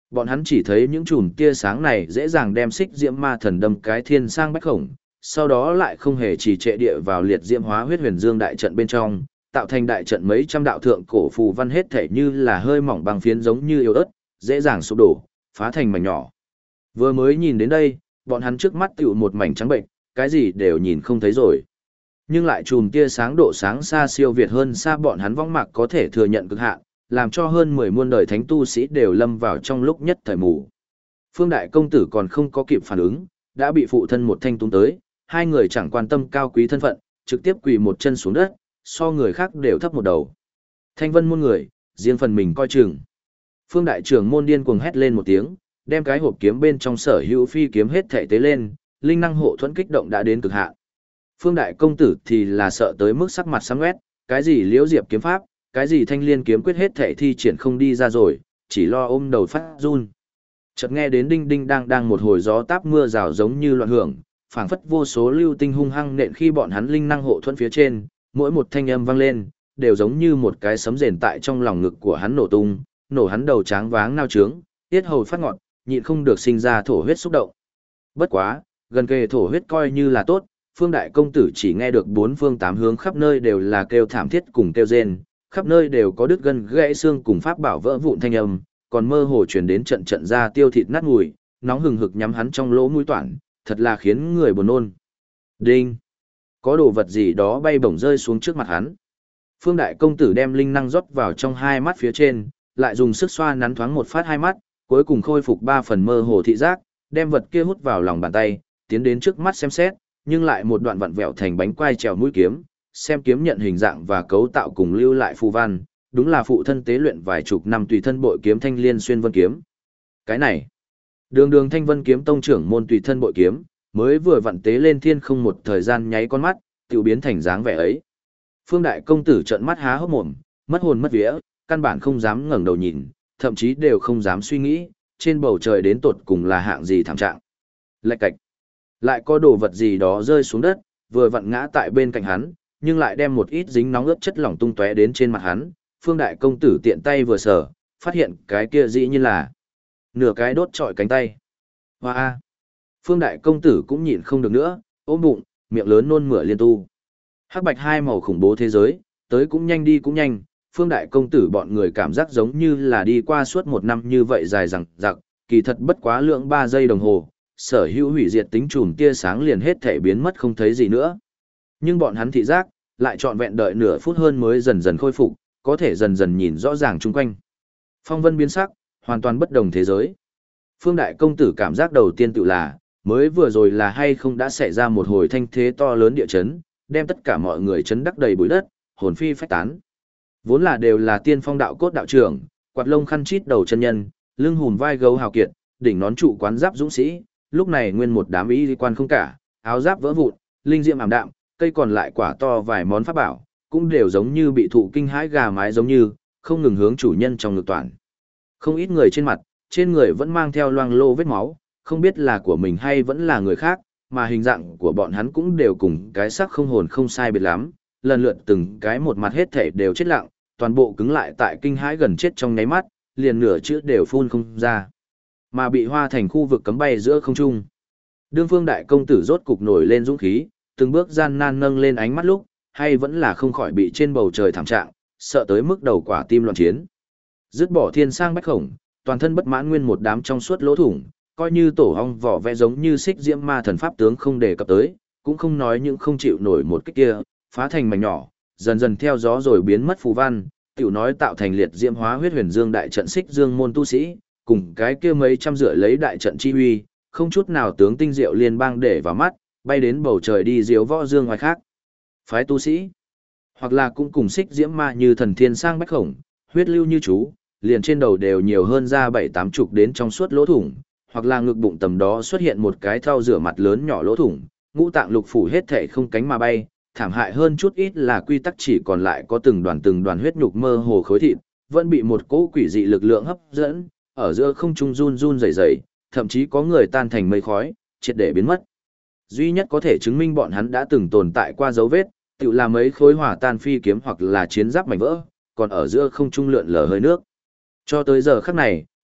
Bọn hắn chỉ thấy những chùm tia sáng này dễ dàng đem xích diễm ma thần đâm cái thiên sang bách khổng, sau đó lại không hề trì trệ địa vào liệt diễm hóa huyết huyền dương đại trận bên trong, tạo thành đại trận mấy trăm đạo thượng cổ phù văn hết thể như là hơi mỏng bằng phiến giống như yếu ớt, dễ dàng sụp đổ, phá thành mảnh nhỏ. Vừa mới nhìn đến đây, bọn hắn trước mắt tựu một mảnh trắng bệnh, cái gì đều nhìn không thấy rồi. Nhưng lại chùm tia sáng độ sáng xa siêu việt hơn xa bọn hắn vong mạc có thể thừa nhận cực hạn, làm cho hơn 10 muôn đời thánh tu sĩ đều lâm vào trong lúc nhất thời mù. Phương đại công tử còn không có kịp phản ứng, đã bị phụ thân một thanh túm tới, hai người chẳng quan tâm cao quý thân phận, trực tiếp quỳ một chân xuống đất, so người khác đều thấp một đầu. Thanh vân muôn người, riêng phần mình coi chừng. Phương đại trưởng môn điên cuồng hét lên một tiếng, đem cái hộp kiếm bên trong sở hữu phi kiếm hết thảy tế lên, linh năng hộ thuẫn kích động đã đến cực hạn. Phương đại công tử thì là sợ tới mức sắc mặt xám ngoét, cái gì liễu diệp kiếm pháp, cái gì thanh liên kiếm quyết hết thảy thi triển không đi ra rồi, chỉ lo ôm đầu phát run. Chợt nghe đến đinh đinh đang một hồi gió táp mưa rào giống như loạn hưởng, phảng phất vô số lưu tinh hung hăng nện khi bọn hắn linh năng hộ thuẫn phía trên, mỗi một thanh âm vang lên, đều giống như một cái sấm rền tại trong lòng ngực của hắn nổ tung, nổ hắn đầu tráng váng nao trướng, tiết hầu phát ngọt, nhịn không được sinh ra thổ huyết xúc động. Bất quá, gần kề thổ huyết coi như là tốt, Phương đại công tử chỉ nghe được bốn phương tám hướng khắp nơi đều là kêu thảm thiết cùng kêu rên, khắp nơi đều có đứt gân gãy xương cùng pháp bảo vỡ vụn thanh âm, còn mơ hồ truyền đến trận trận ra tiêu thịt nát mùi, nóng hừng hực nhắm hắn trong lỗ mũi toản, thật là khiến người buồn nôn. Đinh! Có đồ vật gì đó bay bổng rơi xuống trước mặt hắn. Phương đại công tử đem linh năng rót vào trong hai mắt phía trên, lại dùng sức xoa nắn thoáng một phát hai mắt, cuối cùng khôi phục 3 phần mơ hồ thị giác, đem vật kia hút vào lòng bàn tay, tiến đến trước mắt xem xét, nhưng lại một đoạn vặn vẹo thành bánh quai trèo mũi kiếm, xem kiếm nhận hình dạng và cấu tạo cùng lưu lại phù văn, đúng là phụ thân tế luyện vài chục năm tùy thân bội kiếm Thanh Liên Xuyên Vân kiếm. Cái này, đường Thanh Vân kiếm tông trưởng môn tùy thân bội kiếm, mới vừa vặn tế lên thiên không một thời gian nháy con mắt, tiểu biến thành dáng vẻ ấy. Phương đại công tử trợn mắt há hốc mồm, mất hồn mất vía, căn bản không dám ngẩng đầu nhìn, thậm chí đều không dám suy nghĩ, trên bầu trời đến tột cùng là hạng gì thảm trạng. Lạch cạch, lại có đồ vật gì đó rơi xuống đất, vừa vặn ngã tại bên cạnh hắn, nhưng lại đem một ít dính nóng ướt chất lỏng tung tóe đến trên mặt hắn. Phương đại công tử tiện tay vừa sờ, phát hiện cái kia dĩ nhiên là nửa cái đốt trọi cánh tay. Hoa! Phương đại công tử cũng nhịn không được nữa, ôm bụng, miệng lớn nôn mửa liên tu. Hắc bạch hai màu khủng bố thế giới, tới cũng nhanh đi cũng nhanh. Phương đại công tử bọn người cảm giác giống như là đi qua suốt một năm như vậy dài dằng dặc, kỳ thật bất quá lượng 3 giây đồng hồ, sở hữu hủy diệt tính chùm tia sáng liền hết thể biến mất không thấy gì nữa. Nhưng bọn hắn thị giác, lại trọn vẹn đợi nửa phút hơn mới dần dần khôi phục, có thể dần dần nhìn rõ ràng chung quanh. Phong vân biến sắc, hoàn toàn bất đồng thế giới. Phương đại công tử cảm giác đầu tiên tự là, mới vừa rồi là hay không đã xảy ra một hồi thanh thế to lớn địa chấn, đem tất cả mọi người chấn đắc đầy bụi đất, hồn phi phách tán. Vốn là đều là tiên phong đạo cốt đạo trưởng, quạt lông khăn chít đầu chân nhân, lưng hùm vai gấu hào kiệt, đỉnh nón trụ quán giáp dũng sĩ, lúc này nguyên một đám y quan không cả, áo giáp vỡ vụn, linh diệm ảm đạm, cây còn lại quả to vài món pháp bảo, cũng đều giống như bị thụ kinh hãi gà mái giống như, không ngừng hướng chủ nhân trong ngực toàn. Không ít người trên mặt, trên người vẫn mang theo loang lô vết máu, không biết là của mình hay vẫn là người khác, mà hình dạng của bọn hắn cũng đều cùng cái xác không hồn không sai biệt lắm, lần lượt từng cái một mặt hết thể đều chết lặng, toàn bộ cứng lại tại kinh hãi gần chết trong nháy mắt, liền nửa chữ đều phun không ra. Mà bị hoa thành khu vực cấm bay giữa không trung. Đương Phương đại công tử rốt cục nổi lên dũng khí, từng bước gian nan nâng lên ánh mắt lúc, hay vẫn là không khỏi bị trên bầu trời thảm trạng, sợ tới mức đầu quả tim loạn chiến. Dứt bỏ thiên sang bách khổng, toàn thân bất mãn nguyên một đám trong suốt lỗ thủng, coi như tổ ong vỏ vẽ giống như xích diễm ma thần pháp tướng không đề cập tới, cũng không nói những không chịu nổi một cái kia, phá thành mảnh nhỏ, dần dần theo gió rồi biến mất phù văn, tiểu nói tạo thành liệt diễm hóa huyết huyền dương đại trận xích dương môn tu sĩ, cùng cái kia mấy trăm rưỡi lấy đại trận chi huy, không chút nào tướng tinh diệu liên bang để vào mắt, bay đến bầu trời đi diếu võ dương ngoài khác. Phái tu sĩ, hoặc là cũng cùng xích diễm ma như thần thiên sang bách khổng, huyết lưu như chú, liền trên đầu đều nhiều hơn ra 7-8 chục đến trong suốt lỗ thủng, hoặc là ngực bụng tầm đó xuất hiện một cái thau rửa mặt lớn nhỏ lỗ thủng, ngũ tạng lục phủ hết thảy không cánh mà bay, thảm hại hơn chút ít là quy tắc chỉ còn lại có từng đoàn huyết nhục mơ hồ khối thịt, vẫn bị một cỗ quỷ dị lực lượng hấp dẫn, ở giữa không trung run run rẩy rẩy, thậm chí có người tan thành mây khói, triệt để biến mất. Duy nhất có thể chứng minh bọn hắn đã từng tồn tại qua dấu vết, tự là mấy khối hỏa tan phi kiếm hoặc là chiến giáp mảnh vỡ, còn ở giữa không trung lượn lờ hơi nước. Cho tới giờ khắc này,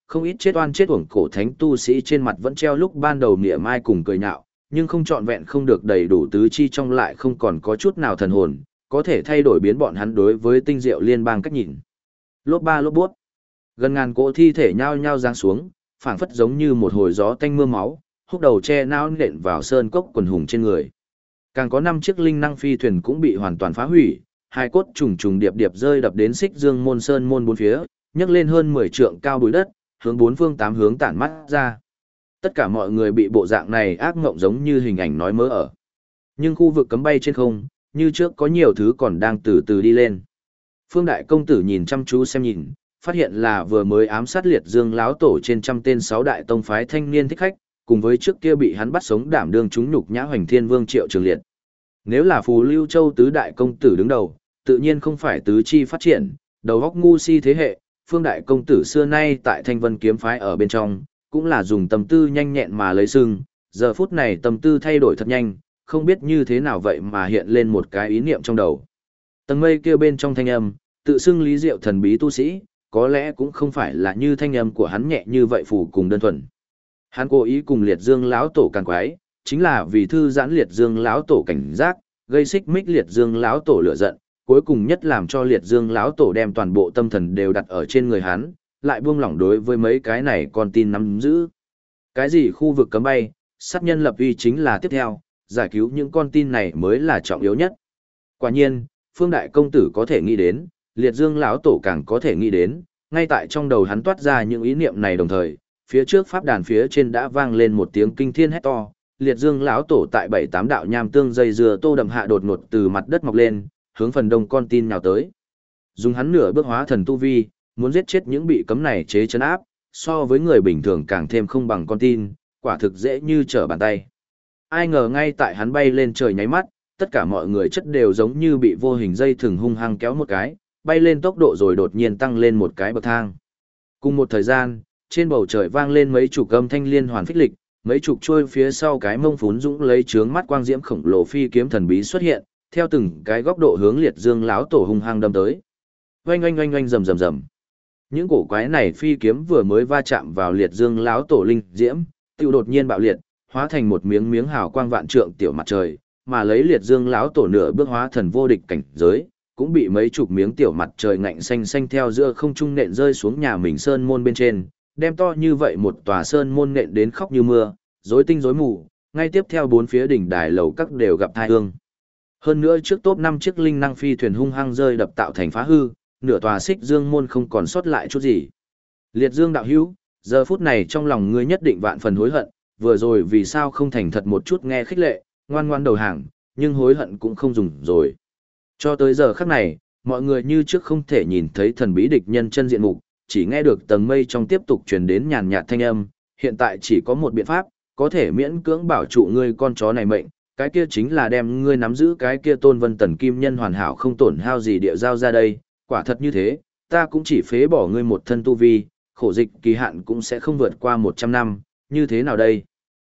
không ít chết oan chết uổng cổ thánh tu sĩ trên mặt vẫn treo lúc ban đầu mỉa mai cùng cười nhạo, nhưng không trọn vẹn không được đầy đủ tứ chi trong lại không còn có chút nào thần hồn, có thể thay đổi biến bọn hắn đối với tinh diệu liên bang cách nhìn. Lốp ba lốp bút. Gần ngàn cỗ thi thể nhao nhao giáng xuống, phảng phất giống như một hồi gió tanh mưa máu, húc đầu che não nện vào sơn cốc quần hùng trên người. Càng có 5 chiếc linh năng phi thuyền cũng bị hoàn toàn phá hủy, hai cốt trùng trùng điệp điệp rơi đập đến Xích Dương môn sơn môn bốn phía, nhấc lên hơn 10 trượng cao bụi đất, hướng bốn phương tám hướng tản mắt ra. Tất cả mọi người bị bộ dạng này ác ngộng giống như hình ảnh nói mớ ở. Nhưng khu vực cấm bay trên không, như trước có nhiều thứ còn đang từ từ đi lên. Phương đại công tử nhìn chăm chú xem nhìn, phát hiện là vừa mới ám sát liệt dương láo tổ trên trăm tên 6 đại tông phái thanh niên thích khách, cùng với trước kia bị hắn bắt sống đảm đương chúng nhục nhã Hoành Thiên Vương Triệu Trường Liệt. Nếu là Phù Lưu Châu tứ đại công tử đứng đầu, tự nhiên không phải tứ chi phát triển, đầu óc ngu si thế hệ, Phương đại công tử xưa nay tại Thanh Vân kiếm phái ở bên trong, cũng là dùng tâm tư nhanh nhẹn mà lấy sưng, giờ phút này tâm tư thay đổi thật nhanh, không biết như thế nào vậy mà hiện lên một cái ý niệm trong đầu. Tầng mây kia bên trong thanh âm, tự xưng lý diệu thần bí tu sĩ, có lẽ cũng không phải là như thanh âm của hắn nhẹ như vậy phù cùng đơn thuần. Hắn cố ý cùng liệt dương lão tổ càng quái, chính là vì thư giãn liệt dương lão tổ cảnh giác, gây xích mích liệt dương lão tổ lửa giận, cuối cùng nhất làm cho liệt dương lão tổ đem toàn bộ tâm thần đều đặt ở trên người hắn, lại buông lỏng đối với mấy cái này con tin nắm giữ. Cái gì khu vực cấm bay, sát nhân lập uy chính là tiếp theo, giải cứu những con tin này mới là trọng yếu nhất. Quả nhiên, Phương đại công tử có thể nghĩ đến, liệt dương lão tổ càng có thể nghĩ đến, ngay tại trong đầu hắn toát ra những ý niệm này đồng thời, phía trước pháp đàn phía trên đã vang lên một tiếng kinh thiên hét to, liệt dương lão tổ tại 7-8 đạo nham tương dây dừa tô đậm hạ đột ngột từ mặt đất mọc lên, hướng phần đông con tin nhào tới. Dùng hắn nửa bước hóa thần tu vi, muốn giết chết những bị cấm này chế chấn áp, so với người bình thường càng thêm không bằng con tin, quả thực dễ như trở bàn tay. Ai ngờ ngay tại hắn bay lên trời nháy mắt, tất cả mọi người chất đều giống như bị vô hình dây thừng hung hăng kéo một cái, bay lên tốc độ rồi đột nhiên tăng lên một cái bậc thang. Cùng một thời gian, trên bầu trời vang lên mấy chục âm thanh liên hoàn phích lịch, mấy chục trôi phía sau cái mông phún dũng lấy trướng mắt quang diễm khổng lồ phi kiếm thần bí xuất hiện, theo từng cái góc độ hướng liệt dương lão tổ hung hăng đâm tới. Oanh oanh oanh oanh rầm rầm rầm. Những cổ quái này phi kiếm vừa mới va chạm vào liệt dương lão tổ linh diễm, tiêu đột nhiên bạo liệt, hóa thành một miếng miếng hào quang vạn trượng tiểu mặt trời, mà lấy liệt dương lão tổ nửa bước hóa thần vô địch cảnh giới, cũng bị mấy chục miếng tiểu mặt trời ngạnh xanh xanh theo giữa không trung nện rơi xuống nhà mình sơn môn bên trên, đem to như vậy một tòa sơn môn nện đến khóc như mưa, rối tinh rối mù, ngay tiếp theo bốn phía đỉnh đài lầu các đều gặp tai ương. Hơn nữa trước top 5 chiếc linh năng phi thuyền hung hăng rơi đập tạo thành phá hư, nửa tòa Xích Dương môn không còn sót lại chút gì. Liệt Dương đạo hữu, giờ phút này trong lòng ngươi nhất định vạn phần hối hận, vừa rồi vì sao không thành thật một chút nghe khích lệ, ngoan ngoan đầu hàng, nhưng hối hận cũng không dùng rồi. Cho tới giờ khắc này, mọi người như trước không thể nhìn thấy thần bí địch nhân chân diện mục, chỉ nghe được tầng mây trong tiếp tục truyền đến nhàn nhạt thanh âm, hiện tại chỉ có một biện pháp, có thể miễn cưỡng bảo trụ ngươi con chó này mệnh, cái kia chính là đem ngươi nắm giữ cái kia Tôn Vân Tần kim nhân hoàn hảo không tổn hao gì địa giao ra đây, quả thật như thế, ta cũng chỉ phế bỏ ngươi một thân tu vi, khổ dịch kỳ hạn cũng sẽ không vượt qua 100 năm, như thế nào đây?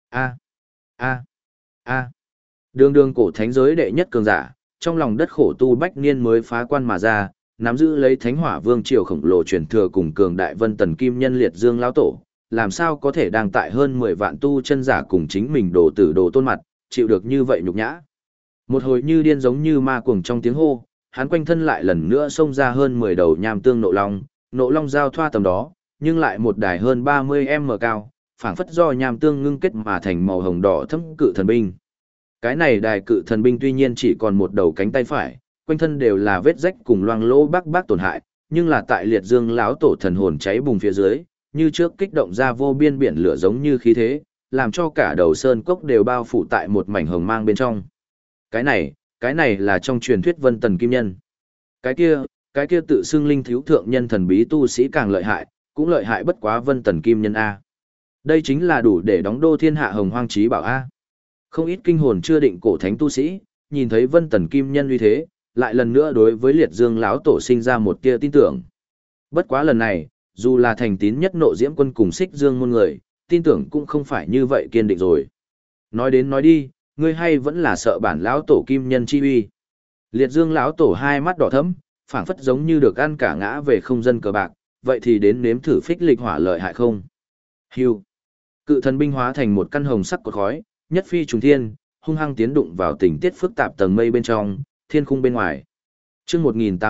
Đường đường cổ thánh giới đệ nhất cường giả, trong lòng đất khổ tu bách niên mới phá quan mà ra, nắm giữ lấy thánh hỏa vương triều khổng lồ truyền thừa cùng cường đại Vân Tần kim nhân liệt dương lão tổ, làm sao có thể đang tại hơn 10 vạn tu chân giả cùng chính mình đồ tử đồ tôn mặt, chịu được như vậy nhục nhã. Một hồi như điên giống như ma cuồng trong tiếng hô, hắn quanh thân lại lần nữa xông ra hơn 10 đầu nham tương nộ long giao thoa tầm đó, nhưng lại một đài hơn 30m cao, phảng phất do nham tương ngưng kết mà thành màu hồng đỏ thẫm cự thần binh. Cái này đài cự thần binh tuy nhiên chỉ còn một đầu cánh tay phải, quanh thân đều là vết rách cùng loang lỗ bác tổn hại, nhưng là tại liệt dương lão tổ thần hồn cháy bùng phía dưới, như trước kích động ra vô biên biển lửa giống như khí thế, làm cho cả đầu sơn cốc đều bao phủ tại một mảnh hồng mang bên trong. Cái này là trong truyền thuyết Vân Tần Kim Nhân. Cái kia tự xưng linh thiếu thượng nhân thần bí tu sĩ càng lợi hại, cũng lợi hại bất quá Vân Tần Kim Nhân A. Đây chính là đủ để đóng đô thiên hạ hồng hoang chí bảo A. Không ít kinh hồn chưa định cổ thánh tu sĩ, nhìn thấy Vân Tần Kim Nhân uy thế, lại lần nữa đối với liệt dương lão tổ sinh ra một tia tin tưởng. Bất quá lần này, dù là thành tín nhất nộ diễm quân cùng Xích Dương môn người, tin tưởng cũng không phải như vậy kiên định rồi. Nói đến nói đi, ngươi hay vẫn là sợ bản lão tổ Kim Nhân chi uy. Liệt dương lão tổ hai mắt đỏ thẫm, phảng phất giống như được ăn cả ngã về không dân cờ bạc, vậy thì đến nếm thử phích lịch hỏa lợi hại không. Hưu. Cự thần binh hóa thành một căn hồng sắc cột khói, nhất phi trùng thiên, hung hăng tiến đụng vào tình tiết phức tạp tầng mây bên trong, thiên khung bên ngoài. Chương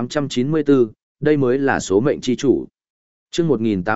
1894, đây mới là số mệnh chi chủ. Chương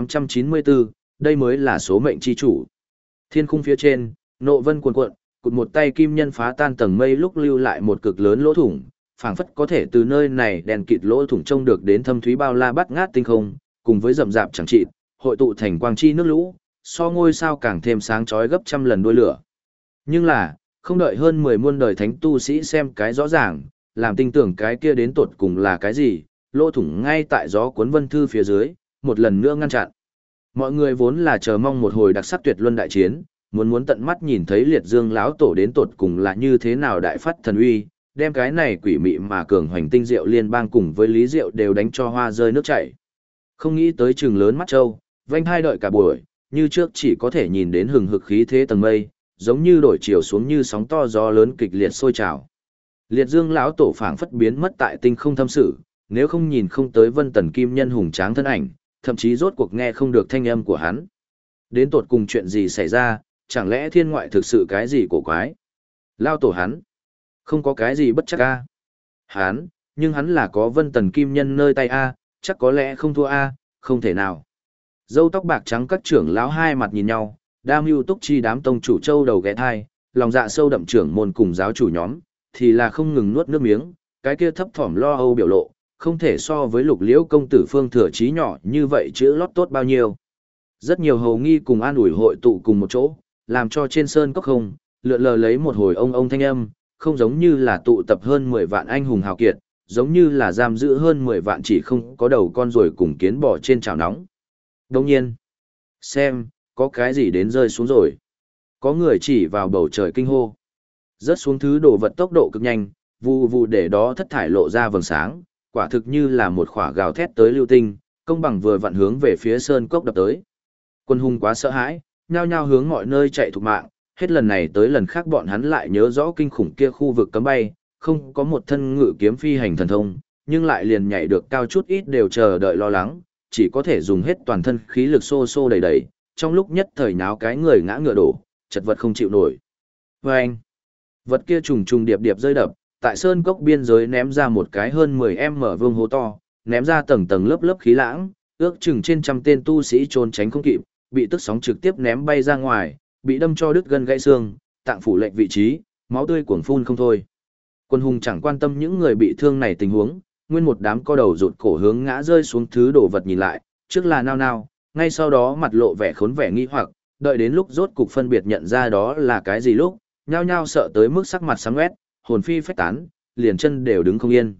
1894, đây mới là số mệnh chi chủ. Thiên khung phía trên, nộ vân cuồn cuộn, cụt một tay kim nhân phá tan tầng mây lúc lưu lại một cực lớn lỗ thủng, phảng phất có thể từ nơi này đèn kịt lỗ thủng trông được đến thâm thúy bao la bắt ngát tinh không, cùng với rậm rạp chẳng trị, hội tụ thành quang chi nước lũ, so ngôi sao càng thêm sáng chói gấp trăm lần đuôi lửa. Nhưng là, không đợi hơn 10 muôn đời thánh tu sĩ xem cái rõ ràng, làm tin tưởng cái kia đến tột cùng là cái gì, lỗ thủng ngay tại gió cuốn vân thư phía dưới, một lần nữa ngăn chặn. Mọi người vốn là chờ mong một hồi đặc sắc tuyệt luân đại chiến, muốn tận mắt nhìn thấy liệt dương lão tổ đến tột cùng là như thế nào đại phát thần uy, đem cái này quỷ mị mà cường hoành tinh diệu liên bang cùng với lý diệu đều đánh cho hoa rơi nước chảy. Không nghĩ tới trường lớn mắt trâu, vanh hai đợi cả buổi, như trước chỉ có thể nhìn đến hừng hực khí thế tầng mây, giống như đổi chiều xuống như sóng to gió lớn kịch liệt sôi trào. Liệt dương lão tổ phảng phất biến mất tại tinh không thâm sự, nếu không nhìn không tới vân tần kim nhân hùng tráng thân ảnh, thậm chí rốt cuộc nghe không được thanh âm của hắn. Đến tột cùng chuyện gì xảy ra, chẳng lẽ thiên ngoại thực sự cái gì cổ quái? Lao tổ hắn, không có cái gì bất chắc a. Hắn, nhưng hắn là có vân tần kim nhân nơi tay a, chắc có lẽ không thua a, không thể nào. Dâu tóc bạc trắng các trưởng lão hai mặt nhìn nhau, đam mưu túc chi đám tông chủ châu đầu ghé thai, lòng dạ sâu đậm trưởng môn cùng giáo chủ nhóm, thì là không ngừng nuốt nước miếng, cái kia thấp thỏm lo âu biểu lộ, không thể so với lục liễu công tử phương thừa trí nhỏ như vậy chữ lót tốt bao nhiêu. Rất nhiều hầu nghi cùng an ủi hội tụ cùng một chỗ, làm cho trên sơn cốc không, lượn lờ lấy một hồi ông thanh âm, không giống như là tụ tập hơn 10 vạn anh hùng hào kiệt, giống như là giam giữ hơn 10 vạn chỉ không có đầu con rồi cùng kiến bò trên chảo nóng. Đồng nhiên, xem, có cái gì đến rơi xuống rồi. Có người chỉ vào bầu trời kinh hô. Rớt xuống thứ đồ vật tốc độ cực nhanh, vù vù để đó thất thải lộ ra vầng sáng, quả thực như là một khỏa gào thét tới lưu tinh, công bằng vừa vặn hướng về phía sơn cốc đập tới. Quân hùng quá sợ hãi, nhao nhao hướng mọi nơi chạy thục mạng, hết lần này tới lần khác bọn hắn lại nhớ rõ kinh khủng kia khu vực cấm bay, không có một thân ngự kiếm phi hành thần thông, nhưng lại liền nhảy được cao chút ít đều chờ đợi lo lắng, chỉ có thể dùng hết toàn thân khí lực xô xô đầy đầy, trong lúc nhất thời náo cái người ngã ngựa đổ, chật vật không chịu nổi. Vâng! Vật kia trùng trùng điệp điệp rơi đập, tại sơn cốc biên giới ném ra một cái hơn 10m vuông hố to, ném ra tầng tầng lớp lớp khí lãng, ước chừng trên trăm tên tu sĩ trốn tránh không kịp, bị tức sóng trực tiếp ném bay ra ngoài, bị đâm cho đứt gân gãy xương, tạng phủ lệch vị trí, máu tươi cuồn phun không thôi. Quân hùng chẳng quan tâm những người bị thương này tình huống, nguyên một đám co đầu rụt cổ hướng ngã rơi xuống thứ đồ vật nhìn lại, trước là nao nao, ngay sau đó mặt lộ vẻ khốn vẻ nghi hoặc, đợi đến lúc rốt cục phân biệt nhận ra đó là cái gì lúc, nhao nhao sợ tới mức sắc mặt sáng quét, hồn phi phách tán, liền chân đều đứng không yên.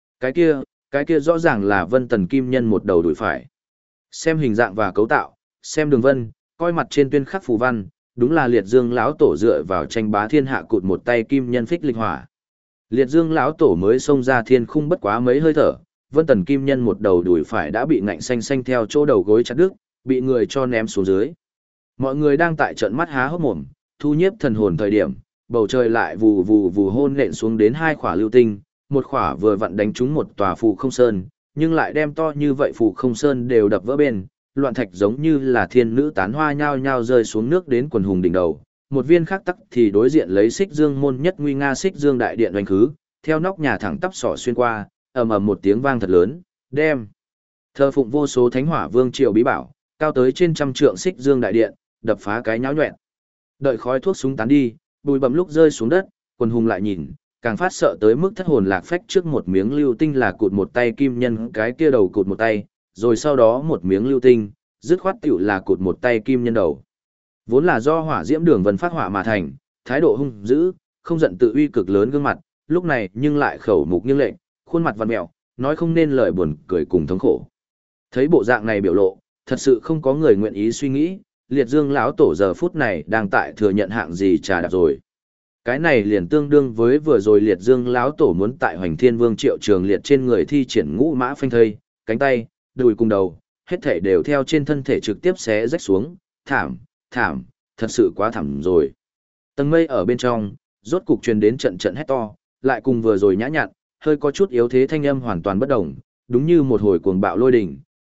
Cái kia rõ ràng là vân tần kim nhân một đầu đuổi phải. Xem hình dạng và cấu tạo, xem đường vân, coi mặt trên tuyên khắc phù văn, đúng là liệt dương lão tổ dựa vào tranh bá thiên hạ cụt một tay kim nhân phích lịch hỏa. Liệt dương lão tổ mới xông ra thiên khung bất quá mấy hơi thở, vân tần kim nhân một đầu đuổi phải đã bị ngạnh xanh xanh theo chỗ đầu gối chặt đứt, bị người cho ném xuống dưới. Mọi người đang tại trận mắt há hốc mồm, thu nhiếp thần hồn thời điểm, bầu trời lại vù vù vù hôn nện xuống đến hai khỏa lưu tinh, một khỏa vừa vặn đánh trúng một tòa phù không sơn, nhưng lại đem to như vậy phù không sơn đều đập vỡ bên, loạn thạch giống như là thiên nữ tán hoa nhao nhao rơi xuống nước đến quần hùng đỉnh đầu. Một viên khác tắc thì đối diện lấy xích dương môn nhất nguy nga xích dương đại điện oanh khứ, theo nóc nhà thẳng tắp sỏ xuyên qua, ầm ầm một tiếng vang thật lớn, đem thờ phụng vô số thánh hỏa vương triều bí bảo, cao tới trên trăm trượng xích dương đại điện, đập phá cái nháo nhọẹn. Đợi khói thuốc súng tán đi, bụi bặm lúc rơi xuống đất, quần hùng lại nhìn, càng phát sợ tới mức thất hồn lạc phách trước một miếng lưu tinh là cụt một tay kim nhân cái kia đầu cụt một tay, rồi sau đó một miếng lưu tinh, dứt khoát tiểu là cụt một tay kim nhân đầu. Vốn là do hỏa diễm đường vân phát hỏa mà thành, thái độ hung dữ, không giận tự uy cực lớn gương mặt, lúc này nhưng lại khẩu mục nghiêng lệnh, khuôn mặt vặn mẹo, nói không nên lời buồn cười cùng thống khổ. Thấy bộ dạng này biểu lộ, thật sự không có người nguyện ý suy nghĩ, liệt dương lão tổ giờ phút này đang tại thừa nhận hạng gì trà đạp rồi. Cái này liền tương đương với vừa rồi liệt dương lão tổ muốn tại Hoành Thiên Vương Triệu Trường Liệt trên người thi triển ngũ mã phanh thây, cánh tay, đùi cùng đầu, hết thể đều theo trên thân thể trực tiếp xé rách xuống, thảm, thật sự quá thảm rồi. Tầng mây ở bên trong, rốt cục truyền đến trận trận hét to, lại cùng vừa rồi nhã nhặn, hơi có chút yếu thế thanh âm hoàn toàn bất động, đúng như một hồi cuồng bạo lôi đỉnh,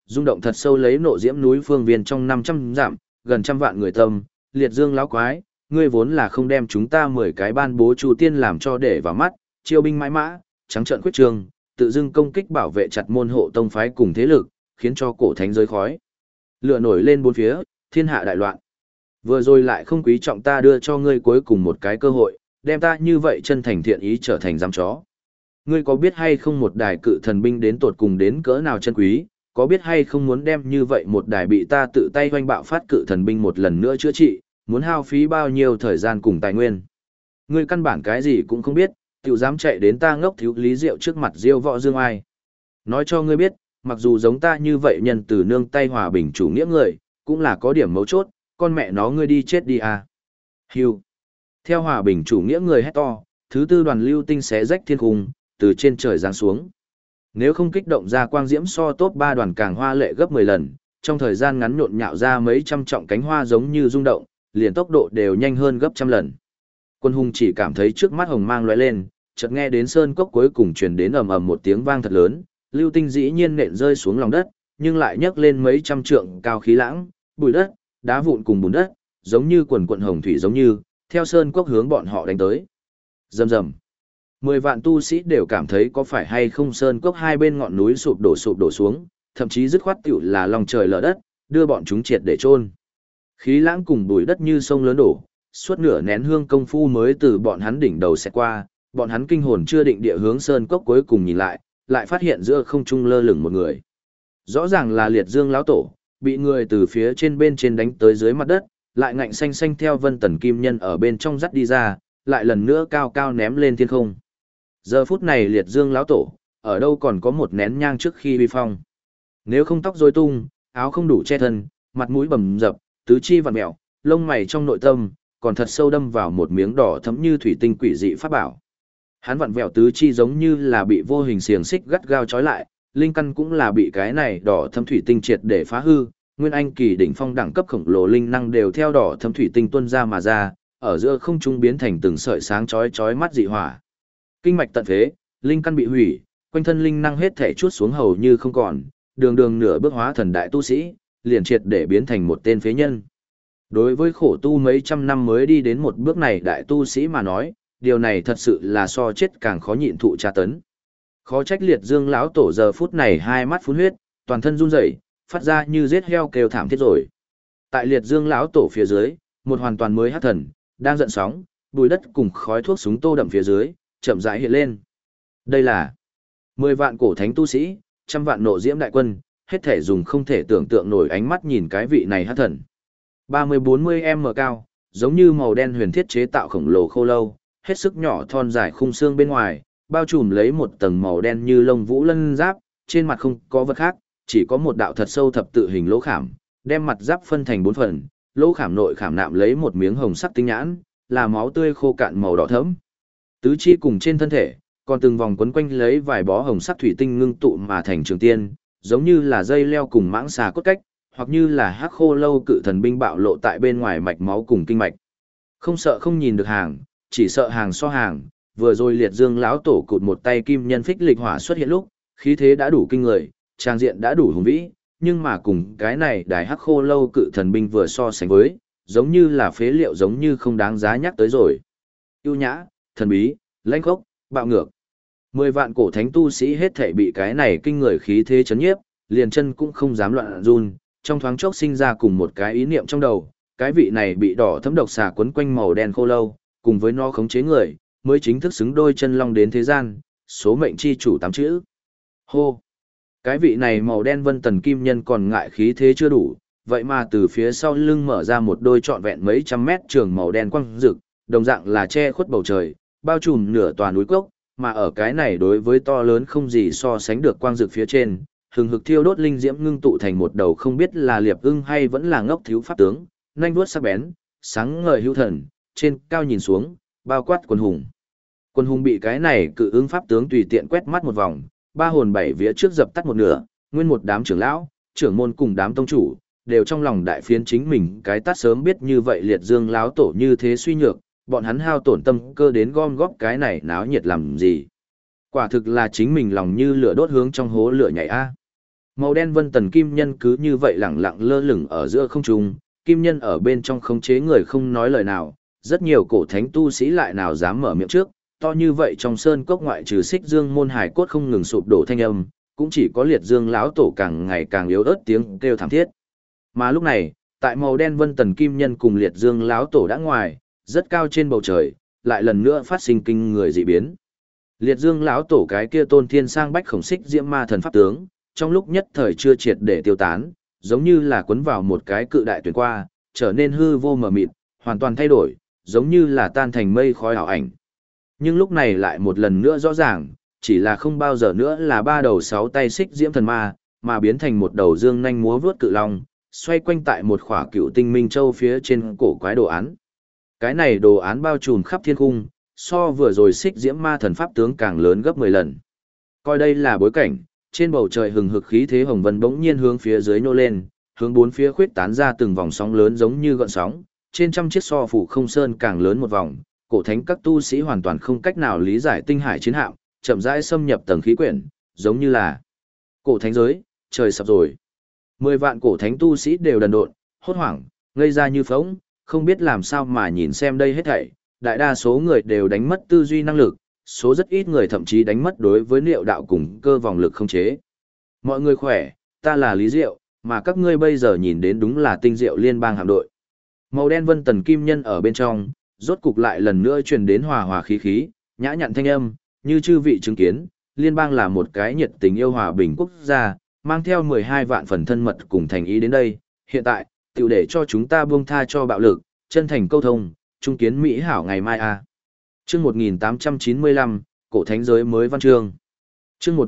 rung động thật sâu lấy nộ diễm núi phương viên trong 500 dặm, gần trăm vạn người tâm, liệt dương lão quái, ngươi vốn là không đem chúng ta 10 cái ban bố Chu Tiên làm cho để vào mắt, chiêu binh mãi mã, trắng trợn quyết trường, tự dưng công kích bảo vệ chặt môn hộ tông phái cùng thế lực, khiến cho cổ thánh giới khói lửa nổi lên bốn phía, thiên hạ đại loạn. Vừa rồi lại không quý trọng ta đưa cho ngươi cuối cùng một cái cơ hội, đem ta như vậy chân thành thiện ý trở thành giám chó. Ngươi có biết hay không một đài cự thần binh đến tột cùng đến cỡ nào chân quý, có biết hay không muốn đem như vậy một đài bị ta tự tay hoanh bạo phát cự thần binh một lần nữa chữa trị, muốn hao phí bao nhiêu thời gian cùng tài nguyên. Ngươi căn bản cái gì cũng không biết, tiểu dám chạy đến ta ngốc thiếu lý diệu trước mặt diêu võ dương ai. Nói cho ngươi biết, mặc dù giống ta như vậy nhân từ nương tay hòa bình chủ nghĩa người, cũng là có điểm mấu chốt, con mẹ nó ngươi đi chết đi à. Hưu. Theo hòa bình chủ nghĩa người hét to, thứ tư đoàn lưu tinh xé rách thiên cung, từ trên trời giáng xuống. Nếu không kích động ra quang diễm so top 3 đoàn càng hoa lệ gấp 10 lần, trong thời gian ngắn nhộn nhạo ra mấy trăm trọng cánh hoa giống như rung động, liền tốc độ đều nhanh hơn gấp trăm lần. Quân hùng chỉ cảm thấy trước mắt hồng mang lóe lên, chợt nghe đến sơn cốc cuối cùng truyền đến ầm ầm một tiếng vang thật lớn, lưu tinh dĩ nhiên nện rơi xuống lòng đất, nhưng lại nhấc lên mấy trăm trượng cao khí lãng, bụi đất, đá vụn cùng bùn đất, giống như quần quần hồng thủy giống như, theo sơn cốc hướng bọn họ đánh tới. Rầm rầm. 10 vạn tu sĩ đều cảm thấy có phải hay không sơn cốc hai bên ngọn núi sụp đổ xuống, thậm chí dứt khoát tiểu là lòng trời lở đất, đưa bọn chúng triệt để chôn. Khí lãng cùng bụi đất như sông lớn đổ, suốt nửa nén hương công phu mới từ bọn hắn đỉnh đầu xẹt qua, bọn hắn kinh hồn chưa định địa hướng sơn cốc cuối cùng nhìn lại, lại phát hiện giữa không trung lơ lửng một người. Rõ ràng là Liệt Dương lão tổ, bị người từ phía trên bên trên đánh tới dưới mặt đất, lại ngạnh xanh xanh theo Vân Tần Kim Nhân ở bên trong dắt đi ra, lại lần nữa cao cao ném lên thiên không. Giờ phút này Liệt Dương lão tổ, ở đâu còn có một nén nhang trước khi uy phong. Nếu không tóc rối tung, áo không đủ che thân, mặt mũi bầm dập, tứ chi vặn mèo, lông mày trong nội tâm, còn thật sâu đâm vào một miếng đỏ thẫm như thủy tinh quỷ dị pháp bảo. Hắn vặn vẹo tứ chi giống như là bị vô hình xiềng xích gắt gao trói lại, linh căn cũng là bị cái này đỏ thẫm thủy tinh triệt để phá hư, nguyên anh kỳ đỉnh phong đẳng cấp khổng lồ linh năng đều theo đỏ thẫm thủy tinh tuôn ra mà ra, ở giữa không trung biến thành từng sợi sáng chói mắt dị hỏa. Kinh mạch tận phế, linh căn bị hủy, quanh thân linh năng hết thể chuốt xuống hầu như không còn, đường đường nửa bước hóa thần đại tu sĩ, liền triệt để biến thành một tên phế nhân. Đối với khổ tu mấy trăm năm mới đi đến một bước này đại tu sĩ mà nói, điều này thật sự là so chết càng khó nhịn thụ tra tấn. Khó trách Liệt Dương lão tổ giờ phút này hai mắt phun huyết, toàn thân run rẩy, phát ra như giết heo kêu thảm thiết rồi. Tại Liệt Dương lão tổ phía dưới, một hoàn toàn mới hắc thần đang giận sóng, bùi đất cùng khói thuốc súng tô đậm phía dưới, chậm rãi hiện lên. Đây là 10 vạn cổ thánh tu sĩ, trăm vạn nộ diễm đại quân, hết thể dùng không thể tưởng tượng nổi ánh mắt nhìn cái vị này hắc thần. 30-40m cao, giống như màu đen huyền thiết chế tạo khổng lồ khô lâu, hết sức nhỏ thon dài khung xương bên ngoài, bao trùm lấy một tầng màu đen như lông vũ lân giáp, trên mặt không có vật khác, chỉ có một đạo thật sâu thập tự hình lỗ khảm, đem mặt giáp phân thành 4 phần, lỗ khảm nội khảm nạm lấy một miếng hồng sắc tinh nhãn, là máu tươi khô cạn màu đỏ thẫm. Tứ chi cùng trên thân thể, còn từng vòng quấn quanh lấy vài bó hồng sắc thủy tinh ngưng tụ mà thành trường tiên, giống như là dây leo cùng mãng xà cốt cách, hoặc như là hắc khô lâu cự thần binh bạo lộ tại bên ngoài mạch máu cùng kinh mạch. Không sợ không nhìn được hàng, chỉ sợ hàng so hàng, vừa rồi Liệt Dương lão tổ cụt một tay kim nhân phích lịch hỏa xuất hiện lúc, khí thế đã đủ kinh người, trang diện đã đủ hùng vĩ, nhưng mà cùng cái này đài hắc khô lâu cự thần binh vừa so sánh với, giống như là phế liệu giống như không đáng giá nhắc tới rồi. Ưu nhã, thần bí, lãnh khốc, bạo ngược. 10 vạn cổ thánh tu sĩ hết thảy bị cái này kinh người khí thế chấn nhiếp, liền chân cũng không dám loạn run, trong thoáng chốc sinh ra cùng một cái ý niệm trong đầu, cái vị này bị đỏ thấm độc xà quấn quanh màu đen khô lâu, cùng với nó khống chế người, mới chính thức xứng đôi chân long đến thế gian, số mệnh chi chủ 8 chữ. Hô! Cái vị này màu đen Vân Tần Kim Nhân còn ngại khí thế chưa đủ, vậy mà từ phía sau lưng mở ra một đôi trọn vẹn mấy trăm mét trường màu đen quang rực, đồng dạng là che khuất bầu trời, bao trùm nửa tòa núi cốc, mà ở cái này đối với to lớn không gì so sánh được quang rực phía trên, hừng hực thiêu đốt linh diễm ngưng tụ thành một đầu không biết là liệp ưng hay vẫn là ngốc thiếu pháp tướng, nhanh vuốt sắc bén, sáng ngời hữu thần, trên cao nhìn xuống, bao quát quân hùng. Quân hùng bị cái này cự ứng pháp tướng tùy tiện quét mắt một vòng, ba hồn bảy vía trước dập tắt một nửa, nguyên một đám trưởng lão, trưởng môn cùng đám tông chủ, đều trong lòng đại phiến chính mình cái tát sớm biết như vậy Liệt Dương láo tổ như thế suy nhược, bọn hắn hao tổn tâm cơ đến gom góp cái này náo nhiệt làm gì. Quả thực là chính mình lòng như lửa đốt hướng trong hố lửa nhảy a. Màu đen vân tần kim nhân cứ như vậy lẳng lặng lơ lửng ở giữa không trung, kim nhân ở bên trong khống chế người không nói lời nào, rất nhiều cổ thánh tu sĩ lại nào dám mở miệng trước, to như vậy trong sơn cốc ngoại trừ Xích Dương môn hải cốt không ngừng sụp đổ thanh âm, cũng chỉ có Liệt Dương lão tổ càng ngày càng yếu ớt tiếng kêu thảm thiết. Mà lúc này, tại màu đen vân tần kim nhân cùng Liệt Dương lão tổ đã ngoài, rất cao trên bầu trời, lại lần nữa phát sinh kinh người dị biến. Liệt Dương lão tổ cái kia tôn thiên sang bách khổng xích diễm ma thần pháp tướng, trong lúc nhất thời chưa triệt để tiêu tán, giống như là cuốn vào một cái cự đại tuyển qua, trở nên hư vô mờ mịt, hoàn toàn thay đổi, giống như là tan thành mây khói ảo ảnh. Nhưng lúc này lại một lần nữa rõ ràng, chỉ là không bao giờ nữa là ba đầu sáu tay xích diễm thần ma, mà biến thành một đầu dương nhanh múa vướt cự long, xoay quanh tại một khỏa cựu tinh minh châu phía trên cổ quái đồ án. Cái này đồ án bao trùm khắp thiên cung, so vừa rồi xích diễm ma thần pháp tướng càng lớn gấp 10 lần. Coi đây là bối cảnh, trên bầu trời hừng hực khí thế hồng vân bỗng nhiên hướng phía dưới nô lên, hướng bốn phía khuyết tán ra từng vòng sóng lớn giống như gợn sóng, trên trăm chiếc so phủ không sơn càng lớn một vòng, cổ thánh các tu sĩ hoàn toàn không cách nào lý giải tinh hải chiến hạm, chậm rãi xâm nhập tầng khí quyển, giống như là cổ thánh giới, trời sập rồi. 10 vạn cổ thánh tu sĩ đều đần độn, hốt hoảng, ngây ra như phỗng, không biết làm sao mà nhìn xem đây hết thảy, đại đa số người đều đánh mất tư duy năng lực, số rất ít người thậm chí đánh mất đối với liệu đạo cùng cơ vòng lực không chế. Mọi người khỏe, ta là Lý Diệu, mà các ngươi bây giờ nhìn đến đúng là Tinh Diệu Liên bang hạm đội. Màu đen vân tần kim nhân ở bên trong, rốt cục lại lần nữa truyền đến hòa hòa khí khí, nhã nhặn thanh âm, như chư vị chứng kiến, liên bang là một cái nhiệt tình yêu hòa bình quốc gia, mang theo 12 vạn phần thân mật cùng thành ý đến đây, hiện tại, tiểu để cho chúng ta buông tha cho bạo lực, chân thành câu thông, trung kiến Mỹ hảo ngày mai a. Chương 1895, cổ thánh giới mới văn chương. Chương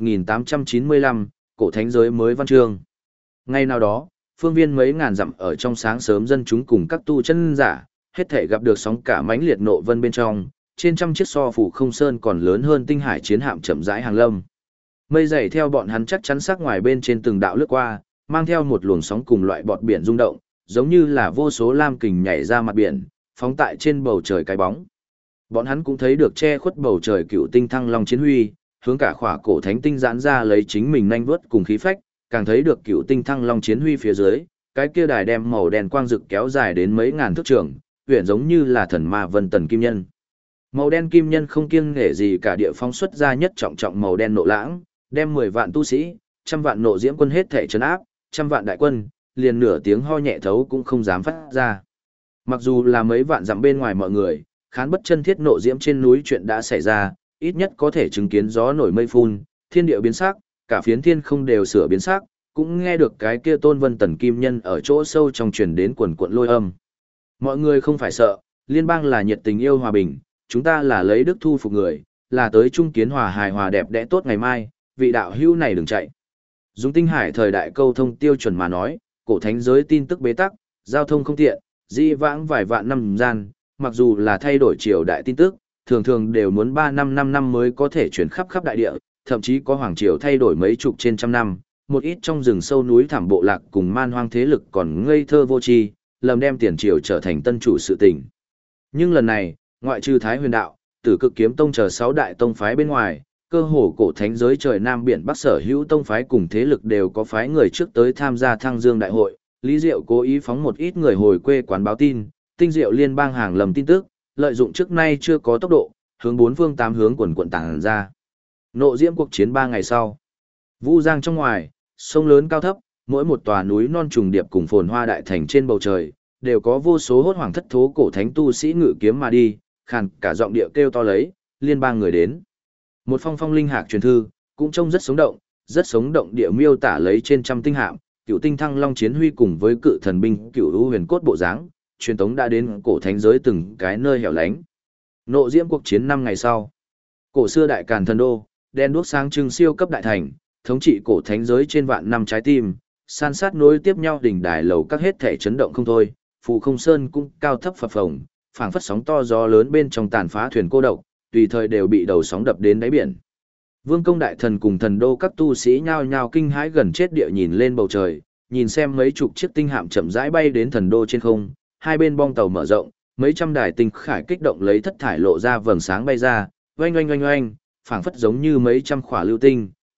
1895, cổ thánh giới mới văn chương. Ngày nào đó, phương viên mấy ngàn dặm ở trong sáng sớm dân chúng cùng các tu chân giả, hết thể gặp được sóng cả mãnh liệt nộ vân bên trong, trên trăm chiếc so phủ không sơn còn lớn hơn tinh hải chiến hạm chậm rãi hàng lâm. Mây dày theo bọn hắn chắc chắn sắc ngoài bên trên từng đạo lướt qua, mang theo một luồng sóng cùng loại bọt biển rung động, giống như là vô số lam kình nhảy ra mặt biển, phóng tại trên bầu trời cái bóng. Bọn hắn cũng thấy được che khuất bầu trời cựu tinh thăng long chiến huy, hướng cả khỏa cổ thánh tinh giãn ra lấy chính mình nhanh vớt cùng khí phách, càng thấy được cựu tinh thăng long chiến huy phía dưới, cái kia đài đem màu đen quang rực kéo dài đến mấy ngàn thước trường, huyền giống như là thần ma vân tần kim nhân. Màu đen kim nhân không kiêng nể gì cả địa phong xuất ra nhất trọng trọng màu đen nộ lãng, đem 10 vạn tu sĩ, trăm vạn nộ diễm quân hết thể trấn áp, trăm vạn đại quân, liền nửa tiếng ho nhẹ thấu cũng không dám phát ra. Mặc dù là mấy vạn dặm bên ngoài mọi người, khán bất chân thiết nộ diễm trên núi chuyện đã xảy ra, ít nhất có thể chứng kiến gió nổi mây phun, thiên địa biến sắc, cả phiến thiên không đều sửa biến sắc, cũng nghe được cái kia tôn vân tần kim nhân ở chỗ sâu trong truyền đến quần cuộn lôi âm. Mọi người không phải sợ, liên bang là nhiệt tình yêu hòa bình, chúng ta là lấy đức thu phục người, là tới trung kiến hòa hài hòa đẹp đẽ tốt ngày mai, vị đạo hữu này đừng chạy. Dùng tinh hải thời đại câu thông tiêu chuẩn mà nói, cổ thánh giới tin tức bế tắc, giao thông không tiện, di vãng vài vạn năm gian, mặc dù là thay đổi triều đại tin tức, thường thường đều muốn 3 năm 5 năm mới có thể chuyển khắp khắp đại địa, thậm chí có hoàng triều thay đổi mấy chục trên trăm năm, một ít trong rừng sâu núi thảm bộ lạc cùng man hoang thế lực còn ngây thơ vô tri, lầm đem tiền triều trở thành tân chủ sự tình. Nhưng lần này, ngoại trừ Thái Huyền đạo, Tử Cực Kiếm Tông chờ 6 đại tông phái bên ngoài, cơ hồ cổ thánh giới trời Nam biển Bắc sở hữu tông phái cùng thế lực đều có phái người trước tới tham gia Thăng Dương đại hội. Lý Diệu cố ý phóng một ít người hồi quê quán báo tin, Tinh Diệu liên bang hàng lầm tin tức, lợi dụng trước nay chưa có tốc độ, hướng bốn phương tám hướng quần quần tàng ra. Nộ diễm cuộc chiến 3 ngày sau. Vũ Giang trong ngoài, sông lớn cao thấp, mỗi một tòa núi non trùng điệp cùng phồn hoa đại thành trên bầu trời, đều có vô số hốt hoảng thất thố cổ thánh tu sĩ ngự kiếm mà đi, khàn cả giọng địa kêu to lấy, liên bang người đến. Một phong phong linh hạc truyền thư, cũng trông rất sống động địa miêu tả lấy trên trăm tinh hạm, cựu tinh thăng long chiến huy cùng với cự thần binh cựu u huyền cốt bộ dáng, truyền tống đã đến cổ thánh giới từng cái nơi hẻo lánh. Nộ diễm cuộc chiến 5 ngày sau. Cổ xưa đại càn thần đô, đen đuốc sáng trưng siêu cấp đại thành, thống trị cổ thánh giới trên vạn năm trái tim, san sát nối tiếp nhau đỉnh đài lầu các hết thể chấn động không thôi, phù không sơn cũng cao thấp phập phồng, phảng phất sóng to gió lớn bên trong tàn phá thuyền cô độc, tùy thời đều bị đầu sóng đập đến đáy biển. Vương công đại thần cùng thần đô các tu sĩ nhao nhao kinh hãi gần chết địa nhìn lên bầu trời, nhìn xem mấy chục chiếc tinh hạm chậm rãi bay đến thần đô trên không, hai bên bong tàu mở rộng, mấy trăm đài tinh khải kích động lấy thất thải lộ ra vầng sáng bay ra, oanh oanh oanh oanh, phảng phất giống như mấy trăm khỏa lưu tinh,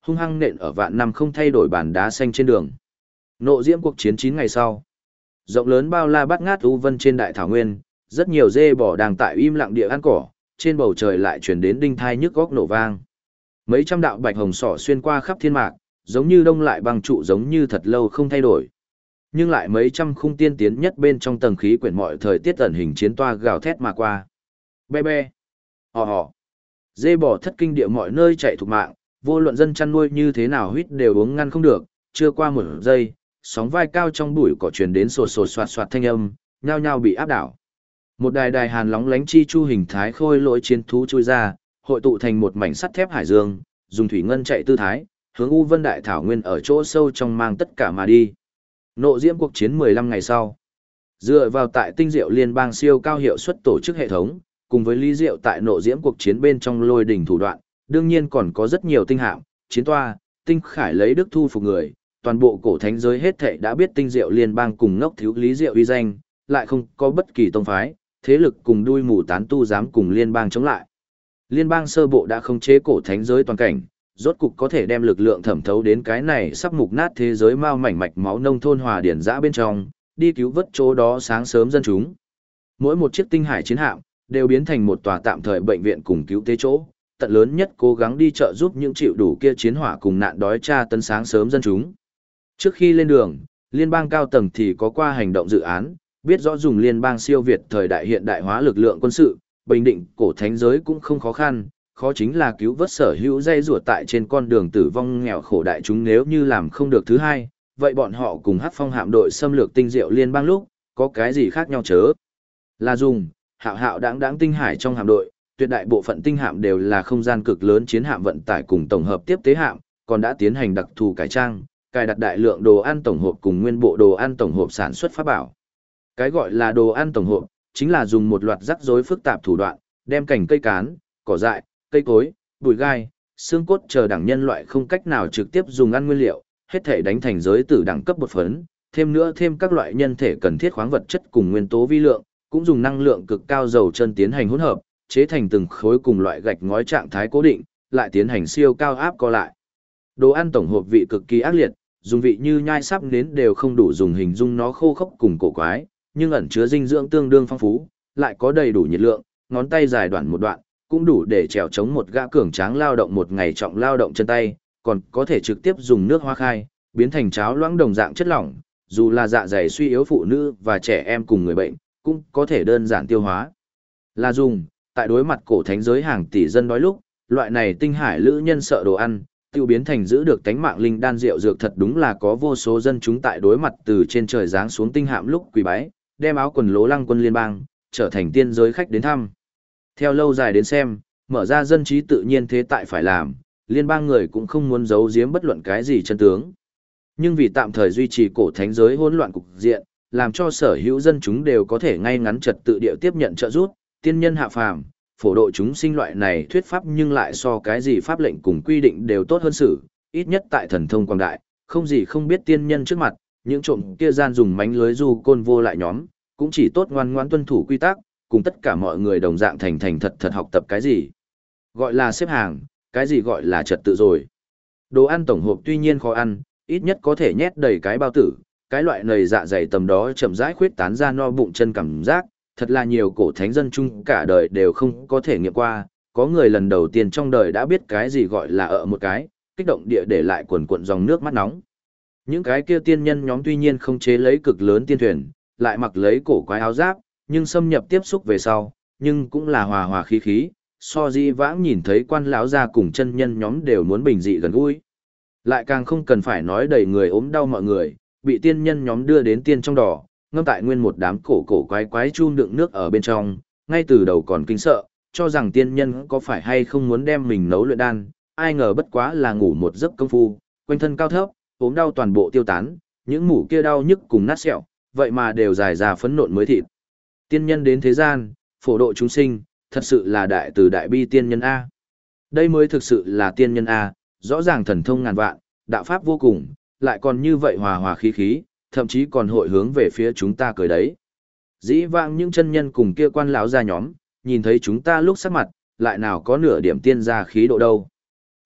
hung hăng nện ở vạn năm không thay đổi bàn đá xanh trên đường. Nộ diễm cuộc chiến 9 ngày sau. Rộng lớn bao la bát ngát u vân trên đại thảo nguyên, rất nhiều dê bò đang tại im lặng địa ăn cỏ, trên bầu trời lại truyền đến đinh thai nhức góc nổ vang. Mấy trăm đạo bạch hồng sỏ xuyên qua khắp thiên mạc, giống như đông lại băng trụ giống như thật lâu không thay đổi. Nhưng lại mấy trăm khung tiên tiến nhất bên trong tầng khí quyển mọi thời tiết ẩn hình chiến toa gào thét mà qua. Be be, hò hò. Dê bò thất kinh địa mọi nơi chạy thục mạng, vô luận dân chăn nuôi như thế nào huýt đều uống ngăn không được, chưa qua một giây, sóng vai cao trong bụi cỏ truyền đến sột sột soạt soạt thanh âm, nhao nhao bị áp đảo. Một đài đài hàn lóng lánh chi chu hình thái khôi lỗi chiến thú chui ra, hội tụ thành một mảnh sắt thép hải dương, dùng thủy ngân chạy tư thái, hướng U Vân Đại Thảo Nguyên ở chỗ sâu trong mang tất cả mà đi. Nộ diễm cuộc chiến 15 ngày sau. Dựa vào tại tinh diệu liên bang siêu cao hiệu suất tổ chức hệ thống, cùng với lý diệu tại nộ diễm cuộc chiến bên trong lôi đỉnh thủ đoạn, đương nhiên còn có rất nhiều tinh hạm, chiến toa, tinh khải lấy đức thu phục người, toàn bộ cổ thánh giới hết thảy đã biết tinh diệu liên bang cùng ngốc thiếu lý diệu uy danh, lại không có bất kỳ tông phái, thế lực cùng đuôi mù tán tu dám cùng liên bang chống lại. Liên bang sơ bộ đã khống chế cổ thánh giới toàn cảnh, rốt cục có thể đem lực lượng thẩm thấu đến cái này sắp mục nát thế giới mao mảnh mạch máu nông thôn hòa điển dã bên trong, đi cứu vớt chỗ đó sáng sớm dân chúng. Mỗi một chiếc tinh hải chiến hạm đều biến thành một tòa tạm thời bệnh viện cùng cứu tế chỗ, tận lớn nhất cố gắng đi trợ giúp những chịu đủ kia chiến hỏa cùng nạn đói tra tấn sáng sớm dân chúng. Trước khi lên đường, liên bang cao tầng thì có qua hành động dự án, biết rõ dùng liên bang siêu việt thời đại hiện đại hóa lực lượng quân sự, bình định cổ thánh giới cũng không khó khăn, khó chính là cứu vớt sở hữu dây rùa tại trên con đường tử vong nghèo khổ đại chúng. Nếu như làm không được thứ hai, vậy bọn họ cùng Hắc Phong hạm đội xâm lược tinh diệu liên bang lúc, có cái gì khác nhau chớ? Là dùng hạo hạo đáng tinh hải trong hạm đội, tuyệt đại bộ phận tinh hạm đều là không gian cực lớn chiến hạm vận tải cùng tổng hợp tiếp tế hạm, còn đã tiến hành đặc thù cải trang, cài đặt đại lượng đồ ăn tổng hộp cùng nguyên bộ đồ ăn tổng hộp sản xuất pháp bảo. Cái gọi là đồ ăn tổng hộp, chính là dùng một loạt rắc rối phức tạp thủ đoạn, đem cành cây cán, cỏ dại, cây cối, bụi gai, xương cốt chờ đẳng nhân loại không cách nào trực tiếp dùng ăn nguyên liệu, hết thể đánh thành giới tử đẳng cấp bột phấn, thêm nữa thêm các loại nhân thể cần thiết khoáng vật chất cùng nguyên tố vi lượng, cũng dùng năng lượng cực cao dầu chân tiến hành hỗn hợp, chế thành từng khối cùng loại gạch ngói trạng thái cố định, lại tiến hành siêu cao áp co lại. Đồ ăn tổng hộp vị cực kỳ ác liệt, dùng vị như nhai sắp nến đều không đủ dùng hình dung nó khô khốc cùng cổ quái, nhưng ẩn chứa dinh dưỡng tương đương phong phú, lại có đầy đủ nhiệt lượng, ngón tay dài đoạn một đoạn, cũng đủ để trèo chống một gã cường tráng lao động một ngày trọng lao động chân tay, còn có thể trực tiếp dùng nước hoa khai, biến thành cháo loãng đồng dạng chất lỏng, dù là dạ dày suy yếu phụ nữ và trẻ em cùng người bệnh, cũng có thể đơn giản tiêu hóa. Là dùng, tại đối mặt cổ thánh giới hàng tỷ dân đói lúc, loại này tinh hải lữ nhân sợ đồ ăn, tiêu biến thành giữ được tánh mạng linh đan rượu dược thật đúng là có vô số dân chúng tại đối mặt từ trên trời giáng xuống tinh hạm lúc quỳ bái, đem áo quần lố lăng quân liên bang, trở thành tiên giới khách đến thăm. Theo lâu dài đến xem, mở ra dân trí tự nhiên thế tại phải làm, liên bang người cũng không muốn giấu giếm bất luận cái gì chân tướng. Nhưng vì tạm thời duy trì cổ thánh giới hỗn loạn cục diện, làm cho sở hữu dân chúng đều có thể ngay ngắn trật tự địa tiếp nhận trợ giúp, tiên nhân hạ phàm, phổ độ chúng sinh loại này thuyết pháp nhưng lại so cái gì pháp lệnh cùng quy định đều tốt hơn sự, ít nhất tại thần thông quang đại, không gì không biết tiên nhân trước mặt, những trộm kia gian dùng mánh lưới du côn vô lại nhóm, cũng chỉ tốt ngoan ngoãn tuân thủ quy tắc, cùng tất cả mọi người đồng dạng thành thành thật thật học tập cái gì gọi là xếp hàng, cái gì gọi là trật tự rồi. Đồ ăn tổng hộp tuy nhiên khó ăn, ít nhất có thể nhét đầy cái bao tử, cái loại nầy dạ dày tầm đó chậm rãi khuyết tán ra no bụng chân cảm giác, thật là nhiều cổ thánh dân chung cả đời đều không có thể nghiệm qua, có người lần đầu tiên trong đời đã biết cái gì gọi là ở một cái, kích động địa để lại quần cuộn dòng nước mắt nóng. Những cái kia tiên nhân nhóm tuy nhiên không chế lấy cực lớn tiên thuyền, lại mặc lấy cổ quái áo giáp, nhưng xâm nhập tiếp xúc về sau, nhưng cũng là hòa hòa khí khí, so di vãng nhìn thấy quan lão gia cùng chân nhân nhóm đều muốn bình dị gần gũi. Lại càng không cần phải nói đầy người ốm đau mọi người, bị tiên nhân nhóm đưa đến tiên trong đỏ, ngâm tại nguyên một đám cổ cổ quái quái chum đựng nước ở bên trong, ngay từ đầu còn kinh sợ, cho rằng tiên nhân có phải hay không muốn đem mình nấu luyện đan, ai ngờ bất quá là ngủ một giấc công phu, quanh thân cao thấp, ốm đau toàn bộ tiêu tán, những mủ kia đau nhức cùng nát sẹo, vậy mà đều dài ra phấn nộn mới thịt. Tiên nhân đến thế gian, phổ độ chúng sinh, thật sự là đại từ đại bi tiên nhân A. Đây mới thực sự là tiên nhân A, rõ ràng thần thông ngàn vạn, đạo pháp vô cùng, lại còn như vậy hòa hòa khí khí, thậm chí còn hội hướng về phía chúng ta cười đấy. Dĩ vãng những chân nhân cùng kia quan lão gia nhóm, nhìn thấy chúng ta lúc sắc mặt, lại nào có nửa điểm tiên gia khí độ đâu.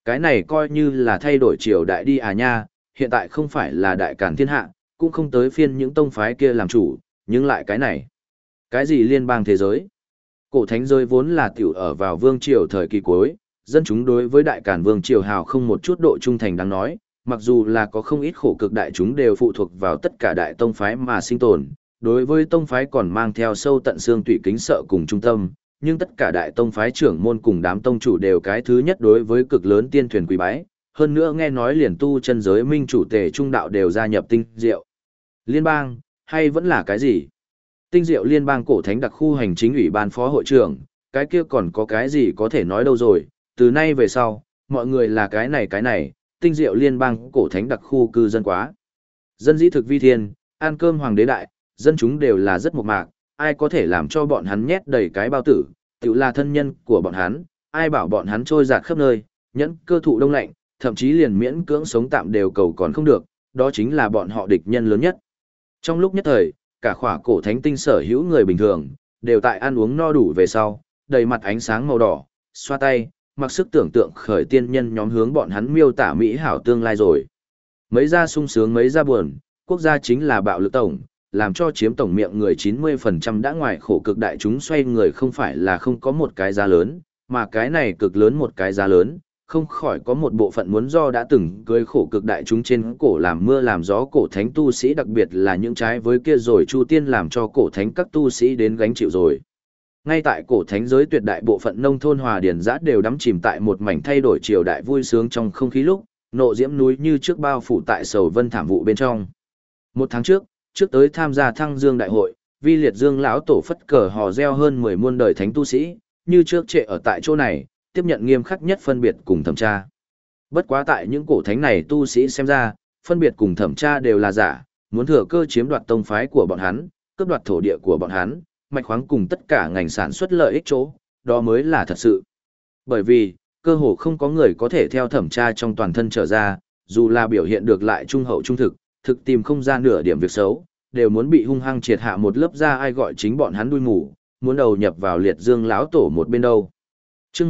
Cái này coi như là thay đổi triều đại đi à nha, hiện tại không phải là đại càn thiên hạ, cũng không tới phiên những tông phái kia làm chủ, nhưng lại cái này. Cái gì liên bang thế giới? Cổ thánh giới vốn là tiểu ở vào vương triều thời kỳ cuối, dân chúng đối với đại càn vương triều hào không một chút độ trung thành đáng nói, mặc dù là có không ít khổ cực đại chúng đều phụ thuộc vào tất cả đại tông phái mà sinh tồn, đối với tông phái còn mang theo sâu tận xương tủy kính sợ cùng trung tâm, nhưng tất cả đại tông phái trưởng môn cùng đám tông chủ đều cái thứ nhất đối với cực lớn tiên thuyền quý bái, hơn nữa nghe nói liền tu chân giới minh chủ tề trung đạo đều gia nhập tinh diệu. Liên bang, hay vẫn là cái gì? Tinh diệu liên bang cổ thánh đặc khu hành chính ủy ban phó hội trưởng, cái kia còn có cái gì có thể nói đâu rồi, từ nay về sau, mọi người là cái này, tinh diệu liên bang cổ thánh đặc khu cư dân quá. Dân dĩ thực vi thiên, ăn cơm hoàng đế đại, dân chúng đều là rất mộc mạc, ai có thể làm cho bọn hắn nhét đầy cái bao tử, tự là thân nhân của bọn hắn, ai bảo bọn hắn trôi giạt khắp nơi, nhẫn cơ thụ đông lạnh, thậm chí liền miễn cưỡng sống tạm đều cầu còn không được, đó chính là bọn họ địch nhân lớn nhất. Trong lúc nhất thời, cả khỏa cổ thánh tinh sở hữu người bình thường, đều tại ăn uống no đủ về sau, đầy mặt ánh sáng màu đỏ, xoa tay, mặc sức tưởng tượng khởi tiên nhân nhóm hướng bọn hắn miêu tả mỹ hảo tương lai rồi. Mấy gia sung sướng mấy gia buồn, quốc gia chính là bạo lực tổng, làm cho chiếm tổng miệng người 90% đã ngoài khổ cực đại chúng xoay người không phải là không có một cái giá lớn, mà cái này cực lớn một cái giá lớn, không khỏi có một bộ phận muốn do đã từng gây khổ cực đại chúng trên cổ làm mưa làm gió cổ thánh tu sĩ, đặc biệt là những trái với kia rồi Chu Tiên làm cho cổ thánh các tu sĩ đến gánh chịu rồi. Ngay tại cổ thánh giới tuyệt đại bộ phận nông thôn hòa điển giã đều đắm chìm tại một mảnh thay đổi triều đại vui sướng trong không khí lúc, nộ diễm núi như trước bao phủ tại sầu vân thảm vụ bên trong. Một tháng trước tới tham gia Thăng Dương đại hội, Vi Liệt Dương lão tổ phất cờ hò reo hơn 10 muôn đời thánh tu sĩ, như trước trệ ở tại chỗ này, tiếp nhận nghiêm khắc nhất phân biệt cùng thẩm tra. Bất quá tại những cổ thánh này tu sĩ xem ra, phân biệt cùng thẩm tra đều là giả, muốn thừa cơ chiếm đoạt tông phái của bọn hắn, cướp đoạt thổ địa của bọn hắn, mạch khoáng cùng tất cả ngành sản xuất lợi ích chỗ, đó mới là thật sự. Bởi vì, cơ hồ không có người có thể theo thẩm tra trong toàn thân trở ra, dù là biểu hiện được lại trung hậu trung thực tìm không ra nửa điểm việc xấu, đều muốn bị hung hăng triệt hạ một lớp da ai gọi chính bọn hắn đuôi ngủ, muốn đầu nhập vào Liệt Dương lão tổ một bên đâu. Chương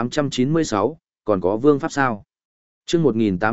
1896, còn có vương pháp sao? Chương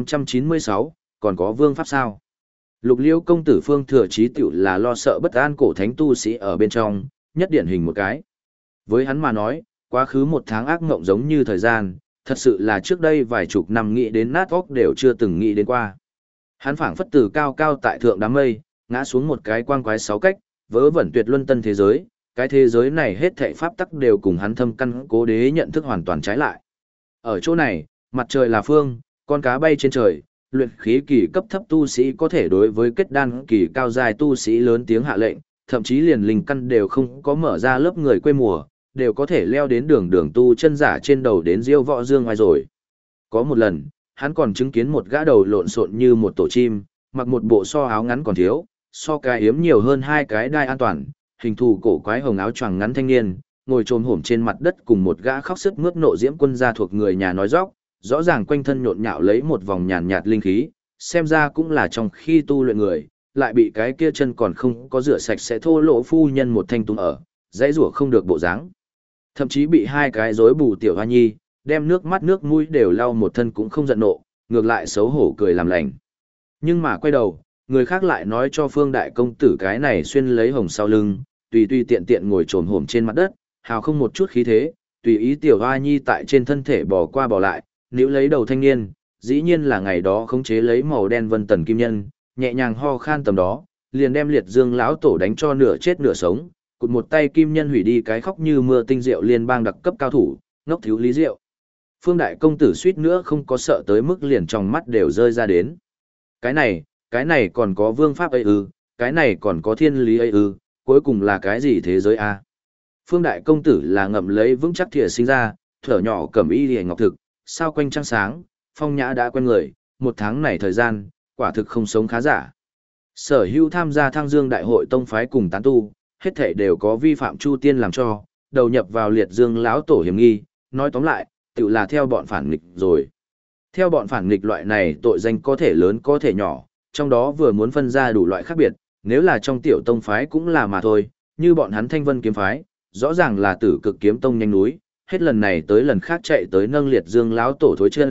1896, còn có vương pháp sao? Lục Liêu công tử Phương Thừa Chí tiểu là lo sợ bất an cổ thánh tu sĩ ở bên trong, nhất điển hình một cái. Với hắn mà nói, quá khứ một tháng ác mộng giống như thời gian, thật sự là trước đây vài chục năm nghĩ đến nát óc đều chưa từng nghĩ đến qua. Hắn phảng phất từ cao cao tại thượng đám mây, ngã xuống một cái quang quái sáu cách, vớ vẩn tuyệt luân tân thế giới, cái thế giới này hết thảy pháp tắc đều cùng hắn thâm căn cố đế nhận thức hoàn toàn trái lại. Ở chỗ này, mặt trời là phương, con cá bay trên trời, luyện khí kỳ cấp thấp tu sĩ có thể đối với kết đan kỳ cao dài tu sĩ lớn tiếng hạ lệnh, thậm chí liền linh căn đều không có mở ra lớp người quê mùa, đều có thể leo đến đường tu chân giả trên đầu đến diêu võ dương ngoài rồi. Có một lần, hắn còn chứng kiến một gã đầu lộn xộn như một tổ chim, mặc một bộ so áo ngắn còn thiếu, so cái yếm nhiều hơn hai cái đai an toàn, hình thù cổ quái hồng áo choàng ngắn thanh niên, ngồi trồm hổm trên mặt đất cùng một gã khóc sức mướt nộ diễm quân gia thuộc người nhà nói dóc, rõ ràng quanh thân nhộn nhạo lấy một vòng nhàn nhạt linh khí, xem ra cũng là trong khi tu luyện người, lại bị cái kia chân còn không có rửa sạch sẽ thô lỗ phu nhân một thanh tung ở, dãy rủa không được bộ dáng. Thậm chí bị hai cái rối bù tiểu hoa nhi, đem nước mắt nước mũi đều lau một thân cũng không giận nộ, ngược lại xấu hổ cười làm lành. Nhưng mà quay đầu, người khác lại nói cho Phương đại công tử cái này xuyên lấy hồng sau lưng, tùy tiện tiện ngồi trồm hổm trên mặt đất, hào không một chút khí thế, tùy ý tiểu hoa nhi tại trên thân thể bò qua bò lại, níu lấy đầu thanh niên, dĩ nhiên là ngày đó khống chế lấy màu đen vân tần kim nhân, nhẹ nhàng ho khan tầm đó, liền đem Liệt Dương lão tổ đánh cho nửa chết nửa sống, cụt một tay kim nhân hủy đi cái khóc như mưa tinh diệu liên bang đặc cấp cao thủ, ngốc thiếu lý diệu. Phương đại công tử suýt nữa không có sợ tới mức liền trong mắt đều rơi ra đến. Cái này còn có vương pháp ấy ư, cái này còn có thiên lý ấy ư, cuối cùng là cái gì thế giới a? Phương đại công tử là ngậm lấy vững chắc thìa sinh ra, thở nhỏ cẩm y liễu ngọc thực, sao quanh trăng sáng, phong nhã đã quen người, một tháng này thời gian, quả thực không sống khá giả. Sở hữu tham gia Thăng Dương đại hội tông phái cùng tán tu, hết thảy đều có vi phạm Chu Tiên làm cho, đầu nhập vào Liệt Dương lão tổ hiểm nghi, nói tóm lại, tự là theo bọn phản nghịch rồi. Theo bọn phản nghịch loại này tội danh có thể lớn có thể nhỏ, trong đó vừa muốn phân ra đủ loại khác biệt, nếu là trong tiểu tông phái cũng là mà thôi, như bọn hắn Thanh Vân kiếm phái, rõ ràng là Tử Cực kiếm tông nhanh núi, hết lần này tới lần khác chạy tới nâng Liệt Dương lão tổ thối chân,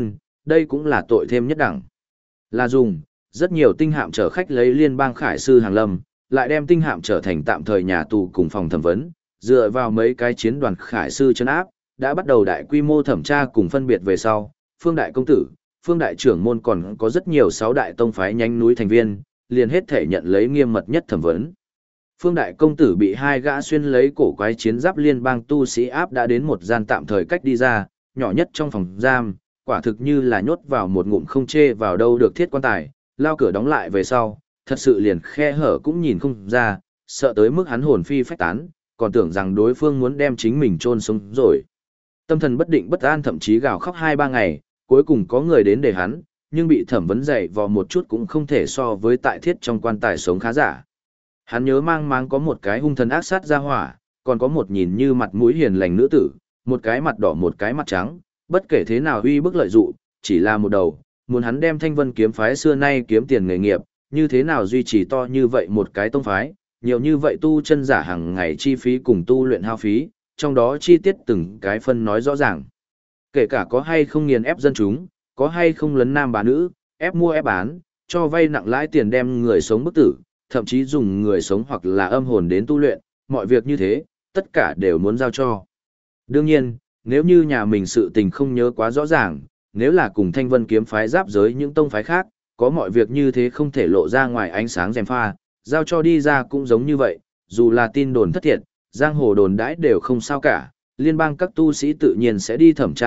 đây cũng là tội thêm nhất đẳng. Là dùng, rất nhiều tinh hạm chở khách lấy liên bang khải sư hàng lâm, lại đem tinh hạm trở thành tạm thời nhà tù cùng phòng thẩm vấn, dựa vào mấy cái chiến đoàn khải sư trấn áp, đã bắt đầu đại quy mô thẩm tra cùng phân biệt về sau, Phương đại công tử, Phương đại trưởng môn còn có rất nhiều sáu đại tông phái nhánh núi thành viên, liền hết thể nhận lấy nghiêm mật nhất thẩm vấn. Phương đại công tử bị hai gã xuyên lấy cổ quái chiến giáp liên bang tu sĩ áp đã đến một gian tạm thời cách đi ra, nhỏ nhất trong phòng giam, quả thực như là nhốt vào một ngụm không chê vào đâu được thiết quan tài, lao cửa đóng lại về sau, thật sự liền khe hở cũng nhìn không ra, sợ tới mức hắn hồn phi phách tán, còn tưởng rằng đối phương muốn đem chính mình chôn sống rồi. Tâm thần bất định bất an, thậm chí gào khóc 2-3 ngày, cuối cùng có người đến để hắn, nhưng bị thẩm vấn dậy vò một chút cũng không thể so với tại thiết trong quan tài sống khá giả. Hắn nhớ mang máng có một cái hung thần ác sát ra hỏa, còn có một nhìn như mặt mũi hiền lành nữ tử, một cái mặt đỏ một cái mặt trắng, bất kể thế nào uy bức lợi dụ, chỉ là một đầu, muốn hắn đem Thanh Vân kiếm phái xưa nay kiếm tiền nghề nghiệp, như thế nào duy trì to như vậy một cái tông phái, nhiều như vậy tu chân giả hàng ngày chi phí cùng tu luyện hao phí, trong đó chi tiết từng cái phân nói rõ ràng. Kể cả có hay không nghiền ép dân chúng, có hay không lấn nam bà nữ, ép mua ép bán, cho vay nặng lãi tiền đem người sống bức tử, thậm chí dùng người sống hoặc là âm hồn đến tu luyện, mọi việc như thế, tất cả đều muốn giao cho. Đương nhiên, nếu như nhà mình sự tình không nhớ quá rõ ràng, nếu là cùng Thanh Vân kiếm phái giáp giới những tông phái khác, có mọi việc như thế không thể lộ ra ngoài ánh sáng rèm pha, giao cho đi ra cũng giống như vậy, dù là tin đồn thất thiệt, giang hồ đồn đãi đều không sao cả, liên bang các tu sĩ tự nhiên sẽ đi thẩm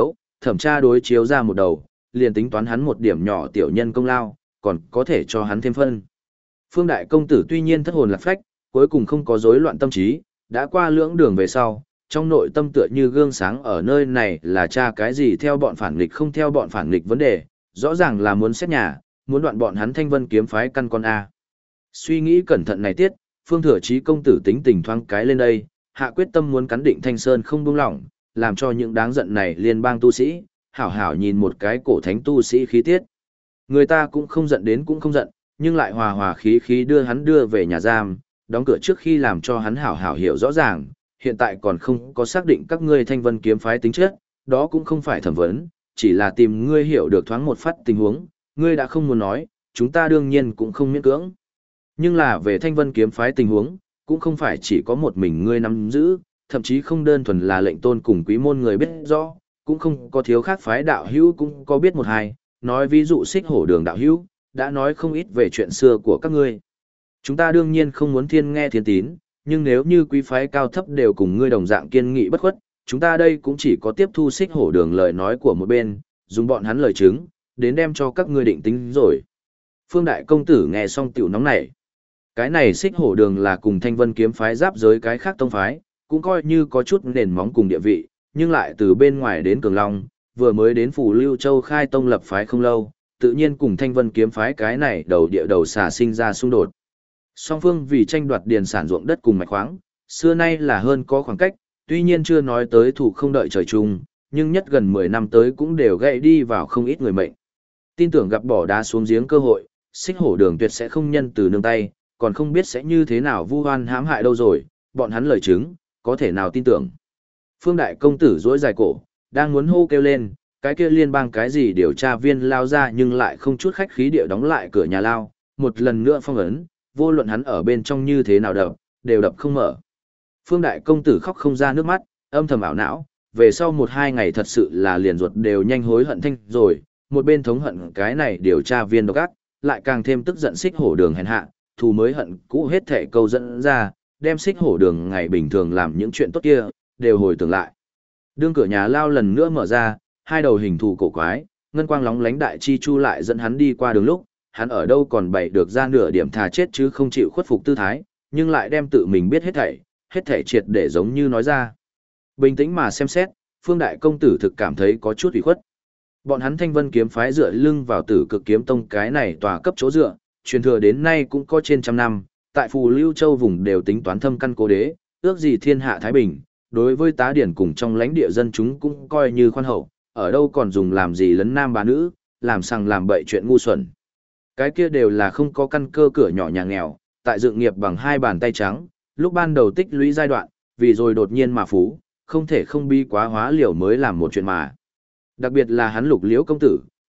tra đối chiếu ra một đầu, liền tính toán hắn một điểm nhỏ tiểu nhân công lao, còn có thể cho hắn thêm phân. Phương đại công tử tuy nhiên thất hồn lạc phách, cuối cùng không có rối loạn tâm trí, đã qua lưỡng đường về sau, trong nội tâm tựa như gương sáng ở nơi này là tra cái gì theo bọn phản nghịch không theo bọn phản nghịch vấn đề, rõ ràng là muốn xét nhà, muốn đoạn bọn hắn Thanh Vân kiếm phái căn con A. Suy nghĩ cẩn thận này tiết, Phương Thừa Chí công tử tính tình thoáng cái lên đây, hạ quyết tâm muốn cắn định Thanh Sơn không buông lỏng, làm cho những đáng giận này liên bang tu sĩ, hảo hảo nhìn một cái cổ thánh tu sĩ khí tiết. Người ta cũng không giận đến cũng không giận, nhưng lại hòa hòa khí khí đưa hắn đưa về nhà giam, đóng cửa trước khi làm cho hắn hảo hảo hiểu rõ ràng, hiện tại còn không có xác định các ngươi Thanh Vân kiếm phái tính chất, đó cũng không phải thẩm vấn, chỉ là tìm ngươi hiểu được thoáng một phát tình huống, ngươi đã không muốn nói, chúng ta đương nhiên cũng không miễn cưỡng. Nhưng là về Thanh Vân kiếm phái tình huống, cũng không phải chỉ có một mình ngươi nắm giữ, thậm chí không đơn thuần là lệnh tôn cùng quý môn người biết rõ, cũng không có thiếu khác phái đạo hữu cũng có biết một hai, nói ví dụ Xích Hổ Đường đạo hữu, đã nói không ít về chuyện xưa của các ngươi. Chúng ta đương nhiên không muốn thiên nghe thiên tín, nhưng nếu như quý phái cao thấp đều cùng ngươi đồng dạng kiên nghị bất khuất, chúng ta đây cũng chỉ có tiếp thu Xích Hổ Đường lời nói của một bên, dùng bọn hắn lời chứng, đến đem cho các ngươi định tính rồi. Phương đại công tử nghe xong tiểu nóng nảy. Cái này Xích Hổ Đường là cùng Thanh Vân kiếm phái giáp giới cái khác tông phái, cũng coi như có chút nền móng cùng địa vị, nhưng lại từ bên ngoài đến Cường Long, vừa mới đến Phủ Lưu Châu khai tông lập phái không lâu, tự nhiên cùng Thanh Vân kiếm phái cái này đầu địa đầu xả sinh ra xung đột. Song phương vì tranh đoạt điền sản ruộng đất cùng mạch khoáng, xưa nay là hơn có khoảng cách, tuy nhiên chưa nói tới thủ không đợi trời chung, nhưng nhất gần 10 năm tới cũng đều gãy đi vào không ít người mệnh. Tin tưởng gặp bỏ đá xuống giếng cơ hội, Xích Hổ Đường tuyệt sẽ không nhân từ nương tay, còn không biết sẽ như thế nào vu oan hãm hại đâu rồi, bọn hắn lời chứng, có thể nào tin tưởng. Phương đại công tử rỗi dài cổ, đang muốn hô kêu lên, cái kia liên bang cái gì điều tra viên lao ra nhưng lại không chút khách khí địa đóng lại cửa nhà lao, một lần nữa phong ấn, vô luận hắn ở bên trong như thế nào đập, đều đập không mở. Phương đại công tử khóc không ra nước mắt, âm thầm ảo não, về sau 1-2 ngày thật sự là liền ruột đều nhanh hối hận thanh rồi, một bên thống hận cái này điều tra viên độc ác, lại càng thêm tức giận Xích Hổ Đường hèn hạ, thù mới hận cũ hết thể câu dẫn ra, đem Xích Hổ Đường ngày bình thường làm những chuyện tốt kia, đều hồi tưởng lại. Đương cửa nhà lao lần nữa mở ra, hai đầu hình thù cổ quái, ngân quang lóng lánh đại chi chu lại dẫn hắn đi qua đường lúc, hắn ở đâu còn bày được ra nửa điểm thà chết chứ không chịu khuất phục tư thái, nhưng lại đem tự mình biết hết thảy triệt để giống như nói ra. Bình tĩnh mà xem xét, Phương đại công tử thực cảm thấy có chút ủy khuất. Bọn hắn Thanh Vân kiếm phái dựa lưng vào Tử Cực kiếm tông cái này tòa cấp chỗ dựa, truyền thừa đến nay cũng có trên trăm năm, tại Phù Lưu Châu vùng đều tính toán thâm căn cố đế, ước gì thiên hạ thái bình, đối với tá điển cùng trong lãnh địa dân chúng cũng coi như khoan hậu, ở đâu còn dùng làm gì lấn nam bà nữ, làm sằng làm bậy chuyện ngu xuẩn. Cái kia đều là không có căn cơ cửa nhỏ nhà nghèo, tại dựng nghiệp bằng hai bàn tay trắng, lúc ban đầu tích lũy giai đoạn, vì rồi đột nhiên mà phú, không thể không bi quá hóa liều mới làm một chuyện mà. Đặc biệt là hắn Lục Liễu công tử,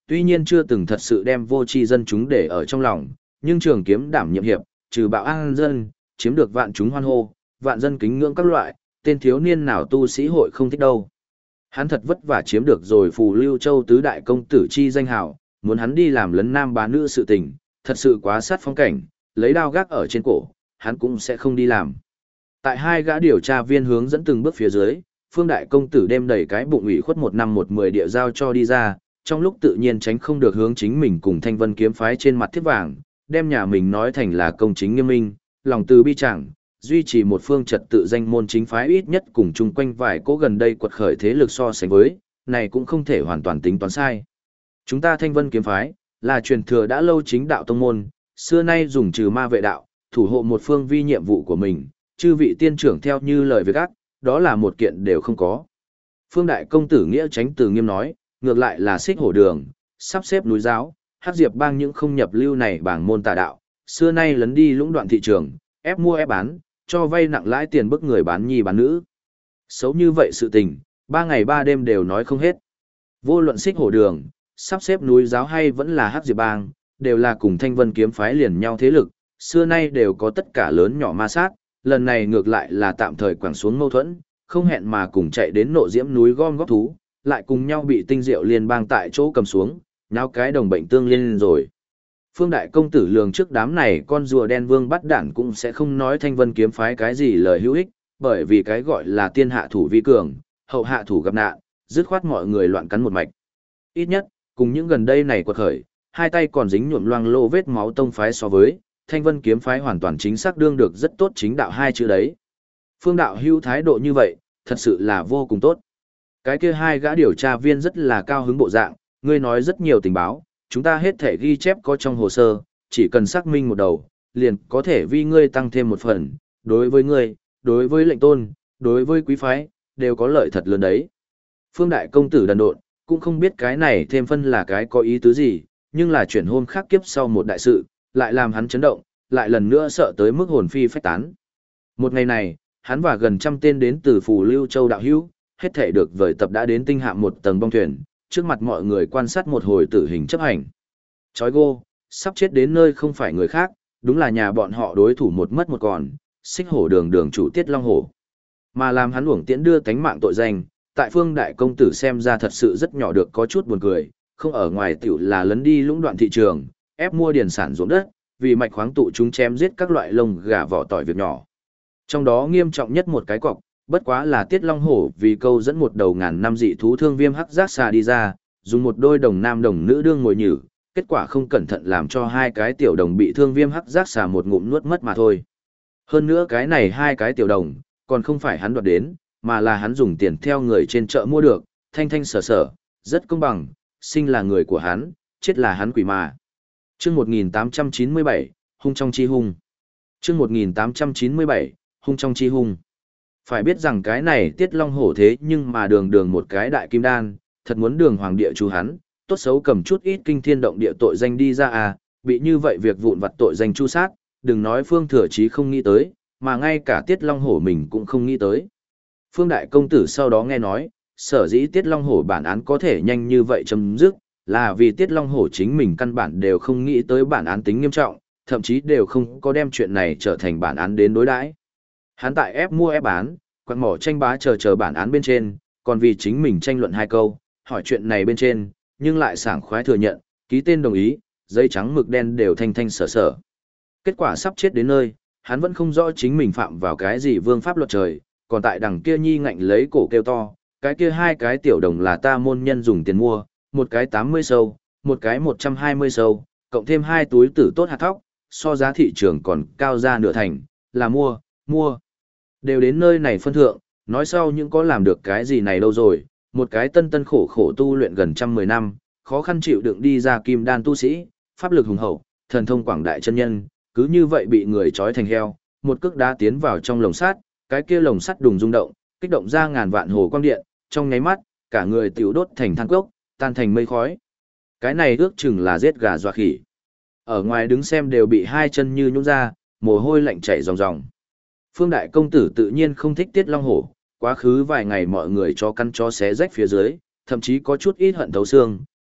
tuy nhiên chưa từng thật sự đem vô tri dân chúng để ở trong lòng, nhưng trường kiếm đảm nhiệm hiệp, trừ bạo an dân, chiếm được vạn chúng hoan hô, vạn dân kính ngưỡng các loại, tên thiếu niên nào tu sĩ hội không thích đâu. Hắn thật vất vả chiếm được rồi Phù Lưu Châu tứ đại công tử chi danh hào, muốn hắn đi làm lấn nam bá nữ sự tình, thật sự quá sát phong cảnh, lấy đao gác ở trên cổ, hắn cũng sẽ không đi làm. Tại hai gã điều tra viên hướng dẫn từng bước phía dưới, Phương đại công tử đem đầy cái bụng ủy khuất 1 năm 10 địa giao cho đi ra, trong lúc tự nhiên tránh không được hướng chính mình cùng Thanh Vân kiếm phái trên mặt thiết vàng, đem nhà mình nói thành là công chính nghiêm minh, lòng từ bi chẳng, duy trì một phương trật tự danh môn chính phái ít nhất cùng chung quanh vài cố gần đây quật khởi thế lực so sánh với, này cũng không thể hoàn toàn tính toán sai. Chúng ta Thanh Vân kiếm phái là truyền thừa đã lâu chính đạo tông môn, xưa nay dùng trừ ma vệ đạo, thủ hộ một phương vi nhiệm vụ của mình, chư vị tiên trưởng theo như lời việc ác, đó là một kiện đều không có. Phương đại công tử nghĩa tránh từ nghiêm nói, ngược lại là xích hổ đường, sắp xếp núi giáo, hắc diệp bang những không nhập lưu này bảng môn tà đạo, xưa nay lấn đi lũng đoạn thị trường, ép mua ép bán, cho vay nặng lãi tiền bức người bán nhi bán nữ. Xấu như vậy sự tình, 3 ngày 3 đêm đều nói không hết. Vô luận xích hổ đường, sắp xếp núi giáo hay vẫn là hắc diệp bang, đều là cùng Thanh Vân kiếm phái liền nhau thế lực, xưa nay đều có tất cả lớn nhỏ ma sát, lần này ngược lại là tạm thời quẳng xuống mâu thuẫn, không hẹn mà cùng chạy đến nộ diễm núi gom góp thú, lại cùng nhau bị tinh diệu liên bang tại chỗ cầm xuống, nháo cái đồng bệnh tương liên rồi. Phương đại công tử lường trước đám này con rùa đen vương bắt đản cũng sẽ không nói Thanh Vân kiếm phái cái gì lời hữu ích, bởi vì cái gọi là tiên hạ thủ vi cường, hậu hạ thủ gặp nạn, dứt khoát mọi người loạn cắn một mạch. Ít nhất, cùng những gần đây này quật khởi, hai tay còn dính nhuộm loang lô vết máu tông phái so với, Thanh Vân kiếm phái hoàn toàn chính xác đương được rất tốt chính đạo hai chữ đấy. Phương đạo hữu thái độ như vậy, thật sự là vô cùng tốt. Cái kia hai gã điều tra viên rất là cao hứng bộ dạng, ngươi nói rất nhiều tình báo, chúng ta hết thể ghi chép có trong hồ sơ, chỉ cần xác minh một đầu, liền có thể vì ngươi tăng thêm một phần, đối với ngươi, đối với lệnh tôn, đối với quý phái, đều có lợi thật lớn đấy. Phương đại công tử đần độn, cũng không biết cái này thêm phân là cái có ý tứ gì, nhưng là chuyển hôn khác kiếp sau một đại sự, lại làm hắn chấn động, lại lần nữa sợ tới mức hồn phi phách tán. Một ngày này, hắn và gần 100 tên đến từ Phù Lưu Châu đạo hữu, hết thể được vời tập đã đến tinh hạm một tầng bong thuyền, trước mặt mọi người quan sát một hồi tử hình chấp hành. Chói gô, sắp chết đến nơi không phải người khác, đúng là nhà bọn họ đối thủ một mất một còn, xích hổ đường đường chủ Tiết Long Hổ. Mà làm hắn uổng tiễn đưa tánh mạng tội danh, tại Phương đại công tử xem ra thật sự rất nhỏ được có chút buồn cười, không ở ngoài tiểu là lấn đi lũng đoạn thị trường, ép mua điền sản ruộng đất, vì mạch khoáng tụ chúng chém giết các loại lông gà vỏ tỏi việc nhỏ. Trong đó nghiêm trọng nhất một cái cọc, bất quá là Tiết Long Hổ vì câu dẫn một đầu ngàn năm dị thú thương viêm hắc giác xà đi ra, dùng một đôi đồng nam đồng nữ đương ngồi nhử, kết quả không cẩn thận làm cho hai cái tiểu đồng bị thương viêm hắc giác xà một ngụm nuốt mất mà thôi. Hơn nữa cái này hai cái tiểu đồng, còn không phải hắn đoạt đến, mà là hắn dùng tiền theo người trên chợ mua được, thanh thanh sở sở, rất công bằng, sinh là người của hắn, chết là hắn quỷ mà. Chương 1897, hung trong chi hung. Chương 1897, hung trong chi hung. Phải biết rằng cái này Tiết Long Hổ thế nhưng mà đường đường một cái đại kim đan, thật muốn đường hoàng địa chú hắn, tốt xấu cầm chút ít kinh thiên động địa tội danh đi ra à, bị như vậy việc vụn vặt tội danh chu sát, đừng nói Phương Thừa Chí không nghĩ tới, mà ngay cả Tiết Long Hổ mình cũng không nghĩ tới. Phương đại công tử sau đó nghe nói, sở dĩ Tiết Long Hổ bản án có thể nhanh như vậy chấm dứt, là vì Tiết Long Hổ chính mình căn bản đều không nghĩ tới bản án tính nghiêm trọng, thậm chí đều không có đem chuyện này trở thành bản án đến đối đãi. Hắn tại ép mua ép bán, quạt mỏ tranh bá chờ bản án bên trên, còn vì chính mình tranh luận hai câu, hỏi chuyện này bên trên, nhưng lại sảng khoái thừa nhận, ký tên đồng ý, giấy trắng mực đen đều thanh thanh sở sở. Kết quả sắp chết đến nơi, hắn vẫn không rõ chính mình phạm vào cái gì vương pháp luật trời, còn tại đằng kia nhi ngạnh lấy cổ kêu to, cái kia hai cái tiểu đồng là ta môn nhân dùng tiền mua, một cái 80 sâu, một cái 120 sâu, cộng thêm hai túi tử tốt hạt thóc, so giá thị trường còn cao ra nửa thành, là mua. Đều đến nơi này phân thượng, nói sau những có làm được cái gì này đâu rồi, một cái tân khổ khổ tu luyện gần 110 năm, khó khăn chịu đựng đi ra kim đan tu sĩ, pháp lực hùng hậu, thần thông quảng đại chân nhân, cứ như vậy bị người trói thành heo, một cước đá tiến vào trong lồng sắt, cái kia lồng sắt đùng rung động, kích động ra ngàn vạn hồ quang điện, trong nháy mắt, cả người tiểu đốt thành than cốc, tan thành mây khói. Cái này ước chừng là giết gà dọa khỉ. Ở ngoài đứng xem đều bị hai chân như nhũn ra, mồ hôi lạnh chảy ròng ròng. Phương đại công tử tự nhiên không thích Tiết Long Hổ, quá khứ vài ngày mọi người cho căn chó xé rách phía dưới, thậm chí có chút ít hận thấu xương,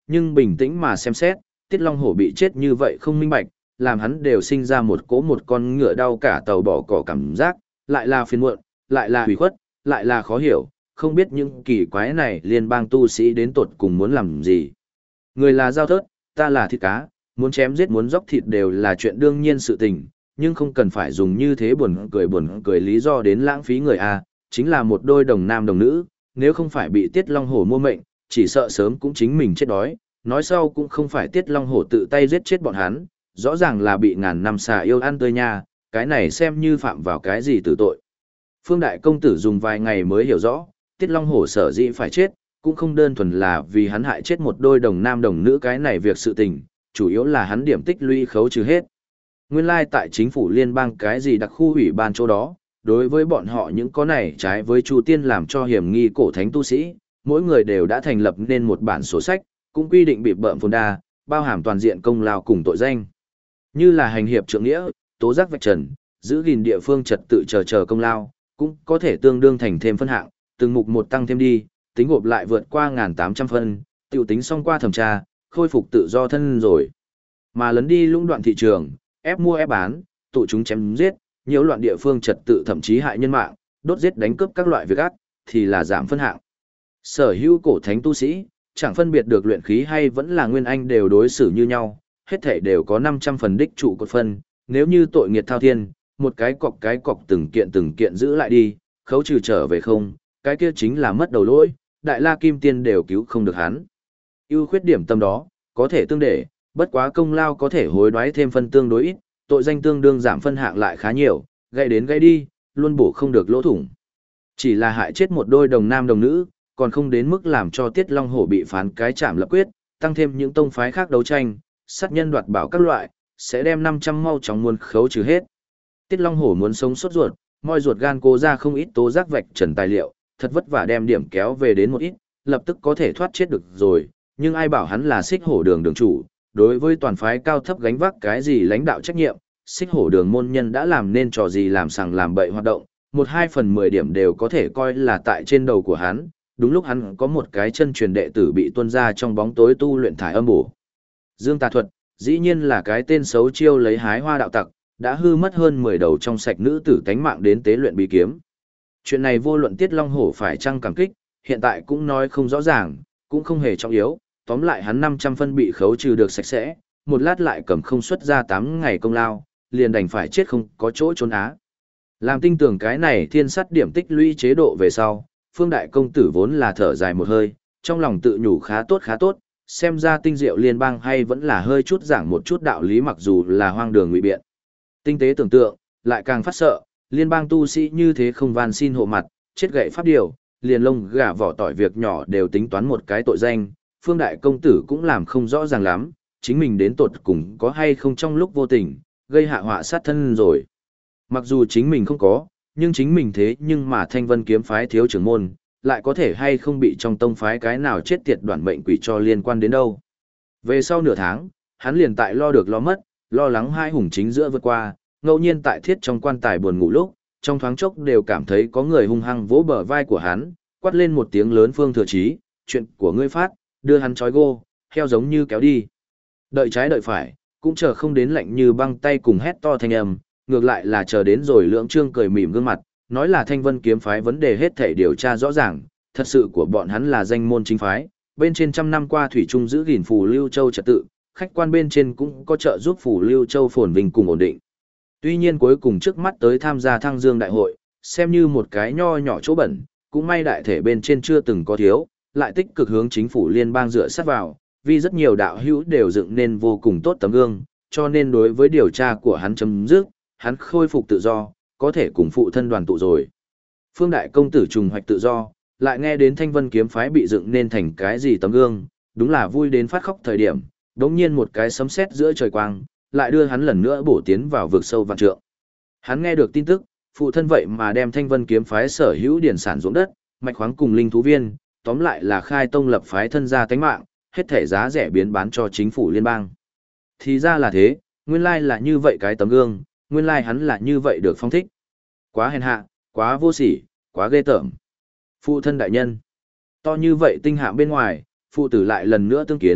nhưng bình tĩnh mà xem xét, Tiết Long Hổ bị chết như vậy không minh bạch, làm hắn đều sinh ra một con ngựa đau cả tàu bỏ cỏ cảm giác, lại là phiền muộn, lại là hủy khuất, lại là khó hiểu, không biết những kỳ quái này liên bang tu sĩ đến tột cùng muốn làm gì. Người là dao thớt, ta là thịt cá, muốn chém giết muốn dốc thịt đều là chuyện đương nhiên sự tình, nhưng không cần phải dùng như thế buồn cười lý do đến lãng phí người A, chính là một đôi đồng nam đồng nữ, nếu không phải bị Tiết Long Hổ mua mệnh, chỉ sợ sớm cũng chính mình chết đói, nói sau cũng không phải Tiết Long Hổ tự tay giết chết bọn hắn, rõ ràng là bị ngàn năm xà yêu ăn tươi nha, cái này xem như phạm vào cái gì tử tội. Phương Đại Công Tử dùng vài ngày mới hiểu rõ, Tiết Long Hổ sở dĩ phải chết, cũng không đơn thuần là vì hắn hại chết một đôi đồng nam đồng nữ cái này việc sự tình, chủ yếu là hắn điểm tích lũy khấu trừ hết. Nguyên lai tại chính phủ liên bang cái gì đặc khu ủy ban chỗ đó, đối với bọn họ những có này trái với Chu Tiên làm cho hiểm nghi cổ thánh tu sĩ, mỗi người đều đã thành lập nên một bản sổ sách, cũng quy định bị bợm phồn đa, bao hàm toàn diện công lao cùng tội danh. Như là hành hiệp trượng nghĩa, tố giác vạch trần, giữ gìn địa phương trật tự chờ công lao, cũng có thể tương đương thành thêm phân hạng, từng mục một tăng thêm đi, tính gộp lại vượt qua 1.800 phân, tiểu tính xong qua thẩm tra, khôi phục tự do thân rồi. Mà lấn đi lũng đoạn thị trường, ép mua ép bán, tụ chúng chém giết, nhiễu loạn địa phương trật tự thậm chí hại nhân mạng, đốt giết đánh cướp các loại việc ác, thì là giảm phân hạng. Sở hữu cổ thánh tu sĩ, chẳng phân biệt được luyện khí hay vẫn là nguyên anh đều đối xử như nhau, hết thể đều có 500 phần đích trụ cột phân, nếu như tội nghiệt thao thiên, một cái cọc từng kiện giữ lại đi, khấu trừ trở về không, cái kia chính là mất đầu lỗi, đại la kim tiên đều cứu không được hắn. Ưu khuyết điểm tâm đó, có thể tương để, bất quá công lao có thể hối đoái thêm phân tương đối ít, tội danh tương đương giảm phân hạng lại khá nhiều, gây đến gây đi, luôn bổ không được lỗ thủng. Chỉ là hại chết một đôi đồng nam đồng nữ, còn không đến mức làm cho Tiết Long Hổ bị phán cái trảm lập quyết, tăng thêm những tông phái khác đấu tranh, sát nhân đoạt bảo các loại, sẽ đem 500 mau chóng muôn khấu trừ hết. Tiết Long Hổ muốn sống sốt ruột, moi ruột gan cố ra không ít tố giác vạch trần tài liệu, thật vất vả đem điểm kéo về đến một ít, lập tức có thể thoát chết được rồi, nhưng ai bảo hắn là Xích Hổ đường đường chủ, đối với toàn phái cao thấp gánh vác cái gì lãnh đạo trách nhiệm, Xích Hổ đường môn nhân đã làm nên trò gì làm sằng làm bậy hoạt động, 1-2 phần 10 điểm đều có thể coi là tại trên đầu của hắn, đúng lúc hắn có một cái chân truyền đệ tử bị tuôn ra trong bóng tối tu luyện thải âm bổ. Dương Tà Thuật, dĩ nhiên là cái tên xấu chiêu lấy hái hoa đạo tặc, đã hư mất hơn 10 đầu trong sạch nữ tử tánh mạng đến tế luyện bí kiếm. Chuyện này vô luận Tiết Long Hổ phải chăng cảm kích, hiện tại cũng nói không rõ ràng, cũng không hề trọng yếu, tóm lại hắn 500 phân bị khấu trừ được sạch sẽ, một lát lại cầm không xuất ra 8 ngày công lao, liền đành phải chết không có chỗ trốn á. Làm tinh tưởng cái này thiên sắt điểm tích lũy chế độ về sau, Phương Đại Công Tử vốn là thở dài một hơi, trong lòng tự nhủ khá tốt, xem ra tinh diệu liên bang hay vẫn là hơi chút giảng một chút đạo lý mặc dù là hoang đường ngụy biện. Tinh tế tưởng tượng, lại càng phát sợ, liên bang tu sĩ như thế không van xin hộ mặt, chết gậy pháp điều, liền lông gà vỏ tỏi việc nhỏ đều tính toán một cái tội danh, Phương Đại Công Tử cũng làm không rõ ràng lắm, chính mình đến tột cùng có hay không trong lúc vô tình, gây hạ họa sát thân rồi. Mặc dù chính mình không có, nhưng chính mình thế nhưng mà Thanh Vân kiếm phái thiếu trưởng môn, lại có thể hay không bị trong tông phái cái nào chết tiệt đoạn mệnh quỷ cho liên quan đến đâu. Về sau nửa tháng, hắn liền tại lo được lo mất, lo lắng hai hùng chính giữa vượt qua, ngẫu nhiên tại thiết trong quan tài buồn ngủ lúc, trong thoáng chốc đều cảm thấy có người hung hăng vỗ bờ vai của hắn, quát lên một tiếng lớn Phương Thừa Chí, chuyện của ngươi phát, đưa hắn trói gô, heo giống như kéo đi. Đợi trái đợi phải, cũng chờ không đến lạnh như băng tay cùng hét to thanh âm, ngược lại là chờ đến rồi Lưỡng Trương cười mỉm gương mặt, nói là Thanh Vân kiếm phái vấn đề hết thảy điều tra rõ ràng, thật sự của bọn hắn là danh môn chính phái, bên trên trăm năm qua thủy chung giữ gìn Phù Lưu Châu trật tự, khách quan bên trên cũng có trợ giúp Phù Lưu Châu phồn vinh cùng ổn định. Tuy nhiên cuối cùng trước mắt tới tham gia Thăng Dương đại hội, xem như một cái nho nhỏ chỗ bẩn, cũng may đại thể bên trên chưa từng có thiếu, lại tích cực hướng chính phủ liên bang dựa sát vào, vì rất nhiều đạo hữu đều dựng nên vô cùng tốt tấm gương, cho nên đối với điều tra của hắn chấm dứt, hắn khôi phục tự do, có thể cùng phụ thân đoàn tụ rồi. Phương Đại Công Tử trùng hoạch tự do, lại nghe đến Thanh Vân kiếm phái bị dựng nên thành cái gì tấm gương, đúng là vui đến phát khóc thời điểm, đống nhiên một cái sấm sét giữa trời quang, lại đưa hắn lần nữa bổ tiến vào vực sâu vạn trượng. Hắn nghe được tin tức, phụ thân vậy mà đem Thanh Vân kiếm phái sở hữu điển sản ruộng đất, mạch khoáng cùng linh thú viên, tóm lại là khai tông lập phái thân gia tánh mạng, hết thể giá rẻ biến bán cho chính phủ liên bang. Thì ra là thế, nguyên lai là như vậy cái tấm gương, nguyên lai hắn là như vậy được phong thích. Quá hèn hạ, quá vô sỉ, quá ghê tởm. Phụ thân đại nhân. To như vậy tinh hạm bên ngoài, phụ tử lại lần nữa tương kiến,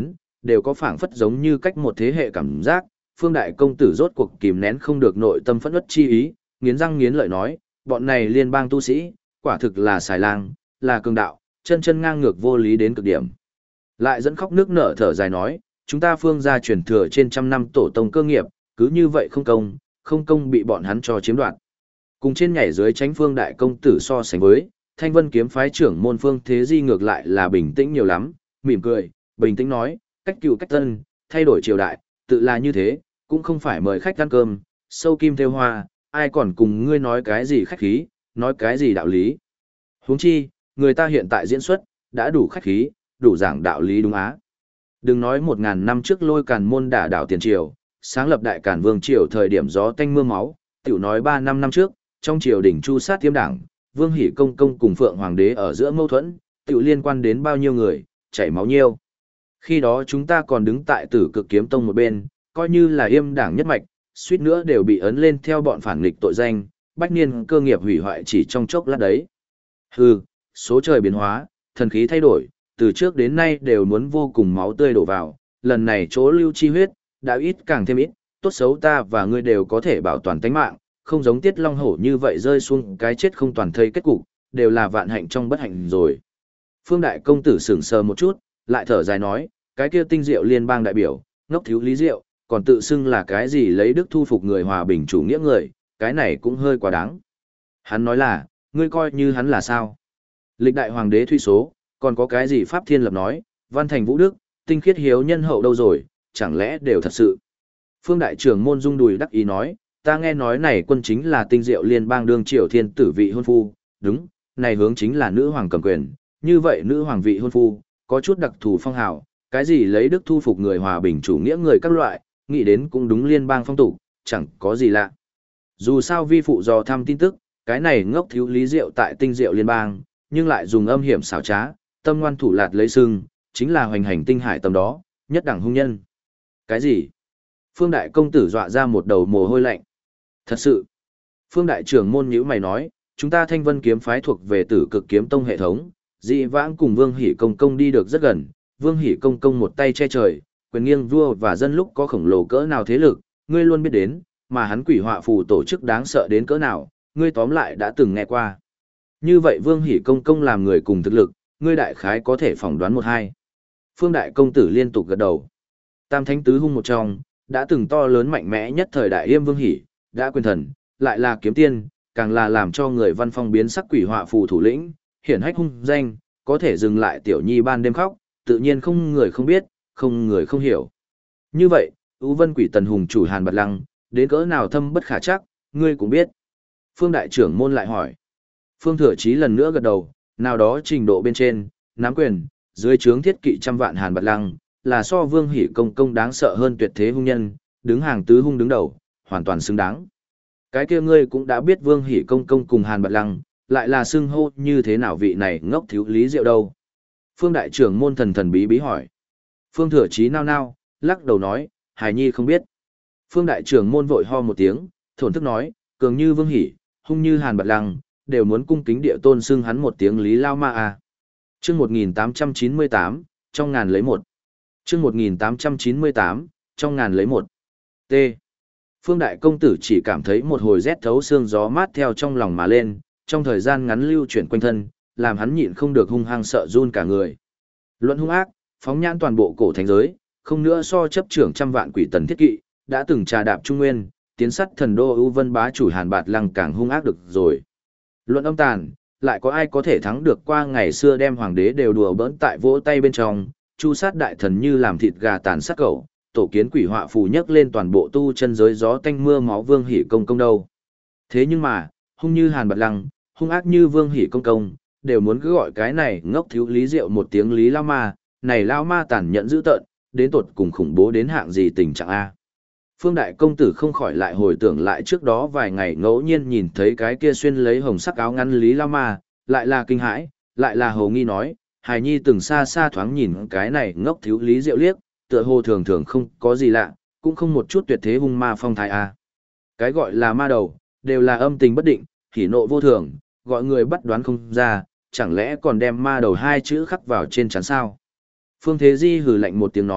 đều có phảng phất giống như cách một thế hệ cảm giác. Phương đại công tử rốt cuộc kìm nén không được nội tâm phẫn uất chi ý, nghiến răng nghiến lợi nói, bọn này liên bang tu sĩ, quả thực là xài lang, là cường đạo, chân chân ngang ngược vô lý đến cực điểm. Lại dẫn khóc nước nở thở dài nói, chúng ta Phương gia truyền thừa trên trăm năm tổ tông cơ nghiệp, cứ như vậy không công bị bọn hắn cho chiếm đoạt. Cùng trên nhảy dưới tránh Phương đại công tử so sánh với, Thanh Vân kiếm phái trưởng môn Phương Thế Di ngược lại là bình tĩnh nhiều lắm, mỉm cười, bình tĩnh nói, cách cựu cách tân, thay đổi triều đại, tự là như thế, cũng không phải mời khách ăn cơm, sâu kim theo hoa, ai còn cùng ngươi nói cái gì khách khí, nói cái gì đạo lý. Huống chi, người ta hiện tại diễn xuất, đã đủ khách khí, đủ giảng đạo lý đúng á. Đừng nói 1000 năm trước Lôi Càn môn đả đảo tiền triều, sáng lập đại Càn vương triều thời điểm gió tanh mưa máu, tiểu nói 3-5 năm trước, trong triều đình chu sát tiêm đảng, Vương Hỷ công công cùng Phượng hoàng đế ở giữa mâu thuẫn, tiểu liên quan đến bao nhiêu người, chảy máu nhiêu. Khi đó chúng ta còn đứng tại Tử Cực Kiếm Tông một bên, coi như là yêm đảng nhất mạch, suýt nữa đều bị ấn lên theo bọn phản nghịch tội danh, bách niên cơ nghiệp hủy hoại chỉ trong chốc lát đấy. Hừ, số trời biến hóa, thần khí thay đổi, từ trước đến nay đều muốn vô cùng máu tươi đổ vào, lần này chỗ lưu chi huyết, đã ít càng thêm ít, tốt xấu ta và ngươi đều có thể bảo toàn tánh mạng, không giống Tiết Long Hổ như vậy rơi xuống cái chết không toàn thây kết cục, đều là vạn hạnh trong bất hạnh rồi. Phương đại công tử sững sờ một chút, lại thở dài nói, cái kia tinh diệu liên bang đại biểu, ngốc thiếu lý diệu, còn tự xưng là cái gì lấy đức thu phục người hòa bình chủ nghĩa người, cái này cũng hơi quá đáng. Hắn nói là, ngươi coi như hắn là sao? Lịch đại hoàng đế Thụy Số, còn có cái gì Pháp Thiên Lập nói, Văn Thành Vũ Đức, tinh khiết hiếu nhân hậu đâu rồi, chẳng lẽ đều thật sự? Phương đại trưởng môn rung đùi đắc ý nói, ta nghe nói này quân chính là tinh diệu liên bang đương triều thiên tử vị hôn phu, đúng, này hướng chính là nữ hoàng cầm quyền, như vậy nữ hoàng vị hôn phu, có chút đặc thù phong hào, cái gì lấy đức thu phục người hòa bình chủ nghĩa người các loại, nghĩ đến cũng đúng liên bang phong tục, chẳng có gì lạ. Dù sao vi phụ dò thăm tin tức, cái này ngốc thiếu lý diệu tại tinh diệu liên bang, nhưng lại dùng âm hiểm xảo trá, tâm ngoan thủ lạt lấy sưng, chính là hoành hành tinh hải tầm đó, nhất đẳng hung nhân. Cái gì? Phương đại công tử dọa ra một đầu mồ hôi lạnh. Thật sự. Phương đại trưởng môn nhữ mày nói, chúng ta Thanh Vân kiếm phái thuộc về Tử Cực kiếm tông hệ thống, dị vãng cùng Vương Hỷ công công đi được rất gần, Vương Hỷ công công một tay che trời, quyền nghiêng vua và dân lúc có khổng lồ cỡ nào thế lực, ngươi luôn biết đến, mà hắn quỷ họa phù tổ chức đáng sợ đến cỡ nào, ngươi tóm lại đã từng nghe qua. Như vậy Vương Hỷ công công làm người cùng thực lực, ngươi đại khái có thể phỏng đoán một hai. Phương đại công tử liên tục gật đầu. Tam thánh tứ hung một trong, đã từng to lớn mạnh mẽ nhất thời đại Yêm Vương Hỷ, đã quyền thần, lại là kiếm tiên, càng là làm cho người văn phong biến sắc quỷ họa phù thủ lĩnh, hiển hách hung danh, có thể dừng lại tiểu nhi ban đêm khóc, tự nhiên không người không biết, không người không hiểu. Như vậy, Ú Vân Quỷ Tần hùng chủ Hàn Bạt Lăng, đến cỡ nào thâm bất khả chắc, ngươi cũng biết. Phương đại trưởng môn lại hỏi. Phương Thừa Chí lần nữa gật đầu, nào đó trình độ bên trên, nắm quyền, dưới trướng thiết kỵ trăm vạn Hàn Bạt Lăng, là so Vương Hỷ công công đáng sợ hơn tuyệt thế hung nhân, đứng hàng tứ hung đứng đầu, hoàn toàn xứng đáng. Cái kia ngươi cũng đã biết Vương Hỷ công công cùng Hàn Bạt Lăng, lại là xưng hô như thế nào vị này ngốc thiếu lý diệu đâu. Phương đại trưởng môn thần thần bí bí hỏi. Phương Thừa Chí nao nao, lắc đầu nói, hài nhi không biết. Phương đại trưởng môn vội ho một tiếng, thổn thức nói, cường như Vương Hỷ, hung như Hàn Bạt Lăng, đều muốn cung kính địa tôn xưng hắn một tiếng Lý Lao Ma à. Chương 1898, trong ngàn lấy một. Chương 1898, trong ngàn lấy một. T. Phương đại công tử chỉ cảm thấy một hồi rét thấu xương gió mát theo trong lòng mà lên, trong thời gian ngắn lưu chuyển quanh thân, làm hắn nhịn không được hung hăng sợ run cả người. Luận hung ác, phóng nhãn toàn bộ cổ thánh giới, không nữa so chấp trưởng trăm vạn quỷ tần thiết kỵ, đã từng trà đạp trung nguyên, tiến sắt thần đô ưu vân bá chủ Hàn Bạt Lăng càng hung ác được rồi. Luận âm tàn, lại có ai có thể thắng được qua ngày xưa đem hoàng đế đều đùa bỡn tại vỗ tay bên trong, chu sát đại thần như làm thịt gà tàn sát cẩu, tổ kiến quỷ họa phù nhấc lên toàn bộ tu chân giới gió tanh mưa máu Vương Hỷ công công đâu. Thế nhưng mà, hung như Hàn Bạt Lăng, hung ác như Vương Hỷ công công, đều muốn cứ gọi cái này ngốc thiếu lý diệu một tiếng Lý Lao Ma, này Lao Ma tàn nhẫn dữ tợn, đến tột cùng khủng bố đến hạng gì tình trạng A. Phương đại công tử không khỏi lại hồi tưởng lại trước đó vài ngày ngẫu nhiên nhìn thấy cái kia xuyên lấy hồng sắc áo ngắn Lý Lao Ma, lại là kinh hãi, lại là hồ nghi nói, hài nhi từng xa xa thoáng nhìn cái này ngốc thiếu lý diệu liếc, tựa hồ thường thường không có gì lạ, cũng không một chút tuyệt thế hung ma phong thái A. Cái gọi là ma đầu, đều là âm tình bất định, hỉ nộ vô thường, gọi người bắt đoán không ra, chẳng lẽ còn đem ma đầu hai chữ khắc vào trên trán sao. Phương Thế Di hừ lạnh một tiếng nói,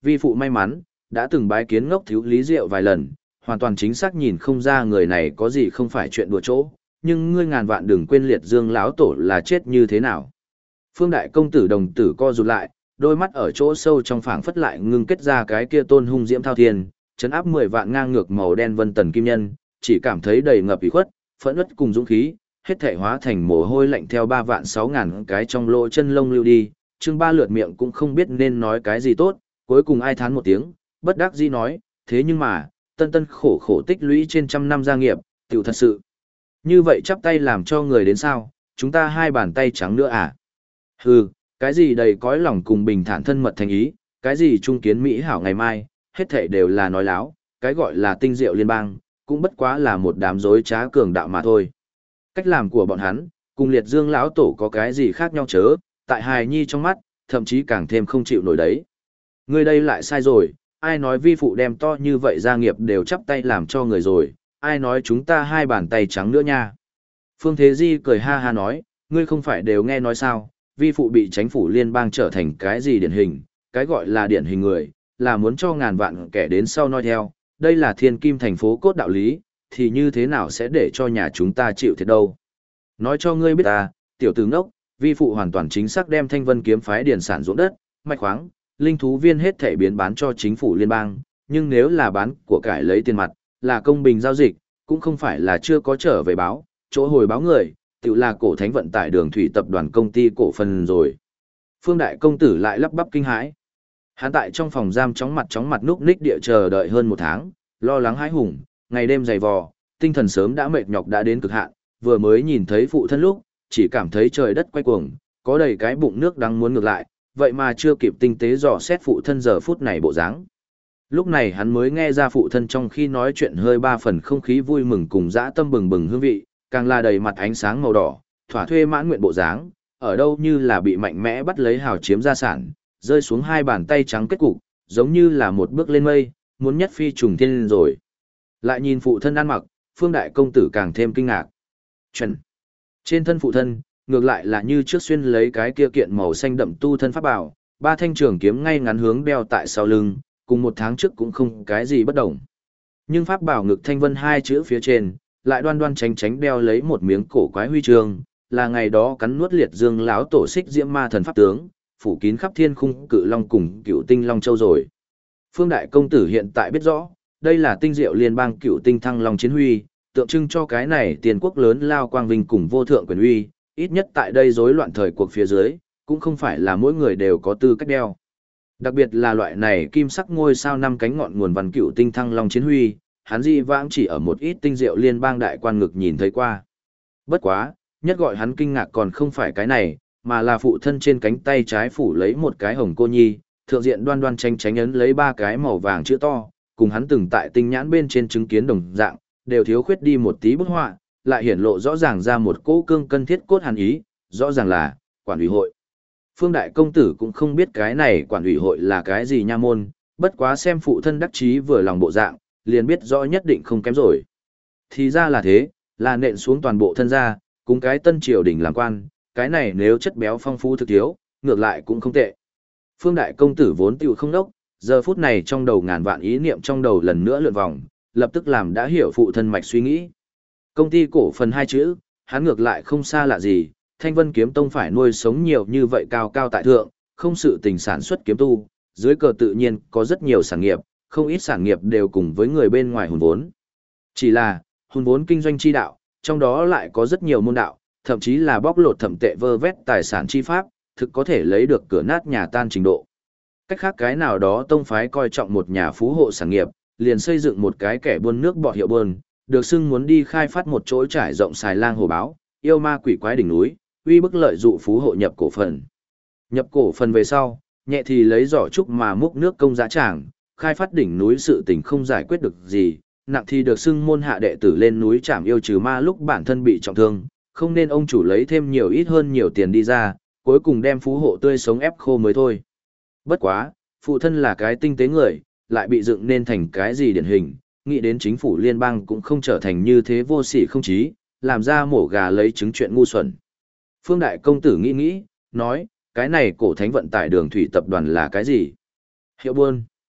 vi phụ may mắn, đã từng bái kiến ngốc thiếu Lý Diệu vài lần, hoàn toàn chính xác nhìn không ra người này có gì không phải chuyện đùa chỗ, nhưng ngươi ngàn vạn đừng quên liệt dương lão tổ là chết như thế nào. Phương đại công tử đồng tử co rụt lại, đôi mắt ở chỗ sâu trong phảng phất lại ngưng kết ra cái kia tôn hung diễm thao thiên, chấn áp 10 vạn ngang ngược màu đen vân tần kim nhân, chỉ cảm thấy đầy ngập ủy khuất, phẫn uất cùng dũng khí, hết thể hóa thành mồ hôi lạnh theo 3 vạn 6 ngàn cái trong lỗ chân lông lưu đi, Trương Ba lượt miệng cũng không biết nên nói cái gì tốt, cuối cùng ai thán một tiếng, bất đắc dĩ nói, thế nhưng mà, tân tân khổ khổ tích lũy trên trăm năm gia nghiệp, tiểu thật sự. Như vậy chắp tay làm cho người đến sao, chúng ta hai bàn tay trắng nữa à? Hừ, cái gì đầy cõi lòng cùng bình thản thân mật thành ý, cái gì trung kiến Mỹ hảo ngày mai, hết thảy đều là nói láo, cái gọi là tinh diệu liên bang, cũng bất quá là một đám dối trá cường đạo mà thôi. Cách làm của bọn hắn, cùng liệt dương lão tổ có cái gì khác nhau chớ, tại hài nhi trong mắt, thậm chí càng thêm không chịu nổi đấy. Người đây lại sai rồi, ai nói vi phụ đem to như vậy gia nghiệp đều chắp tay làm cho người rồi, ai nói chúng ta hai bàn tay trắng nữa nha. Phương Thế Di cười ha ha nói, ngươi không phải đều nghe nói sao, vi phụ bị chính phủ liên bang trở thành cái gì điển hình, cái gọi là điển hình người, là muốn cho ngàn vạn kẻ đến sau noi theo, đây là thiên kim thành phố cốt đạo lý, thì như thế nào sẽ để cho nhà chúng ta chịu thiệt đâu. Nói cho ngươi biết ta, tiểu tử ngốc, vi phụ hoàn toàn chính xác đem Thanh Vân kiếm phái điển sản ruộng đất, mạch khoáng, linh thú viên hết thể biến bán cho chính phủ liên bang, nhưng nếu là bán của cải lấy tiền mặt, là công bình giao dịch, cũng không phải là chưa có trở về báo, chỗ hồi báo người, tự là cổ thánh vận tải đường thủy tập đoàn công ty cổ phần rồi. Phương đại công tử lại lắp bắp kinh hãi. Hắn tại trong phòng giam chóng mặt núp ních địa chờ đợi hơn 1 tháng, lo lắng hãi hùng, ngày đêm dày vò, tinh thần sớm đã mệt nhọc đã đến cực hạn, vừa mới nhìn thấy phụ thân lúc, chỉ cảm thấy trời đất quay cuồng, có đầy cái bụng nước đang muốn ngược lại, vậy mà chưa kịp tinh tế dò xét phụ thân giờ phút này bộ dáng. Lúc này hắn mới nghe ra phụ thân trong khi nói chuyện hơi 3 phần không khí vui mừng cùng dã tâm bừng bừng hương vị, càng là đầy mặt ánh sáng màu đỏ, thỏa thuê mãn nguyện bộ dáng, ở đâu như là bị mạnh mẽ bắt lấy hào chiếm gia sản, rơi xuống hai bàn tay trắng kết cục, giống như là một bước lên mây, muốn nhất phi trùng thiên rồi. Lại nhìn phụ thân ăn mặc, Phương đại công tử càng thêm kinh ngạc. Chuẩn. Trên thân phụ thân, ngược lại là như trước xuyên lấy cái kia kiện màu xanh đậm tu thân pháp bảo, 3 thanh trường kiếm ngay ngắn hướng đeo tại sau lưng, cùng 1 tháng trước cũng không cái gì bất đồng. Nhưng pháp bảo ngực thanh vân 2 chữ phía trên, lại đoan đoan tránh tránh đeo lấy một miếng cổ quái huy chương, là ngày đó cắn nuốt liệt dương lão tổ xích diễm ma thần pháp tướng, phủ kín khắp thiên khung cự long cùng cựu tinh long châu rồi. Phương đại công tử hiện tại biết rõ, đây là tinh diệu liên bang cựu tinh thăng long chiến huy, tượng trưng cho cái này tiền quốc lớn lao quang vinh cùng vô thượng quyền uy, ít nhất tại đây rối loạn thời cuộc phía dưới, cũng không phải là mỗi người đều có tư cách đeo. Đặc biệt là loại này kim sắc ngôi sao 5 cánh ngọn nguồn văn cựu tinh thăng long chiến huy, hắn di vãng chỉ ở một ít tinh diệu liên bang đại quan ngực nhìn thấy qua. Bất quá, nhất gọi hắn kinh ngạc còn không phải cái này, mà là phụ thân trên cánh tay trái phủ lấy một cái hồng cô nhi, thượng diện đoan đoan tranh tránh ấn lấy 3 cái màu vàng chữ to, cùng hắn từng tại tinh nhãn bên trên chứng kiến đồng dạng, đều thiếu khuyết đi một tí bức họa, lại hiển lộ rõ ràng ra một cỗ cương cân thiết cốt hàn ý, rõ ràng là quản ủy hội. Phương đại công tử cũng không biết cái này quản ủy hội là cái gì nha môn, bất quá xem phụ thân đắc chí vừa lòng bộ dạng, liền biết rõ nhất định không kém rồi. Thì ra là thế, là nện xuống toàn bộ thân gia, cùng cái tân triều đình làm quan, cái này nếu chất béo phong phú thực thiếu, ngược lại cũng không tệ. Phương đại công tử vốn tiểu không đốc, giờ phút này trong đầu ngàn vạn ý niệm trong đầu lần nữa lượn vòng, lập tức làm đã hiểu phụ thân mạch suy nghĩ. Công ty cổ phần 2 chữ, hắn ngược lại không xa lạ gì, Thanh Vân Kiếm Tông phải nuôi sống nhiều như vậy cao cao tại thượng, không sự tình sản xuất kiếm tu, dưới cờ tự nhiên có rất nhiều sản nghiệp, không ít sản nghiệp đều cùng với người bên ngoài hùn vốn. Chỉ là, hùn vốn kinh doanh chi đạo, trong đó lại có rất nhiều môn đạo, thậm chí là bóc lột thẩm tệ vơ vét tài sản chi pháp, thực có thể lấy được cửa nát nhà tan trình độ. Cách khác cái nào đó tông phái coi trọng một nhà phú hộ sản nghiệp, liền xây dựng một cái kẻ buôn nước bọt hiệu buôn, được xưng muốn đi khai phát một chỗ trải rộng xài lang hồ báo, yêu ma quỷ quái đỉnh núi, uy bức lợi dụ phú hộ nhập cổ phần. Nhập cổ phần về sau, nhẹ thì lấy giỏ trúc mà múc nước công giá tràng, khai phát đỉnh núi sự tình không giải quyết được gì, nặng thì được xưng môn hạ đệ tử lên núi trảm yêu trừ ma lúc bản thân bị trọng thương, không nên ông chủ lấy thêm nhiều ít hơn nhiều tiền đi ra, cuối cùng đem phú hộ tươi sống ép khô mới thôi. Bất quá, phụ thân là cái tinh tế người, lại bị dựng nên thành cái gì điển hình, nghĩ đến chính phủ liên bang cũng không trở thành như thế vô sỉ không chí, làm ra mổ gà lấy trứng chuyện ngu xuẩn. Phương đại công tử nghĩ, nói, cái này cổ thánh vận tải đường thủy tập đoàn là cái gì? Hiệu buôn.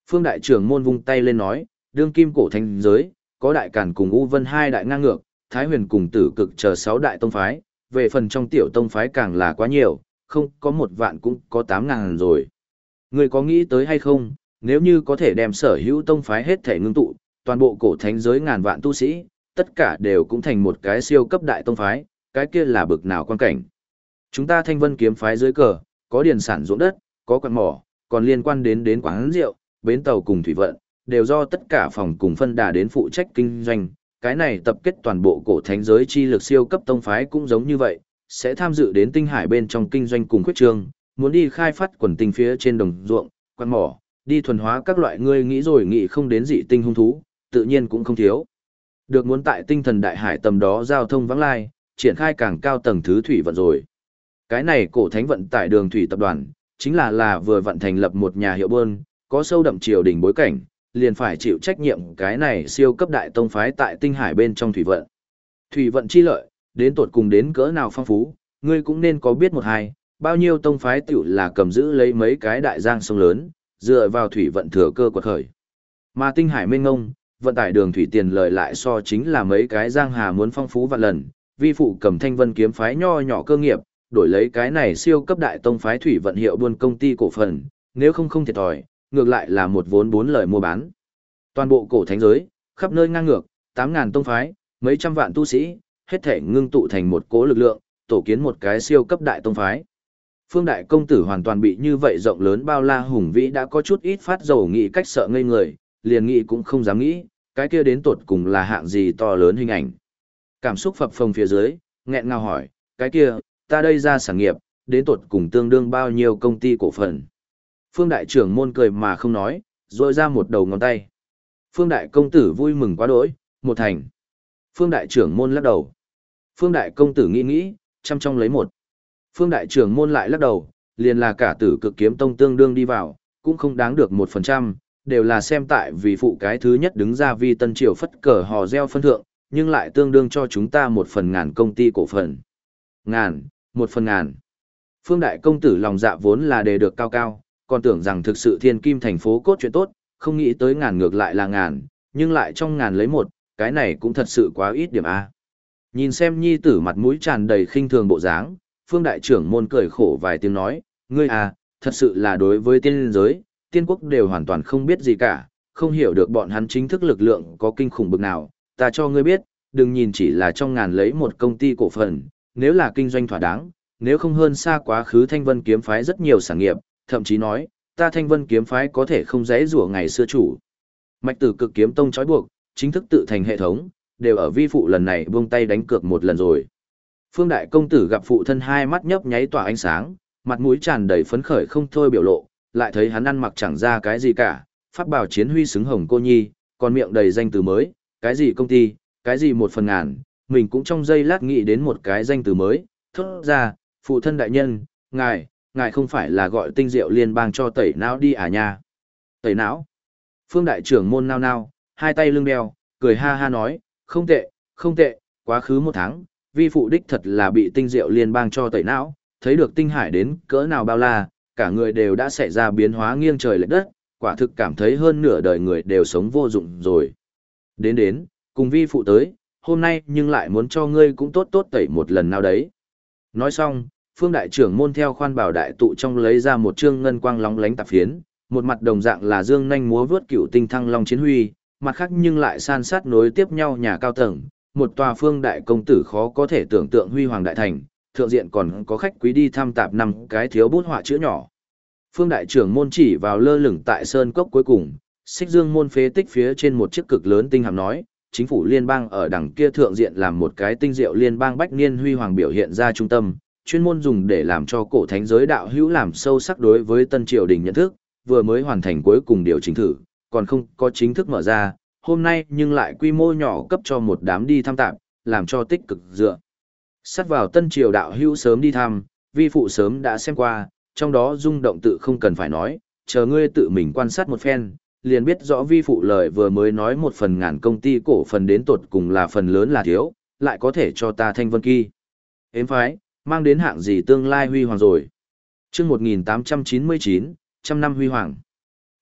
Phương đại trưởng môn vung tay lên nói, đương kim cổ thánh giới, có đại càn cùng U Vân hai đại ngang ngược, Thái Huyền cùng Tử Cực chờ 6 đại tông phái, về phần trong tiểu tông phái càng là quá nhiều, không có 1 vạn cũng có 8.000 rồi. Người có nghĩ tới hay không, nếu như có thể đem sở hữu tông phái hết thể ngưng tụ, toàn bộ cổ thánh giới ngàn vạn tu sĩ, tất cả đều cũng thành một cái siêu cấp đại tông phái, cái kia là bực nào quan cảnh. Chúng ta Thanh Vân kiếm phái dưới cờ, có điền sản ruộng đất, có quặng mỏ, còn liên quan đến quán rượu, bến tàu cùng thủy vận, đều do tất cả phòng cùng phân đà đến phụ trách kinh doanh. Cái này tập kết toàn bộ cổ thánh giới chi lực siêu cấp tông phái cũng giống như vậy, sẽ tham dự đến tinh hải bên trong kinh doanh cùng khuyết trương, muốn đi khai phát quần tinh phía trên đồng ruộng, quặng mỏ, đi thuần hóa các loại ngươi nghĩ rồi nghĩ không đến dị tinh hung thú, tự nhiên cũng không thiếu. Được muốn tại tinh thần đại hải tầm đó giao thông vắng lai, triển khai càng cao tầng thứ thủy vận rồi. Cái này cổ thánh vận tải đường thủy tập đoàn, chính là vừa vận thành lập một nhà hiệu buôn, có sâu đậm triều đình bối cảnh, liền phải chịu trách nhiệm cái này siêu cấp đại tông phái tại tinh hải bên trong thủy vận. Thủy vận chi lợi, đến tột cùng đến cỡ nào phong phú, ngươi cũng nên có biết một hai, bao nhiêu tông phái tiểu là cầm giữ lấy mấy cái đại giang sông lớn, dựa vào thủy vận thừa cơ quật khởi. Mà tinh hải mênh ngông, vận tải đường thủy tiền lợi lại so chính là mấy cái giang hà muốn phong phú vạn lần, vi phụ cầm Thanh Vân kiếm phái nho nhỏ cơ nghiệp, đổi lấy cái này siêu cấp đại tông phái thủy vận hiệu buôn công ty cổ phần, nếu không thiệt thòi, ngược lại là một vốn 4 lời mua bán. Toàn bộ cổ thánh giới, khắp nơi ngang ngược, 8.000 tông phái, mấy trăm vạn tu sĩ, hết thể ngưng tụ thành một cố lực lượng, tổ kiến một cái siêu cấp đại tông phái. Phương đại công tử hoàn toàn bị như vậy rộng lớn bao la hùng vĩ đã có chút ít phát dầu nghĩ cách sợ ngây người, liền nghĩ cũng không dám nghĩ, cái kia đến tột cùng là hạng gì to lớn hình ảnh. Cảm xúc phập phồng phía dưới, nghẹn ngào hỏi, cái kia, ta đây ra sản nghiệp, đến tột cùng tương đương bao nhiêu công ty cổ phần. Phương đại trưởng môn cười mà không nói, rôi ra một đầu ngón tay. Phương đại công tử vui mừng quá đỗi, 1 thành. Phương đại trưởng môn lắc đầu. Phương đại công tử nghĩ nghĩ, chăm trong lấy 1. Phương đại trưởng môn lại lắc đầu, liền là cả Tử Cực kiếm tông tương đương đi vào, cũng không đáng được 1%, đều là xem tại vì phụ cái thứ nhất đứng ra vì tân triều phất cờ hò reo phân thượng, nhưng lại tương đương cho chúng ta 1/1000 công ty cổ phần. Ngàn, 1/1000. Phương đại công tử lòng dạ vốn là đề được cao cao, còn tưởng rằng thực sự thiên kim thành phố cốt chuyện tốt, không nghĩ tới ngàn ngược lại là ngàn, nhưng lại trong ngàn lấy 1, cái này cũng thật sự quá ít điểm A. Nhìn xem nhi tử mặt mũi tràn đầy khinh thường bộ dáng, Phương đại trưởng môn cười khổ vài tiếng nói, ngươi à, thật sự là đối với tiên giới, tiên quốc đều hoàn toàn không biết gì cả, không hiểu được bọn hắn chính thức lực lượng có kinh khủng bực nào, ta cho ngươi biết, đừng nhìn chỉ là trong ngàn lấy 1 công ty cổ phần, nếu là kinh doanh thỏa đáng, nếu không hơn xa quá khứ Thanh Vân kiếm phái rất nhiều sản nghiệp, thậm chí nói, ta Thanh Vân kiếm phái có thể không dễ rủa ngày xưa chủ. Mạch Tử Cực kiếm tông trói buộc, chính thức tự thành hệ thống, đều ở vi phụ lần này buông tay đánh cược 1 lần rồi. Phương đại công tử gặp phụ thân hai mắt nhấp nháy tỏa ánh sáng, mặt mũi tràn đầy phấn khởi không thôi biểu lộ, lại thấy hắn ăn mặc chẳng ra cái gì cả, pháp bào chiến huy xứng hồng cô nhi, còn miệng đầy danh từ mới, cái gì công ty, cái gì 1/1000, mình cũng trong giây lát nghĩ đến một cái danh từ mới, thốt ra, phụ thân đại nhân, ngài không phải là gọi tinh diệu liên bang cho tẩy não đi à nha. Tẩy não. Phương đại trưởng môn nao nao, hai tay lưng đeo, cười ha ha nói, không tệ, không tệ, quá khứ 1 tháng, vi phụ đích thật là bị tinh diệu liên bang cho tẩy não, thấy được tinh hải đến cỡ nào bao la, cả người đều đã xảy ra biến hóa nghiêng trời lệch đất, quả thực cảm thấy hơn nửa đời người đều sống vô dụng rồi. Đến, cùng vi phụ tới, hôm nay nhưng lại muốn cho ngươi cũng tốt tốt tẩy 1 lần nào đấy. Nói xong, Phương đại trưởng môn theo khoan bảo đại tụ trong lấy ra một trương ngân quang lóng lánh tạp phiến, một mặt đồng dạng là dương nhanh múa vớt cựu tinh thăng long chiến huy, mặt khác nhưng lại san sát nối tiếp nhau nhà cao tầng, một tòa Phương đại công tử khó có thể tưởng tượng huy hoàng đại thành, thượng diện còn có khách quý đi thăm tạp 5 cái thiếu bút họa chữ nhỏ. Phương đại trưởng môn chỉ vào lơ lửng tại sơn cốc cuối cùng, xích dương môn phế tích phía trên một chiếc cực lớn tinh hàm nói, chính phủ liên bang ở đằng kia thượng diện làm một cái tinh diệu liên bang bách niên huy hoàng biểu hiện ra trung tâm, chuyên môn dùng để làm cho cổ thánh giới đạo hữu làm sâu sắc đối với tân triều đình nhận thức, vừa mới hoàn thành cuối cùng điều chỉnh thử, còn không có chính thức mở ra, hôm nay nhưng lại quy mô nhỏ cấp cho một đám đi thăm tạp, làm cho tích cực dựa. Sát vào tân triều đạo hữu sớm đi thăm, vi phụ sớm đã xem qua, trong đó rung động tự không cần phải nói, chờ ngươi tự mình quan sát một phen, liền biết rõ vi phụ lời vừa mới nói 1/1000 công ty cổ phần đến tột cùng là phần lớn là thiếu, lại có thể cho ta Thanh Vân Kỳ. Ếm phái, mang đến hạng gì tương lai huy hoàng rồi. Chương 1899, trăm năm huy hoàng.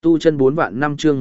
Tu chân 4 vạn năm chương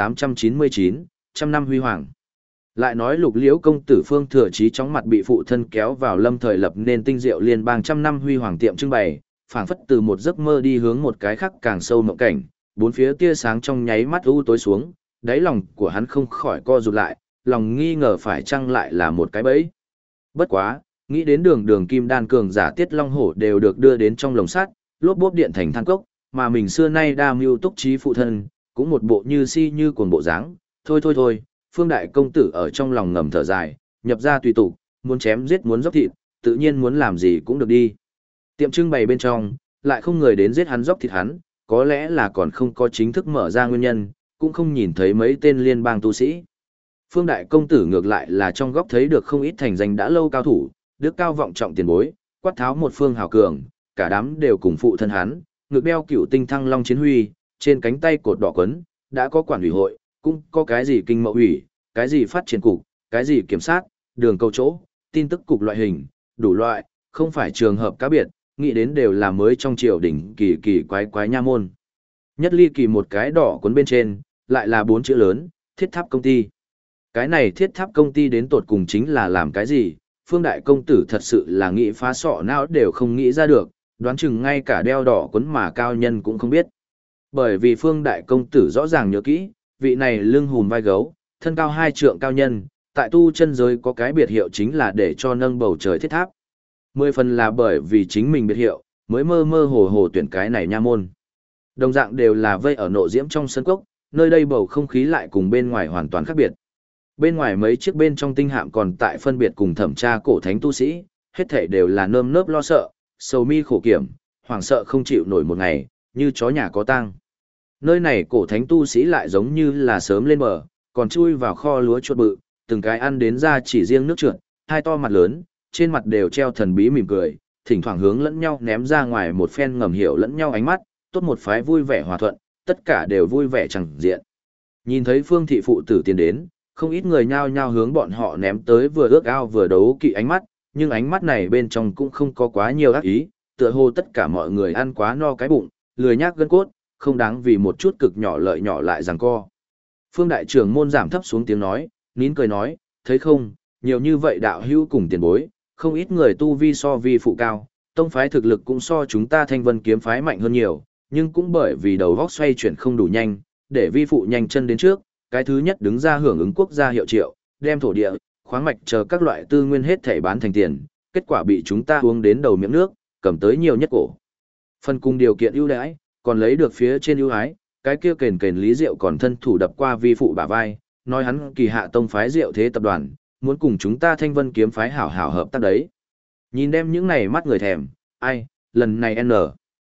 1899, trăm năm huy hoàng. Lại nói Lục Liễu công tử Phương Thừa Chí chóng mặt bị phụ thân kéo vào lâm thời lập nên tinh diệu liên bang trăm năm huy hoàng tiệm trưng bày, phảng phất từ một giấc mơ đi hướng một cái khác càng sâu mộng cảnh, bốn phía tia sáng trong nháy mắt u tối xuống, đáy lòng của hắn không khỏi co rụt lại, lòng nghi ngờ phải chăng lại là một cái bẫy. Bất quá, nghĩ đến đường kim đan cường giả Tiết Long Hổ đều được đưa đến trong lồng sắt, lốp bốp điện thành than cốc, mà mình xưa nay đa mưu túc trí phụ thân, cũng một bộ như si như cuồng bộ dáng. Thôi, Phương đại công tử ở trong lòng ngầm thở dài, nhập ra tùy tục, muốn chém giết muốn dốc thịt, tự nhiên muốn làm gì cũng được đi. Tiệm trưng bày bên trong, lại không người đến giết hắn dốc thịt hắn, có lẽ là còn không có chính thức mở ra nguyên nhân, cũng không nhìn thấy mấy tên liên bang tu sĩ. Phương đại công tử ngược lại là trong góc thấy được không ít thành danh đã lâu cao thủ, đức cao vọng trọng tiền bối, quát tháo một phương hào cường, cả đám đều cùng phụ thân hắn, ngực đeo cửu tinh thăng long chiến huy, trên cánh tay cột đỏ quấn, đã có quản ủy hội, cũng có cái gì kinh mậu ủy, cái gì phát triển cục, cái gì kiểm sát, đường câu chỗ, tin tức cục loại hình, đủ loại, không phải trường hợp cá biệt, nghĩ đến đều là mới trong triều đình kỳ quái nha môn. Nhất ly kỳ một cái đỏ cuốn bên trên, lại là 4 chữ lớn, Thiết Tháp công ty. Cái này Thiết Tháp công ty đến tột cùng chính là làm cái gì? Phương đại công tử thật sự là nghĩ phá sọ não đều không nghĩ ra được, đoán chừng ngay cả đeo đỏ cuốn mà cao nhân cũng không biết. Bởi vì Phương đại công tử rõ ràng nhớ kỹ, vị này lưng hùm vai gấu, thân cao 2 trượng cao nhân, tại tu chân giới có cái biệt hiệu chính là để cho nâng bầu trời thiết tháp. 10 phần là bởi vì chính mình biệt hiệu, mới mơ mơ hồ tuyển cái này nha môn. Đồng dạng đều là vây ở nộ diễm trong sân cốc, nơi đây bầu không khí lại cùng bên ngoài hoàn toàn khác biệt. Bên ngoài mấy chiếc bên trong tinh hạm còn tại phân biệt cùng thẩm tra cổ thánh tu sĩ, hết thảy đều là nơm nớp lo sợ, sầu mi khổ kiểm, hoảng sợ không chịu nổi một ngày, như chó nhà có tang. Nơi này cổ thánh tu sĩ lại giống như là sớm lên bờ, còn chui vào kho lúa chuột bự, từng cái ăn đến ra chỉ riêng nước trượt, hai to mặt lớn, trên mặt đều treo thần bí mỉm cười, thỉnh thoảng hướng lẫn nhau ném ra ngoài một phen ngầm hiểu lẫn nhau ánh mắt, tốt một phái vui vẻ hòa thuận, tất cả đều vui vẻ chẳng diện. Nhìn thấy Phương thị phụ tử tiến đến, không ít người nhao nhao hướng bọn họ ném tới vừa ước ao vừa đấu kỵ ánh mắt, nhưng ánh mắt này bên trong cũng không có quá nhiều ác ý, tựa hồ tất cả mọi người ăn quá no cái bụng, lười nhác gân cốt, không đáng vì một chút cực nhỏ lợi nhỏ lại giằng co. Phương đại trưởng môn giảm thấp xuống tiếng nói, nín cười nói, thấy không, nhiều như vậy đạo hữu cùng tiền bối, không ít người tu vi so vi phụ cao, tông phái thực lực cũng so chúng ta Thanh Vân kiếm phái mạnh hơn nhiều, nhưng cũng bởi vì đầu góc xoay chuyển không đủ nhanh, để vi phụ nhanh chân đến trước, cái thứ nhất đứng ra hưởng ứng quốc gia hiệu triệu, đem thổ địa, khoáng mạch chờ các loại tư nguyên hết thảy bán thành tiền, kết quả bị chúng ta uống đến đầu miệng nước, cầm tới nhiều nhất cổ. Phần cùng điều kiện ưu đãi, còn lấy được phía trên ưu ái, cái kia kền Lý Diệu còn thân thủ đập qua vi phụ bả vai, nói hắn kỳ hạ tông phái Diệu Thế tập đoàn, muốn cùng chúng ta Thanh Vân kiếm phái hảo hảo hợp tác đấy. Nhìn đem những này mắt người thèm, ai, lần này N.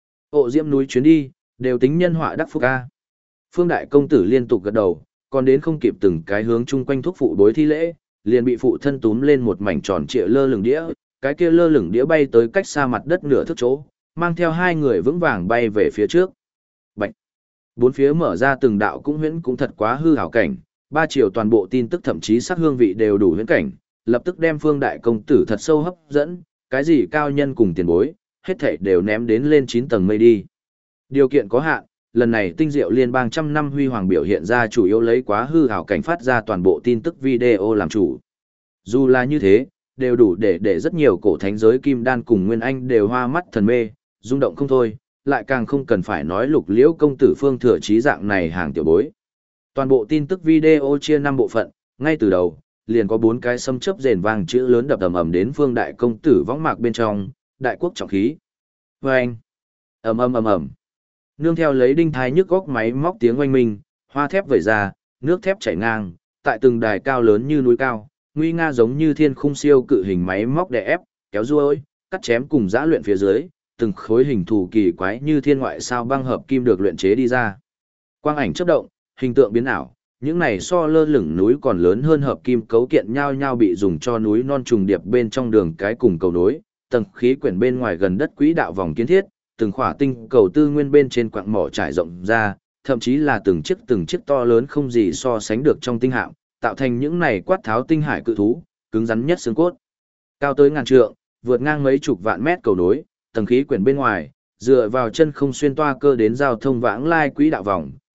Ộ Diễm núi chuyến đi, đều tính nhân họa đắc phúc a. Phương đại công tử liên tục gật đầu, còn đến không kịp từng cái hướng chung quanh thuốc phụ bối thi lễ, liền bị phụ thân túm lên một mảnh tròn trịa lơ lửng đĩa, cái kia lơ lửng đĩa bay tới cách xa mặt đất nửa thước chỗ, mang theo hai người vững vàng bay về phía trước. Bạch. Bốn phía mở ra từng đạo cũng huyễn cũng thật quá hư hảo cảnh, ba chiều toàn bộ tin tức thậm chí sắc hương vị đều đủ huyễn cảnh, lập tức đem Phương đại công tử thật sâu hấp dẫn, cái gì cao nhân cùng tiền bối, hết thảy đều ném đến lên 9 tầng mây đi. Điều kiện có hạn, lần này tinh diệu liên bang trăm năm huy hoàng biểu hiện ra chủ yếu lấy quá hư hảo cảnh phát ra toàn bộ tin tức video làm chủ. Dù là như thế, đều đủ để rất nhiều cổ thánh giới kim đan cùng nguyên anh đều hoa mắt thần mê, rung động không thôi, lại càng không cần phải nói Lục Liễu công tử Phương Thừa Chí dạng này hàng tiểu bối. Toàn bộ tin tức video chia 5 bộ phận, ngay từ đầu, liền có 4 cái sấm chớp rền vang chữ lớn đập ầm ầm đến Phương đại công tử võng mạc bên trong, đại quốc trọng khí. Oeng! Ầm ầm ầm ầm. Nương theo lấy đinh thái nhức góc máy móc tiếng oanh minh, hoa thép vẩy ra, nước thép chảy ngang, tại từng đài cao lớn như núi cao, nguy nga giống như thiên khung siêu cự hình máy móc đè ép, kéo ruôi, cắt chém cùng giã luyện phía dưới, từng khối hình thù kỳ quái như thiên ngoại sao băng hợp kim được luyện chế đi ra. Quang ảnh chớp động, hình tượng biến ảo, những này so lơ lửng núi còn lớn hơn hợp kim cấu kiện nhau nhau bị dùng cho núi non trùng điệp bên trong đường cái cùng cầu nối, tầng khí quyển bên ngoài gần đất quỹ đạo vòng kiến thiết, từng khỏa tinh cầu tư nguyên bên trên quặng mỏ trải rộng ra, thậm chí là từng chiếc to lớn không gì so sánh được trong tinh hạm, tạo thành những này quát tháo tinh hải cự thú, cứng rắn nhất xương cốt. Cao tới ngàn trượng, vượt ngang mấy chục vạn mét cầu nối, tầng khí quyển bên ngoài, dựa vào chân không xuyên toa cơ đến giao thông vãng lai quỹ đạo vòng,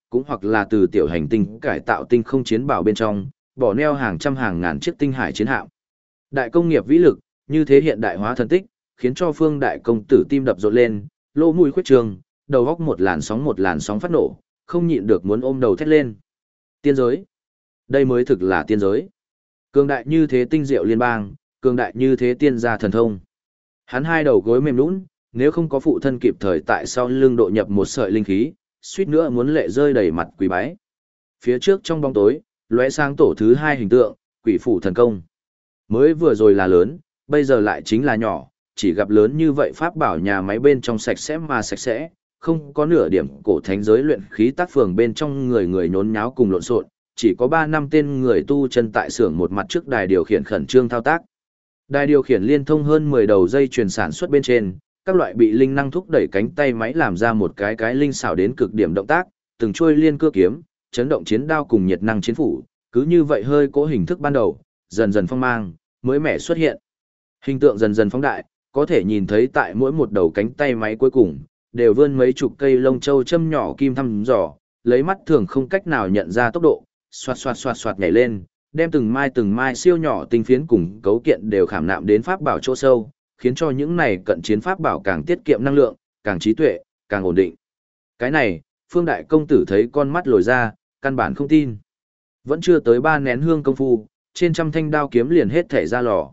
cũng hoặc là từ tiểu hành tinh cải tạo tinh không chiến bảo bên trong, bỏ neo hàng trăm hàng ngàn chiếc tinh hải chiến hạm. Đại công nghiệp vĩ lực, như thế hiện đại hóa thần tích, khiến cho Phương đại công tử tim đập rộn lên, lỗ mũi khuyết trường, đầu góc một làn sóng phát nổ, không nhịn được muốn ôm đầu thét lên. Tiên giới. Đây mới thực là tiên giới. Cường đại như thế tinh diệu liên bang, cường đại như thế tiên gia thần thông. Hắn hai đầu gối mềm nhũn, nếu không có phụ thân kịp thời tại sau lưng độ nhập một sợi linh khí, suýt nữa muốn lệ rơi đầy mặt quỳ bái. Phía trước trong bóng tối, lóe sáng tổ thứ hai hình tượng, quỷ phủ thần công. Mới vừa rồi là lớn, bây giờ lại chính là nhỏ, chỉ gặp lớn như vậy pháp bảo nhà máy bên trong sạch sẽ mà sạch sẽ, không có nửa điểm cổ thánh giới luyện khí tác phường bên trong người người nhốn nháo cùng lộn xộn, chỉ có 3 năm tên người tu chân tại xưởng một mặt trước đài điều khiển khẩn trương thao tác. Đài điều khiển liên thông hơn 10 đầu dây chuyền sản xuất bên trên, các loại bị linh năng thúc đẩy cánh tay máy làm ra một cái linh xảo đến cực điểm động tác, từng chuôi liên cưa kiếm, chấn động chiến đao cùng nhiệt năng chiến phủ, cứ như vậy hơi cố hình thức ban đầu, dần dần phong mang, mới mẻ xuất hiện. Hình tượng dần dần phóng đại, có thể nhìn thấy tại mỗi một đầu cánh tay máy cuối cùng, đều vươn mấy chục cây lông châu châm nhỏ kim thăm dò, lấy mắt thường không cách nào nhận ra tốc độ, xoạt nhảy lên, đem từng mai siêu nhỏ tinh phiến cùng cấu kiện đều khảm nạm đến pháp bảo chỗ sâu, khiến cho những này cận chiến pháp bảo càng tiết kiệm năng lượng, càng trí tuệ, càng ổn định. Cái này, Phương đại công tử thấy con mắt lồi ra, căn bản không tin. Vẫn chưa tới 3 nén hương công phu, trên trăm thanh đao kiếm liền hết thể ra lò.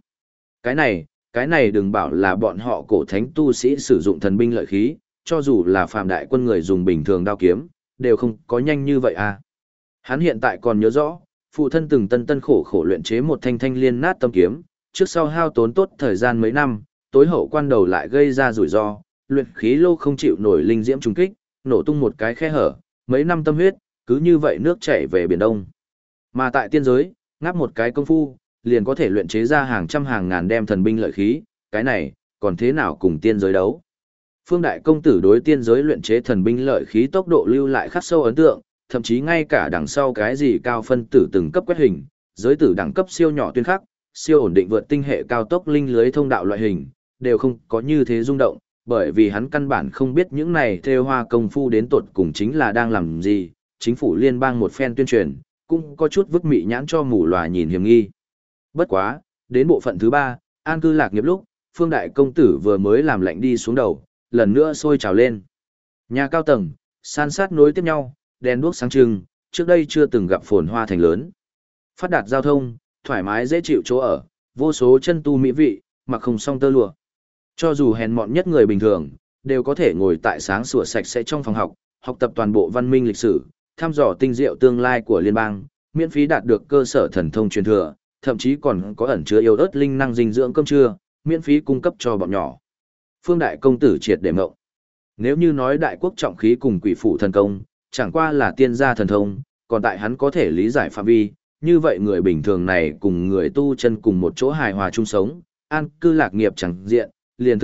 Cái này đừng bảo là bọn họ cổ thánh tu sĩ sử dụng thần binh lợi khí, cho dù là phàm đại quân người dùng bình thường đao kiếm, đều không có nhanh như vậy à. Hắn hiện tại còn nhớ rõ, phụ thân từng tân khổ luyện chế một thanh liên nát tâm kiếm, trước sau hao tốn tốt thời gian mấy năm, tối hậu quan đầu lại gây ra rủi ro, luyện khí lô không chịu nổi linh diễm trùng kích, nổ tung một cái khe hở, mấy năm tâm huyết, cứ như vậy nước chảy về biển Đông. Mà tại tiên giới, ngáp một cái công phu, liền có thể luyện chế ra hàng trăm hàng ngàn đem thần binh lợi khí, cái này, còn thế nào cùng tiên giới đấu. Phương đại công tử đối tiên giới luyện chế thần binh lợi khí tốc độ lưu lại khắc sâu ấn tượng, thậm chí ngay cả đằng sau cái gì cao phân tử từng cấp quét hình, giới tử đẳng cấp siêu nhỏ tuyên khắc, siêu ổn định vượt tinh hệ cao tốc linh lưới thông đạo loại hình, đều không có như thế rung động, bởi vì hắn căn bản không biết những này thêu hoa công phu đến tột cùng chính là đang làm gì, chính phủ liên bang một phen tuyên truyền, cũng có chút vứt mị nhãn cho mù lòa nhìn hiểm nghi. Bất quá, đến bộ phận thứ 3, an cư lạc nghiệp lúc, Phương đại công tử vừa mới làm lệnh đi xuống đầu, lần nữa sôi trào lên. Nhà cao tầng, san sát nối tiếp nhau, đèn đuốc sáng trưng, trước đây chưa từng gặp phồn hoa thành lớn. Phát đạt giao thông, thoải mái dễ chịu chỗ ở, vô số chân tu mỹ vị, mặc không song tơ lụa. Cho dù hèn mọn nhất người bình thường, đều có thể ngồi tại sáng sủa sạch sẽ trong phòng học, học tập toàn bộ văn minh lịch sử, thăm dò tinh diệu tương lai của liên bang, miễn phí đạt được cơ sở thần thông truyền thừa, thậm chí còn có ẩn chứa yếu ớt linh năng dinh dưỡng cơm trưa, miễn phí cung cấp cho bọn nhỏ. Phương đại công tử triệt để ngộng. Nếu như nói đại quốc trọng khí cùng quỷ phủ thần công, chẳng qua là tiên gia thần thông, còn tại hắn có thể lý giải phạm vi, như vậy người bình thường này cùng người tu chân cùng một chỗ hài hòa chung sống, an cư lạc nghiệp chẳng diện, liền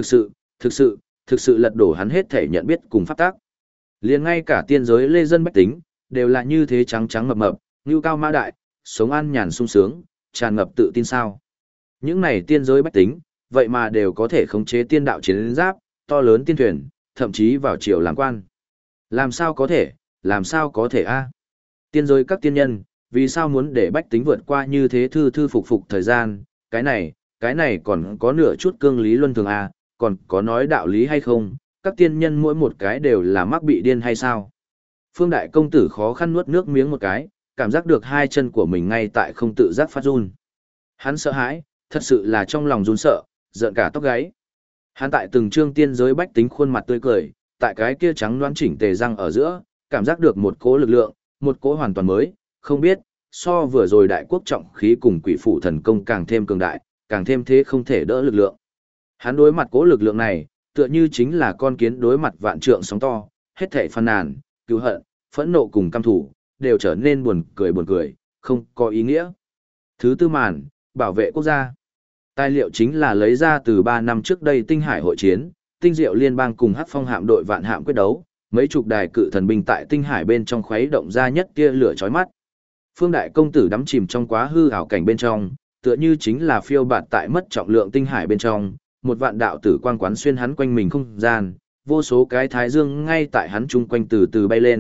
thực sự lật đổ hắn hết thể nhận biết cùng pháp tác. Liền ngay cả tiên giới lê dân bách tính, đều là như thế trắng trắng mập mập, như cao mã đại, sống an nhàn sung sướng, tràn ngập tự tin sao. Những này tiên giới bách tính, vậy mà đều có thể khống chế tiên đạo chiến giáp, to lớn tiên thuyền, thậm chí vào triều làm quan. Làm sao có thể a? Tiên giới các tiên nhân, vì sao muốn để bách tính vượt qua như thế thư phục thời gian, cái này còn có nửa chút cương lý luân thường a, còn có nói đạo lý hay không, các tiên nhân mỗi một cái đều là mắc bị điên hay sao? Phương đại công tử khó khăn nuốt nước miếng một cái, cảm giác được hai chân của mình ngay tại không tự giác phát run. Hắn sợ hãi, thật sự là trong lòng run sợ, giận cả tóc gáy. Hắn tại từng trương tiên giới bách tính khuôn mặt tươi cười, tại cái kia trắng đoán chỉnh tề răng ở giữa, cảm giác được một cỗ lực lượng, một cỗ hoàn toàn mới, không biết, so vừa rồi đại quốc trọng khí cùng quỷ phủ thần công càng thêm cường đại, càng thêm thế không thể đỡ lực lượng. Hắn đối mặt cỗ lực lượng này, tựa như chính là con kiến đối mặt vạn trượng sóng to, hết thảy phàn nàn, cứu hận, phẫn nộ cùng căm thủ, đều trở nên buồn cười, không có ý nghĩa. Thứ tư màn, bảo vệ quốc gia. Tài liệu chính là lấy ra từ 3 năm trước đây tinh hải hội chiến, tinh diệu liên bang cùng hắc phong hạm đội vạn hạm quyết đấu, mấy chục đài cự thần binh tại tinh hải bên trong khuấy động ra nhất tia lửa chói mắt. Phương đại công tử đắm chìm trong quá hư ảo cảnh bên trong, tựa như chính là phiêu bạt tại mất trọng lượng tinh hải bên trong, một vạn đạo tử quang quán xuyên hắn quanh mình không gian, vô số cái thái dương ngay tại hắn chung quanh từ từ bay lên,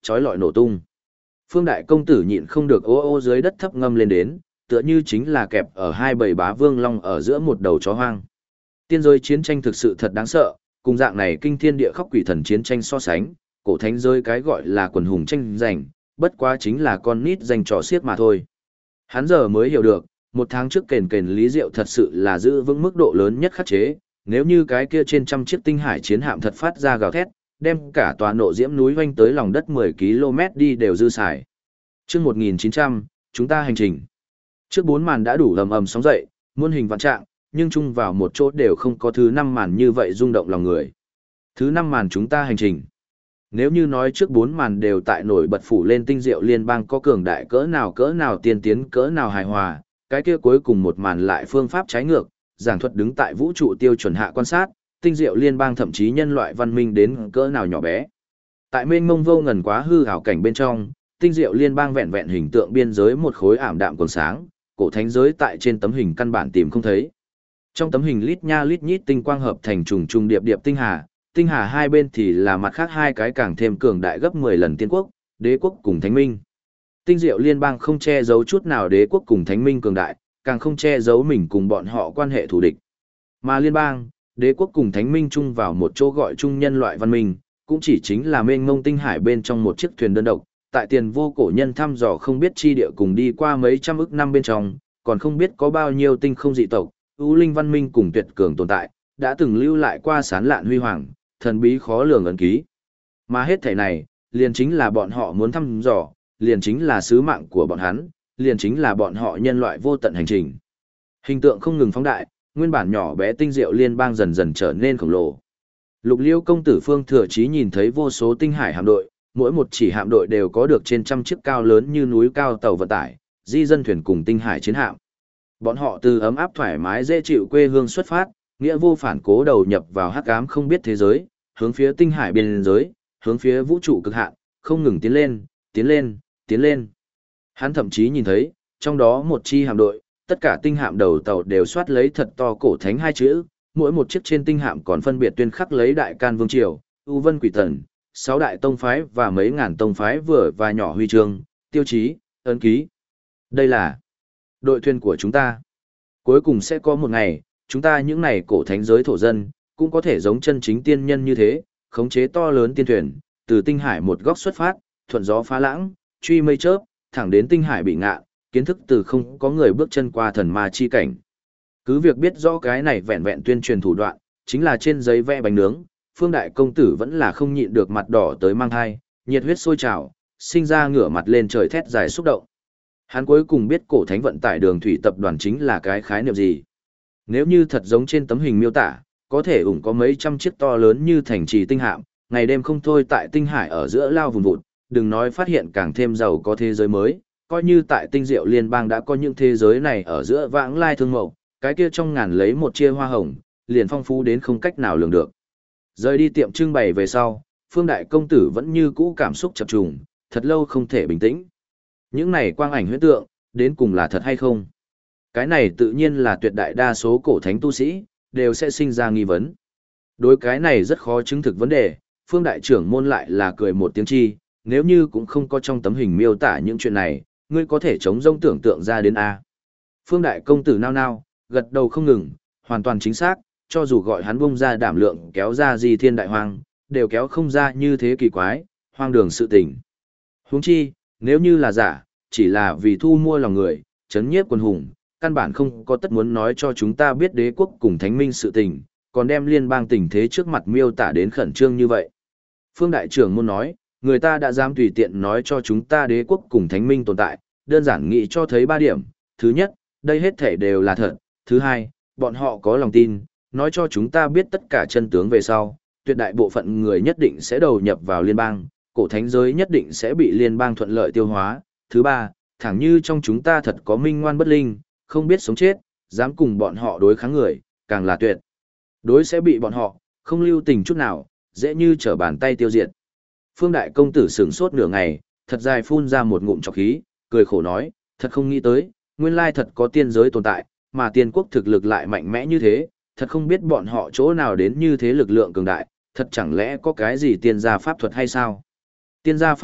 trói lọi nổ tung. Phương đại công tử nhịn không được ô ô dưới đất thấp ngâm lên đến, tựa như chính là kẹp ở hai bầy bá vương long ở giữa một đầu chó hoang. Tiên giới chiến tranh thực sự thật đáng sợ, cùng dạng này kinh thiên địa khóc quỷ thần chiến tranh so sánh, cổ thánh giới cái gọi là quần hùng tranh giành, bất quá chính là con nít dành trò xiếc mà thôi. Hắn giờ mới hiểu được, một tháng trước kền kền Lý Diệu thật sự là giữ vững mức độ lớn nhất khắc chế, nếu như cái kia trên trăm chiếc tinh hải chiến hạm thật phát ra gào thét, đem cả tòa nộ diễm núi vanh tới lòng đất 10 km đi đều dư xài. Trước 1900, chúng ta hành trình. Trước 4 màn đã đủ ầm ầm sóng dậy, muôn hình vạn trạng, nhưng chung vào một chỗ đều không có thứ 5 màn như vậy rung động lòng người. Thứ 5 màn chúng ta hành trình. Nếu như nói trước 4 màn đều tại nổi bật phủ lên tinh diệu liên bang có cường đại cỡ nào tiên tiến cỡ nào hài hòa, cái kia cuối cùng một màn lại phương pháp trái ngược, giảng thuật đứng tại vũ trụ tiêu chuẩn hạ quan sát, tinh diệu liên bang thậm chí nhân loại văn minh đến cỡ nào nhỏ bé. Tại mênh mông vô ngần quá hư ảo cảnh bên trong, tinh diệu liên bang vẹn vẹn hình tượng biên giới một khối ảm đạm còn sáng, cổ thánh giới tại trên tấm hình căn bản tìm không thấy. Trong tấm hình lít nha lít nhít tinh quang hợp thành trùng trùng điệp điệp tinh hà hai bên thì là mặt khác hai cái càng thêm cường đại gấp 10 lần tiên quốc, đế quốc cùng thánh minh. Tinh diệu liên bang không che giấu chút nào đế quốc cùng thánh minh cường đại, càng không che giấu mình cùng bọn họ quan hệ thù địch. Mà liên bang, đế quốc cùng thánh minh chung vào một chỗ gọi chung nhân loại văn minh, cũng chỉ chính là mênh mông tinh hải bên trong một chiếc thuyền đơn độc, tại tiền vô cổ nhân thăm dò không biết chi địa cùng đi qua mấy trăm ức năm bên trong, còn không biết có bao nhiêu tinh không dị tộc, ưu linh văn minh cùng tuyệt cường tồn tại, đã từng lưu lại qua sán lạn huy hoàng, thần bí khó lường ấn ký. Mà hết thảy này, liền chính là bọn họ muốn thăm dò, liền chính là sứ mạng của bọn hắn, liền chính là bọn họ nhân loại vô tận hành trình. Hình tượng không ngừng phóng đại, nguyên bản nhỏ bé tinh diệu liên bang dần dần trở nên khổng lồ. Lục Liêu công tử Phương Thừa Chí nhìn thấy vô số tinh hải hạm đội, mỗi một chỉ hạm đội đều có được trên trăm chiếc cao lớn như núi cao tàu vận tải, di dân thuyền cùng tinh hải chiến hạm. Bọn họ từ ấm áp thoải mái dễ chịu quê hương xuất phát, nghĩa vô phản cố đầu nhập vào hắc ám không biết thế giới, hướng phía tinh hải biên giới, hướng phía vũ trụ cực hạn, không ngừng tiến lên, tiến lên, tiến lên. Hắn thậm chí nhìn thấy, trong đó một chi hạm đội, tất cả tinh hạm đầu tàu đều soát lấy thật to cổ thánh hai chữ, mỗi một chiếc trên tinh hạm còn phân biệt tuyên khắc lấy Đại Can Vương Triều, U Vân Quỷ Thần, 6 đại tông phái và mấy ngàn tông phái vừa và nhỏ huy chương, tiêu chí, ấn ký. Đây là đội thuyền của chúng ta. Cuối cùng sẽ có một ngày, chúng ta những này cổ thánh giới thổ dân, cũng có thể giống chân chính tiên nhân như thế, khống chế to lớn tiên thuyền, từ tinh hải một góc xuất phát, thuận gió phá lãng, truy mây chớp, thẳng đến tinh hải bị ngạ, kiến thức từ không có người bước chân qua thần ma chi cảnh. Cứ việc biết rõ cái này vẹn vẹn tuyên truyền thủ đoạn, chính là trên giấy vẽ bánh nướng, Phương đại công tử vẫn là không nhịn được mặt đỏ tới mang thai, nhiệt huyết sôi trào, sinh ra ngửa mặt lên trời thét dài xúc động. Hắn cuối cùng biết cổ thánh vận tải đường thủy tập đoàn chính là cái khái niệm gì. Nếu như thật giống trên tấm hình miêu tả, có thể ủng có mấy trăm chiếc to lớn như thành trì tinh hạm, ngày đêm không thôi tại tinh hải ở giữa lao vùng vụt, đừng nói phát hiện càng thêm giàu có thế giới mới, coi như tại tinh diệu liên bang đã có những thế giới này ở giữa vãng lai thương mậu, cái kia trong ngàn lấy một chia hoa hồng, liền phong phú đến không cách nào lường được. Rời đi tiệm trưng bày về sau, Phương đại công tử vẫn như cũ cảm xúc chập trùng, thật lâu không thể bình tĩnh. Những này quang ảnh huyễn tượng, đến cùng là thật hay không? Cái này tự nhiên là tuyệt đại đa số cổ thánh tu sĩ, đều sẽ sinh ra nghi vấn. Đối cái này rất khó chứng thực vấn đề, Phương đại trưởng môn lại là cười một tiếng chi, nếu như cũng không có trong tấm hình miêu tả những chuyện này, ngươi có thể chống rông tưởng tượng ra đến A. Phương đại công tử nao nao, gật đầu không ngừng, hoàn toàn chính xác, cho dù gọi hắn bung ra đảm lượng kéo ra gì thiên đại hoang, đều kéo không ra như thế kỳ quái, hoang đường sự tình. Huống chi, nếu như là giả, chỉ là vì thu mua lòng người, chấn nhiếp quần hùng, căn bản không có tất muốn nói cho chúng ta biết đế quốc cùng thánh minh sự tình, còn đem liên bang tình thế trước mặt miêu tả đến khẩn trương như vậy. Phương đại trưởng muốn nói, người ta đã dám tùy tiện nói cho chúng ta đế quốc cùng thánh minh tồn tại, đơn giản nghĩ cho thấy 3 điểm. Thứ nhất, đây hết thể đều là thật. Thứ hai, bọn họ có lòng tin, nói cho chúng ta biết tất cả chân tướng về sau, tuyệt đại bộ phận người nhất định sẽ đầu nhập vào liên bang, cổ thánh giới nhất định sẽ bị liên bang thuận lợi tiêu hóa. Thứ ba, thẳng như trong chúng ta thật có minh ngoan bất linh, không biết sống chết, dám cùng bọn họ đối kháng người, càng là tuyệt. Đối sẽ bị bọn họ, không lưu tình chút nào, dễ như trở bàn tay tiêu diệt. Phương đại công tử sửng sốt nửa ngày, thật dài phun ra một ngụm trọc khí, cười khổ nói, thật không nghĩ tới, nguyên lai thật có tiên giới tồn tại, mà tiên quốc thực lực lại mạnh mẽ như thế, thật không biết bọn họ chỗ nào đến như thế lực lượng cường đại, thật chẳng lẽ có cái gì tiên gia pháp thuật hay sao? Tiên gia pháp thuật,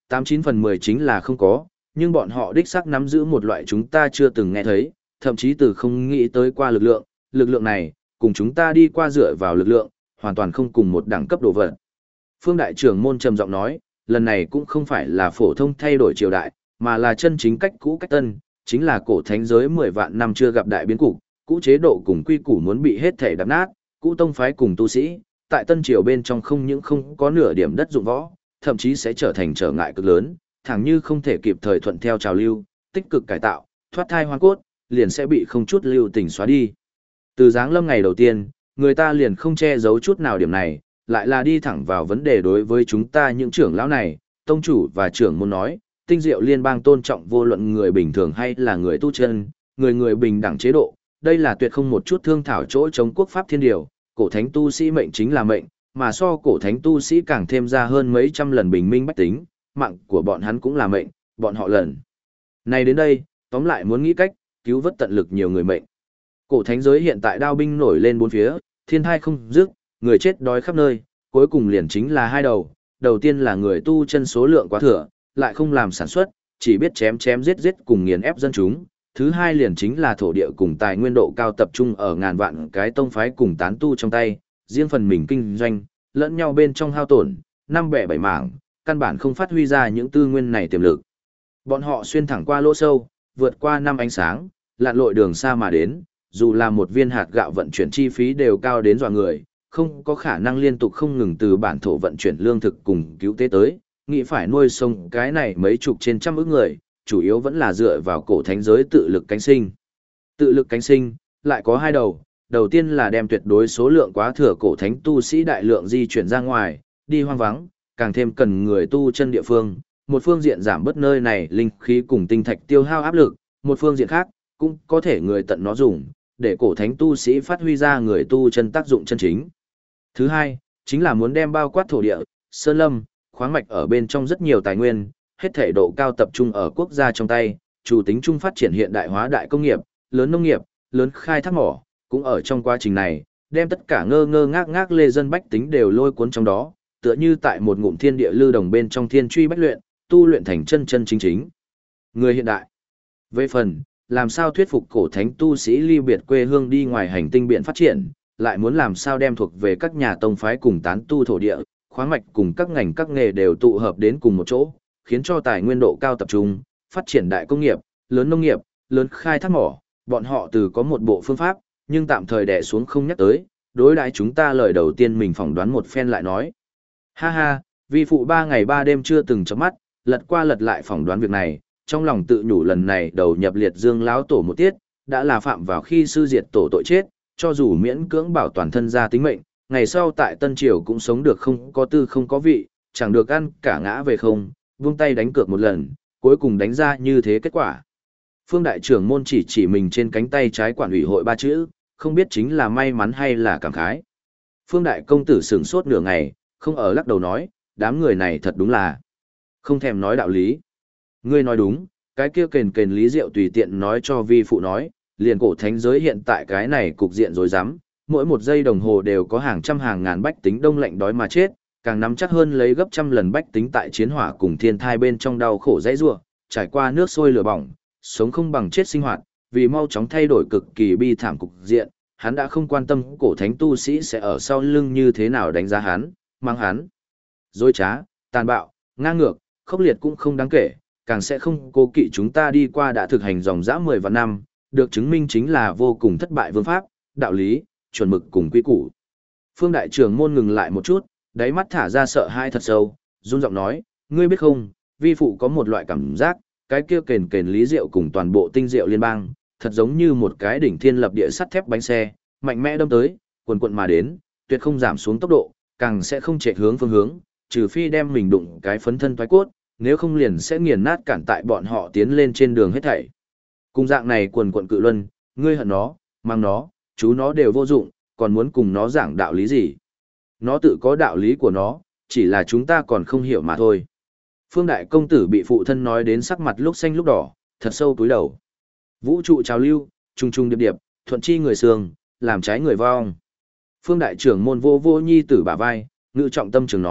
89/10 chính là không có, nhưng bọn họ đích xác nắm giữ một loại chúng ta chưa từng nghe thấy, thậm chí từ không nghĩ tới qua lực lượng này, cùng chúng ta đi qua dựa vào lực lượng, hoàn toàn không cùng một đẳng cấp độ vật. Phương đại trưởng môn trầm giọng nói, lần này cũng không phải là phổ thông thay đổi triều đại, mà là chân chính cách cũ cách tân, chính là cổ thánh giới 10 vạn năm chưa gặp đại biến cục, cũ chế độ cùng quy củ muốn bị hết thể đập nát, cũ tông phái cùng tu sĩ, tại tân triều bên trong không những không có nửa điểm đất dụng võ, thậm chí sẽ trở thành trở ngại cực lớn, thẳng như không thể kịp thời thuận theo trào lưu, tích cực cải tạo, thoát thai hoang cốt, liền sẽ bị không chút lưu tình xóa đi. Từ giáng lâm ngày đầu tiên, người ta liền không che giấu chút nào điểm này, lại là đi thẳng vào vấn đề đối với chúng ta những trưởng lão này, tông chủ và trưởng môn nói, tinh diệu liên bang tôn trọng vô luận người bình thường hay là người tu chân, người bình đẳng chế độ, đây là tuyệt không một chút thương thảo chỗ chống quốc pháp thiên điều, cổ thánh tu sĩ mệnh chính là mệnh, mà so cổ thánh tu sĩ càng thêm ra hơn mấy trăm lần bình minh bách tính, mạng của bọn hắn cũng là mệnh, bọn họ lần này đến đây, tóm lại muốn nghĩ cách, cứu vớt tận lực nhiều người mệnh. Cổ thánh giới hiện tại đao binh nổi lên bốn phía, thiên thai không dứt, người chết đói khắp nơi, cuối cùng liền chính là hai đầu tiên là người tu chân số lượng quá thừa, lại không làm sản xuất, chỉ biết chém giết cùng nghiền ép dân chúng. Thứ hai liền chính là thổ địa cùng tài nguyên độ cao tập trung ở ngàn vạn cái tông phái cùng tán tu trong tay, riêng phần mình kinh doanh, lẫn nhau bên trong hao tổn, năm bẻ bảy mảng, căn bản không phát huy ra những tư nguyên này tiềm lực. Bọn họ xuyên thẳng qua lỗ sâu, vượt qua năm ánh sáng, lặn lội đường xa mà đến, dù là một viên hạt gạo vận chuyển chi phí đều cao đến dọa người, không có khả năng liên tục không ngừng từ bản thổ vận chuyển lương thực cùng cứu tế tới, nghĩ phải nuôi sống cái này mấy chục trên trăm ức người, chủ yếu vẫn là dựa vào cổ thánh giới tự lực cánh sinh. Tự lực cánh sinh, lại có hai đầu tiên là đem tuyệt đối số lượng quá thừa cổ thánh tu sĩ đại lượng di chuyển ra ngoài, đi hoang vắng, càng thêm cần người tu chân địa phương, một phương diện giảm bớt nơi này linh khí cùng tinh thạch tiêu hao áp lực, một phương diện khác, cũng có thể người tận nó dùng, để cổ thánh tu sĩ phát huy ra người tu chân tác dụng chân chính. Thứ hai, chính là muốn đem bao quát thổ địa, sơn lâm, khoáng mạch ở bên trong rất nhiều tài nguyên, hết thể độ cao tập trung ở quốc gia trong tay, chủ tính chung phát triển hiện đại hóa đại công nghiệp, lớn nông nghiệp, lớn khai thác mỏ, cũng ở trong quá trình này, đem tất cả ngơ ngơ ngác lê dân bách tính đều lôi cuốn trong đó, tựa như tại một ngụm thiên địa lưu đồng bên trong thiên truy bách luyện, tu luyện thành chân chính. Người hiện đại. Về phần, làm sao thuyết phục cổ thánh tu sĩ ly biệt quê hương đi ngoài hành tinh biển phát triển, lại muốn làm sao đem thuộc về các nhà tông phái cùng tán tu thổ địa, khoáng mạch cùng các ngành các nghề đều tụ hợp đến cùng một chỗ, khiến cho tài nguyên độ cao tập trung, phát triển đại công nghiệp, lớn nông nghiệp, lớn khai thác mỏ, bọn họ từ có một bộ phương pháp, nhưng tạm thời đè xuống không nhắc tới, đối đãi chúng ta lời đầu tiên mình phỏng đoán một phen lại nói. Ha ha, vi phụ 3 ngày 3 đêm chưa từng chớp mắt, lật qua lật lại phỏng đoán việc này, trong lòng tự nhủ lần này đầu nhập liệt dương lão tổ một tiết, đã là phạm vào khi sư diệt tổ tội chết, cho dù miễn cưỡng bảo toàn thân gia tính mệnh, ngày sau tại Tân Triều cũng sống được không có tư không có vị, chẳng được ăn cả ngã về không, buông tay đánh cược một lần, cuối cùng đánh ra như thế kết quả. Phương đại trưởng môn chỉ mình trên cánh tay trái quản ủy hội 3 chữ, không biết chính là may mắn hay là cảm khái. Phương đại công tử sửng sốt nửa ngày, không ở lắc đầu nói, đám người này thật đúng là không thèm nói đạo lý. Ngươi nói đúng, cái kia kền lý diệu tùy tiện nói cho vi phụ nói, liền cổ thánh giới hiện tại cái này cục diện rối rắm, mỗi một giây đồng hồ đều có hàng trăm hàng ngàn bách tính đông lạnh đói mà chết, càng nắm chắc hơn lấy gấp trăm lần bách tính tại chiến hỏa cùng thiên thai bên trong đau khổ dãy rủa, trải qua nước sôi lửa bỏng, sống không bằng chết sinh hoạt, vì mau chóng thay đổi cực kỳ bi thảm cục diện, hắn đã không quan tâm cổ thánh tu sĩ sẽ ở sau lưng như thế nào đánh giá hắn, mang hắn dối trá, tàn bạo, ngang ngược, khốc liệt cũng không đáng kể, càng sẽ không cố kỵ chúng ta đi qua đã thực hành dòng dã 10 vạn năm, được chứng minh chính là vô cùng thất bại vương pháp, đạo lý, chuẩn mực cùng quy củ. Phương đại trưởng môn ngừng lại một chút, đáy mắt thả ra sợ hãi thật sâu, run giọng nói, ngươi biết không, vi phụ có một loại cảm giác, cái kia kền lý diệu cùng toàn bộ tinh diệu liên bang, thật giống như một cái đỉnh thiên lập địa sắt thép bánh xe, mạnh mẽ đâm tới, quần quận mà đến, tuyệt không giảm xuống tốc độ, càng sẽ không chạy hướng phương hướng, trừ phi đem mình đụng cái phấn thân thoái cốt, nếu không liền sẽ nghiền nát cản tại bọn họ tiến lên trên đường hết thảy. Cùng dạng này quần quận cự luân, ngươi hận nó, mang nó, chú nó đều vô dụng, còn muốn cùng nó giảng đạo lý gì? Nó tự có đạo lý của nó, chỉ là chúng ta còn không hiểu mà thôi. Phương đại công tử bị phụ thân nói đến sắc mặt lúc xanh lúc đỏ, thật sâu túi đầu. Vũ trụ trào lưu, trung trung điệp điệp, thuận chi người sương, làm trái người vong. Phương đại trưởng môn vô vô nhi tử bả vai, ngự trọng tâm trường nói,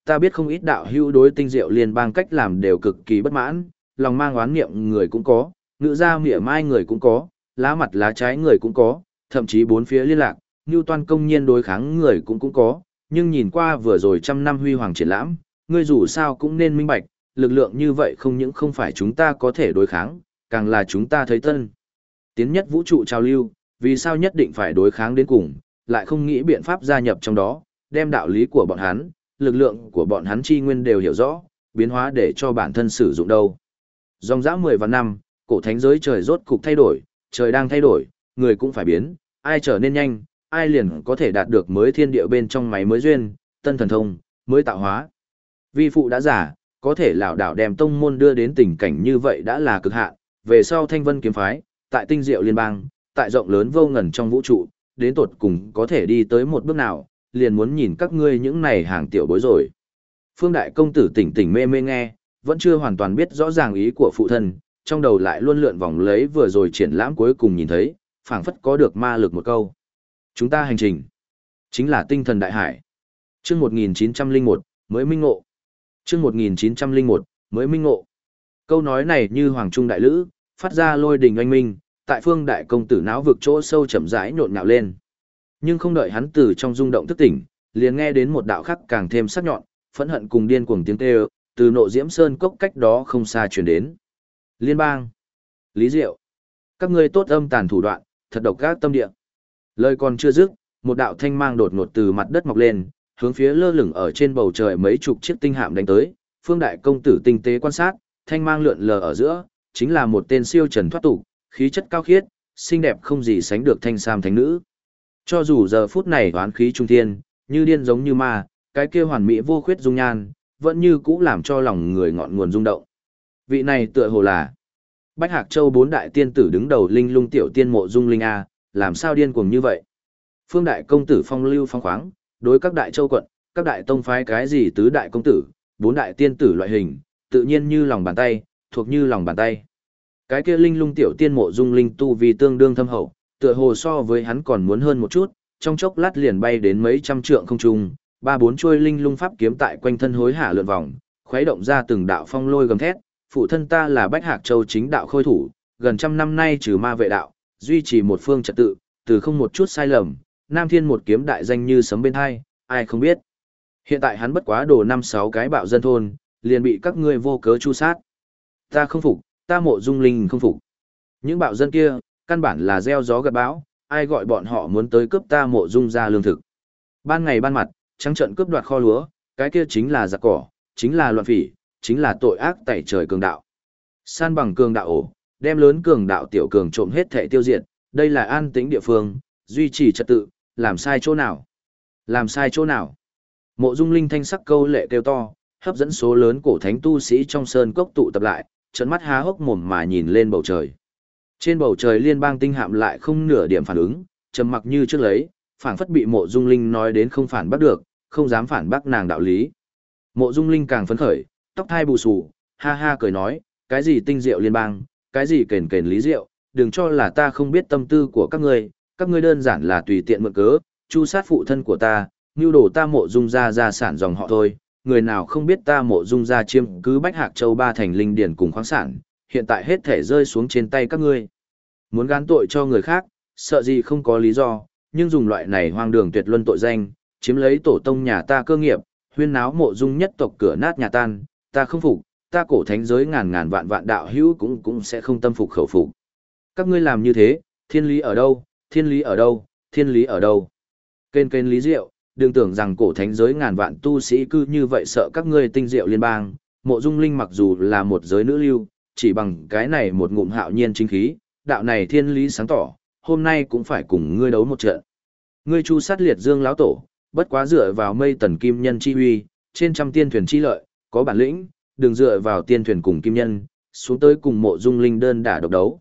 ta biết không ít đạo hữu đối tinh diệu liên bang cách làm đều cực kỳ bất mãn, lòng mang oán niệm người cũng có, ngữ ra mỉa mai người cũng có, lá mặt lá trái người cũng có, thậm chí bốn phía liên lạc, như toàn công nhiên đối kháng người cũng có, nhưng nhìn qua vừa rồi trăm năm huy hoàng triển lãm, ngươi dù sao cũng nên minh bạch, lực lượng như vậy không những không phải chúng ta có thể đối kháng, càng là chúng ta thấy tân. Tiến nhất vũ trụ trào lưu, vì sao nhất định phải đối kháng đến cùng, lại không nghĩ biện pháp gia nhập trong đó, đem đạo lý của bọn hắn, lực lượng của bọn hắn chi nguyên đều hiểu rõ, biến hóa để cho bản thân sử dụng đâu. Dòng dã 10 vạn năm, cổ thánh giới trời rốt cục thay đổi, trời đang thay đổi, người cũng phải biến, ai trở nên nhanh, ai liền có thể đạt được mới thiên địa bên trong máy mới duyên, tân thần thông, mới tạo hóa. Vi phụ đã giả, có thể lão đảo đem tông môn đưa đến tình cảnh như vậy đã là cực hạn, về sau Thanh Vân kiếm phái, tại tinh diệu liên bang, tại rộng lớn vô ngần trong vũ trụ, đến tột cùng có thể đi tới một bước nào, liền muốn nhìn các ngươi những này hàng tiểu bối rồi. Phương đại công tử tỉnh tỉnh mê mê nghe, vẫn chưa hoàn toàn biết rõ ràng ý của phụ thân, trong đầu lại luôn lượn vòng lấy vừa rồi triển lãm cuối cùng nhìn thấy, phảng phất có được ma lực một câu. Chúng ta hành trình, chính là tinh thần đại hải. Chương 1901, mới minh ngộ. Chương 1901, mới minh ngộ. Câu nói này như hoàng trung đại lữ, phát ra lôi đình oanh minh, tại phương đại công tử não vực chỗ sâu chậm rãi nhộn nhạo lên. Nhưng không đợi hắn từ trong rung động thức tỉnh, liền nghe đến một đạo khắc càng thêm sắc nhọn, phẫn hận cùng điên cuồng tiếng kêu, từ Nộ Diễm Sơn cốc cách đó không xa truyền đến. Liên bang, Lý Diệu, các ngươi tốt âm tàn thủ đoạn, thật độc ác tâm địa. Lời còn chưa dứt, một đạo thanh mang đột ngột từ mặt đất mọc lên, hướng phía lơ lửng ở trên bầu trời mấy chục chiếc tinh hạm đánh tới. Phương đại công tử tinh tế quan sát, thanh mang lượn lờ ở giữa, chính là một tên siêu trần thoát tục, khí chất cao khiết, xinh đẹp không gì sánh được thanh sam thánh nữ. Cho dù giờ phút này oán khí trung thiên, như điên giống như ma, cái kia hoàn mỹ vô khuyết dung nhan, vẫn như cũ làm cho lòng người ngọn nguồn rung động. Vị này tựa hồ là Bách Hạc Châu bốn đại tiên tử đứng đầu linh lung tiểu tiên Mộ Dung Linh a, làm sao điên cuồng như vậy? Phương đại công tử phong lưu phong khoáng, đối các đại châu quận, các đại tông phái cái gì tứ đại công tử, bốn đại tiên tử loại hình, tự nhiên như lòng bàn tay, thuộc như lòng bàn tay. Cái kia linh lung tiểu tiên Mộ Dung Linh tu vì tương đương thâm hậu, tựa hồ so với hắn còn muốn hơn một chút, trong chốc lát liền bay đến mấy trăm trượng không trung, ba bốn chuôi linh lung pháp kiếm tại quanh thân hối hả lượn vòng, khuấy động ra từng đạo phong lôi gầm thét, phụ thân ta là Bách Hạc Châu chính đạo khôi thủ, gần trăm năm nay trừ ma vệ đạo, duy trì một phương trật tự, từ không một chút sai lầm, Nam Thiên một kiếm đại danh như sấm bên hai, ai không biết. Hiện tại hắn bất quá đồ 5-6 cái bạo dân thôn, liền bị các ngươi vô cớ chu sát. Ta không phục, ta Mộ Dung Linh không phục. Những bạo dân kia, căn bản là gieo gió gặt bão, ai gọi bọn họ muốn tới cướp ta Mộ Dung ra lương thực. Ban ngày ban mặt, trắng trận cướp đoạt kho lúa, cái kia chính là giặc cỏ, chính là loạn phỉ, chính là tội ác tẩy trời cường đạo. San bằng cường đạo ổ, đem lớn cường đạo tiểu cường trộm hết thảy tiêu diệt, đây là an tĩnh địa phương, duy trì trật tự, làm sai chỗ nào? Làm sai chỗ nào? Mộ Dung Linh thanh sắc câu lệ kêu to, hấp dẫn số lớn cổ thánh tu sĩ trong sơn cốc tụ tập lại, trợn mắt há hốc mồm mà nhìn lên bầu trời. Trên bầu trời liên bang tinh hạm lại không nửa điểm phản ứng, trầm mặc như trước lấy, phảng phất bị Mộ Dung Linh nói đến không phản bác được, không dám phản bác nàng đạo lý. Mộ Dung Linh càng phấn khởi, tóc thai bù xù, ha ha cười nói, cái gì tinh diệu liên bang, cái gì kền kền lý diệu, đừng cho là ta không biết tâm tư của các ngươi đơn giản là tùy tiện mượn cớ, chu sát phụ thân của ta, nưu đồ ta Mộ Dung gia sản dòng họ thôi, người nào không biết ta Mộ Dung gia chiếm cứ Bách Hạc Châu ba thành linh điển cùng khoáng sản, hiện tại hết thể rơi xuống trên tay các ngươi. Muốn gán tội cho người khác, sợ gì không có lý do, nhưng dùng loại này hoang đường tuyệt luân tội danh, chiếm lấy tổ tông nhà ta cơ nghiệp, huyên náo Mộ Dung nhất tộc cửa nát nhà tan, ta không phục, ta cổ thánh giới ngàn ngàn vạn vạn đạo hữu cũng sẽ không tâm phục khẩu phục. Các ngươi làm như thế, thiên lý ở đâu, thiên lý ở đâu, thiên lý ở đâu? Kênh lý diệu, đừng tưởng rằng cổ thánh giới ngàn vạn tu sĩ cư như vậy sợ các ngươi tinh diệu liên bang, Mộ Dung Linh mặc dù là một giới nữ lưu, chỉ bằng cái này một ngụm hạo nhiên chính khí, đạo này thiên lý sáng tỏ, hôm nay cũng phải cùng ngươi đấu một trận. Ngươi chu sát liệt dương lão tổ, bất quá dựa vào mây tần kim nhân chi huy, trên trăm tiên thuyền chi lợi, có bản lĩnh, đừng dựa vào tiên thuyền cùng kim nhân, xuống tới cùng Mộ Dung Linh đơn đả độc đấu.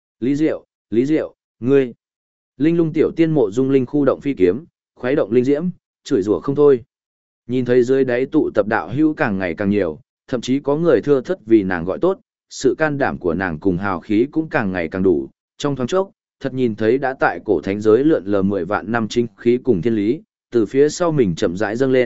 Lý Diệu, ngươi. Linh lung tiểu tiên Mộ Dung Linh khu động phi kiếm, khuấy động linh diễm, chửi rủa không thôi. Nhìn thấy dưới đáy tụ tập đạo hữu càng ngày càng nhiều, thậm chí có người thưa thất vì nàng gọi tốt, sự can đảm của nàng cùng hào khí cũng càng ngày càng đủ. Trong thoáng chốc, thật nhìn thấy đã tại cổ thánh giới lượn lờ 10 vạn năm chính khí cùng thiên lý, từ phía sau mình chậm rãi dâng lên,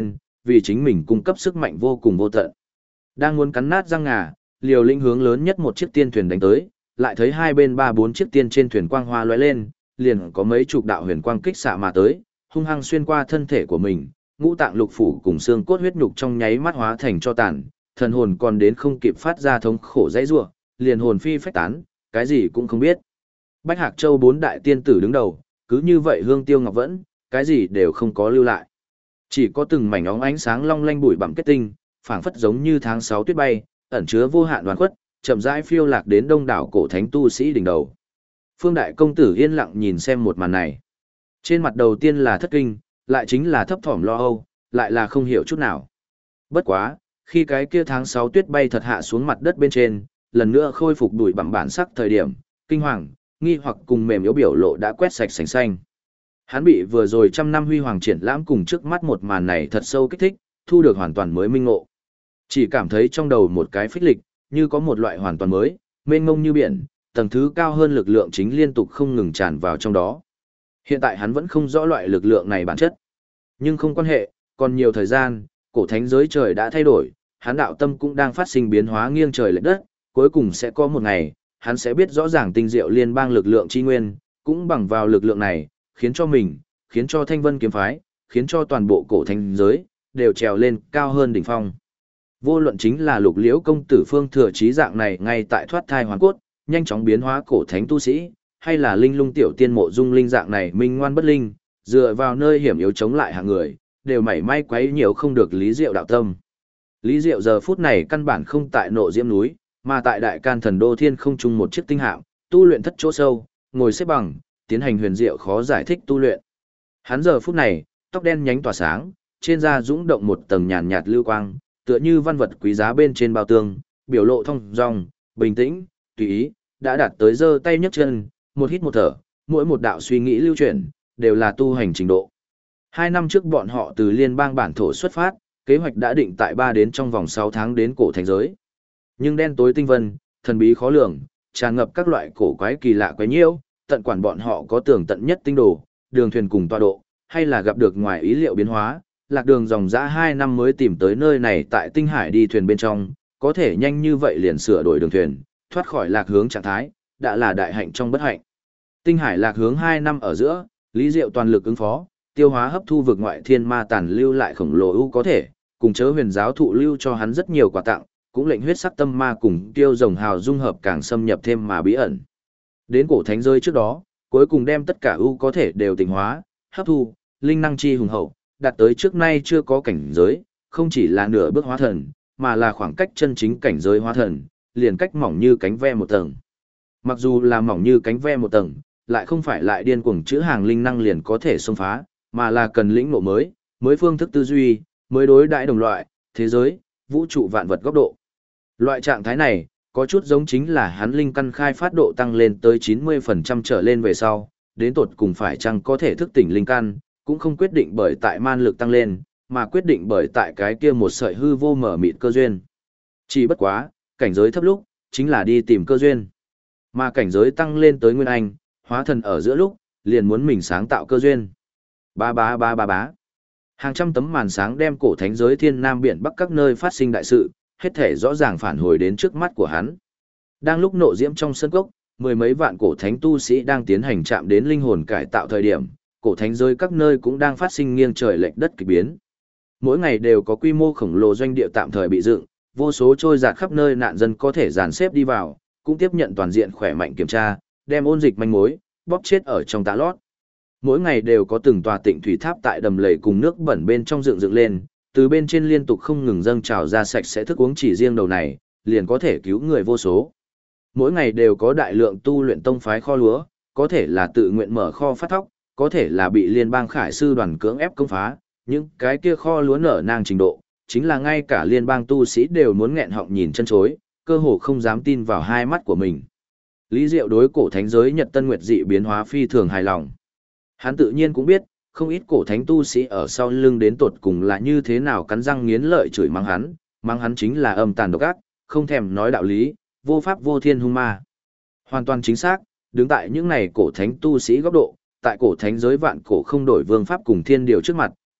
vì chính mình cung cấp sức mạnh vô cùng vô tận. Đang muốn cắn nát răng ngà, Liều Lĩnh hướng lớn nhất một chiếc tiên thuyền đánh tới, lại thấy hai bên ba bốn chiếc tiên trên thuyền quang hoa lóe lên, liền có mấy chục đạo huyền quang kích xạ mà tới, hung hăng xuyên qua thân thể của mình, ngũ tạng lục phủ cùng xương cốt huyết nhục trong nháy mắt hóa thành cho tàn, thần hồn còn đến không kịp phát ra thống khổ dãy rủa, liền hồn phi phách tán, cái gì cũng không biết. Bách Hạc Châu bốn đại tiên tử đứng đầu, cứ như vậy Hương Tiêu Ngọc Vẫn, cái gì đều không có lưu lại. Chỉ có từng mảnh óng ánh sáng long lanh bụi bặm kết tinh, phảng phất giống như tháng 6 tuyết bay, ẩn chứa vô hạn đoán khuất, chậm rãi phiêu lạc đến đông đảo cổ thánh tu sĩ đỉnh đầu. Phương đại công tử yên lặng nhìn xem một màn này. Trên mặt đầu tiên là thất kinh, lại chính là thấp thỏm lo âu, lại là không hiểu chút nào. Bất quá, khi cái kia tháng 6 tuyết bay thật hạ xuống mặt đất bên trên, lần nữa khôi phục đuổi bằng bản sắc thời điểm, kinh hoàng, nghi hoặc cùng mềm yếu biểu lộ đã quét sạch sành xanh. Hắn bị vừa rồi trăm năm huy hoàng triển lãm cùng trước mắt một màn này thật sâu kích thích, thu được hoàn toàn mới minh ngộ. Chỉ cảm thấy trong đầu một cái phích lịch, như có một loại hoàn toàn mới, mênh mông như biển, tầng thứ cao hơn lực lượng chính liên tục không ngừng tràn vào trong đó. Hiện tại hắn vẫn không rõ loại lực lượng này bản chất. Nhưng không quan hệ, còn nhiều thời gian, cổ thánh giới trời đã thay đổi, hắn đạo tâm cũng đang phát sinh biến hóa nghiêng trời lệch đất, cuối cùng sẽ có một ngày, hắn sẽ biết rõ ràng tinh diệu liên bang lực lượng chi nguyên, cũng bằng vào lực lượng này, khiến cho mình, khiến cho Thanh Vân kiếm phái, khiến cho toàn bộ cổ thánh giới, đều trèo lên cao hơn đỉnh phong. Vô luận chính là Lục Liễu công tử Phương Thừa Chí dạng này ngay tại thoát thai hoàn cốt, nhanh chóng biến hóa cổ thánh tu sĩ, hay là Linh Lung tiểu tiên Mộ Dung Linh dạng này minh ngoan bất linh, dựa vào nơi hiểm yếu chống lại hạng người, đều mảy may quấy nhiều không được Lý Diệu đạo tâm. Lý Diệu giờ phút này căn bản không tại Nộ Diễm núi, mà tại Đại Can Thần Đô Thiên không trung một chiếc tinh hạm, tu luyện thất chỗ sâu, ngồi xếp bằng, tiến hành huyền diệu khó giải thích tu luyện. Hắn giờ phút này, tóc đen nhánh tỏa sáng, trên da dũng động một tầng nhàn nhạt lưu quang, tựa như văn vật quý giá bên trên bao tường, biểu lộ thông dong, bình tĩnh, tùy ý, đã đạt tới giơ tay nhấc chân, một hít một thở, mỗi một đạo suy nghĩ lưu chuyển, đều là tu hành trình độ. 2 năm trước bọn họ từ liên bang bản thổ xuất phát, kế hoạch đã định tại 3 đến trong vòng 6 tháng đến cổ thành giới. Nhưng đen tối tinh vân, thần bí khó lường, tràn ngập các loại cổ quái kỳ lạ quái nhiễu, tận quản bọn họ có tường tận nhất tinh đồ, đường thuyền cùng tọa độ, hay là gặp được ngoài ý liệu biến hóa, lạc đường dòng dã 2 năm mới tìm tới nơi này tại tinh hải đi thuyền bên trong, có thể nhanh như vậy liền sửa đổi đường thuyền, thoát khỏi lạc hướng trạng thái, đã là đại hạnh trong bất hạnh. Tinh hải lạc hướng 2 năm ở giữa, Lý Diệu toàn lực ứng phó, tiêu hóa hấp thu vực ngoại thiên ma tàn lưu lại khổng lồ ưu có thể, cùng chớ huyền giáo thụ lưu cho hắn rất nhiều quà tặng, cũng lệnh huyết sắc tâm ma cùng tiêu rồng hào dung hợp càng xâm nhập thêm mà bí ẩn. Đến cổ thánh rơi trước đó, cuối cùng đem tất cả ưu có thể đều tỉnh hóa, hấp thu, linh năng chi hùng hậu, đạt tới trước nay chưa có cảnh giới, không chỉ là nửa bước hóa thần, mà là khoảng cách chân chính cảnh giới hóa thần, liền cách mỏng như cánh ve một tầng. Mặc dù là mỏng như cánh ve một tầng, lại không phải lại điên cuồng chữ hàng linh năng liền có thể xông phá, mà là cần lĩnh ngộ mới, mới phương thức tư duy, mới đối đãi đồng loại, thế giới, vũ trụ vạn vật góc độ. Loại trạng thái này, có chút giống chính là hắn linh căn khai phát độ tăng lên tới 90% trở lên về sau, đến tột cùng phải chăng có thể thức tỉnh linh căn, cũng không quyết định bởi tại man lực tăng lên, mà quyết định bởi tại cái kia một sợi hư vô mở mịt cơ duyên. Chỉ bất quá, cảnh giới thấp lúc, chính là đi tìm cơ duyên. Mà cảnh giới tăng lên tới nguyên anh, hóa thần ở giữa lúc, liền muốn mình sáng tạo cơ duyên. Ba ba ba ba bá. Hàng trăm tấm màn sáng đem cổ thánh giới thiên nam biển bắc các nơi phát sinh đại sự, hết thể rõ ràng phản hồi đến trước mắt của hắn. Đang lúc nộ diễm trong sân cốc, 10 mấy vạn cổ thánh tu sĩ đang tiến hành chạm đến linh hồn cải tạo thời điểm, cổ thánh giới các nơi cũng đang phát sinh nghiêng trời lệch đất kỳ biến. Mỗi ngày đều có quy mô khổng lồ doanh địa tạm thời bị dựng, vô số trôi dạt khắp nơi nạn dân có thể dàn xếp đi vào, cũng tiếp nhận toàn diện khỏe mạnh kiểm tra, đem ôn dịch manh mối, bóp chết ở trong tá lót. Mỗi ngày đều có từng tòa tịnh thủy tháp tại đầm lầy cùng nước bẩn bên trong dựng lên, từ bên trên liên tục không ngừng dâng trào ra sạch sẽ thức uống chỉ riêng đầu này, liền có thể cứu người vô số. Mỗi ngày đều có đại lượng tu luyện tông phái kho lúa, có thể là tự nguyện mở kho phát thóc, có thể là bị liên bang khải sư đoàn cưỡng ép công phá, những cái kia kho lúa nở nang trình độ, chính là ngay cả liên bang tu sĩ đều muốn nghẹn họng nhìn chân chối, cơ hồ không dám tin vào hai mắt của mình. Lý Diệu đối cổ thánh giới Nhật Tân Nguyệt dị biến hóa phi thường hài lòng. Hắn tự nhiên cũng biết, không ít cổ thánh tu sĩ ở sau lưng đến tột cùng là như thế nào cắn răng nghiến lợi chửi mắng hắn chính là âm tàn độc ác, không thèm nói đạo lý, vô pháp vô thiên hung ma. Hoàn toàn chính xác, đứng tại những này cổ thánh tu sĩ góc độ, tại cổ thánh giới vạn cổ không đổi vương pháp cùng thiên điều trước mặt,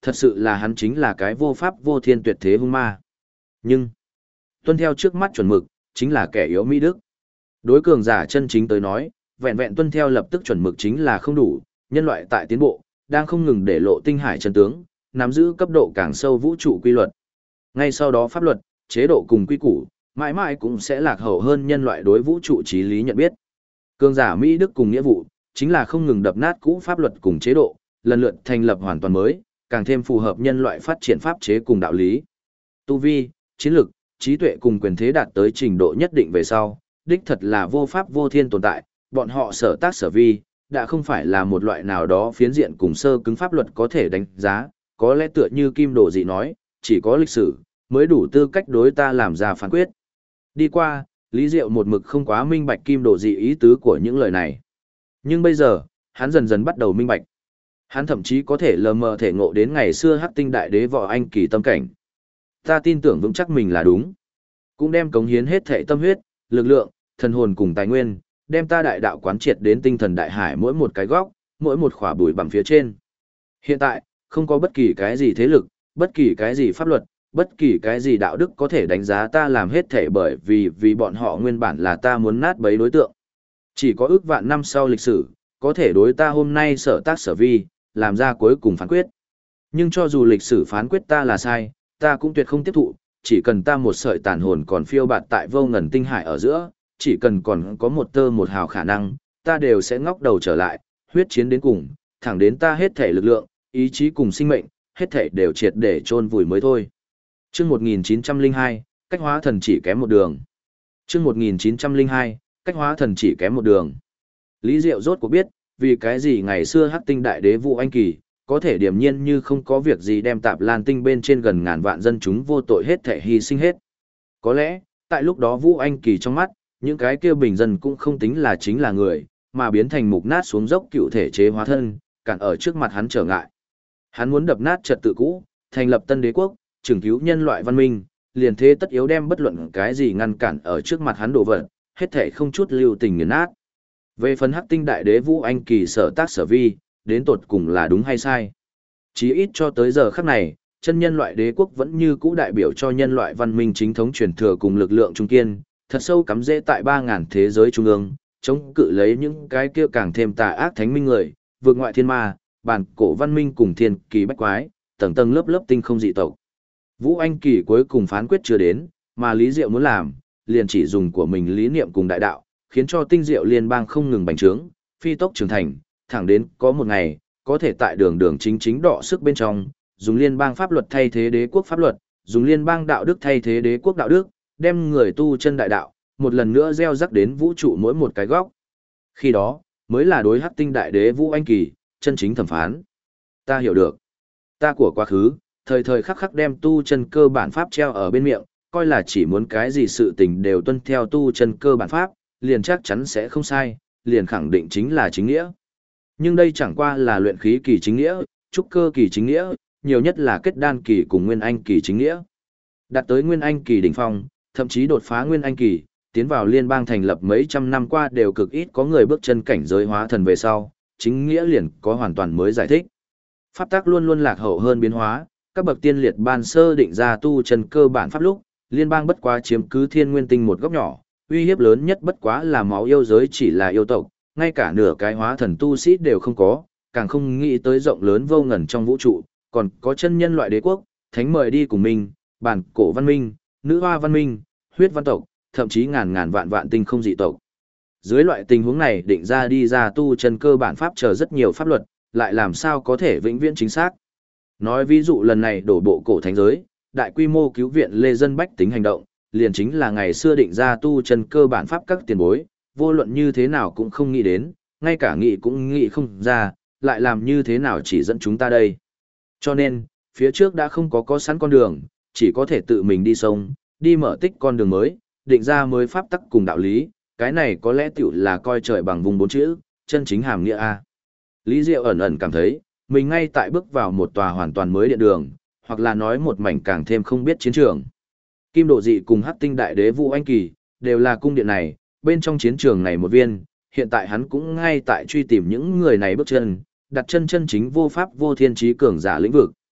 thật sự là hắn chính là cái vô pháp vô thiên tuyệt thế hung ma. Nhưng, tuân theo trước mắt chuẩn mực, chính là kẻ yếu Mỹ Đức. Đối cường giả chân chính tới nói, vẹn vẹn tuân theo lập tức chuẩn mực chính là không đủ, nhân loại tại tiến bộ, đang không ngừng để lộ tinh hải chân tướng, nắm giữ cấp độ càng sâu vũ trụ quy luật. Ngay sau đó pháp luật, chế độ cùng quy củ, mãi mãi cũng sẽ lạc hậu hơn nhân loại đối vũ trụ trí lý nhận biết. Cường giả Mỹ Đức cùng nghĩa vụ, chính là không ngừng đập nát cũ pháp luật cùng chế độ, lần lượt thành lập hoàn toàn mới, càng thêm phù hợp nhân loại phát triển pháp chế cùng đạo lý. Tu vi, chiến lược, trí tuệ cùng quyền thế đạt tới trình độ nhất định về sau, đích thật là vô pháp vô thiên tồn tại, bọn họ sở tác sở vi, đã không phải là một loại nào đó phiến diện cùng sơ cứng pháp luật có thể đánh giá, có lẽ tựa như Kim Đồ Dị nói, chỉ có lịch sử mới đủ tư cách đối ta làm ra phán quyết. Đi qua, Lý Diệu một mực không quá minh bạch Kim Đồ Dị ý tứ của những lời này. Nhưng bây giờ, hắn dần dần bắt đầu minh bạch. Hắn thậm chí có thể lờ mờ thể ngộ đến ngày xưa Hắc Tinh Đại Đế Võ Anh Kỳ tâm cảnh. Ta tin tưởng vững chắc mình là đúng. Cũng đem cống hiến hết thể tâm huyết, lực lượng, thần hồn cùng tài nguyên, đem ta đại đạo quán triệt đến tinh thần đại hải mỗi một cái góc, mỗi một khỏa bụi bằng phía trên. Hiện tại, không có bất kỳ cái gì thế lực, bất kỳ cái gì pháp luật, bất kỳ cái gì đạo đức có thể đánh giá ta làm hết thể bởi vì bọn họ nguyên bản là ta muốn nát bấy đối tượng. Chỉ có ước vạn năm sau lịch sử, có thể đối ta hôm nay sở tác sở vi, làm ra cuối cùng phán quyết. Nhưng cho dù lịch sử phán quyết ta là sai, ta cũng tuyệt không tiếp thụ, chỉ cần ta một sợi tàn hồn còn phiêu bạt tại vô ngần tinh hải ở giữa, chỉ cần còn có một tơ một hào khả năng, ta đều sẽ ngóc đầu trở lại, huyết chiến đến cùng, thẳng đến ta hết thể lực lượng, ý chí cùng sinh mệnh, hết thể đều triệt để chôn vùi mới thôi. Chương 1902, cách hóa thần chỉ kém một đường. Chương 1902, cách hóa thần chỉ kém một đường. Lý Diệu rốt cuộc biết, vì cái gì ngày xưa Hắc Tinh Đại Đế Vũ Anh Kỳ, có thể điềm nhiên như không có việc gì đem Tạp Lan Tinh bên trên gần ngàn vạn dân chúng vô tội hết thể hy sinh hết. Có lẽ, tại lúc đó Vũ Anh Kỳ trong mắt, những cái kia bình dân cũng không tính là chính là người, mà biến thành mục nát xuống dốc cựu thể chế hóa thân, cản ở trước mặt hắn trở ngại. Hắn muốn đập nát trật tự cũ, thành lập tân đế quốc, trưởng cứu nhân loại văn minh, liền thế tất yếu đem bất luận cái gì ngăn cản ở trước mặt hắn đổ vật, hết thể không chút lưu tình nghiền nát. Về phần Hắc Tinh Đại Đế Vũ Anh Kỳ sở tác sở vi, đến tột cùng là đúng hay sai. Chí ít cho tới giờ khắc này, chân nhân loại đế quốc vẫn như cũ đại biểu cho nhân loại văn minh chính thống truyền thừa cùng lực lượng trung kiên, thật sâu cắm rễ tại 3.000 thế giới trung ương, chống cự lấy những cái kia càng thêm tà ác thánh minh người, vượt ngoại thiên ma, bản cổ văn minh cùng thiên kỳ bách quái, tầng tầng lớp lớp tinh không dị tộc. Vũ Anh Kỳ cuối cùng phán quyết chưa đến, mà Lý Diệu muốn làm, liền chỉ dùng của mình lý niệm cùng đại đạo, khiến cho tinh diệu liên bang không ngừng bành trướng, phi tốc trưởng thành, thẳng đến có một ngày, có thể tại đường đường chính chính đọ sức bên trong, dùng liên bang pháp luật thay thế đế quốc pháp luật, dùng liên bang đạo đức thay thế đế quốc đạo đức, đem người tu chân đại đạo, một lần nữa gieo rắc đến vũ trụ mỗi một cái góc. Khi đó, mới là đối Hắc Tinh Đại Đế Vũ Anh Kỳ, chân chính thẩm phán. Ta hiểu được. Ta của quá khứ, thời thời khắc khắc đem tu chân cơ bản pháp treo ở bên miệng, coi là chỉ muốn cái gì sự tình đều tuân theo tu chân cơ bản pháp, liền chắc chắn sẽ không sai, liền khẳng định chính là chính nghĩa. Nhưng đây chẳng qua là luyện khí kỳ chính nghĩa, trúc cơ kỳ chính nghĩa, nhiều nhất là kết đan kỳ cùng nguyên anh kỳ chính nghĩa. Đạt tới nguyên anh kỳ đỉnh phong, thậm chí đột phá nguyên anh kỳ, tiến vào liên bang thành lập mấy trăm năm qua đều cực ít có người bước chân cảnh giới hóa thần về sau, chính nghĩa liền có hoàn toàn mới giải thích. Pháp tắc luôn luôn lạc hậu hơn biến hóa, các bậc tiên liệt ban sơ định ra tu chân cơ bản pháp lúc, liên bang bất quá chiếm cứ thiên nguyên tinh một góc nhỏ, uy hiếp lớn nhất bất quá là máu yêu giới chỉ là yêu tộc, ngay cả nửa cái hóa thần tu sĩ đều không có, càng không nghĩ tới rộng lớn vô ngần trong vũ trụ, còn có chân nhân loại đế quốc, thánh mời đi cùng mình, bản cổ văn minh, nữ hoa văn minh, huyết văn tộc, thậm chí ngàn ngàn vạn vạn tinh không dị tộc. Dưới loại tình huống này định ra đi ra tu chân cơ bản pháp chờ rất nhiều pháp luật, lại làm sao có thể vĩnh viễn chính xác. Nói ví dụ lần này đổ bộ cổ thánh giới, đại quy mô cứu viện lê dân bách tính hành động, liền chính là ngày xưa định ra tu chân cơ bản pháp các tiền bối, vô luận như thế nào cũng không nghĩ đến, ngay cả nghĩ cũng nghĩ không ra, lại làm như thế nào chỉ dẫn chúng ta đây. Cho nên, phía trước đã không có sẵn con đường, chỉ có thể tự mình đi sông, đi mở tích con đường mới, định ra mới pháp tắc cùng đạo lý, cái này có lẽ tiểu là coi trời bằng vùng bốn chữ, chân chính hàm nghĩa A. Lý Diệu ẩn ẩn cảm thấy, mình ngay tại bước vào một tòa hoàn toàn mới điện đường, hoặc là nói một mảnh càng thêm không biết chiến trường. Kim Độ Dị cùng Hắc Tinh Đại Đế Vũ Anh Kỳ, đều là cung điện này, bên trong chiến trường này một viên, hiện tại hắn cũng ngay tại truy tìm những người này bước chân, đặt chân chân chính vô pháp vô thiên trí cường giả lĩnh vực.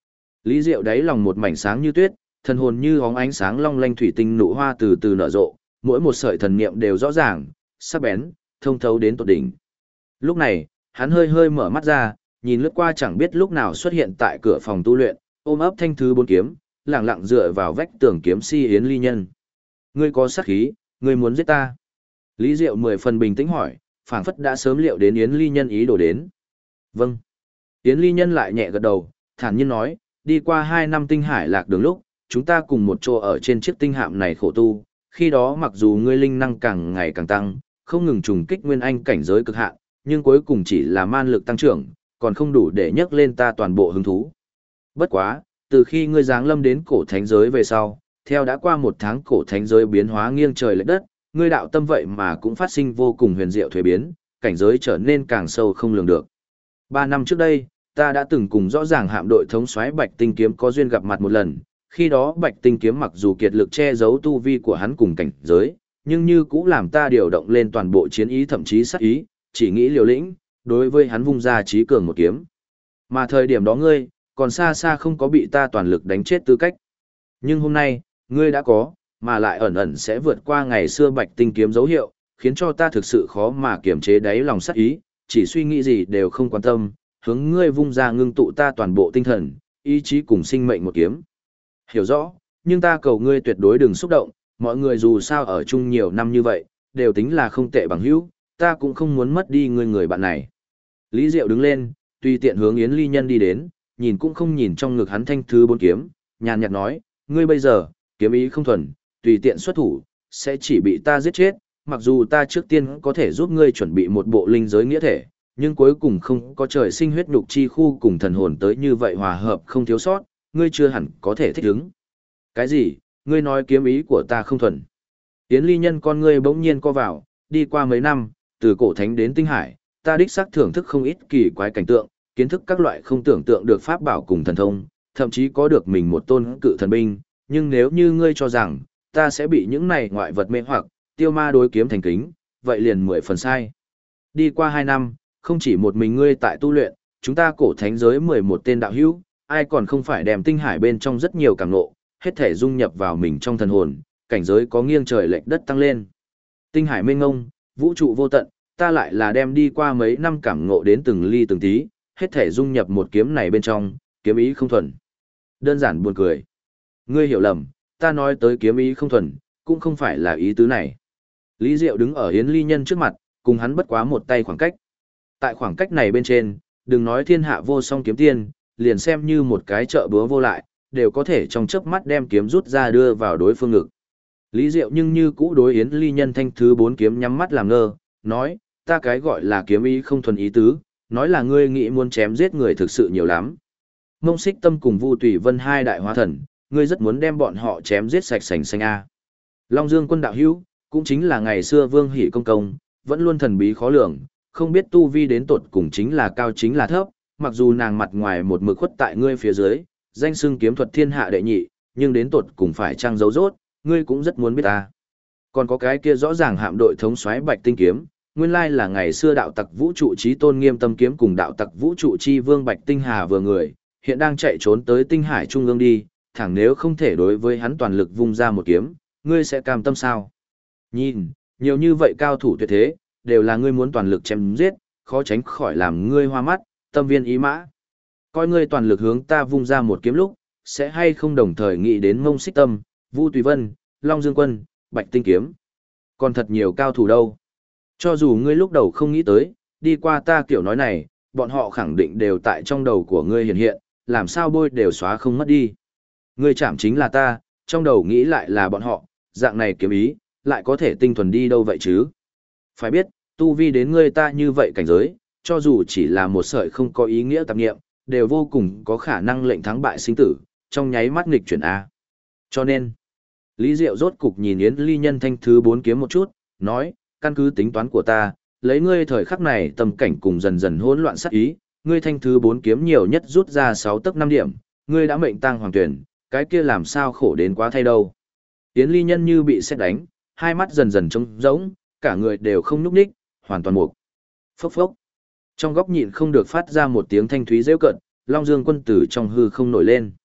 Lý Diệu đáy lòng một mảnh sáng như tuyết, thần hồn như óng ánh sáng long lanh thủy tinh nụ hoa từ từ nở rộ, mỗi một sợi thần niệm đều rõ ràng, sắc bén, thông thấu đến tột đỉnh. Lúc này, hắn hơi hơi mở mắt ra, nhìn lướt qua chẳng biết lúc nào xuất hiện tại cửa phòng tu luyện, ôm ấp thanh thứ bốn kiếm, lẳng lặng dựa vào vách tường kiếm si Yến Ly Nhân. Ngươi có sát khí, ngươi muốn giết ta. Lý Diệu 10 phần bình tĩnh hỏi, phảng phất đã sớm liệu đến Yến Ly Nhân ý đồ đến. Vâng. Yến Ly Nhân lại nhẹ gật đầu, thản nhiên nói, đi qua 2 năm tinh hải lạc đường lúc, chúng ta cùng một chỗ ở trên chiếc tinh hạm này khổ tu, khi đó mặc dù ngươi linh năng càng ngày càng tăng, không ngừng trùng kích nguyên anh cảnh giới cực hạn, nhưng cuối cùng chỉ là man lực tăng trưởng, còn không đủ để nhấc lên ta toàn bộ hứng thú. Bất quá, từ khi ngươi giáng lâm đến cổ thánh giới về sau, theo đã qua 1 tháng cổ thánh giới biến hóa nghiêng trời lệch đất, ngươi đạo tâm vậy mà cũng phát sinh vô cùng huyền diệu thuế biến, cảnh giới trở nên càng sâu không lường được. 3 năm trước đây, ta đã từng cùng rõ ràng hạm đội thống soái Bạch Tinh Kiếm có duyên gặp mặt một lần, khi đó Bạch Tinh Kiếm mặc dù kiệt lực che giấu tu vi của hắn cùng cảnh giới, nhưng như cũng làm ta điều động lên toàn bộ chiến ý thậm chí sát ý, chỉ nghĩ liều lĩnh, đối với hắn vung ra chí cường một kiếm. Mà thời điểm đó ngươi, còn xa xa không có bị ta toàn lực đánh chết tư cách. Nhưng hôm nay, ngươi đã có, mà lại ẩn ẩn sẽ vượt qua ngày xưa Bạch Tinh Kiếm dấu hiệu, khiến cho ta thực sự khó mà kiềm chế đáy lòng sát ý, chỉ suy nghĩ gì đều không quan tâm, hướng ngươi vung ra ngưng tụ ta toàn bộ tinh thần, ý chí cùng sinh mệnh một kiếm. Hiểu rõ, nhưng ta cầu ngươi tuyệt đối đừng xúc động, mọi người dù sao ở chung nhiều năm như vậy, đều tính là không tệ bằng hữu, ta cũng không muốn mất đi ngươi người bạn này. Lý Diệu đứng lên, tùy tiện hướng Yến Ly Nhân đi đến, nhìn cũng không nhìn trong ngực hắn thanh thứ 4 kiếm, nhàn nhạt nói, ngươi bây giờ, kiếm ý không thuần, tùy tiện xuất thủ, sẽ chỉ bị ta giết chết, mặc dù ta trước tiên có thể giúp ngươi chuẩn bị một bộ linh giới nghĩa thể, nhưng cuối cùng không có trời sinh huyết nhục chi khu cùng thần hồn tới như vậy hòa hợp không thiếu sót, ngươi chưa hẳn có thể thích ứng. Cái gì, ngươi nói kiếm ý của ta không thuần? Yến Ly Nhân con ngươi bỗng nhiên co vào, đi qua mấy năm, từ cổ thánh đến tinh hải, ta đích xác thưởng thức không ít kỳ quái cảnh tượng, kiến thức các loại không tưởng tượng được pháp bảo cùng thần thông, thậm chí có được mình một tôn cự thần binh, nhưng nếu như ngươi cho rằng, ta sẽ bị những này ngoại vật mê hoặc, tiêu ma đối kiếm thành kính, vậy liền 10 phần sai. Đi qua 2 năm, không chỉ một mình ngươi tại tu luyện, chúng ta cổ thánh giới 11 tên đạo hữu, ai còn không phải đem tinh hải bên trong rất nhiều cảm ngộ, hết thể dung nhập vào mình trong thần hồn, cảnh giới có nghiêng trời lệch đất tăng lên. Tinh hải mênh ngông, vũ trụ vô tận, ta lại là đem đi qua mấy năm cảm ngộ đến từng ly từng tí, hết thể dung nhập một kiếm này bên trong, kiếm ý không thuần. Đơn giản buồn cười. Ngươi hiểu lầm, ta nói tới kiếm ý không thuần, cũng không phải là ý tứ này. Lý Diệu đứng ở Yến Ly Nhân trước mặt, cùng hắn bất quá một tay khoảng cách. Tại khoảng cách này bên trên, đừng nói thiên hạ vô song kiếm tiên, liền xem như một cái chợ búa vô lại, đều có thể trong chớp mắt đem kiếm rút ra đưa vào đối phương ngực. Lý Diệu nhưng như cũ đối Yến Ly Nhân thanh thứ 4 kiếm nhắm mắt làm ngơ, nói, ta cái gọi là kiếm ý không thuần ý tứ, nói là ngươi nghĩ muốn chém giết người thực sự nhiều lắm. Mông Xích Tâm cùng Vu Tùy Vân hai đại hóa thần, ngươi rất muốn đem bọn họ chém giết sạch sành xanh a. Long Dương Quân đạo hữu, cũng chính là ngày xưa Vương Hỷ công công, vẫn luôn thần bí khó lường, không biết tu vi đến tột cùng chính là cao chính là thấp, mặc dù nàng mặt ngoài một mực khuất tại ngươi phía dưới, danh xưng kiếm thuật thiên hạ đệ nhị, nhưng đến tột cùng phải trang giấu rốt, ngươi cũng rất muốn biết ta. Còn có cái kia rõ ràng hạm đội thống soái Bạch Tinh Kiếm, nguyên lai là ngày xưa đạo tặc vũ trụ chí tôn Nghiêm Tâm Kiếm cùng đạo tặc vũ trụ chi vương Bạch Tinh Hà vừa người, hiện đang chạy trốn tới tinh hải trung ương đi, thẳng nếu không thể đối với hắn toàn lực vung ra một kiếm, ngươi sẽ cam tâm sao? Nhìn, nhiều như vậy cao thủ tuyệt thế, đều là ngươi muốn toàn lực chém giết, khó tránh khỏi làm ngươi hoa mắt, tâm viên ý mã. Coi ngươi toàn lực hướng ta vung ra một kiếm lúc, sẽ hay không đồng thời nghĩ đến Mông Xích Tâm, Vu Tùy Vân, Long Dương Quân, Bạch Tinh Kiếm. Còn thật nhiều cao thủ đâu. Cho dù ngươi lúc đầu không nghĩ tới, đi qua ta kiểu nói này, bọn họ khẳng định đều tại trong đầu của ngươi hiện hiện, làm sao bôi đều xóa không mất đi. Ngươi chạm chính là ta, trong đầu nghĩ lại là bọn họ, dạng này kiếm ý, lại có thể tinh thuần đi đâu vậy chứ? Phải biết, tu vi đến ngươi ta như vậy cảnh giới, cho dù chỉ là một sợi không có ý nghĩa tạp nghiệm, đều vô cùng có khả năng lệnh thắng bại sinh tử, trong nháy mắt nghịch chuyển A. Cho nên, Lý Diệu rốt cục nhìn Yến Ly Nhân thanh thứ 4 kiếm một chút, nói, căn cứ tính toán của ta, lấy ngươi thời khắc này tâm cảnh cùng dần dần hỗn loạn sát ý, ngươi thanh thứ 4 kiếm nhiều nhất rút ra 6 tấc 5 điểm, ngươi đã mệnh tang hoàng tuyển, cái kia làm sao khổ đến quá thay đâu. Yến Ly Nhân như bị sét đánh, hai mắt dần dần trống rỗng, cả người đều không nhúc nhích, hoàn toàn mục. Phốc phốc. Trong góc nhịn không được phát ra một tiếng thanh thúy rêu cận, Long Dương Quân tử trong hư không nổi lên.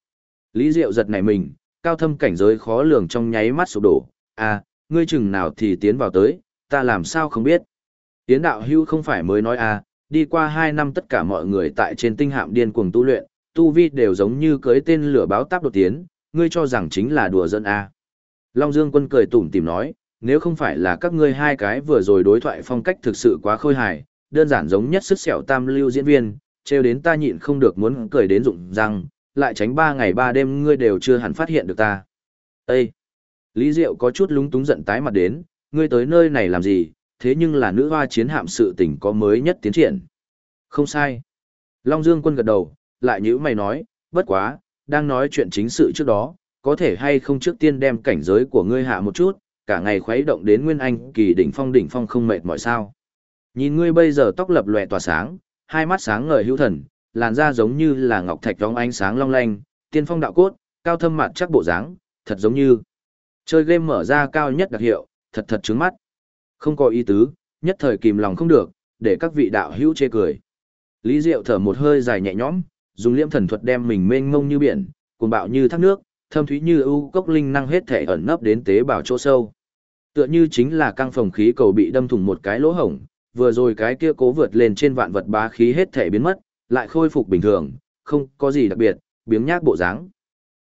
Lý Diệu giật nảy mình, cao thâm cảnh giới khó lường trong nháy mắt sụp đổ. À, ngươi chừng nào thì tiến vào tới, ta làm sao không biết. Tiến đạo hưu không phải mới nói à, đi qua 2 năm tất cả mọi người tại trên tinh hạm điên cuồng tu luyện, tu vi đều giống như cưới tên lửa báo táp đột tiến, ngươi cho rằng chính là đùa giỡn à. Long Dương Quân cười tủm tỉm nói, nếu không phải là các ngươi hai cái vừa rồi đối thoại phong cách thực sự quá khôi hài, đơn giản giống nhất sức sẹo tam lưu diễn viên, trêu đến ta nhịn không được muốn cười đến rụng răng, lại tránh 3 ngày 3 đêm ngươi đều chưa hẳn phát hiện được ta. Ê! Lý Diệu có chút lúng túng giận tái mặt đến, ngươi tới nơi này làm gì, thế nhưng là nữ hoa chiến hạm sự tình có mới nhất tiến triển. Không sai. Long Dương Quân gật đầu, lại nhữ mày nói, bất quá, đang nói chuyện chính sự trước đó, có thể hay không trước tiên đem cảnh giới của ngươi hạ một chút, cả ngày khuấy động đến Nguyên Anh kỳ đỉnh phong không mệt mỏi sao. Nhìn ngươi bây giờ tóc lập lòe tỏa sáng, hai mắt sáng ngời hữu thần, làn da giống như là ngọc thạch đóng ánh sáng long lanh, tiên phong đạo cốt, cao thâm mặt chắc bộ dáng, thật giống như chơi game mở ra cao nhất đặc hiệu, thật thật trướng mắt. Không có ý tứ, nhất thời kìm lòng không được, để các vị đạo hữu chê cười. Lý Diệu thở một hơi dài nhẹ nhõm, dùng liễm thần thuật đem mình mênh mông như biển, cuồng bạo như thác nước, thâm thúy như ưu cốc linh năng hết thể ẩn nấp đến tế bào chỗ sâu. Tựa như chính là căng phòng khí cầu bị đâm thủng một cái lỗ hổng, vừa rồi cái kia cố vượt lên trên vạn vật bá khí hết thể biến mất, lại khôi phục bình thường, không có gì đặc biệt, biếng nhác bộ dáng.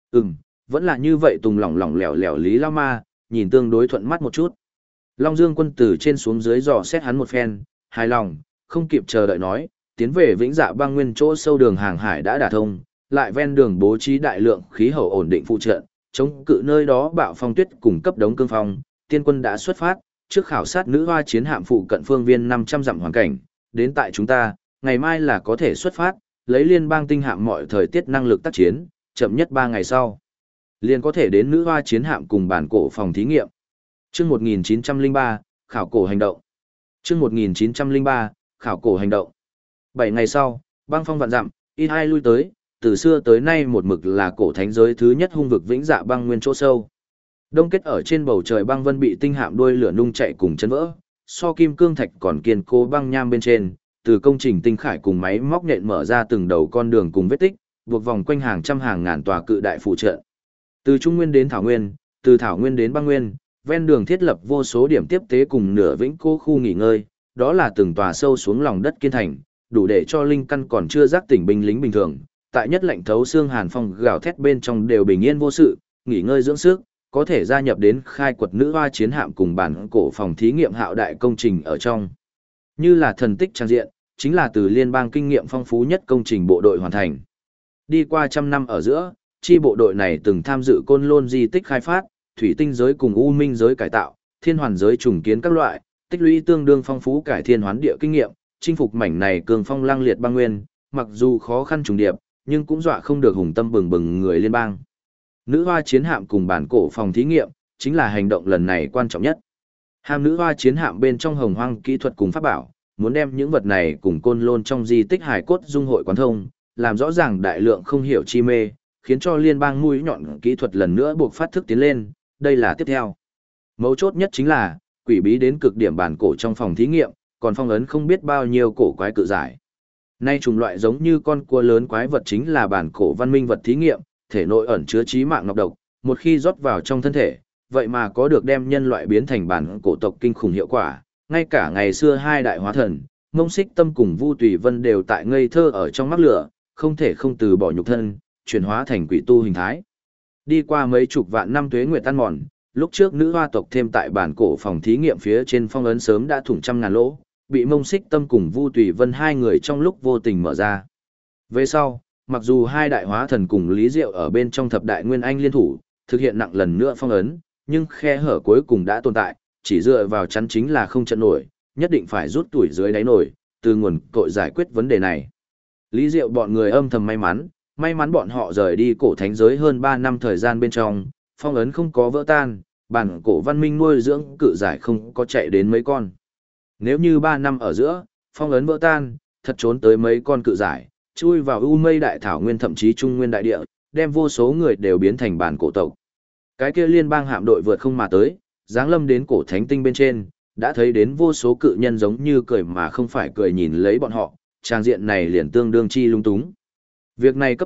Vẫn là như vậy tùng lỏng lỏng lẻo lẻo Lý Lao Ma, nhìn tương đối thuận mắt một chút. Long Dương Quân từ trên xuống dưới dò xét hắn một phen, hài lòng, không kịp chờ đợi nói, tiến về Vĩnh Dạ Băng Nguyên chỗ sâu đường hàng hải đã đả thông, lại ven đường bố trí đại lượng khí hậu ổn định phụ trợ, chống cự nơi đó bạo phong tuyết cùng cấp đống cương phong, tiên quân đã xuất phát, trước khảo sát nữ hoa chiến hạm phụ cận phương viên 500 dặm hoàn cảnh, đến tại chúng ta, ngày mai là có thể xuất phát, lấy liên bang tinh hạm mọi thời tiết năng lực tác chiến, chậm nhất 3 ngày sau. Liền có thể đến nữ hoa chiến hạm cùng bản cổ phòng thí nghiệm. Chương 1903, khảo cổ hành động. Chương 1903, khảo cổ hành động. 7 ngày sau, băng phong vạn dặm, ít hai lui tới, từ xưa tới nay một mực là cổ thánh giới thứ nhất hung vực Vĩnh Dạ Băng Nguyên chỗ sâu. Đông kết ở trên bầu trời băng vân bị tinh hạm đuôi lửa nung chạy cùng chân vỡ, so kim cương thạch còn kiên cố băng nham bên trên, từ công trình tinh khải cùng máy móc nhện mở ra từng đầu con đường cùng vết tích, buộc vòng quanh hàng trăm hàng ngàn tòa cự đại phụ trợ. Từ Trung Nguyên đến Thảo Nguyên, từ Thảo Nguyên đến Băng Nguyên, ven đường thiết lập vô số điểm tiếp tế cùng nửa vĩnh cố khu nghỉ ngơi, đó là từng tòa sâu xuống lòng đất kiên thành, đủ để cho linh căn còn chưa giác tỉnh binh lính bình thường, tại nhất lạnh thấu xương hàn phong gào thét bên trong đều bình yên vô sự, nghỉ ngơi dưỡng sức, có thể gia nhập đến khai quật nữ hoa chiến hạm cùng bản cổ phòng thí nghiệm hạo đại công trình ở trong. Như là thần tích trang diện, chính là từ liên bang kinh nghiệm phong phú nhất công trình bộ đội hoàn thành. Đi qua 100 năm ở giữa, chi bộ đội này từng tham dự côn lôn di tích khai phát, thủy tinh giới cùng u minh giới cải tạo, thiên hoàn giới trùng kiến các loại, tích lũy tương đương phong phú cải thiên hoán địa kinh nghiệm, chinh phục mảnh này cường phong lang liệt băng nguyên, mặc dù khó khăn trùng điệp, nhưng cũng dọa không được hùng tâm bừng bừng người liên bang. Nữ hoa chiến hạm cùng bản cổ phòng thí nghiệm, chính là hành động lần này quan trọng nhất. Hàm nữ hoa chiến hạm bên trong hồng hoang kỹ thuật cùng pháp bảo, muốn đem những vật này cùng côn lôn trong di tích hải cốt dung hội quán thông, làm rõ ràng đại lượng không hiểu chi mê, khiến cho liên bang mũi nhọn kỹ thuật lần nữa buộc phát thức tiến lên, đây là tiếp theo. Mấu chốt nhất chính là, quỷ bí đến cực điểm bản cổ trong phòng thí nghiệm, còn phong ấn không biết bao nhiêu cổ quái cự giải. Nay chủng loại giống như con cua lớn quái vật chính là bản cổ văn minh vật thí nghiệm, thể nội ẩn chứa chí mạng ngọc độc, một khi rót vào trong thân thể, vậy mà có được đem nhân loại biến thành bản cổ tộc kinh khủng hiệu quả, ngay cả ngày xưa hai đại hóa thần, Mông Xích Tâm cùng Vu Tùy Vân đều tại ngây thơ ở trong mắc lửa, không thể không từ bỏ nhục thân, chuyển hóa thành quỷ tu hình thái. Đi qua mấy chục vạn năm tuế nguyệt tan mòn, lúc trước nữ hoa tộc thêm tại bản cổ phòng thí nghiệm phía trên phong ấn sớm đã thủng trăm ngàn lỗ, bị Mông Xích Tâm cùng Vu Tùy Vân hai người trong lúc vô tình mở ra. Về sau, mặc dù hai đại hóa thần cùng Lý Diệu ở bên trong thập đại nguyên anh liên thủ, thực hiện nặng lần nữa phong ấn, nhưng khe hở cuối cùng đã tồn tại, chỉ dựa vào chắn chính là không trận nổi, nhất định phải rút tuổi dưới đáy nổi, từ nguồn cội giải quyết vấn đề này. Lý Diệu bọn người âm thầm may mắn bọn họ rời đi cổ thánh giới hơn 3 năm thời gian bên trong, phong ấn không có vỡ tan, bản cổ văn minh nuôi dưỡng cự giải không có chạy đến mấy con. Nếu như 3 năm ở giữa, phong ấn vỡ tan, thật trốn tới mấy con cự giải, chui vào u mây đại thảo nguyên thậm chí trung nguyên đại địa, đem vô số người đều biến thành bản cổ tộc. Cái kia liên bang hạm đội vượt không mà tới, giáng lâm đến cổ thánh tinh bên trên, đã thấy đến vô số cự nhân giống như cười mà không phải cười nhìn lấy bọn họ, trang diện này liền tương đương chi lung túng. Việc này cấp tốc,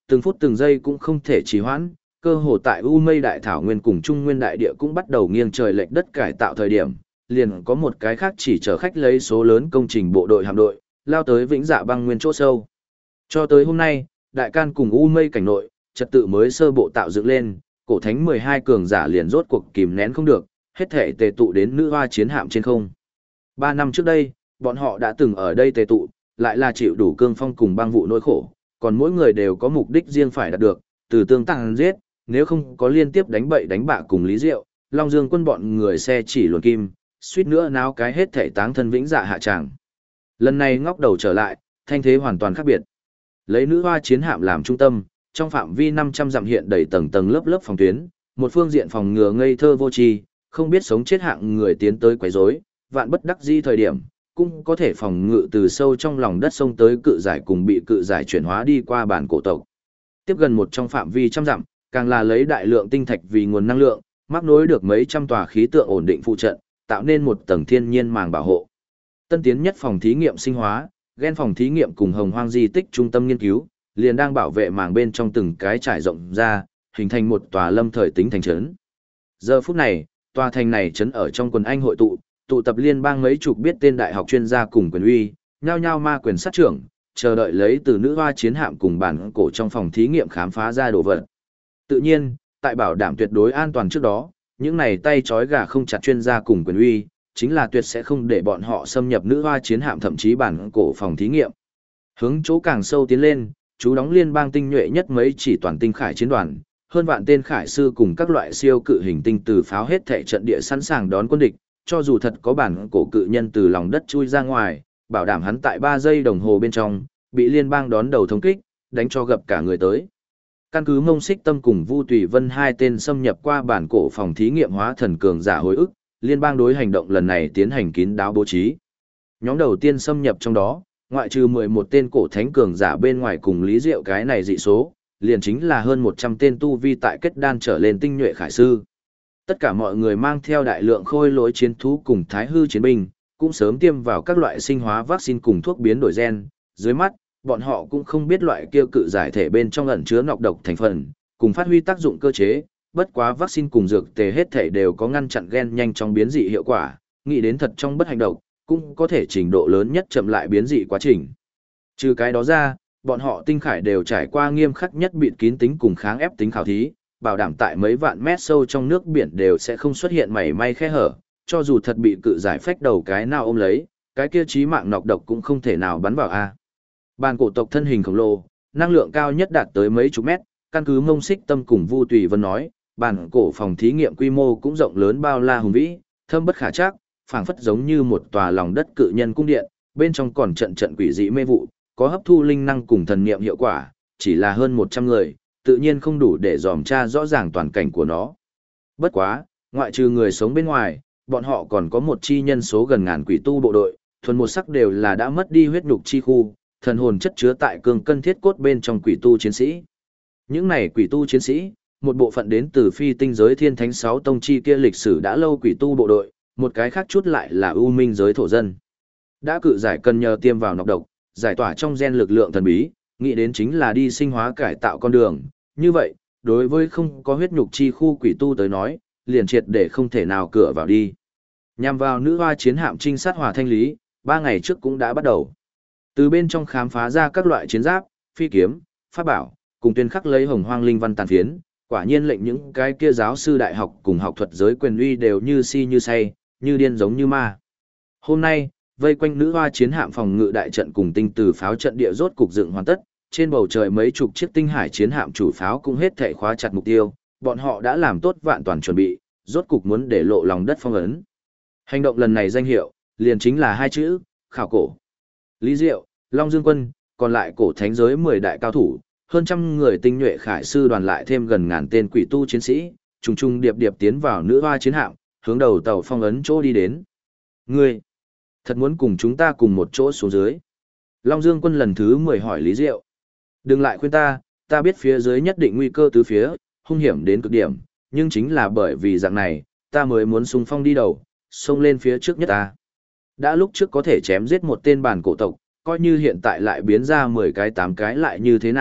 từng phút từng giây cũng không thể trì hoãn, cơ hồ tại U Mây Đại Thảo Nguyên cùng Trung Nguyên Đại Địa cũng bắt đầu nghiêng trời lệch đất cải tạo thời điểm, liền có một cái khác chỉ chở khách lấy số lớn công trình bộ đội hạm đội, lao tới Vĩnh Dạ băng nguyên chỗ sâu. Cho tới hôm nay, Đại Can cùng U Mây cảnh nội, trật tự mới sơ bộ tạo dựng lên, cổ thánh 12 cường giả liền rốt cuộc kìm nén không được, hết thể tề tụ đến nữ hoa chiến hạm trên không. 3 năm trước đây, bọn họ đã từng ở đây tề tụ, lại là chịu đủ cương phong cùng băng vụ nỗi khổ, còn mỗi người đều có mục đích riêng phải đạt được, từ tương tăng giết, nếu không có liên tiếp đánh bậy đánh bạ cùng Lý Diệu, Long Dương quân bọn người xe chỉ luồn kim, suýt nữa náo cái hết thể táng thân Vĩnh Dạ hạ tràng. Lần này ngóc đầu trở lại, thanh thế hoàn toàn khác biệt. Lấy nữ hoa chiến hạm làm trung tâm, trong phạm vi 500 dặm hiện đầy tầng tầng lớp lớp phòng tuyến, một phương diện phòng ngừa ngây thơ vô tri, không biết sống chết hạng người tiến tới quấy rối, vạn bất đắc dĩ thời điểm, cũng có thể phòng ngự từ sâu trong lòng đất sông tới cự giải cùng bị cự giải chuyển hóa đi qua bản cổ tộc. Tiếp gần một trong phạm vi trăm dặm, càng là lấy đại lượng tinh thạch vì nguồn năng lượng, mắc nối được mấy trăm tòa khí tượng ổn định phụ trận, tạo nên một tầng thiên nhiên màng bảo hộ. Tân tiến nhất phòng thí nghiệm sinh hóa, gen phòng thí nghiệm cùng Hồng Hoang di tích trung tâm nghiên cứu, liền đang bảo vệ màng bên trong từng cái trải rộng ra, hình thành một tòa lâm thời tính thành trấn. Giờ phút này, tòa thành này trấn ở trong quần anh hội tụ tập liên bang mấy chục biết tên đại học chuyên gia cùng quyền uy, nhao nhao ma quyền sát trưởng, chờ đợi lấy từ nữ hoa chiến hạm cùng bản cổ trong phòng thí nghiệm khám phá ra đồ vật. Tự nhiên, tại bảo đảm tuyệt đối an toàn trước đó, những này tay trói gà không chặt chuyên gia cùng quyền uy, chính là tuyệt sẽ không để bọn họ xâm nhập nữ hoa chiến hạm thậm chí bản cổ phòng thí nghiệm. Hướng chỗ càng sâu tiến lên, chú đóng liên bang tinh nhuệ nhất mấy chỉ toàn tinh khải chiến đoàn, hơn vạn tên khải sư cùng các loại siêu cự hình tinh từ pháo hết thảy trận địa sẵn sàng đón quân địch, cho dù thật có bản cổ cự nhân từ lòng đất chui ra ngoài, bảo đảm hắn tại 3 giây đồng hồ bên trong, bị liên bang đón đầu thống kích, đánh cho gập cả người tới. Căn cứ Mông Xích Tâm cùng Vu Tùy Vân hai tên xâm nhập qua bản cổ phòng thí nghiệm hóa thần cường giả hồi ức, liên bang đối hành động lần này tiến hành kín đáo bố trí. Nhóm đầu tiên xâm nhập trong đó, ngoại trừ 11 tên cổ thánh cường giả bên ngoài cùng Lý Diệu cái này dị số, liền chính là hơn 100 tên tu vi tại kết đan trở lên tinh nhuệ khải sư. Tất cả mọi người mang theo đại lượng khôi lỗi chiến thú cùng thái hư chiến binh, cũng sớm tiêm vào các loại sinh hóa vaccine cùng thuốc biến đổi gen, dưới mắt, bọn họ cũng không biết loại kia cự giải thể bên trong ẩn chứa nọc độc thành phần, cùng phát huy tác dụng cơ chế, bất quá vaccine cùng dược tề hết thể đều có ngăn chặn gen nhanh chóng biến dị hiệu quả, nghĩ đến thật trong bất hành độc, cũng có thể trình độ lớn nhất chậm lại biến dị quá trình. Trừ cái đó ra, bọn họ tinh khải đều trải qua nghiêm khắc nhất bịt kín tính cùng kháng ép tính khảo thí, bảo đảm tại mấy vạn mét sâu trong nước biển đều sẽ không xuất hiện mảy may khe hở, cho dù thật bị cự giải phách đầu cái nào ôm lấy, cái kia chí mạng nọc độc cũng không thể nào bắn vào a. Bản cổ tộc thân hình khổng lồ, năng lượng cao nhất đạt tới mấy chục mét, căn cứ Mông Xích Tâm cùng Vu Tùy Vân nói, bản cổ phòng thí nghiệm quy mô cũng rộng lớn bao la hùng vĩ, thâm bất khả trắc, phảng phất giống như một tòa lòng đất cự nhân cung điện, bên trong còn trận trận quỷ dị mê vụ, có hấp thu linh năng cùng thần niệm hiệu quả, chỉ là hơn 100 người, tự nhiên không đủ để dòm tra rõ ràng toàn cảnh của nó. Bất quá, ngoại trừ người sống bên ngoài, bọn họ còn có một chi nhân số gần ngàn quỷ tu bộ đội, thuần một sắc đều là đã mất đi huyết nhục chi khu, thần hồn chất chứa tại cương cân thiết cốt bên trong quỷ tu chiến sĩ. Những này quỷ tu chiến sĩ, một bộ phận đến từ phi tinh giới thiên thánh 6 tông chi kia lịch sử đã lâu quỷ tu bộ đội, một cái khác chút lại là ưu minh giới thổ dân. Đã cự giải cần nhờ tiêm vào nọc độc, giải tỏa trong gen lực lượng thần bí, nghĩ đến chính là đi sinh hóa cải tạo con đường. Như vậy, đối với không có huyết nhục chi khu quỷ tu tới nói, liền triệt để không thể nào cửa vào đi. Nhằm vào nữ hoa chiến hạm trinh sát hòa thanh lý, 3 ngày trước cũng đã bắt đầu. Từ bên trong khám phá ra các loại chiến giáp, phi kiếm, pháp bảo, cùng tuyên khắc lấy hồng hoang linh văn tàn phiến, quả nhiên lệnh những cái kia giáo sư đại học cùng học thuật giới quyền uy đều như si như say, như điên giống như ma. Hôm nay, vây quanh nữ hoa chiến hạm phòng ngự đại trận cùng tinh từ pháo trận địa rốt cục dựng hoàn tất, trên bầu trời mấy chục chiếc tinh hải chiến hạm chủ pháo cũng hết thảy khóa chặt mục tiêu, bọn họ đã làm tốt vạn toàn chuẩn bị, rốt cục muốn để lộ lòng đất phong ấn. Hành động lần này danh hiệu, liền chính là 2 chữ, khảo cổ. Lý Diệu, Long Dương Quân, còn lại cổ thánh giới 10 đại cao thủ, hơn trăm người tinh nhuệ khải sư đoàn lại thêm gần ngàn tên quỷ tu chiến sĩ, trùng trùng điệp điệp tiến vào nữ hoa chiến hạm, hướng đầu tàu phong ấn chỗ đi đến. Ngươi, thật muốn cùng chúng ta cùng một chỗ xuống dưới. Long Dương Quân lần thứ 10 hỏi Lý Diệu. Đừng lại khuyên ta biết phía dưới nhất định nguy cơ từ phía, hung hiểm đến cực điểm, nhưng chính là bởi vì dạng này, ta mới muốn xung phong đi đầu, xông lên phía trước nhất ta. Đã lúc trước có thể chém giết một tên bản cổ tộc, coi như hiện tại lại biến ra 10 cái 8 cái lại như thế nào,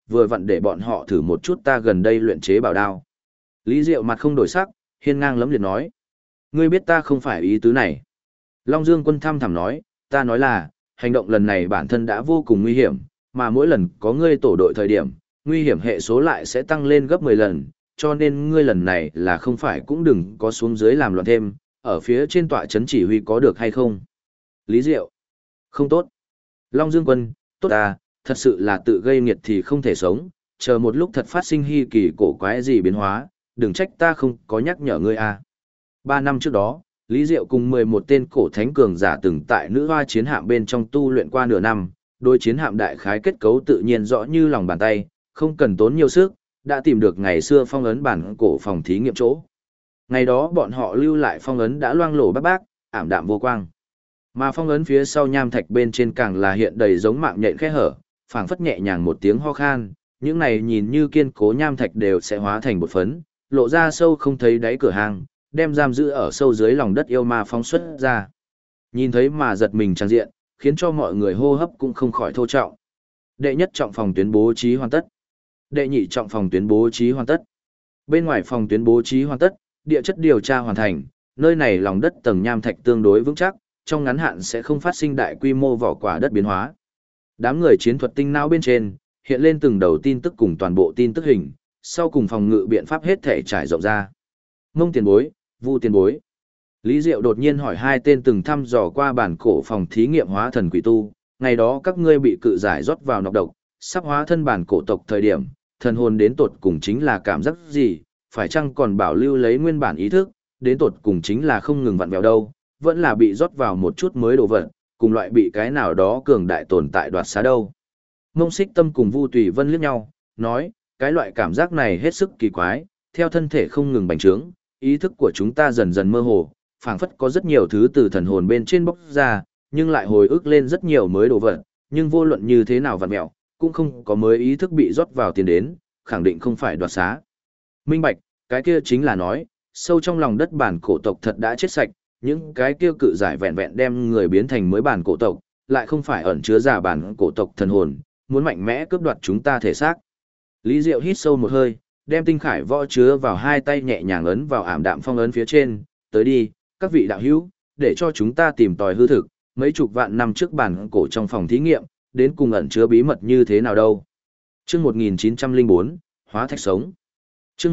vừa vặn để bọn họ thử một chút ta gần đây luyện chế bảo đao. Lý Diệu mặt không đổi sắc, hiên ngang lẫm liệt nói. Ngươi biết ta không phải ý tứ này. Long Dương Quân thăm thẳm nói, ta nói là, hành động lần này bản thân đã vô cùng nguy hiểm, mà mỗi lần có ngươi tổ đội thời điểm, nguy hiểm hệ số lại sẽ tăng lên gấp 10 lần, cho nên ngươi lần này là không phải cũng đừng có xuống dưới làm loạn thêm, ở phía trên tọa chấn chỉ huy có được hay không. Lý Diệu, không tốt. Long Dương Quân, tốt à, thật sự là tự gây nghiệt thì không thể sống, chờ một lúc thật phát sinh hy kỳ cổ quái gì biến hóa, đừng trách ta không có nhắc nhở ngươi à. 3 năm trước đó, Lý Diệu cùng 11 tên cổ thánh cường giả từng tại nữ hoa chiến hạm bên trong tu luyện qua nửa năm, đôi chiến hạm đại khái kết cấu tự nhiên rõ như lòng bàn tay, không cần tốn nhiều sức, đã tìm được ngày xưa phong ấn bản cổ phòng thí nghiệm chỗ. Ngày đó bọn họ lưu lại phong ấn đã loang lổ bác, ảm đạm vô quang. Mà phong ấn phía sau nham thạch bên trên càng là hiện đầy giống mạng nhện khe hở, phảng phất nhẹ nhàng một tiếng ho khan, những này nhìn như kiên cố nham thạch đều sẽ hóa thành bột phấn, lộ ra sâu không thấy đáy cửa hang, đem giam giữ ở sâu dưới lòng đất yêu ma phóng xuất ra. Nhìn thấy mà giật mình trang diện, khiến cho mọi người hô hấp cũng không khỏi thô trọng. Đệ nhất trọng phòng tuyến bố trí hoàn tất. Đệ nhị trọng phòng tuyến bố trí hoàn tất. Bên ngoài phòng tuyến bố trí hoàn tất, địa chất điều tra hoàn thành, nơi này lòng đất tầng nham thạch tương đối vững chắc, trong ngắn hạn sẽ không phát sinh đại quy mô vỏ quả đất biến hóa. Đám người chiến thuật tinh não bên trên, hiện lên từng đầu tin tức cùng toàn bộ tin tức hình, sau cùng phòng ngự biện pháp hết thể trải rộng ra. Mông tiền bối, Vu tiền bối. Lý Diệu đột nhiên hỏi hai tên từng thăm dò qua bản cổ phòng thí nghiệm hóa thần quỷ tu, ngày đó các ngươi bị cự giải rót vào nọc độc, sắp hóa thân bản cổ tộc thời điểm, thần hồn đến tột cùng chính là cảm giác gì, phải chăng còn bảo lưu lấy nguyên bản ý thức, đến tột cùng chính là không ngừng vặn vẹo đâu, vẫn là bị rót vào một chút mới đồ vật, cùng loại bị cái nào đó cường đại tồn tại đoạt xá đâu. Mông Xích Tâm cùng Vu Tùy Vân liếc nhau, nói, cái loại cảm giác này hết sức kỳ quái, theo thân thể không ngừng bành trướng, ý thức của chúng ta dần dần mơ hồ, phảng phất có rất nhiều thứ từ thần hồn bên trên bốc ra, nhưng lại hồi ức lên rất nhiều mới đồ vật, nhưng vô luận như thế nào vặn mẹo, cũng không có mới ý thức bị rót vào tiền đến, khẳng định không phải đoạt xá. Minh bạch, cái kia chính là nói, sâu trong lòng đất bản cổ tộc thật đã chết sạch, những cái kia cự giải vẹn vẹn đem người biến thành mới bản cổ tộc, lại không phải ẩn chứa giả bản cổ tộc thần hồn, muốn mạnh mẽ cướp đoạt chúng ta thể xác. Lý Diệu hít sâu một hơi, đem tinh khải võ chứa vào hai tay nhẹ nhàng ấn vào ảm đạm phong ấn phía trên, tới đi, các vị đạo hữu, để cho chúng ta tìm tòi hư thực, mấy chục vạn năm trước bản cổ trong phòng thí nghiệm, đến cùng ẩn chứa bí mật như thế nào đâu. Chương 1904, hóa thạch sống. Chương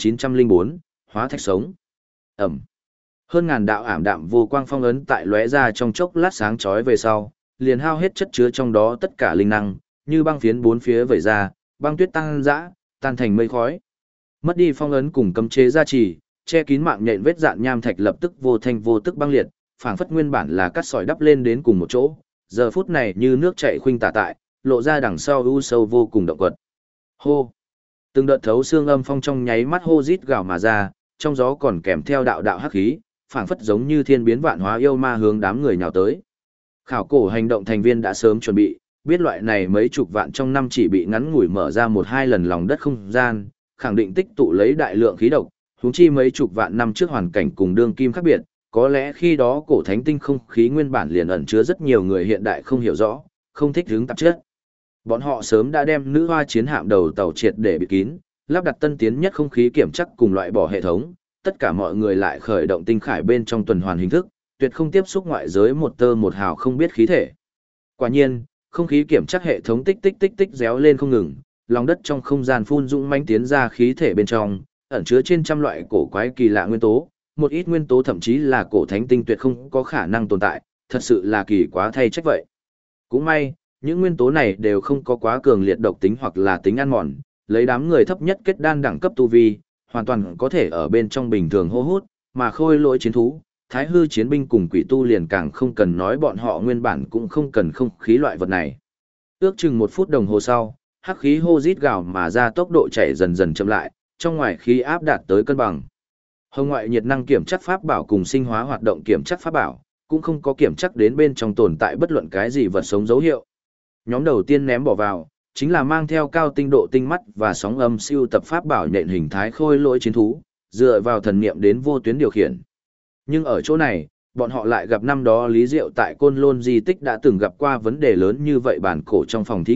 1904, hóa thạch sống. Ẩm. Hơn ngàn đạo ảm đạm vô quang phong ấn tại lóe ra trong chốc lát sáng chói về sau, liền hao hết chất chứa trong đó tất cả linh năng, như băng phiến bốn phía vẩy ra, băng tuyết tăng dã, tan thành mây khói. Mất đi phong ấn cùng cấm chế gia trì, che kín mạng nhện vết dạn nham thạch lập tức vô thanh vô tức băng liệt, phảng phất nguyên bản là cắt sỏi đắp lên đến cùng một chỗ, giờ phút này như nước chảy khuynh tả tại, lộ ra đằng sau u sâu vô cùng động quật. Hô! Từng đợt thấu xương âm phong trong nháy mắt hô rít gào mà ra, trong gió còn kèm theo đạo đạo hắc khí, phảng phất giống như thiên biến vạn hóa yêu ma hướng đám người nhào tới. Khảo cổ hành động thành viên đã sớm chuẩn bị, biết loại này mấy chục vạn trong năm chỉ bị ngắn ngủi mở ra một hai lần lòng đất không gian, khẳng định tích tụ lấy đại lượng khí độc, huống chi mấy chục vạn năm trước hoàn cảnh cùng đương kim khác biệt, có lẽ khi đó cổ thánh tinh không khí nguyên bản liền ẩn chứa rất nhiều người hiện đại không hiểu rõ, không thích hướng tạp chất. Bọn họ sớm đã đem nữ hoa chiến hạm đầu tàu triệt để bịt kín, lắp đặt tân tiến nhất không khí kiểm chắc cùng loại bỏ hệ thống, tất cả mọi người lại khởi động tinh khải bên trong tuần hoàn hình thức, tuyệt không tiếp xúc ngoại giới một tơ một hào không biết khí thể. Quả nhiên, không khí kiểm chắc hệ thống tích tích tích tích réo lên không ngừng, lòng đất trong không gian phun dũng mãnh tiến ra khí thể bên trong, ẩn chứa trên trăm loại cổ quái kỳ lạ nguyên tố, một ít nguyên tố thậm chí là cổ thánh tinh tuyệt không có khả năng tồn tại, thật sự là kỳ quá thay trách vậy. Cũng may, những nguyên tố này đều không có quá cường liệt độc tính hoặc là tính ăn mòn, lấy đám người thấp nhất kết đan đẳng cấp tu vi, hoàn toàn có thể ở bên trong bình thường hô hút, mà khôi lỗi chiến thú, thái hư chiến binh cùng quỷ tu liền càng không cần nói bọn họ nguyên bản cũng không cần không khí loại vật này. Ước chừng 1 phút đồng hồ sau, hắc khí hô rít gào mà ra tốc độ chạy dần dần chậm lại, trong ngoài khí áp đạt tới cân bằng. Hồng ngoại nhiệt năng kiểm chắc pháp bảo cùng sinh hóa hoạt động kiểm chắc pháp bảo, cũng không có kiểm chắc đến bên trong tồn tại bất luận cái gì vật sống dấu hiệu. Nhóm đầu tiên ném bỏ vào, chính là mang theo cao tinh độ tinh mắt và sóng âm siêu tập pháp bảo nhện hình thái khôi lỗi chiến thú, dựa vào thần niệm đến vô tuyến điều khiển. Nhưng ở chỗ này, bọn họ lại gặp năm đó Lý Diệu tại Côn Lôn di tích đã từng gặp qua vấn đề lớn như vậy bản cổ trong phòng thí nghiệm,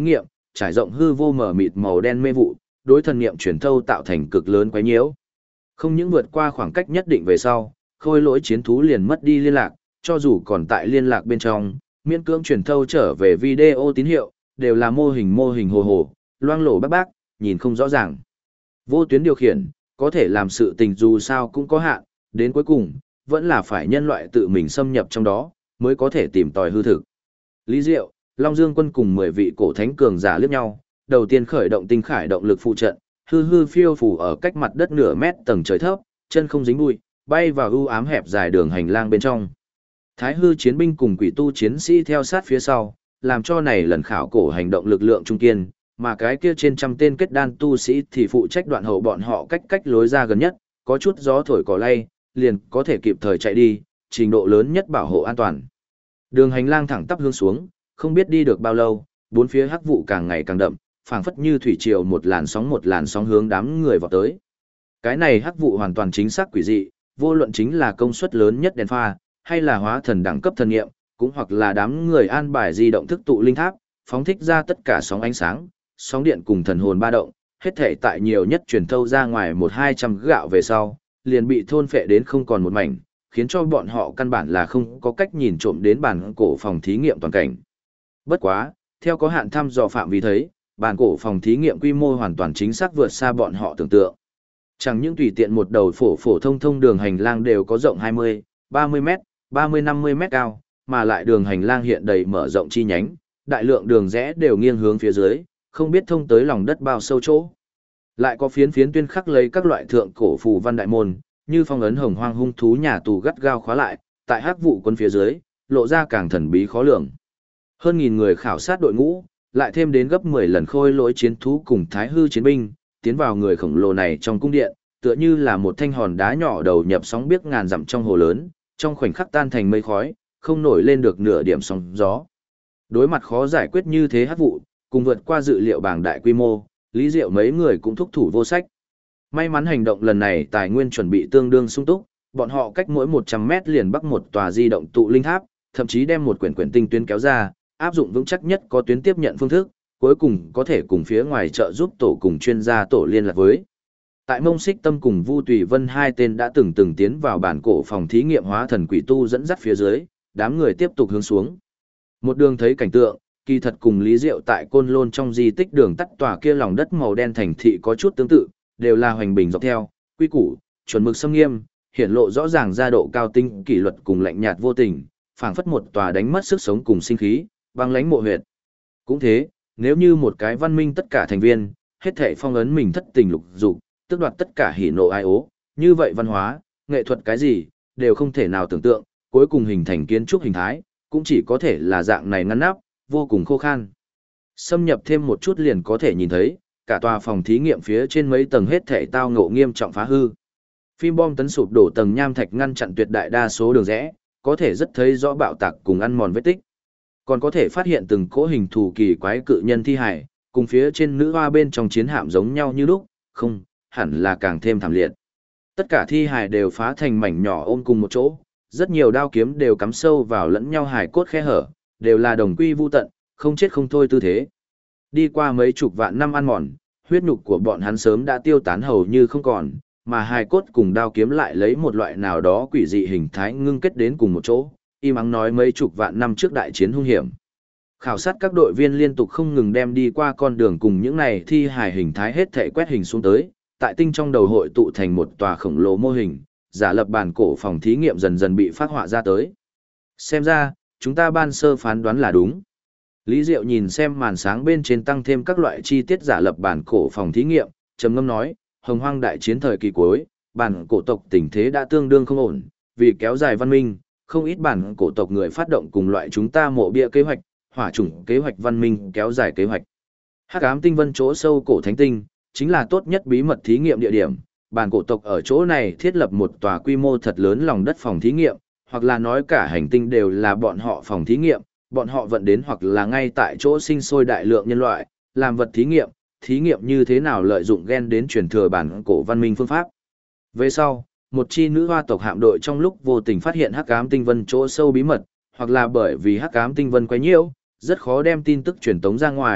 trải rộng hư vô mờ mịt màu đen mê vụ, đối thần niệm truyền thâu tạo thành cực lớn quấy nhiễu. Không những vượt qua khoảng cách nhất định về sau, khôi lỗi chiến thú liền mất đi liên lạc, cho dù còn tại liên lạc bên trong, miễn cưỡng truyền thâu trở về video tín hiệu, đều là mô hình hồ hồ, loang lổ bác bác, nhìn không rõ ràng. Vô tuyến điều khiển, có thể làm sự tình dù sao cũng có hạn, đến cuối cùng, vẫn là phải nhân loại tự mình xâm nhập trong đó, mới có thể tìm tòi hư thực. Lý Diệu, Long Dương Quân cùng 10 vị cổ thánh cường giả liếc nhau, đầu tiên khởi động tinh khải động lực phụ trận, hư hư phiêu phù ở cách mặt đất nửa mét tầng trời thấp, chân không dính bụi, bay vào u ám hẹp dài đường hành lang bên trong. Thái hư chiến binh cùng quỷ tu chiến sĩ theo sát phía sau, làm cho này lần khảo cổ hành động lực lượng trung kiên, mà cái kia trên trăm tên kết đan tu sĩ thì phụ trách đoạn hậu bọn họ cách lối ra gần nhất, có chút gió thổi cỏ lay, liền có thể kịp thời chạy đi, trình độ lớn nhất bảo hộ an toàn. Đường hành lang thẳng tắp hướng xuống, không biết đi được bao lâu, bốn phía hắc vụ càng ngày càng đậm, phảng phất như thủy triều một làn sóng hướng đám người vào tới. Cái này hắc vụ hoàn toàn chính xác quỷ dị, vô luận chính là công suất lớn nhất đèn pha, hay là hóa thần đẳng cấp thần nghiệm, cũng hoặc là đám người an bài di động thức tụ linh tháp, phóng thích ra tất cả sóng ánh sáng, sóng điện cùng thần hồn ba động, hết thể tại nhiều nhất truyền thâu ra ngoài 1-200 gạo về sau, liền bị thôn phệ đến không còn một mảnh, khiến cho bọn họ căn bản là không có cách nhìn trộm đến bản cổ phòng thí nghiệm toàn cảnh. Bất quá, theo có hạn thăm dò phạm vi thấy, bản cổ phòng thí nghiệm quy mô hoàn toàn chính xác vượt xa bọn họ tưởng tượng. Chẳng những tùy tiện một đầu phổ thông đường hành lang đều có rộng 20, 30 mét, 30-50 mét cao, mà lại đường hành lang hiện đầy mở rộng chi nhánh, đại lượng đường rẽ đều nghiêng hướng phía dưới, không biết thông tới lòng đất bao sâu chỗ. Lại có phiến tuyên khắc lấy các loại thượng cổ phù văn đại môn, như phong ấn hồng hoang hung thú nhà tù gắt gao khóa lại, tại hắc vụ quân phía dưới, lộ ra càng thần bí khó lường. Hơn nghìn người khảo sát đội ngũ, lại thêm đến gấp 10 lần khôi lỗi chiến thú cùng thái hư chiến binh, tiến vào người khổng lồ này trong cung điện, tựa như là một thanh hòn đá nhỏ đầu nhập sóng biếc ngàn dặm trong hồ lớn, trong khoảnh khắc tan thành mây khói, không nổi lên được nửa điểm sóng gió. Đối mặt khó giải quyết như thế hắc vụ, cùng vượt qua dự liệu bảng đại quy mô, Lý Diệu mấy người cũng thúc thủ vô sách. May mắn hành động lần này tài nguyên chuẩn bị tương đương sung túc, bọn họ cách mỗi 100 mét liền bắc một tòa di động tụ linh tháp, thậm chí đem một quyển tinh tuyến kéo ra, áp dụng vững chắc nhất có tuyến tiếp nhận phương thức, cuối cùng có thể cùng phía ngoài trợ giúp tổ cùng chuyên gia tổ liên lạc với. Tại Mông Xích Tâm cùng Vu Tùy Vân hai tên đã từng tiến vào bản cổ phòng thí nghiệm hóa thần quỷ tu dẫn dắt phía dưới, đám người tiếp tục hướng xuống. Một đường thấy cảnh tượng, kỳ thật cùng Lý Diệu tại Côn Lôn trong di tích đường tắt tòa kia lòng đất màu đen thành thị có chút tương tự, đều là hoành bình dọc theo, quy củ, chuẩn mực xâm nghiêm, hiển lộ rõ ràng gia độ cao tinh, kỷ luật cùng lạnh nhạt vô tình, phảng phất một tòa đánh mất sức sống cùng sinh khí, băng lãnh mộ huyệt. Cũng thế, nếu như một cái văn minh tất cả thành viên, hết thảy phong ấn mình thất tình lục dục, tước đoạt tất cả hỉ nộ ai ố, như vậy văn hóa, nghệ thuật cái gì, đều không thể nào tưởng tượng, cuối cùng hình thành kiến trúc hình thái, cũng chỉ có thể là dạng này ngăn nắp, vô cùng khô khan. Xâm nhập thêm một chút liền có thể nhìn thấy, cả tòa phòng thí nghiệm phía trên mấy tầng hết thảy tao ngộ nghiêm trọng phá hư. Phim bom tấn sụp đổ tầng nham thạch ngăn chặn tuyệt đại đa số đường rẽ, có thể rất thấy rõ bạo tạc cùng ăn mòn vết tích. Còn có thể phát hiện từng cỗ hình thù kỳ quái cự nhân thi hải, cùng phía trên nữ hoa bên trong chiến hạm giống nhau như lúc, không, hẳn là càng thêm thảm liệt. Tất cả thi hải đều phá thành mảnh nhỏ ôm cùng một chỗ, rất nhiều đao kiếm đều cắm sâu vào lẫn nhau hải cốt khe hở, đều là đồng quy vu tận, không chết không thôi tư thế. Đi qua mấy chục vạn năm ăn mòn, huyết nhục của bọn hắn sớm đã tiêu tán hầu như không còn, mà hài cốt cùng đao kiếm lại lấy một loại nào đó quỷ dị hình thái ngưng kết đến cùng một chỗ, im ắng nói mấy chục vạn năm trước đại chiến hung hiểm. Khảo sát các đội viên liên tục không ngừng đem đi qua con đường cùng những này thi hài hình thái hết thảy quét hình xuống tới, tại tinh trong đầu hội tụ thành một tòa khổng lồ mô hình, giả lập bản cổ phòng thí nghiệm dần dần bị phát họa ra tới. Xem ra, chúng ta ban sơ phán đoán là đúng. Lý Diệu nhìn xem màn sáng bên trên tăng thêm các loại chi tiết giả lập bản cổ phòng thí nghiệm, trầm ngâm nói, hồng hoang đại chiến thời kỳ cuối, bản cổ tộc tình thế đã tương đương không ổn, vì kéo dài văn minh, không ít bản cổ tộc người phát động cùng loại chúng ta mộ bia kế hoạch, hỏa chủng kế hoạch văn minh kéo dài kế hoạch. Hắc ám tinh vân chỗ sâu cổ thánh tinh, chính là tốt nhất bí mật thí nghiệm địa điểm, bản cổ tộc ở chỗ này thiết lập một tòa quy mô thật lớn lòng đất phòng thí nghiệm, hoặc là nói cả hành tinh đều là bọn họ phòng thí nghiệm, bọn họ vận đến hoặc là ngay tại chỗ sinh sôi đại lượng nhân loại, làm vật thí nghiệm như thế nào lợi dụng gen đến truyền thừa bản cổ văn minh phương pháp. Về sau, một chi nữ hoa tộc hạm đội trong lúc vô tình phát hiện hắc ám tinh vân chỗ sâu bí mật, hoặc là bởi vì hắc ám tinh vân quấy nhiễu, rất khó đem tin tức truyền tống ra ngoài,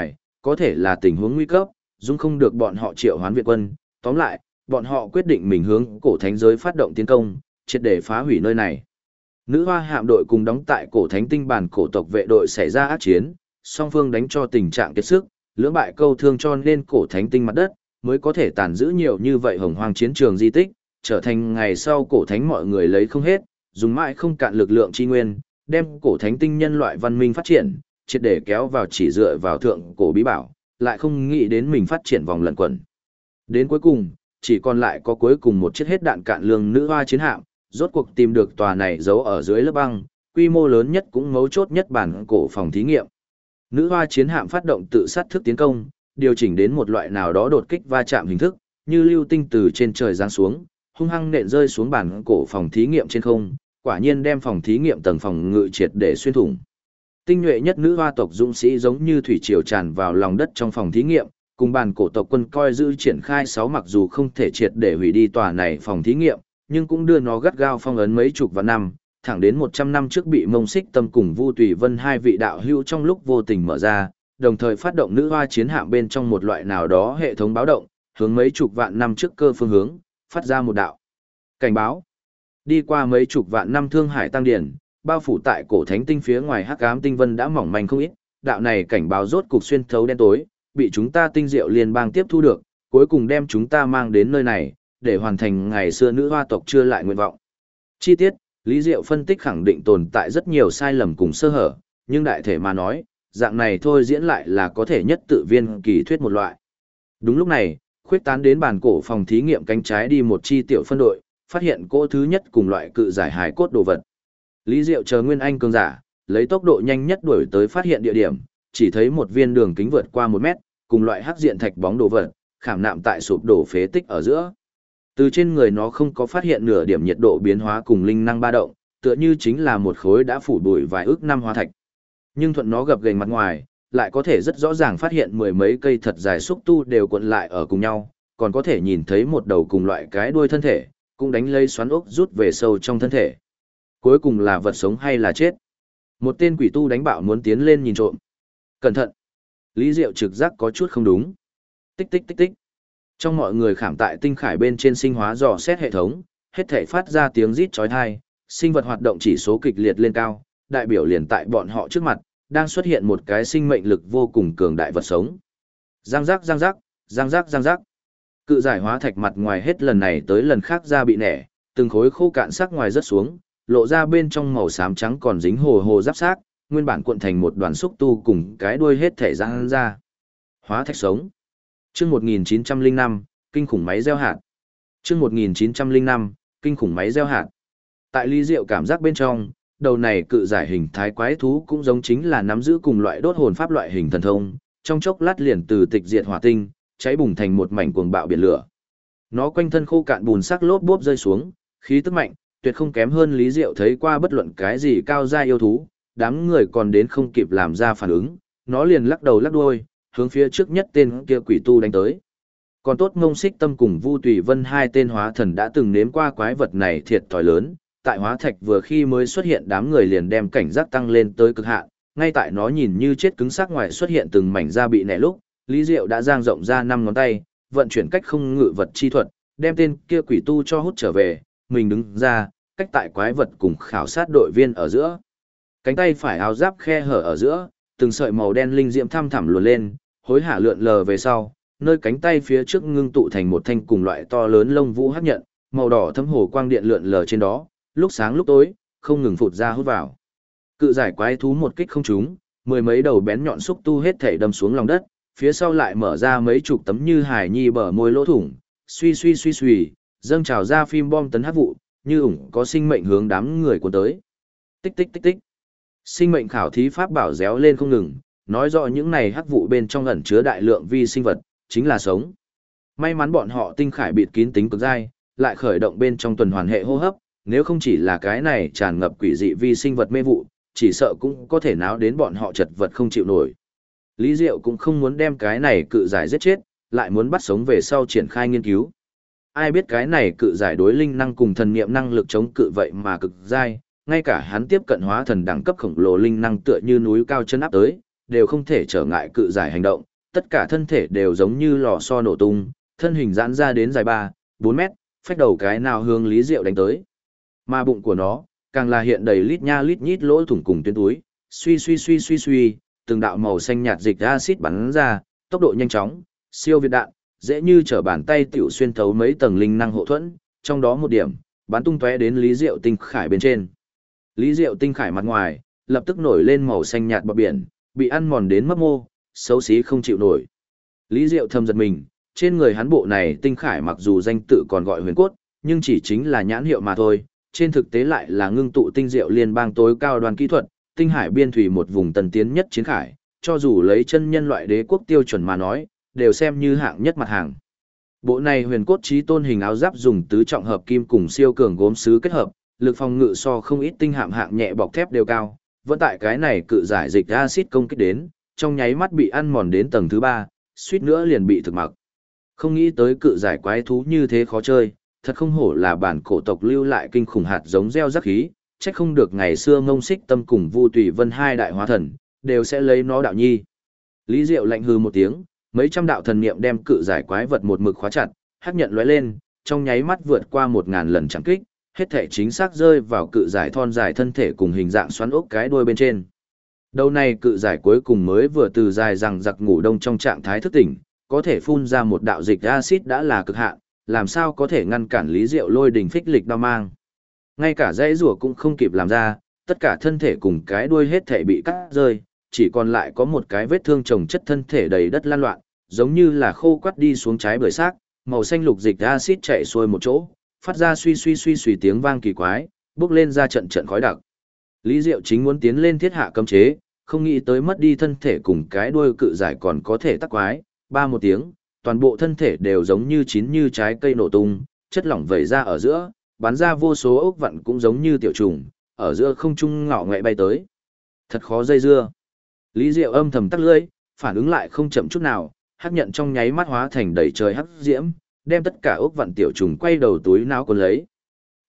có thể là tình huống nguy cấp, dung không được bọn họ triệu hoán viện quân, tóm lại, bọn họ quyết định mình hướng cổ thánh giới phát động tiến công, triệt để phá hủy nơi này. Nữ hoa hạm đội cùng đóng tại cổ thánh tinh bản cổ tộc vệ đội xảy ra ác chiến, song phương đánh cho tình trạng kiệt sức, lưỡng bại câu thương cho nên cổ thánh tinh mặt đất, mới có thể tàn giữ nhiều như vậy hồng hoang chiến trường di tích, trở thành ngày sau cổ thánh mọi người lấy không hết, dùng mãi không cạn lực lượng chi nguyên, đem cổ thánh tinh nhân loại văn minh phát triển, triệt để kéo vào chỉ dựa vào thượng cổ bí bảo, lại không nghĩ đến mình phát triển vòng lẩn quẩn. Đến cuối cùng, chỉ còn lại có cuối cùng một chiếc hết đạn cạn lương nữ hoa chiến hạm, rốt cuộc tìm được tòa này giấu ở dưới lớp băng, quy mô lớn nhất cũng mấu chốt nhất bản cổ phòng thí nghiệm. Nữ hoa chiến hạm phát động tự sát thức tiến công, điều chỉnh đến một loại nào đó đột kích va chạm hình thức, như lưu tinh từ trên trời giáng xuống, hung hăng nện rơi xuống bản cổ phòng thí nghiệm trên không, quả nhiên đem phòng thí nghiệm tầng phòng ngự triệt để xuyên thủng. Tinh nhuệ nhất nữ hoa tộc dũng sĩ giống như thủy triều tràn vào lòng đất trong phòng thí nghiệm, cùng bản cổ tộc quân coi giữ triển khai 6 mặc dù không thể triệt để hủy đi tòa này phòng thí nghiệm, nhưng cũng đưa nó gắt gao phong ấn mấy chục vạn năm, thẳng đến 100 năm trước bị Mông Xích Tâm cùng Vu Tùy Vân hai vị đạo hữu trong lúc vô tình mở ra, đồng thời phát động nữ hoa chiến hạm bên trong một loại nào đó hệ thống báo động, hướng mấy chục vạn năm trước cơ phương hướng, phát ra một đạo cảnh báo. Đi qua mấy chục vạn năm thương hải tăng điển, bao phủ tại cổ thánh tinh phía ngoài hắc ám tinh vân đã mỏng manh không ít, đạo này cảnh báo rốt cục xuyên thấu đen tối, bị chúng ta tinh diệu liên bang tiếp thu được, cuối cùng đem chúng ta mang đến nơi này, để hoàn thành ngày xưa nữ hoa tộc chưa lại nguyện vọng. Chi tiết, Lý Diệu phân tích khẳng định tồn tại rất nhiều sai lầm cùng sơ hở, nhưng đại thể mà nói, dạng này thôi diễn lại là có thể nhất tự viên kỳ thuyết một loại. Đúng lúc này, khuyết tán đến bàn cổ phòng thí nghiệm cánh trái đi một chi tiểu phân đội, phát hiện cỗ thứ nhất cùng loại cự giải hài cốt đồ vật. Lý Diệu chờ Nguyên Anh cường giả, lấy tốc độ nhanh nhất đuổi tới phát hiện địa điểm, chỉ thấy một viên đường kính vượt qua 1 mét, cùng loại hắc diện thạch bóng đồ vật, khảm nạm tại sụp đổ phế tích ở giữa. Từ trên người nó không có phát hiện nửa điểm nhiệt độ biến hóa cùng linh năng ba động, tựa như chính là một khối đã phủ bụi vài ước năm hóa thạch. Nhưng thuận nó gập ghềnh mặt ngoài, lại có thể rất rõ ràng phát hiện mười mấy cây thật dài xúc tu đều cuộn lại ở cùng nhau, còn có thể nhìn thấy một đầu cùng loại cái đuôi thân thể, cũng đánh lây xoắn ốc rút về sâu trong thân thể. Cuối cùng là vật sống hay là chết? Một tên quỷ tu đánh bạo muốn tiến lên nhìn trộm. Cẩn thận! Lý Diệu trực giác có chút không đúng. Tích tích tích tích. Trong mọi người khảm tại tinh khải bên trên sinh hóa dò xét hệ thống, hết thể phát ra tiếng rít chói tai, sinh vật hoạt động chỉ số kịch liệt lên cao, đại biểu liền tại bọn họ trước mặt, đang xuất hiện một cái sinh mệnh lực vô cùng cường đại vật sống. Giang giác giang giác, giang giác giang giác. Cự giải hóa thạch mặt ngoài hết lần này tới lần khác ra bị nẻ, từng khối khô cạn sắc ngoài rớt xuống, lộ ra bên trong màu xám trắng còn dính hồ hồ giáp xác, nguyên bản cuộn thành một đoàn xúc tu cùng cái đuôi hết thể giãn ra. Hóa thạch sống. Chương 1905, kinh khủng máy gieo hạt. Chương 1905, kinh khủng máy gieo hạt. Tại Lý Diệu cảm giác bên trong, đầu này cự giải hình thái quái thú cũng giống chính là nắm giữ cùng loại đốt hồn pháp loại hình thần thông, trong chốc lát liền từ tịch diệt hỏa tinh, cháy bùng thành một mảnh cuồng bạo biển lửa. Nó quanh thân khô cạn bùn sắc lốp bốp rơi xuống, khí tức mạnh, tuyệt không kém hơn Lý Diệu thấy qua bất luận cái gì cao gia yêu thú, đám người còn đến không kịp làm ra phản ứng, nó liền lắc đầu lắc đuôi, hướng phía trước nhất tên kia quỷ tu đánh tới. Còn tốt Ngông Xích Tâm cùng Vu Tùy Vân hai tên hóa thần đã từng nếm qua quái vật này thiệt thòi lớn, tại hóa thạch vừa khi mới xuất hiện đám người liền đem cảnh giác tăng lên tới cực hạn, ngay tại nó nhìn như chết cứng xác ngoài xuất hiện từng mảnh da bị nẻ lúc, Lý Diệu đã dang rộng ra 5 ngón tay, vận chuyển cách không ngự vật chi thuật, đem tên kia quỷ tu cho hút trở về, mình đứng ra, cách tại quái vật cùng khảo sát đội viên ở giữa. Cánh tay phải áo giáp khe hở ở giữa, từng sợi màu đen linh diễm thăm thẳm luồn lên, hối hả lượn lờ về sau, nơi cánh tay phía trước ngưng tụ thành một thanh cùng loại to lớn lông vũ hắc nhận, màu đỏ thấm hồ quang điện lượn lờ trên đó, lúc sáng lúc tối, không ngừng phụt ra hút vào. Cự giải quái thú một kích không trúng, mười mấy đầu bén nhọn xúc tu hết thảy đâm xuống lòng đất, phía sau lại mở ra mấy chục tấm như hải nhi bờ môi lỗ thủng, suy, dâng trào ra phim bom tấn hắc vụ, như ủng có sinh mệnh hướng đám người cuốn tới. Tích tích tích tích. Sinh mệnh khảo thí pháp bảo réo lên không ngừng, nói rõ những này hắc vụ bên trong ẩn chứa đại lượng vi sinh vật, chính là sống. May mắn bọn họ tinh khải bịt kín tính cực dai, lại khởi động bên trong tuần hoàn hệ hô hấp, nếu không chỉ là cái này tràn ngập quỷ dị vi sinh vật mê vụ, chỉ sợ cũng có thể náo đến bọn họ chật vật không chịu nổi. Lý Diệu cũng không muốn đem cái này cự giải giết chết, lại muốn bắt sống về sau triển khai nghiên cứu. Ai biết cái này cự giải đối linh năng cùng thần niệm năng lực chống cự vậy mà cực dai, ngay cả hắn tiếp cận hóa thần đẳng cấp khổng lồ linh năng tựa như núi cao chân áp tới, đều không thể trở ngại cự giải hành động, tất cả thân thể đều giống như lò xo nổ tung, thân hình giãn ra đến dài 4 mét, phách đầu cái nào hướng Lý Diệu đánh tới. Mà bụng của nó, càng là hiện đầy lít nha lít nhít lỗ thủng cùng tuyến túi, suy, từng đạo màu xanh nhạt dịch axit bắn ra, tốc độ nhanh chóng, siêu việt đạn, dễ như trở bàn tay tiểu xuyên thấu mấy tầng linh năng hộ thuẫn, trong đó một điểm, bắn tung tóe đến Lý Diệu tinh khải bên trên. Lý Diệu tinh khải mặt ngoài, lập tức nổi lên màu xanh nhạt bọt biển, bị ăn mòn đến mấp mô, xấu xí không chịu nổi. Lý Diệu thầm giật mình, trên người hắn bộ này tinh khải mặc dù danh tự còn gọi huyền cốt, nhưng chỉ chính là nhãn hiệu mà thôi, trên thực tế lại là ngưng tụ tinh diệu liên bang tối cao đoàn kỹ thuật, tinh hải biên thủy một vùng tân tiến nhất chiến khải, cho dù lấy chân nhân loại đế quốc tiêu chuẩn mà nói, đều xem như hạng nhất mặt hàng. Bộ này huyền cốt chí tôn hình áo giáp dùng tứ trọng hợp kim cùng siêu cường gốm sứ kết hợp, lực phòng ngự so không ít tinh hạm hạng nhẹ bọc thép đều cao, vẫn tại cái này cự giải dịch axit công kích đến, trong nháy mắt bị ăn mòn đến tầng thứ 3, suýt nữa liền bị thực mặc. Không nghĩ tới cự giải quái thú như thế khó chơi, thật không hổ là bản cổ tộc lưu lại kinh khủng hạt giống gieo rắc khí, trách không được ngày xưa Ngông Xích Tâm cùng Vu Tùy Vân hai đại hóa thần, đều sẽ lấy nó đạo nhi. Lý Diệu lạnh hừ một tiếng, mấy trăm đạo thần niệm đem cự giải quái vật một mực khóa chặt, hắc nhận lóe lên, trong nháy mắt vượt qua 1000 lần chẳng kích, hết thể chính xác rơi vào cự giải thon dài thân thể cùng hình dạng xoắn ốc cái đuôi bên trên. Đầu này cự giải cuối cùng mới vừa từ dài rằng giặc ngủ đông trong trạng thái thức tỉnh, có thể phun ra một đạo dịch axit đã là cực hạn, làm sao có thể ngăn cản Lý Diệu lôi đỉnh phích lịch đao mang. Ngay cả dãy rùa cũng không kịp làm ra, tất cả thân thể cùng cái đuôi hết thể bị cắt rơi, chỉ còn lại có một cái vết thương chồng chất thân thể đầy đất lan loạn, giống như là khô quắt đi xuống trái bưởi xác, màu xanh lục dịch axit chạy xuôi một chỗ, phát ra suy tiếng vang kỳ quái, bốc lên ra trận trận khói đặc. Lý Diệu chính muốn tiến lên thiết hạ cấm chế, không nghĩ tới mất đi thân thể cùng cái đuôi cự giải còn có thể tắc quái, ba một tiếng, toàn bộ thân thể đều giống như chín như trái cây nổ tung, chất lỏng vẩy ra ở giữa, bắn ra vô số ốc vặn cũng giống như tiểu trùng, ở giữa không trung ngọ ngoẹ bay tới. Thật khó dây dưa. Lý Diệu âm thầm tắc lưỡi, phản ứng lại không chậm chút nào, hắc nhận trong nháy mắt hóa thành đầy trời hắc diễm, đem tất cả ốc vặn tiểu trùng quay đầu túi não cuốn lấy. T.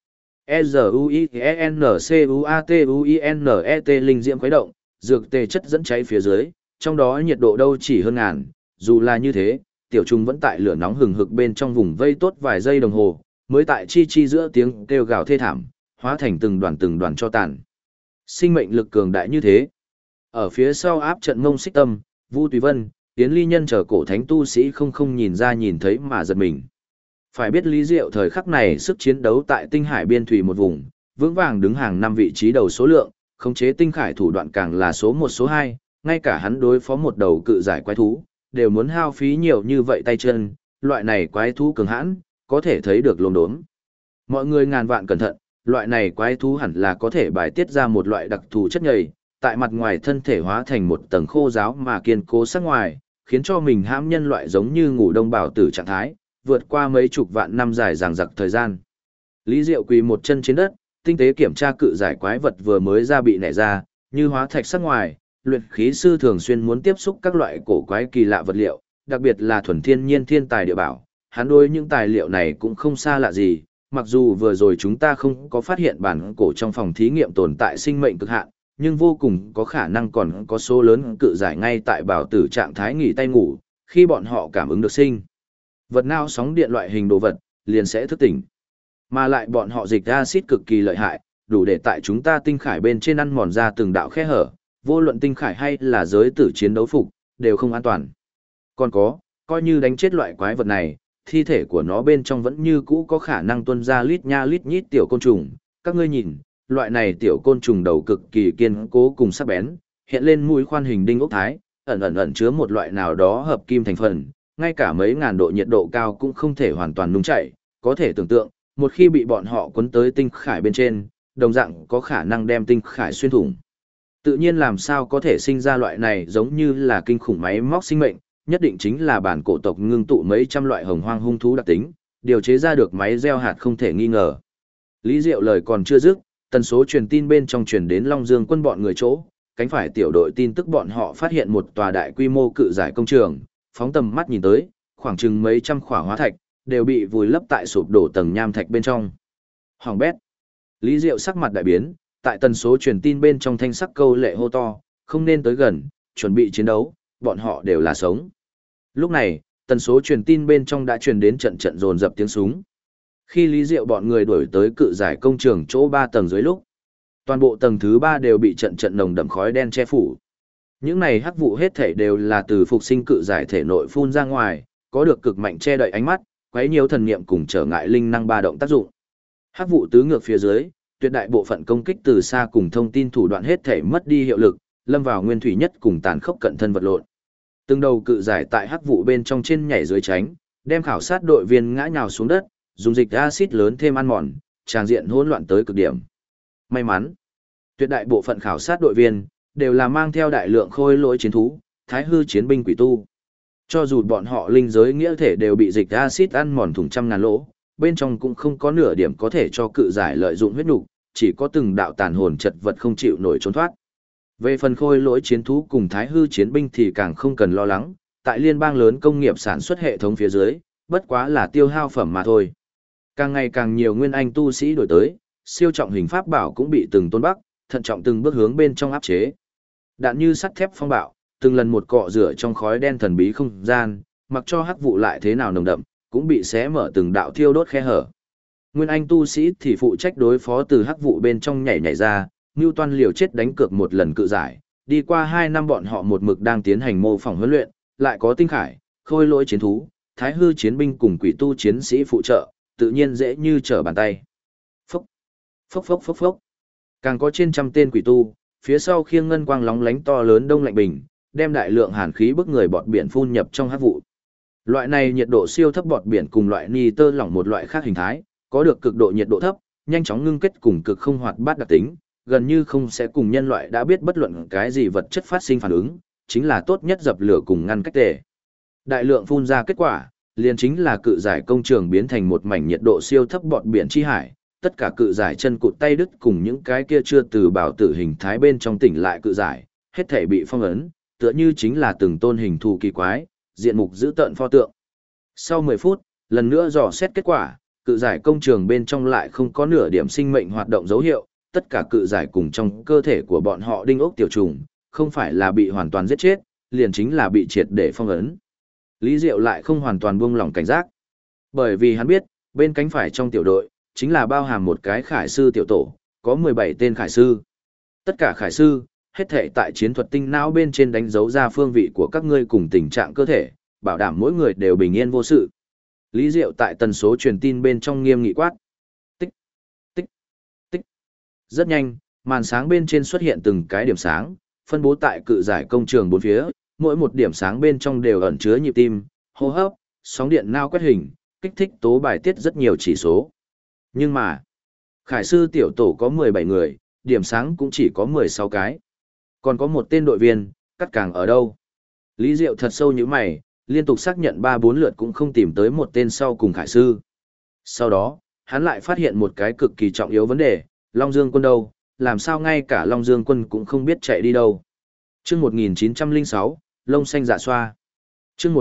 E-Z-U-I-N-C-U-A-T-U-I-N-E-T linh diễm khuấy động, dược tê chất dẫn cháy phía dưới, trong đó nhiệt độ đâu chỉ hơn ngàn, dù là như thế, tiểu trùng vẫn tại lửa nóng hừng hực bên trong vùng vây tốt vài giây đồng hồ, mới tại chi chi giữa tiếng kêu gào thê thảm, hóa thành từng đoàn cho tàn. Sinh mệnh lực cường đại như thế. Ở phía sau áp trận Ngông Xích Tâm, Vu Tùy Vân, Tiến Ly Nhân chờ cổ thánh tu sĩ không nhìn ra nhìn thấy mà giật mình. Phải biết Lý Diệu thời khắc này sức chiến đấu tại tinh hải biên thủy một vùng, vững vàng đứng hàng 5 vị trí đầu số lượng, khống chế tinh khải thủ đoạn càng là số 1 số 2, ngay cả hắn đối phó một đầu cự giải quái thú, đều muốn hao phí nhiều như vậy tay chân, loại này quái thú cường hãn, có thể thấy được lồn đốm. Mọi người ngàn vạn cẩn thận, loại này quái thú hẳn là có thể bài tiết ra một loại đặc thù chất nhầy, tại mặt ngoài thân thể hóa thành một tầng khô ráo mà kiên cố sắc ngoài, khiến cho mình hãm nhân loại giống như ngủ đông bảo tử trạng thái, vượt qua mấy chục vạn năm dài dằng dặc thời gian. Lý Diệu quỳ một chân trên đất, tinh tế kiểm tra cự giải quái vật vừa mới ra bị nẻ ra, như hóa thạch sắc ngoài, luyện khí sư thường xuyên muốn tiếp xúc các loại cổ quái kỳ lạ vật liệu, đặc biệt là thuần thiên nhiên thiên tài địa bảo. Hắn đối những tài liệu này cũng không xa lạ gì, mặc dù vừa rồi chúng ta không có phát hiện bản cổ trong phòng thí nghiệm tồn tại sinh mệnh cực hạn, nhưng vô cùng có khả năng còn có số lớn cự giải ngay tại bảo tử trạng thái nghỉ tay ngủ, khi bọn họ cảm ứng được sinh vật nào sóng điện loại hình đồ vật, liền sẽ thức tỉnh. Mà lại bọn họ dịch axit cực kỳ lợi hại, đủ để tại chúng ta tinh khải bên trên ăn mòn ra từng đạo khe hở, vô luận tinh khải hay là giới tử chiến đấu phục, đều không an toàn. Còn có, coi như đánh chết loại quái vật này, thi thể của nó bên trong vẫn như cũ có khả năng tuôn ra lít nha lít nhít tiểu côn trùng. Các ngươi nhìn, loại này tiểu côn trùng đầu cực kỳ kiên cố cùng sắc bén, hiện lên mũi khoan hình đinh ốc thái, ẩn chứa một loại nào đó hợp kim thành phần, ngay cả mấy ngàn độ nhiệt độ cao cũng không thể hoàn toàn nung chảy, có thể tưởng tượng, một khi bị bọn họ cuốn tới tinh khải bên trên, đồng dạng có khả năng đem tinh khải xuyên thủng. Tự nhiên làm sao có thể sinh ra loại này giống như là kinh khủng máy móc sinh mệnh, nhất định chính là bản cổ tộc ngưng tụ mấy trăm loại hồng hoang hung thú đặc tính, điều chế ra được máy gieo hạt không thể nghi ngờ. Lý Diệu lời còn chưa dứt, tần số truyền tin bên trong truyền đến Long Dương quân bọn người chỗ, cánh phải tiểu đội tin tức bọn họ phát hiện một tòa đại quy mô cự giải công trường, phóng tầm mắt nhìn tới, khoảng chừng mấy trăm khỏa hóa thạch đều bị vùi lấp tại sụp đổ tầng nham thạch bên trong. Hoàng bét. Lý Diệu sắc mặt đại biến, tại tần số truyền tin bên trong thanh sắc câu lệ hô to, không nên tới gần, chuẩn bị chiến đấu, bọn họ đều là sống. Lúc này, tần số truyền tin bên trong đã truyền đến trận trận dồn dập tiếng súng. Khi Lý Diệu bọn người đuổi tới cự giải công trường chỗ 3 tầng dưới lúc, toàn bộ tầng thứ 3 đều bị trận trận nồng đậm khói đen che phủ. Những này hắc vụ hết thể đều là từ phục sinh cự giải thể nội phun ra ngoài, có được cực mạnh che đậy ánh mắt, quấy nhiều thần niệm cùng trở ngại linh năng ba động tác dụng. Hắc vụ tứ ngược phía dưới, tuyệt đại bộ phận công kích từ xa cùng thông tin thủ đoạn hết thể mất đi hiệu lực, lâm vào nguyên thủy nhất cùng tàn khốc cận thân vật lộn. Từng đầu cự giải tại hắc vụ bên trong trên nhảy dưới tránh, đem khảo sát đội viên ngã nhào xuống đất, dùng dịch axit lớn thêm ăn mòn, tràng diện hỗn loạn tới cực điểm. May mắn, tuyệt đại bộ phận khảo sát đội viên đều là mang theo đại lượng khôi lỗi chiến thú, thái hư chiến binh quỷ tu. Cho dù bọn họ linh giới nghĩa thể đều bị dịch axit ăn mòn thủng trăm ngàn lỗ, bên trong cũng không có nửa điểm có thể cho cự giải lợi dụng huyết nục, chỉ có từng đạo tàn hồn chật vật không chịu nổi trốn thoát. Về phần khôi lỗi chiến thú cùng thái hư chiến binh thì càng không cần lo lắng, tại liên bang lớn công nghiệp sản xuất hệ thống phía dưới, bất quá là tiêu hao phẩm mà thôi. Càng ngày càng nhiều nguyên anh tu sĩ đổi tới, siêu trọng hình pháp bảo cũng bị từng tôn bắc, thận trọng từng bước hướng bên trong áp chế. Đạn như sắt thép phong bạo, từng lần một cọ rửa trong khói đen thần bí không gian, mặc cho hắc vụ lại thế nào nồng đậm, cũng bị xé mở từng đạo thiêu đốt khe hở. Nguyên anh tu sĩ thì phụ trách đối phó từ hắc vụ bên trong nhảy ra, Ngưu Toan liều chết đánh cược một lần cự giải, đi qua 2 năm bọn họ một mực đang tiến hành mô phỏng huấn luyện, lại có tinh khải, khôi lỗi chiến thú, thái hư chiến binh cùng quỷ tu chiến sĩ phụ trợ, tự nhiên dễ như trở bàn tay. Phốc, phốc phốc phốc phốc. Càng có trên trăm tên quỷ tu, phía sau khiêng ngân quang lóng lánh to lớn đông lạnh bình, đem đại lượng hàn khí bức người bọt biển phun nhập trong hắc vụ. Loại này nhiệt độ siêu thấp bọt biển cùng loại nitơ lỏng một loại khác hình thái, có được cực độ nhiệt độ thấp, nhanh chóng ngưng kết cùng cực không hoạt bát đặc tính, gần như không sẽ cùng nhân loại đã biết bất luận cái gì vật chất phát sinh phản ứng, chính là tốt nhất dập lửa cùng ngăn cách tề. Đại lượng phun ra kết quả, liền chính là cự giải công trường biến thành một mảnh nhiệt độ siêu thấp bọt biển chi hải, tất cả cự giải chân cụt tay đứt cùng những cái kia chưa từ bảo tử hình thái bên trong tỉnh lại cự giải, hết thể bị phong ấn, tựa như chính là từng tôn hình thù kỳ quái, diện mục giữ tợn pho tượng. Sau 10 phút, lần nữa dò xét kết quả, cự giải công trường bên trong lại không có nửa điểm sinh mệnh hoạt động dấu hiệu, tất cả cự giải cùng trong cơ thể của bọn họ đinh ốc tiểu trùng, không phải là bị hoàn toàn giết chết, liền chính là bị triệt để phong ấn. Lý Diệu lại không hoàn toàn buông lỏng cảnh giác, bởi vì hắn biết, bên cánh phải trong tiểu đội, chính là bao hàm một cái khải sư tiểu tổ, có 17 tên khải sư. Tất cả khải sư, hết thể tại chiến thuật tinh não bên trên đánh dấu ra phương vị của các ngươi cùng tình trạng cơ thể, bảo đảm mỗi người đều bình yên vô sự. Lý Diệu tại tần số truyền tin bên trong nghiêm nghị quát. Tích, tích, tích. Rất nhanh, màn sáng bên trên xuất hiện từng cái điểm sáng, phân bố tại cự giải công trường bốn phía, mỗi một điểm sáng bên trong đều ẩn chứa nhịp tim, hô hấp, sóng điện não quét hình, kích thích tố bài tiết rất nhiều chỉ số. Nhưng mà, khải sư tiểu tổ có 17 người, điểm sáng cũng chỉ có 16 cái. Còn có một tên đội viên, cắt càng ở đâu? Lý Diệu thật sâu như mày, liên tục xác nhận 3-4 lượt cũng không tìm tới một tên sau cùng khải sư. Sau đó, hắn lại phát hiện một cái cực kỳ trọng yếu vấn đề, Long Dương quân đâu, làm sao ngay cả Long Dương quân cũng không biết chạy đi đâu. Chương 1906, lông xanh dạ xoa. Chương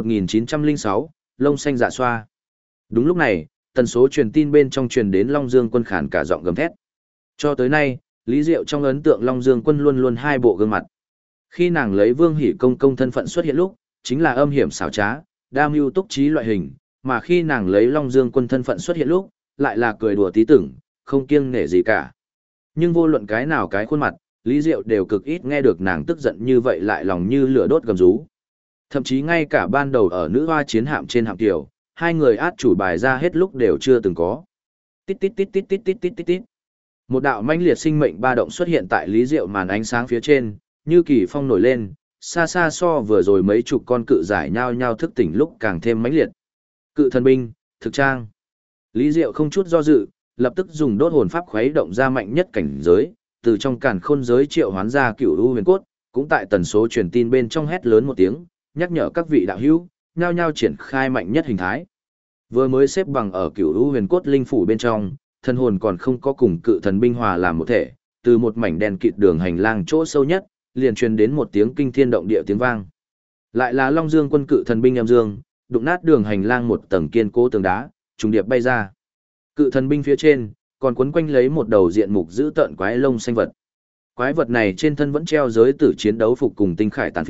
1906, lông xanh dạ xoa. Đúng lúc này, tần số truyền tin bên trong truyền đến Long Dương quân khản cả giọng gầm thét. Cho tới nay, Lý Diệu trong ấn tượng Long Dương quân luôn luôn hai bộ gương mặt. Khi nàng lấy Vương Hỷ công công thân phận xuất hiện lúc, chính là âm hiểm xảo trá, đa mưu túc trí loại hình, mà khi nàng lấy Long Dương quân thân phận xuất hiện lúc, lại là cười đùa tí tưởng, không kiêng nể gì cả. Nhưng vô luận cái nào cái khuôn mặt, Lý Diệu đều cực ít nghe được nàng tức giận như vậy lại lòng như lửa đốt gầm rú. Thậm chí ngay cả ban đầu ở nữ hoa chiến hạm trên hạm tiểu, hai người át chủ bài ra hết lúc đều chưa từng có. Tít tít tít tít tít tít tít tít tít. Một đạo mãnh liệt sinh mệnh ba động xuất hiện tại Lý Diệu màn ánh sáng phía trên, như kỳ phong nổi lên, xa xa so vừa rồi mấy chục con cự giải nhao nhao thức tỉnh lúc càng thêm mãnh liệt. Cự thần binh, thực trang. Lý Diệu không chút do dự, lập tức dùng đốt hồn pháp khuấy động ra mạnh nhất cảnh giới, từ trong càn khôn giới triệu hoán ra Cửu U Huyền Cốt, cũng tại tần số truyền tin bên trong hét lớn một tiếng, nhắc nhở các vị đạo hữu, nhao nhao triển khai mạnh nhất hình thái. Vừa mới xếp bằng ở Cửu U Huyền Cốt linh phủ bên trong, thần hồn còn không có cùng cự thần binh hòa làm một thể, từ một mảnh đen kịt đường hành lang chỗ sâu nhất, liền truyền đến một tiếng kinh thiên động địa tiếng vang. Lại là Long Dương quân cự thần binh âm dương, đụng nát đường hành lang một tầng kiên cố tường đá, trùng điệp bay ra. Cự thần binh phía trên, còn quấn quanh lấy một đầu diện mục dữ tợn quái lông xanh vật. Quái vật này trên thân vẫn treo giới tử chiến đấu phục cùng tinh khải tàn phiến,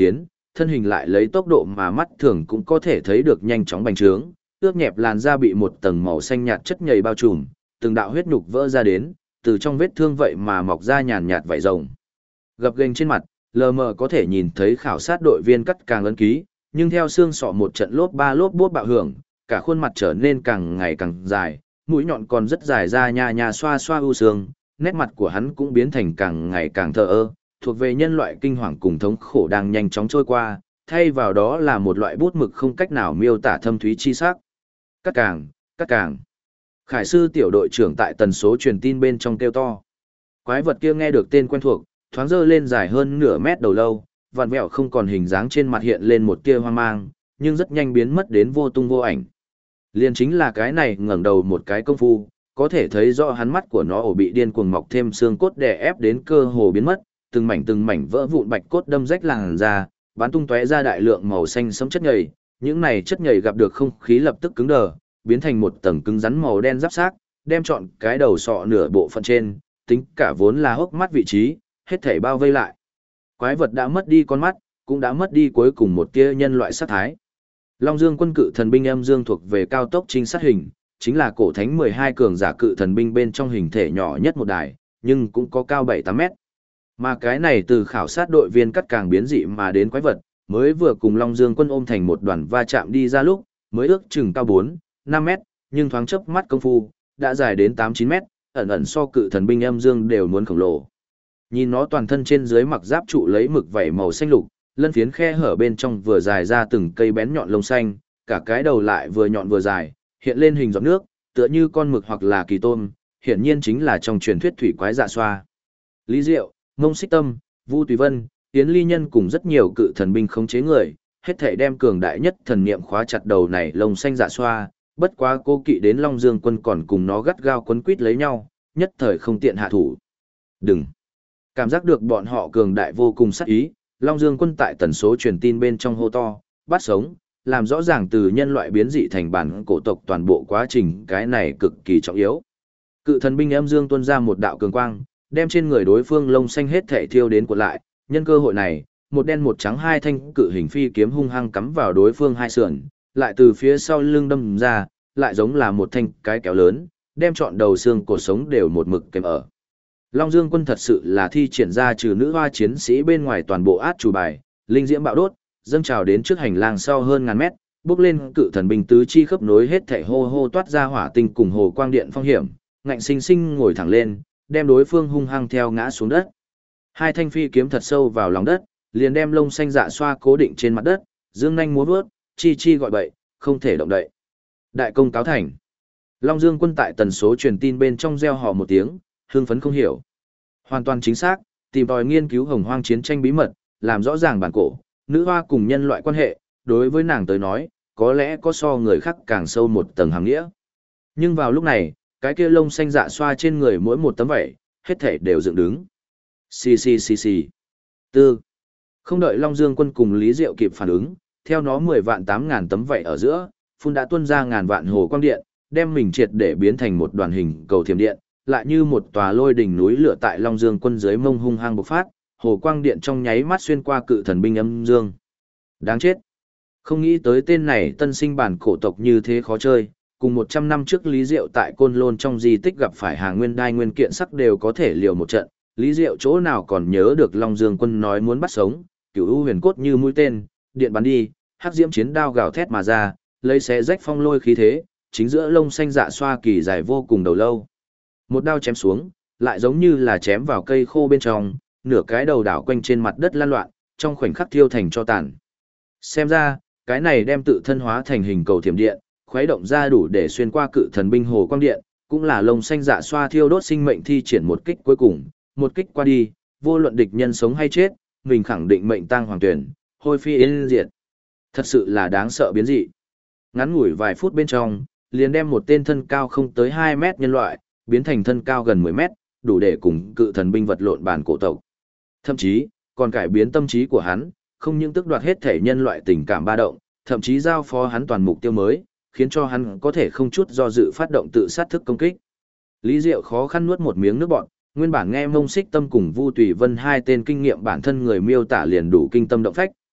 thân hình lại lấy tốc độ mà mắt thường cũng có thể thấy được nhanh chóng bành trướng, ướt nhẹp làn da bị một tầng màu xanh nhạt chất nhầy bao trùm, từng đạo huyết nhục vỡ ra đến, từ trong vết thương vậy mà mọc ra nhàn nhạt vảy rồng. Gập ghềnh trên mặt, lờ mờ có thể nhìn thấy khảo sát đội viên cắt càng ấn ký, nhưng theo xương sọ một trận lốp ba lốp bốt bạo hưởng, cả khuôn mặt trở nên càng ngày càng dài, mũi nhọn còn rất dài ra nha nha xoa xoa ưu xương, nét mặt của hắn cũng biến thành càng ngày càng thờ ơ, thuộc về nhân loại kinh hoàng cùng thống khổ đang nhanh chóng trôi qua, thay vào đó là một loại bút mực không cách nào miêu tả thâm thúy chi sắc. Cắt càng. Khải sư tiểu đội trưởng tại tần số truyền tin bên trong kêu to. Quái vật kia nghe được tên quen thuộc, thoáng dơ lên dài hơn nửa mét đầu lâu, vặn vẹo không còn hình dáng trên mặt hiện lên một tia hoang mang, nhưng rất nhanh biến mất đến vô tung vô ảnh. Liền chính là cái này ngẩng đầu một cái công phu, có thể thấy rõ hắn mắt của nó ổ bị điên cuồng mọc thêm xương cốt đè ép đến cơ hồ biến mất, từng mảnh vỡ vụn bạch cốt đâm rách làn da, bắn tung tóe ra đại lượng màu xanh sẫm chất nhầy, những này chất nhầy gặp được không khí lập tức cứng đờ, biến thành một tầng cứng rắn màu đen giáp xác, đem trọn cái đầu sọ nửa bộ phận trên, tính cả vốn là hốc mắt vị trí, hết thảy bao vây lại. Quái vật đã mất đi con mắt, cũng đã mất đi cuối cùng một tia nhân loại sát thái. Long Dương quân cự thần binh âm dương thuộc về cao tốc trinh sát hình, chính là cổ thánh 12 cường giả cự thần binh bên trong hình thể nhỏ nhất một đài, nhưng cũng có cao 7-8 mét. Mà cái này từ khảo sát đội viên cắt càng biến dị mà đến quái vật, mới vừa cùng Long Dương quân ôm thành một đoàn va chạm đi ra lúc, mới ước chừng cao 4-5 mét, nhưng thoáng chớp mắt công phu, đã dài đến 8-9 mét, ẩn so cự thần binh âm dương đều muốn khổng lồ. Nhìn nó toàn thân trên dưới mặc giáp trụ lấy mực vảy màu xanh lục, lân phiến khe hở bên trong vừa dài ra từng cây bén nhọn lông xanh, cả cái đầu lại vừa nhọn vừa dài, hiện lên hình giọt nước, tựa như con mực hoặc là kỳ tôm, hiển nhiên chính là trong truyền thuyết thủy quái dạ xoa. Lý Diệu, Mông Xích Tâm, Vu Tùy Vân, Yến Ly Nhân cùng rất nhiều cự thần binh khống chế người, hết thảy đem cường đại nhất thần niệm khóa chặt đầu này lông xanh dạ xoa, bất quá cô kỵ đến Long Dương quân còn cùng nó gắt gao quấn quýt lấy nhau, nhất thời không tiện hạ thủ. Đừng! Cảm giác được bọn họ cường đại vô cùng sát ý, Long Dương quân tại tần số truyền tin bên trong hô to, bắt sống, làm rõ ràng từ nhân loại biến dị thành bản cổ tộc toàn bộ quá trình, cái này cực kỳ trọng yếu. Cự thần binh âm dương tuôn ra một đạo cường quang, đem trên người đối phương lông xanh hết thể thiêu đến cuộn lại, nhân cơ hội này, một đen một trắng hai thanh cự hình phi kiếm hung hăng cắm vào đối phương hai sườn, lại từ phía sau lưng đâm ra, lại giống là một thanh cái kéo lớn, đem trọn đầu xương cột sống đều một mực kèm ở. Long Dương quân thật sự là thi triển ra trừ nữ hoa chiến sĩ bên ngoài toàn bộ át chủ bài, linh diễm bạo đốt, dâng trào đến trước hành lang sau hơn ngàn mét, bước lên cự thần binh tứ chi khớp nối hết thảy hô hô toát ra hỏa tinh cùng hồ quang điện phong hiểm, ngạnh sinh sinh ngồi thẳng lên, đem đối phương hung hăng theo ngã xuống đất. Hai thanh phi kiếm thật sâu vào lòng đất, liền đem lông xanh dạ xoa cố định trên mặt đất, dương nhanh múa vớt, chi chi gọi bậy, không thể động đậy. Đại công cáo thành. Long Dương quân tại tần số truyền tin bên trong reo hò một tiếng, hưng phấn không hiểu. Hoàn toàn chính xác, tìm tòi nghiên cứu hồng hoang chiến tranh bí mật, làm rõ ràng bản cổ, nữ hoa cùng nhân loại quan hệ, đối với nàng tới nói, có lẽ có so người khác càng sâu một tầng hàng nghĩa. Nhưng vào lúc này, cái kia lông xanh dạ xoa trên người mỗi một tấm vảy, hết thể đều dựng đứng. Xì xì xì xì. Tư. Không đợi Long Dương quân cùng Lý Diệu kịp phản ứng, theo nó 10 vạn 8 ngàn tấm vảy ở giữa, phun đã tuôn ra ngàn vạn hồ quang điện, đem mình triệt để biến thành một đoàn hình cầu thiểm điện, lại như một tòa lôi đỉnh núi lửa tại Long Dương quân dưới mông hung hăng bộc phát, hồ quang điện trong nháy mắt xuyên qua cự thần binh âm dương. Đáng chết. Không nghĩ tới tên này tân sinh bản cổ tộc như thế khó chơi, cùng 100 năm trước Lý Diệu tại Côn Lôn trong di tích gặp phải hàng nguyên đai nguyên kiện sắc đều có thể liều một trận, Lý Diệu chỗ nào còn nhớ được Long Dương quân nói muốn bắt sống, cửu u huyền cốt như mũi tên, điện bắn đi, hắc diễm chiến đao gào thét mà ra, lấy xé rách phong lôi khí thế, chính giữa lông xanh dạ xoa kỳ dài vô cùng đầu lâu. Một đao chém xuống, lại giống như là chém vào cây khô bên trong, nửa cái đầu đảo quanh trên mặt đất lan loạn, trong khoảnh khắc thiêu thành cho tàn. Xem ra, cái này đem tự thân hóa thành hình cầu thiểm điện, khuấy động ra đủ để xuyên qua cự thần binh hồ quang điện, cũng là lông xanh dạ xoa thiêu đốt sinh mệnh thi triển một kích cuối cùng, một kích qua đi, vô luận địch nhân sống hay chết, mình khẳng định mệnh tang hoàng tuyển, hôi phi yên diệt. Thật sự là đáng sợ biến dị. Ngắn ngủi vài phút bên trong, liền đem một tên thân cao không tới 2 mét nhân loại, biến thành thân cao gần 10 mét, đủ để cùng cự thần binh vật lộn bản cổ tộc. Thậm chí, còn cải biến tâm trí của hắn, không những tước đoạt hết thể nhân loại tình cảm ba động, thậm chí giao phó hắn toàn mục tiêu mới, khiến cho hắn có thể không chút do dự phát động tự sát thức công kích. Lý Diệu khó khăn nuốt một miếng nước bọt, nguyên bản nghe Mông Xích Tâm cùng Vu Tùy Vân hai tên kinh nghiệm bản thân người miêu tả liền đủ kinh tâm động phách,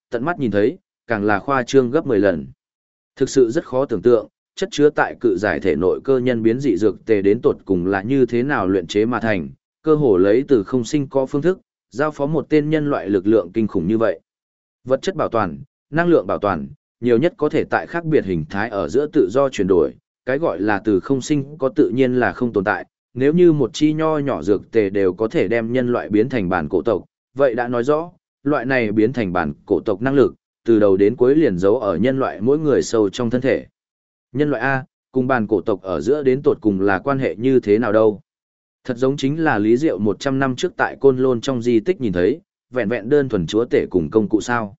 tận mắt nhìn thấy, càng là khoa trương gấp 10 lần. Thực sự rất khó tưởng tượng, chất chứa tại cự giải thể nội cơ nhân biến dị dược tề đến tột cùng là như thế nào luyện chế mà thành, cơ hồ lấy từ không sinh có phương thức, giao phó một tên nhân loại lực lượng kinh khủng như vậy. Vật chất bảo toàn, năng lượng bảo toàn, nhiều nhất có thể tại khác biệt hình thái ở giữa tự do chuyển đổi, cái gọi là từ không sinh có tự nhiên là không tồn tại, nếu như một chi nho nhỏ dược tề đều có thể đem nhân loại biến thành bản cổ tộc, vậy đã nói rõ, loại này biến thành bản cổ tộc năng lực, từ đầu đến cuối liền giấu ở nhân loại mỗi người sâu trong thân thể. Nhân loại A, cùng bản cổ tộc ở giữa đến tột cùng là quan hệ như thế nào đâu? Thật giống chính là Lý Diệu 100 năm trước tại Côn Lôn trong di tích nhìn thấy, vẹn vẹn đơn thuần chúa tể cùng công cụ sao.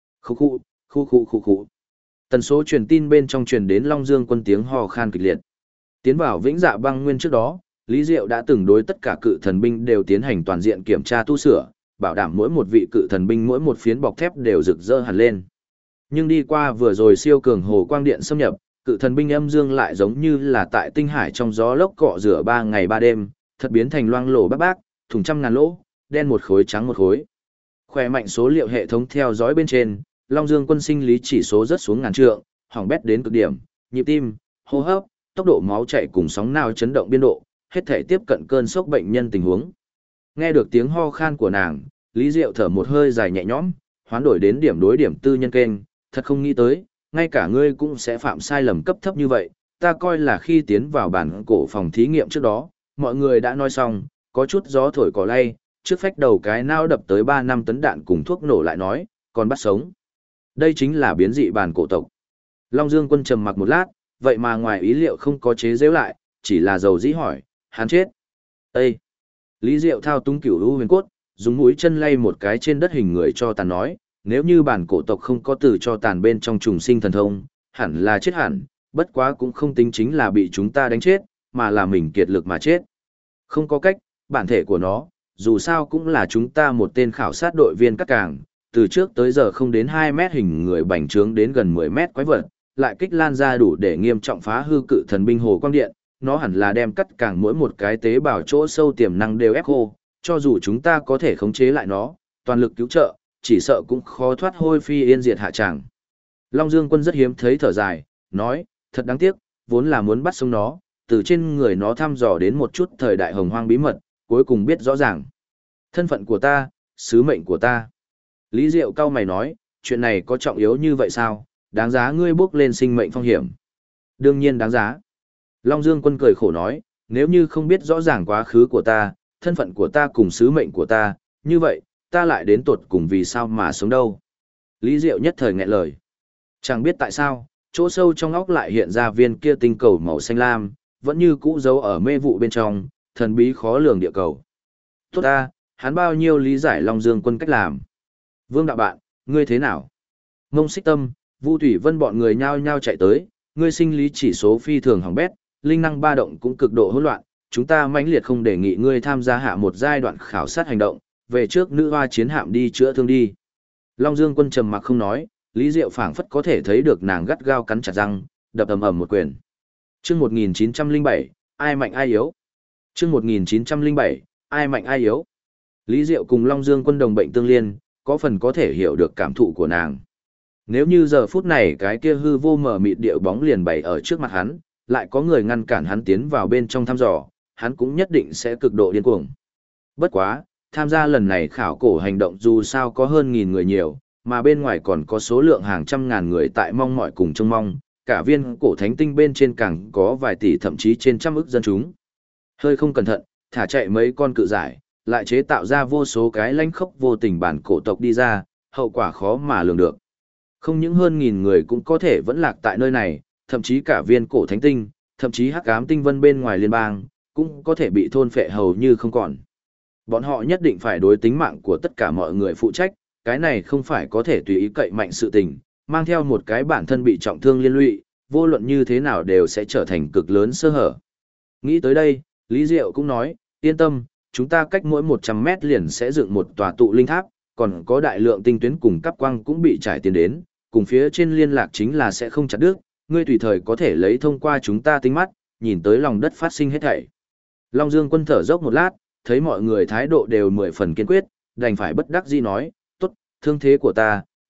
Khu. Tần số truyền tin bên trong truyền đến Long Dương Quân tiếng ho khan kịch liệt. Tiến vào Vĩnh Dạ Băng Nguyên trước đó, Lý Diệu đã từng đối tất cả cự thần binh đều tiến hành toàn diện kiểm tra tu sửa, bảo đảm mỗi một vị cự thần binh mỗi một phiến bọc thép đều rực rỡ hẳn lên. Nhưng đi qua vừa rồi siêu cường hồ quang điện xâm nhập, cự thần binh âm dương lại giống như là tại tinh hải trong gió lốc cọ rửa 3 ngày 3 đêm, thật biến thành loang lổ bác, thùng trăm ngàn lỗ, đen một khối trắng một khối. Khỏe mạnh số liệu hệ thống theo dõi bên trên, Long Dương Quân sinh lý chỉ số rất xuống ngàn trượng, hỏng bét đến cực điểm, nhịp tim, hô hấp, tốc độ máu chạy cùng sóng não chấn động biên độ, hết thể tiếp cận cơn sốc bệnh nhân tình huống. Nghe được tiếng ho khan của nàng, Lý Diệu thở một hơi dài nhẹ nhõm, hoán đổi đến điểm đối điểm tư nhân kênh, thật không nghĩ tới, ngay cả ngươi cũng sẽ phạm sai lầm cấp thấp như vậy, ta coi là khi tiến vào bản cổ phòng thí nghiệm trước đó, mọi người đã nói xong, có chút gió thổi cỏ lay, trước phách đầu cái nao đập tới 3 năm tấn đạn cùng thuốc nổ lại nói, còn bắt sống. Đây chính là biến dị bản cổ tộc. Long Dương Quân trầm mặc một lát, vậy mà ngoài ý liệu không có chế giễu lại, chỉ là dầu dĩ hỏi, hắn chết. Ê! Lý Diệu thao túng cửu u huyền cốt, dùng mũi chân lay một cái trên đất hình người cho tàn nói, nếu như bản cổ tộc không có từ cho tàn bên trong trùng sinh thần thông, hẳn là chết hẳn, bất quá cũng không tính chính là bị chúng ta đánh chết, mà là mình kiệt lực mà chết. Không có cách, bản thể của nó, dù sao cũng là chúng ta một tên khảo sát đội viên cắt càng, từ trước tới giờ không đến 2 mét hình người bành trướng đến gần 10 mét quái vật, lại kích lan ra đủ để nghiêm trọng phá hư cự thần binh hồ quang điện, nó hẳn là đem cắt càng mỗi một cái tế bào chỗ sâu tiềm năng đều ép khô, cho dù chúng ta có thể khống chế lại nó, toàn lực cứu trợ, chỉ sợ cũng khó thoát hôi phi yên diệt hạ tràng. Long Dương Quân rất hiếm thấy thở dài, nói, thật đáng tiếc, vốn là muốn bắt sống nó, từ trên người nó thăm dò đến một chút thời đại hồng hoang bí mật, cuối cùng biết rõ ràng. Thân phận của ta, sứ mệnh của ta. Lý Diệu cau mày nói, chuyện này có trọng yếu như vậy sao, đáng giá ngươi bước lên sinh mệnh phong hiểm. Đương nhiên đáng giá. Long Dương Quân cười khổ nói, nếu như không biết rõ ràng quá khứ của ta, thân phận của ta cùng sứ mệnh của ta, như vậy, ta lại đến tột cùng vì sao mà sống đâu. Lý Diệu nhất thời nghẹn lời. Chẳng biết tại sao, chỗ sâu trong óc lại hiện ra viên kia tinh cầu màu xanh lam, vẫn như cũ giấu ở mê vụ bên trong, thần bí khó lường địa cầu. Tốt ta, hắn bao nhiêu lý giải Long Dương Quân cách làm. Vương đạo bạn, ngươi thế nào? Ngông Xích Tâm, Vu Thủy Vân bọn người nhao nhao chạy tới, ngươi sinh lý chỉ số phi thường hỏng bét, linh năng ba động cũng cực độ hỗn loạn, chúng ta mãnh liệt không đề nghị ngươi tham gia hạ một giai đoạn khảo sát hành động, về trước nữ hoa chiến hạm đi chữa thương đi. Long Dương Quân trầm mặc không nói, Lý Diệu phảng phất có thể thấy được nàng gắt gao cắn chặt răng, đập ầm ầm một quyền. Chương 1907, ai mạnh ai yếu? Chương 1907, ai mạnh ai yếu? Lý Diệu cùng Long Dương Quân đồng bệnh tương liên, có phần có thể hiểu được cảm thụ của nàng. Nếu như giờ phút này cái kia hư vô mờ mịt điệu bóng liền bày ở trước mặt hắn, lại có người ngăn cản hắn tiến vào bên trong thăm dò, hắn cũng nhất định sẽ cực độ điên cuồng. Bất quá, tham gia lần này khảo cổ hành động dù sao có hơn 1000 người nhiều, mà bên ngoài còn có số lượng hàng trăm ngàn người tại mong mỏi cùng trông mong, cả viên cổ thánh tinh bên trên càng có vài tỷ thậm chí trên trăm ức dân chúng. Hơi không cẩn thận, thả chạy mấy con cự giải, lại chế tạo ra vô số cái lanh khốc vô tình bản cổ tộc đi ra, hậu quả khó mà lường được. Không những hơn 1000 người cũng có thể vẫn lạc tại nơi này, thậm chí cả viên cổ thánh tinh, thậm chí hắc ám tinh vân bên ngoài liên bang, cũng có thể bị thôn phệ hầu như không còn. Bọn họ nhất định phải đối tính mạng của tất cả mọi người phụ trách, cái này không phải có thể tùy ý cậy mạnh sự tình, mang theo một cái bản thân bị trọng thương liên lụy, vô luận như thế nào đều sẽ trở thành cực lớn sơ hở. Nghĩ tới đây, Lý Diệu cũng nói, yên tâm, chúng ta cách mỗi 100 mét liền sẽ dựng một tòa tụ linh tháp, còn có đại lượng tinh tuyến cùng cáp quang cũng bị trải tiền đến, cùng phía trên liên lạc chính là sẽ không chặt đứt, ngươi tùy thời có thể lấy thông qua chúng ta tính mắt, nhìn tới lòng đất phát sinh hết thảy. Long Dương Quân thở dốc một lát, thấy mọi người thái độ đều 10 phần kiên quyết, đành phải bất đắc dĩ nói, tốt, thương thế của ta,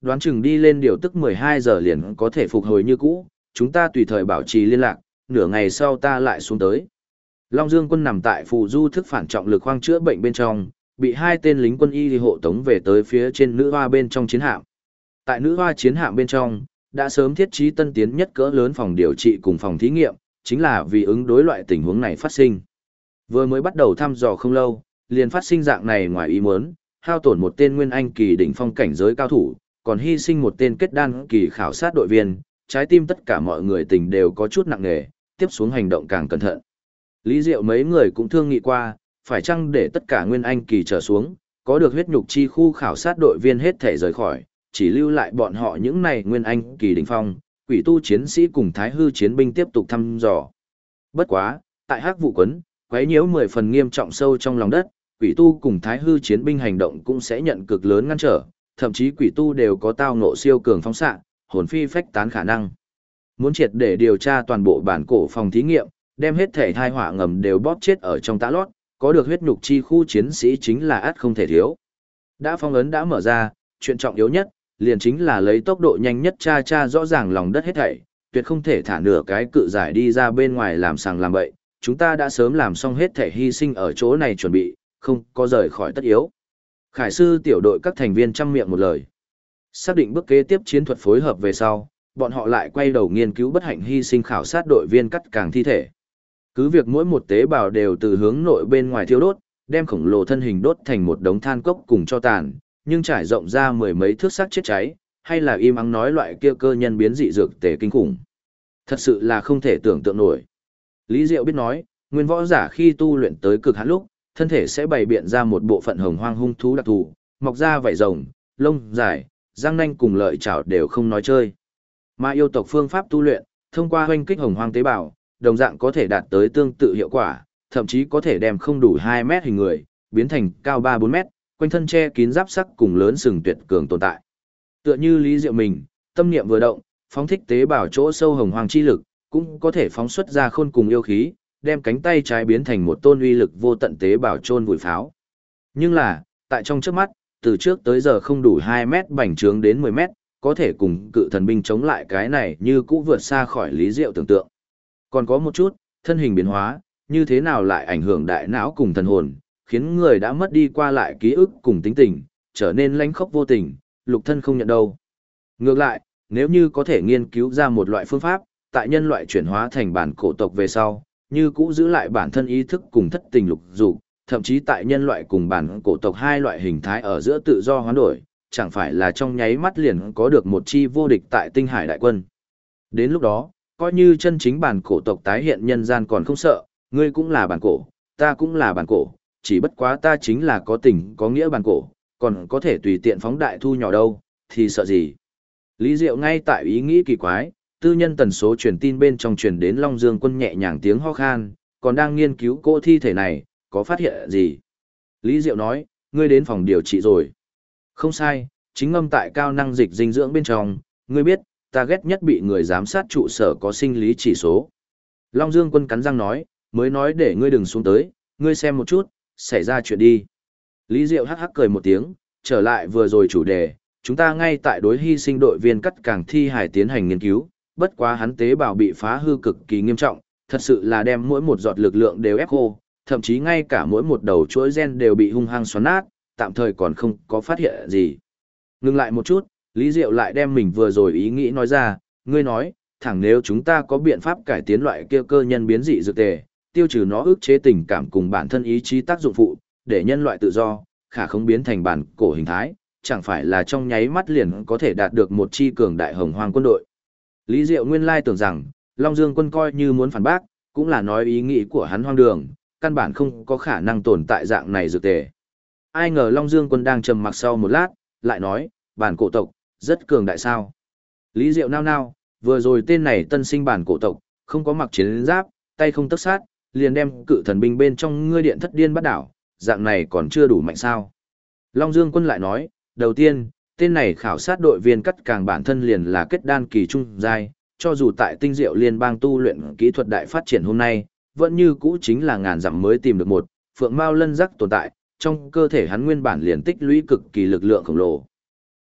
đoán chừng đi lên điều tức 12 giờ liền có thể phục hồi như cũ, chúng ta tùy thời bảo trì liên lạc, nửa ngày sau ta lại xuống tới. Long Dương Quân nằm tại phù du thức phản trọng lực khoang chữa bệnh bên trong, bị hai tên lính quân y hộ tống về tới phía trên nữ hoa bên trong chiến hạm. Tại nữ hoa chiến hạm bên trong, đã sớm thiết trí tân tiến nhất cỡ lớn phòng điều trị cùng phòng thí nghiệm, chính là vì ứng đối loại tình huống này phát sinh. Vừa mới bắt đầu thăm dò không lâu, liền phát sinh dạng này ngoài ý muốn, hao tổn một tên nguyên anh kỳ đỉnh phong cảnh giới cao thủ, còn hy sinh một tên kết đan kỳ khảo sát đội viên, trái tim tất cả mọi người tình đều có chút nặng nề, tiếp xuống hành động càng cẩn thận. Lý Diệu mấy người cũng thương nghị qua, phải chăng để tất cả nguyên anh kỳ trở xuống, có được huyết nhục chi khu khảo sát đội viên hết thể rời khỏi, chỉ lưu lại bọn họ những này nguyên anh kỳ đỉnh phong, quỷ tu chiến sĩ cùng thái hư chiến binh tiếp tục thăm dò. Bất quá, tại Hắc Vụ Quấn, quấy nhiễu 10 phần nghiêm trọng sâu trong lòng đất, quỷ tu cùng thái hư chiến binh hành động cũng sẽ nhận cực lớn ngăn trở, thậm chí quỷ tu đều có tao ngộ siêu cường phóng xạ, hồn phi phách tán khả năng. Muốn triệt để điều tra toàn bộ bản cổ phòng thí nghiệm, đem hết thể thai hỏa ngầm đều bóp chết ở trong tã lót, có được huyết nhục chi khu chiến sĩ chính là ắt không thể thiếu. Đã phong ấn đã mở ra, chuyện trọng yếu nhất, liền chính là lấy tốc độ nhanh nhất tra rõ ràng lòng đất hết thảy, tuyệt không thể thả nửa cái cự giải đi ra bên ngoài làm sàng làm bậy. Chúng ta đã sớm làm xong hết thảy hy sinh ở chỗ này chuẩn bị, không có rời khỏi tất yếu. Khải sư tiểu đội các thành viên chăm miệng một lời. Xác định bước kế tiếp chiến thuật phối hợp về sau, bọn họ lại quay đầu nghiên cứu bất hạnh hy sinh khảo sát đội viên cắt càng thi thể. Cứ việc mỗi một tế bào đều từ hướng nội bên ngoài thiêu đốt, đem khổng lồ thân hình đốt thành một đống than cốc cùng cho tàn, nhưng trải rộng ra mười mấy thước xác chết cháy, hay là im ắng nói loại kia cơ nhân biến dị dược tề kinh khủng. Thật sự là không thể tưởng tượng nổi. Lý Diệu biết nói, nguyên võ giả khi tu luyện tới cực hạn lúc, thân thể sẽ bày biện ra một bộ phận hồng hoang hung thú đặc thù, mọc ra vảy rồng, lông dài, răng nanh cùng lợi chảo đều không nói chơi. Mà yêu tộc phương pháp tu luyện, thông qua hoanh kích hồng hoang tế bào, đồng dạng có thể đạt tới tương tự hiệu quả, thậm chí có thể đem không đủ 2 mét hình người, biến thành cao 3-4 mét, quanh thân che kín giáp sắc cùng lớn sừng tuyệt cường tồn tại. Tựa như Lý Diệu mình, tâm niệm vừa động, phóng thích tế bào chỗ sâu hồng hoang chi lực, cũng có thể phóng xuất ra khôn cùng yêu khí, đem cánh tay trái biến thành một tôn uy lực vô tận tế bào chôn vùi pháo. Nhưng là, tại trong trước mắt, từ trước tới giờ không đủ 2 mét bành trướng đến 10 mét, có thể cùng cự thần binh chống lại cái này như cũ vượt xa khỏi Lý Diệu tưởng tượng. Còn có một chút, thân hình biến hóa, như thế nào lại ảnh hưởng đại não cùng thần hồn, khiến người đã mất đi qua lại ký ức cùng tính tình, trở nên lánh khóc vô tình, lục thân không nhận đâu. Ngược lại, nếu như có thể nghiên cứu ra một loại phương pháp, tại nhân loại chuyển hóa thành bản cổ tộc về sau, như cũ giữ lại bản thân ý thức cùng thất tình lục dục, thậm chí tại nhân loại cùng bản cổ tộc hai loại hình thái ở giữa tự do hoán đổi, chẳng phải là trong nháy mắt liền có được một chi vô địch tại tinh hải đại quân. Đến lúc đó, coi như chân chính bản cổ tộc tái hiện nhân gian còn không sợ, ngươi cũng là bản cổ, ta cũng là bản cổ, chỉ bất quá ta chính là có tình có nghĩa bản cổ, còn có thể tùy tiện phóng đại thu nhỏ đâu, thì sợ gì. Lý Diệu ngay tại ý nghĩ kỳ quái, tư nhân tần số truyền tin bên trong truyền đến Long Dương Quân nhẹ nhàng tiếng ho khan, còn đang nghiên cứu cô thi thể này, có phát hiện gì? Lý Diệu nói, ngươi đến phòng điều trị rồi. Không sai, chính ngâm tại cao năng dịch dinh dưỡng bên trong, ngươi biết, ta ghét nhất bị người giám sát trụ sở có sinh lý chỉ số. Long Dương Quân cắn răng nói, mới nói để ngươi đừng xuống tới, ngươi xem một chút, xảy ra chuyện đi. Lý Diệu hắc hắc cười một tiếng, trở lại vừa rồi chủ đề, chúng ta ngay tại đối hy sinh đội viên cắt càng thi hài tiến hành nghiên cứu, bất quá hắn tế bào bị phá hư cực kỳ nghiêm trọng, thật sự là đem mỗi một giọt lực lượng đều ép khô, thậm chí ngay cả mỗi một đầu chuỗi gen đều bị hung hăng xoắn nát, tạm thời còn không có phát hiện gì. Ngừng lại một chút, Lý Diệu lại đem mình vừa rồi ý nghĩ nói ra, ngươi nói, thẳng nếu chúng ta có biện pháp cải tiến loại kia cơ nhân biến dị dược tề, tiêu trừ nó ức chế tình cảm cùng bản thân ý chí tác dụng phụ, để nhân loại tự do, khả không biến thành bản cổ hình thái, chẳng phải là trong nháy mắt liền có thể đạt được một chi cường đại hồng hoang quân đội. Lý Diệu nguyên lai tưởng rằng, Long Dương Quân coi như muốn phản bác, cũng là nói ý nghĩ của hắn hoang đường, căn bản không có khả năng tồn tại dạng này dược tề. Ai ngờ Long Dương Quân đang trầm mặc sau một lát, lại nói, bản cổ tộc, rất cường đại sao. Lý Diệu nao nao, vừa rồi tên này tân sinh bản cổ tộc, không có mặc chiến giáp, tay không tấc sát, liền đem cự thần binh bên trong ngươi điện thất điên bắt đảo, dạng này còn chưa đủ mạnh sao. Long Dương Quân lại nói, đầu tiên, tên này khảo sát đội viên cắt càng bản thân liền là kết đan kỳ trung giai, cho dù tại tinh diệu liên bang tu luyện kỹ thuật đại phát triển hôm nay, vẫn như cũ chính là ngàn dặm mới tìm được một, phượng mao lân giác tồn tại, trong cơ thể hắn nguyên bản liền tích lũy cực kỳ lực lượng khổng lồ.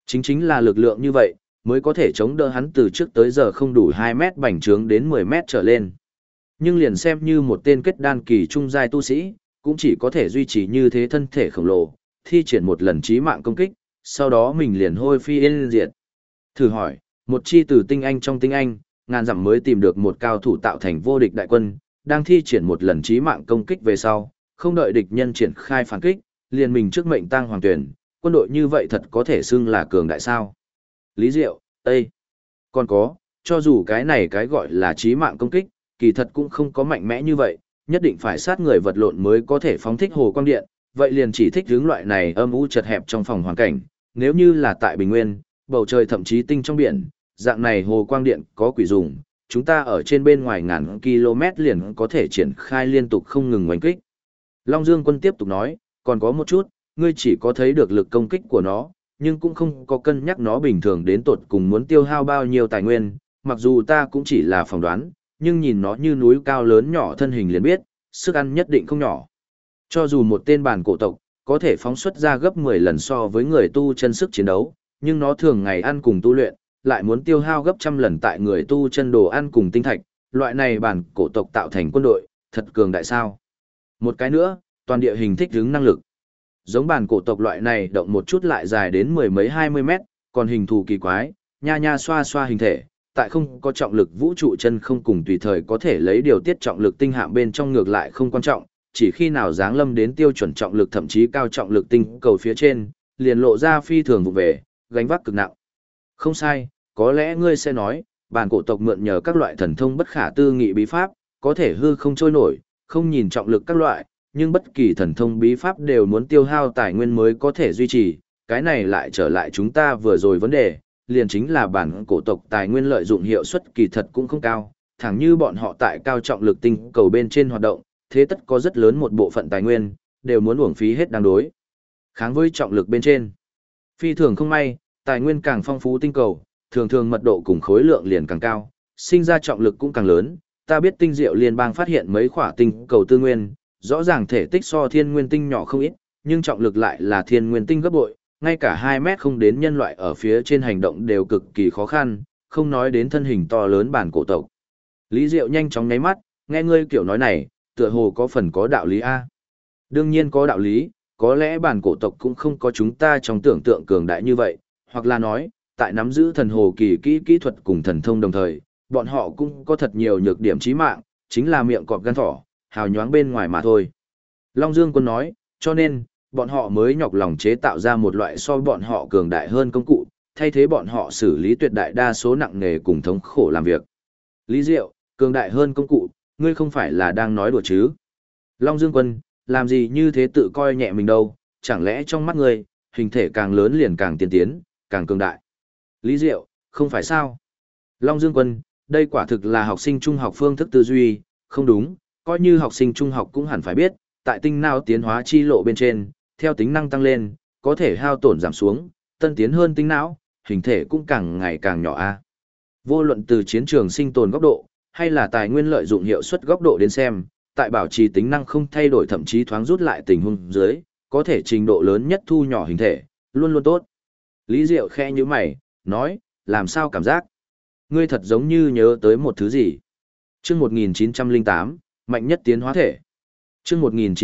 Chính là lực lượng như vậy, mới có thể chống đỡ hắn từ trước tới giờ không đủ 2 mét bành trướng đến 10 mét trở lên. Nhưng liền xem như một tên kết đan kỳ trung giai tu sĩ, cũng chỉ có thể duy trì như thế thân thể khổng lồ, thi triển một lần chí mạng công kích, sau đó mình liền hôi phi yên diệt. Thử hỏi, một chi từ tinh anh trong tinh anh, ngàn dặm mới tìm được một cao thủ tạo thành vô địch đại quân, đang thi triển một lần chí mạng công kích về sau, không đợi địch nhân triển khai phản kích, liền mình trước mệnh tang hoàng tuyển, quân đội như vậy thật có thể xưng là cường đại sao? Lý Diệu, Ê! Còn có, cho dù cái này cái gọi là chí mạng công kích, kỳ thật cũng không có mạnh mẽ như vậy, nhất định phải sát người vật lộn mới có thể phóng thích hồ quang điện, vậy liền chỉ thích hướng loại này âm u chật hẹp trong phòng hoàn cảnh, nếu như là tại Bình Nguyên, bầu trời thậm chí tinh trong biển, dạng này hồ quang điện có quỷ dùng, chúng ta ở trên bên ngoài ngàn km liền có thể triển khai liên tục không ngừng oanh kích. Long Dương Quân tiếp tục nói, còn có một chút, ngươi chỉ có thấy được lực công kích của nó, nhưng cũng không có cân nhắc nó bình thường đến tột cùng muốn tiêu hao bao nhiêu tài nguyên, mặc dù ta cũng chỉ là phỏng đoán, nhưng nhìn nó như núi cao lớn nhỏ thân hình liền biết, sức ăn nhất định không nhỏ. Cho dù một tên bản cổ tộc, có thể phóng xuất ra gấp 10 lần so với người tu chân sức chiến đấu, nhưng nó thường ngày ăn cùng tu luyện, lại muốn tiêu hao gấp trăm lần tại người tu chân đồ ăn cùng tinh thạch, loại này bản cổ tộc tạo thành quân đội, thật cường đại sao. Một cái nữa, toàn địa hình thích ứng năng lực. Giống bản cổ tộc loại này động một chút lại dài đến mười mấy 20 mét, còn hình thù kỳ quái, nha nha xoa xoa hình thể, tại không có trọng lực vũ trụ chân không cùng tùy thời có thể lấy điều tiết trọng lực tinh hạm bên trong ngược lại không quan trọng, chỉ khi nào giáng lâm đến tiêu chuẩn trọng lực thậm chí cao trọng lực tinh cầu phía trên, liền lộ ra phi thường vụ về, gánh vác cực nặng. Không sai, có lẽ ngươi sẽ nói, bản cổ tộc mượn nhờ các loại thần thông bất khả tư nghị bí pháp, có thể hư không trôi nổi, không nhìn trọng lực các loại, nhưng bất kỳ thần thông bí pháp đều muốn tiêu hao tài nguyên mới có thể duy trì, cái này lại trở lại chúng ta vừa rồi vấn đề, liền chính là bản cổ tộc tài nguyên lợi dụng hiệu suất kỳ thật cũng không cao, thẳng như bọn họ tại cao trọng lực tinh cầu bên trên hoạt động, thế tất có rất lớn một bộ phận tài nguyên, đều muốn uổng phí hết đang đối. Kháng với trọng lực bên trên. Phi thường không may, tài nguyên càng phong phú tinh cầu, thường thường mật độ cùng khối lượng liền càng cao, sinh ra trọng lực cũng càng lớn. Ta biết tinh diệu liên bang phát hiện mấy khỏa tinh cầu tư nguyên, rõ ràng thể tích so thiên nguyên tinh nhỏ không ít, nhưng trọng lực lại là thiên nguyên tinh gấp bội, ngay cả 2 mét không đến nhân loại ở phía trên hành động đều cực kỳ khó khăn, không nói đến thân hình to lớn bản cổ tộc. Lý Diệu nhanh chóng nháy mắt, nghe ngươi kiểu nói này, tựa hồ có phần có đạo lý a. Đương nhiên có đạo lý, có lẽ bản cổ tộc cũng không có chúng ta trong tưởng tượng cường đại như vậy, hoặc là nói, tại nắm giữ thần hồ kỳ kỹ thuật cùng thần thông đồng thời, bọn họ cũng có thật nhiều nhược điểm chí mạng, chính là miệng cọp gan thỏ, hào nhoáng bên ngoài mà thôi. Long Dương Quân nói, cho nên, bọn họ mới nhọc lòng chế tạo ra một loại so bọn họ cường đại hơn công cụ, thay thế bọn họ xử lý tuyệt đại đa số nặng nề cùng thống khổ làm việc. Lý Diệu, cường đại hơn công cụ, ngươi không phải là đang nói đùa chứ? Long Dương Quân, làm gì như thế tự coi nhẹ mình đâu, chẳng lẽ trong mắt ngươi, hình thể càng lớn liền càng tiên tiến, càng cường đại. Lý Diệu, không phải sao? Long Dương Quân, đây quả thực là học sinh trung học phương thức tư duy, không đúng, coi như học sinh trung học cũng hẳn phải biết, tại tinh não tiến hóa chi lộ bên trên, theo tính năng tăng lên, có thể hao tổn giảm xuống, tân tiến hơn tinh não, hình thể cũng càng ngày càng nhỏ a. Vô luận từ chiến trường sinh tồn góc độ, hay là tài nguyên lợi dụng hiệu suất góc độ đến xem, tại bảo trì tính năng không thay đổi thậm chí thoáng rút lại tình huống dưới, có thể trình độ lớn nhất thu nhỏ hình thể, luôn luôn tốt. Lý Diệu khẽ như mày, nói, làm sao cảm giác? Ngươi thật giống như nhớ tới một thứ gì? Chương 1908, mạnh nhất tiến hóa thể. Chương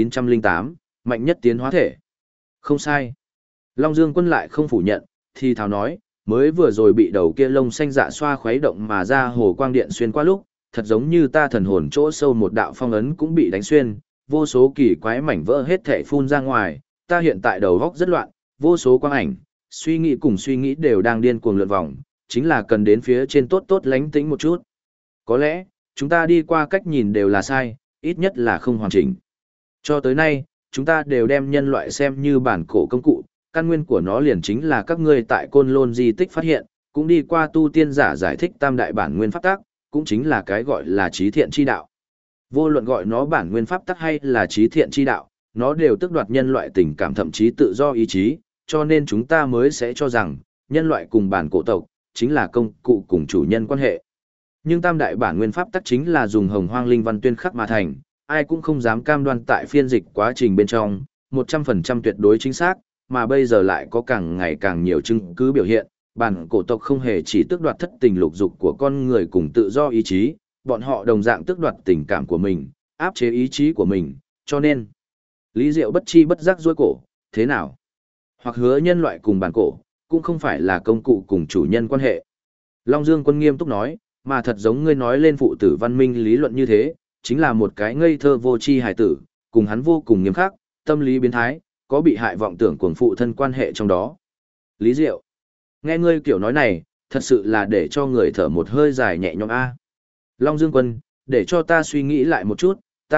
1908, mạnh nhất tiến hóa thể. Không sai. Long Dương Quân lại không phủ nhận, thì thào nói, mới vừa rồi bị đầu kia lông xanh dạ xoa khuấy động mà ra hồ quang điện xuyên qua lúc, thật giống như ta thần hồn chỗ sâu một đạo phong ấn cũng bị đánh xuyên, vô số kỳ quái mảnh vỡ hết thể phun ra ngoài, ta hiện tại đầu óc rất loạn, vô số quang ảnh, suy nghĩ cùng suy nghĩ đều đang điên cuồng lượn vòng, chính là cần đến phía trên tốt tốt lánh tĩnh một chút. Có lẽ, chúng ta đi qua cách nhìn đều là sai, ít nhất là không hoàn chỉnh. Cho tới nay, chúng ta đều đem nhân loại xem như bản cổ công cụ, căn nguyên của nó liền chính là các ngươi tại Côn Lôn di tích phát hiện, cũng đi qua tu tiên giả giải thích tam đại bản nguyên pháp tắc, cũng chính là cái gọi là trí thiện chi đạo. Vô luận gọi nó bản nguyên pháp tắc hay là trí thiện chi đạo, nó đều tước đoạt nhân loại tình cảm thậm chí tự do ý chí, cho nên chúng ta mới sẽ cho rằng, nhân loại cùng bản cổ tộc, chính là công cụ cùng chủ nhân quan hệ. Nhưng tam đại bản nguyên pháp tắc chính là dùng hồng hoang linh văn tuyên khắc mà thành, ai cũng không dám cam đoan tại phiên dịch quá trình bên trong, 100% tuyệt đối chính xác, mà bây giờ lại có càng ngày càng nhiều chứng cứ biểu hiện, bản cổ tộc không hề chỉ tước đoạt thất tình lục dục của con người cùng tự do ý chí, bọn họ đồng dạng tước đoạt tình cảm của mình, áp chế ý chí của mình, cho nên Lý Diệu bất chi bất giác duỗi cổ, thế nào? Hoặc hứa nhân loại cùng bản cổ, cũng không phải là công cụ cùng chủ nhân quan hệ. Long Dương Quân nghiêm túc nói, mà thật giống ngươi nói lên phụ tử văn minh lý luận như thế, chính là một cái ngây thơ vô tri hài tử, cùng hắn vô cùng nghiêm khắc, tâm lý biến thái, có bị hại vọng tưởng cuồng phụ thân quan hệ trong đó. Lý Diệu, nghe ngươi kiểu nói này, thật sự là để cho người thở một hơi dài nhẹ nhõm a. Long Dương Quân, để cho ta suy nghĩ lại một chút, ta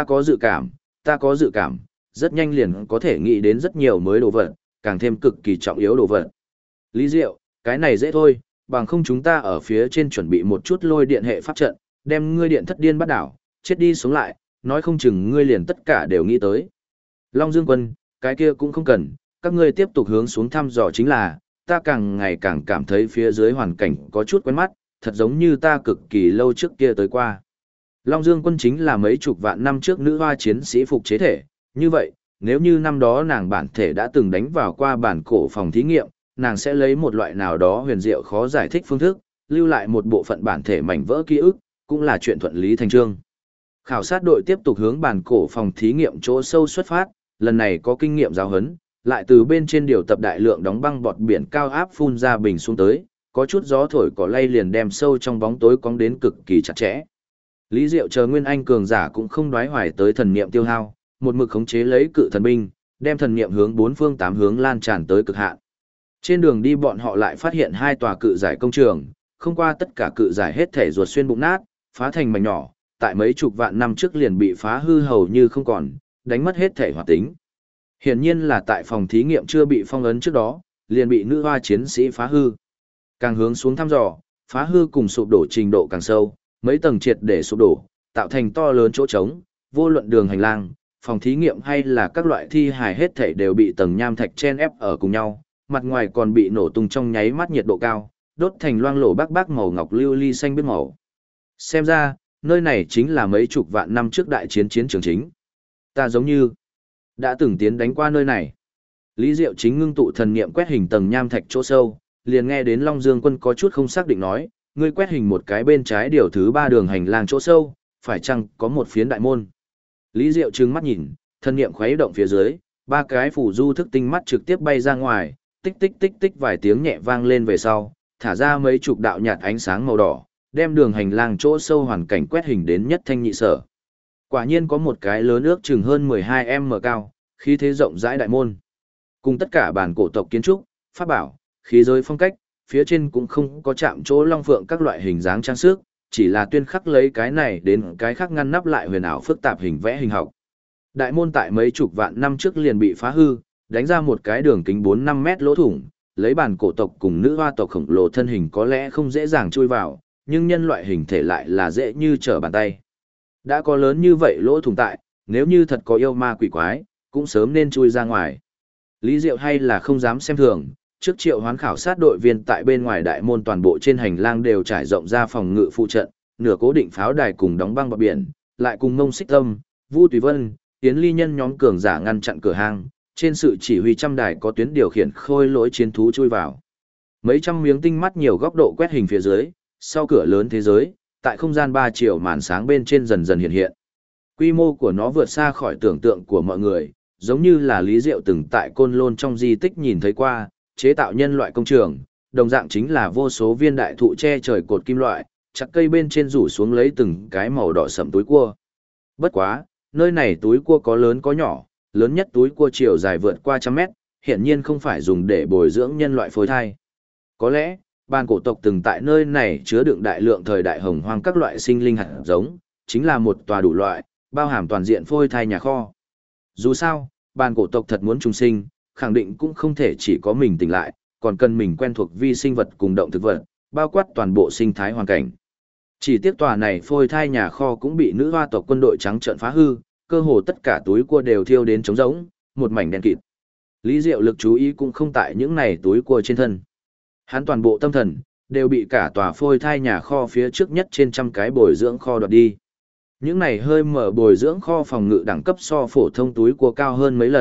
có dự cảm, rất nhanh liền có thể nghĩ đến rất nhiều mới đồ vật, càng thêm cực kỳ trọng yếu đồ vật. Lý Diệu, cái này dễ thôi, bằng không chúng ta ở phía trên chuẩn bị một chút lôi điện hệ pháp trận, đem ngươi điện thất điên bắt đảo, chết đi sống lại, nói không chừng ngươi liền tất cả đều nghĩ tới. Long Dương Quân, cái kia cũng không cần, các ngươi tiếp tục hướng xuống thăm dò chính là, ta càng ngày càng cảm thấy phía dưới hoàn cảnh có chút quen mắt, thật giống như ta cực kỳ lâu trước kia tới qua. Long Dương Quân chính là mấy chục vạn năm trước nữ hoa chiến sĩ phục chế thể, như vậy, nếu như năm đó nàng bản thể đã từng đánh vào qua bản cổ phòng thí nghiệm, nàng sẽ lấy một loại nào đó huyền diệu khó giải thích phương thức, lưu lại một bộ phận bản thể mảnh vỡ ký ức, cũng là chuyện thuận lý thành trương. Khảo sát đội tiếp tục hướng bản cổ phòng thí nghiệm chỗ sâu xuất phát, lần này có kinh nghiệm giáo huấn, lại từ bên trên điều tập đại lượng đóng băng bọt biển cao áp phun ra bình xuống tới, có chút gió thổi cỏ lay liền đem sâu trong bóng tối cong đến cực kỳ chặt chẽ. Lý Diệu chờ Nguyên Anh cường giả cũng không đoái hoài tới thần niệm tiêu hao, một mực khống chế lấy cự thần binh, đem thần niệm hướng bốn phương tám hướng lan tràn tới cực hạn. Trên đường đi bọn họ lại phát hiện hai tòa cự giải công trường, không qua tất cả cự giải hết thể ruột xuyên bụng nát, phá thành mảnh nhỏ, tại mấy chục vạn năm trước liền bị phá hư hầu như không còn, đánh mất hết thể hoạt tính. Hiển nhiên là tại phòng thí nghiệm chưa bị phong ấn trước đó, liền bị nữ hoa chiến sĩ phá hư. Càng hướng xuống thăm dò, phá hư cùng sụp đổ trình độ càng sâu, mấy tầng triệt để sụp đổ, tạo thành to lớn chỗ trống, vô luận đường hành lang, phòng thí nghiệm hay là các loại thi hài hết thảy đều bị tầng nham thạch chen ép ở cùng nhau, mặt ngoài còn bị nổ tung trong nháy mắt nhiệt độ cao, đốt thành loang lổ bác màu ngọc lưu ly xanh biết màu. Xem ra, nơi này chính là mấy chục vạn năm trước đại chiến chiến trường chính. Ta giống như đã từng tiến đánh qua nơi này. Lý Diệu chính ngưng tụ thần niệm quét hình tầng nham thạch chỗ sâu, liền nghe đến Long Dương Quân có chút không xác định nói, ngươi quét hình một cái bên trái điều thứ 3 đường hành lang chỗ sâu, phải chăng có một phiến đại môn. Lý Diệu trừng mắt nhìn, thần niệm khuấy động phía dưới, 3 cái phủ du thức tinh mắt trực tiếp bay ra ngoài, tích tích tích tích vài tiếng nhẹ vang lên về sau, thả ra mấy chục đạo nhạt ánh sáng màu đỏ, đem đường hành lang chỗ sâu hoàn cảnh quét hình đến nhất thanh nhị sở. Quả nhiên có một cái lớn ước chừng hơn 12m cao, khí thế rộng rãi đại môn. Cùng tất cả bản cổ tộc kiến trúc, pháp bảo, khí giới phong cách, phía trên cũng không có chạm chỗ long phượng các loại hình dáng trang sức, chỉ là tuyên khắc lấy cái này đến cái khác ngăn nắp lại huyền ảo phức tạp hình vẽ hình học. Đại môn tại mấy chục vạn năm trước liền bị phá hư, đánh ra một cái đường kính 4-5 mét lỗ thủng, lấy bản cổ tộc cùng nữ hoa tộc khổng lồ thân hình có lẽ không dễ dàng chui vào, nhưng nhân loại hình thể lại là dễ như trở bàn tay. Đã có lớn như vậy lỗ thủng tại, nếu như thật có yêu ma quỷ quái, cũng sớm nên chui ra ngoài. Lý Diệu hay là không dám xem thường, trước triệu hoán khảo sát đội viên tại bên ngoài đại môn toàn bộ trên hành lang đều trải rộng ra phòng ngự phụ trận, nửa cố định pháo đài cùng đóng băng bờ biển, lại cùng Mông Xích Tâm, Vu Tùy Vân, Tiến Ly Nhân nhóm cường giả ngăn chặn cửa hang, trên sự chỉ huy trăm đài có tuyến điều khiển khôi lỗi chiến thú chui vào. Mấy trăm miếng tinh mắt nhiều góc độ quét hình phía dưới, sau cửa lớn thế giới, tại không gian 3 chiều màn sáng bên trên dần dần hiện hiện. Quy mô của nó vượt xa khỏi tưởng tượng của mọi người, giống như là Lý Diệu từng tại Côn Lôn trong di tích nhìn thấy qua, chế tạo nhân loại công trường, đồng dạng chính là vô số viên đại thụ che trời cột kim loại, chặt cây bên trên rủ xuống lấy từng cái màu đỏ sẫm túi cua. Bất quá, nơi này túi cua có lớn có nhỏ, lớn nhất túi cua chiều dài vượt qua 100 mét, hiển nhiên không phải dùng để bồi dưỡng nhân loại phôi thai. Có lẽ, bản cổ tộc từng tại nơi này chứa đựng đại lượng thời đại hồng hoang các loại sinh linh hạt giống, chính là một tòa đủ loại, bao hàm toàn diện phôi thai nhà kho. Dù sao, bản cổ tộc thật muốn trùng sinh, khẳng định cũng không thể chỉ có mình tỉnh lại, còn cần mình quen thuộc vi sinh vật cùng động thực vật, bao quát toàn bộ sinh thái hoàn cảnh. Chỉ tiếc tòa này phôi thai nhà kho cũng bị nữ hoa tộc quân đội trắng trợn phá hư, cơ hồ tất cả túi cua đều thiêu đến trống rỗng, một mảnh đen kịt. Lý Diệu lực chú ý cũng không tại những này túi cua trên thân. Hắn toàn bộ tâm thần đều bị cả tòa phôi thai nhà kho phía trước nhất trên trăm cái bồi dưỡng kho đoạt đi. Những này hơi mở bồi dưỡng kho phòng ngự đẳng cấp so phổ thông túi cua cao hơn mấy lần,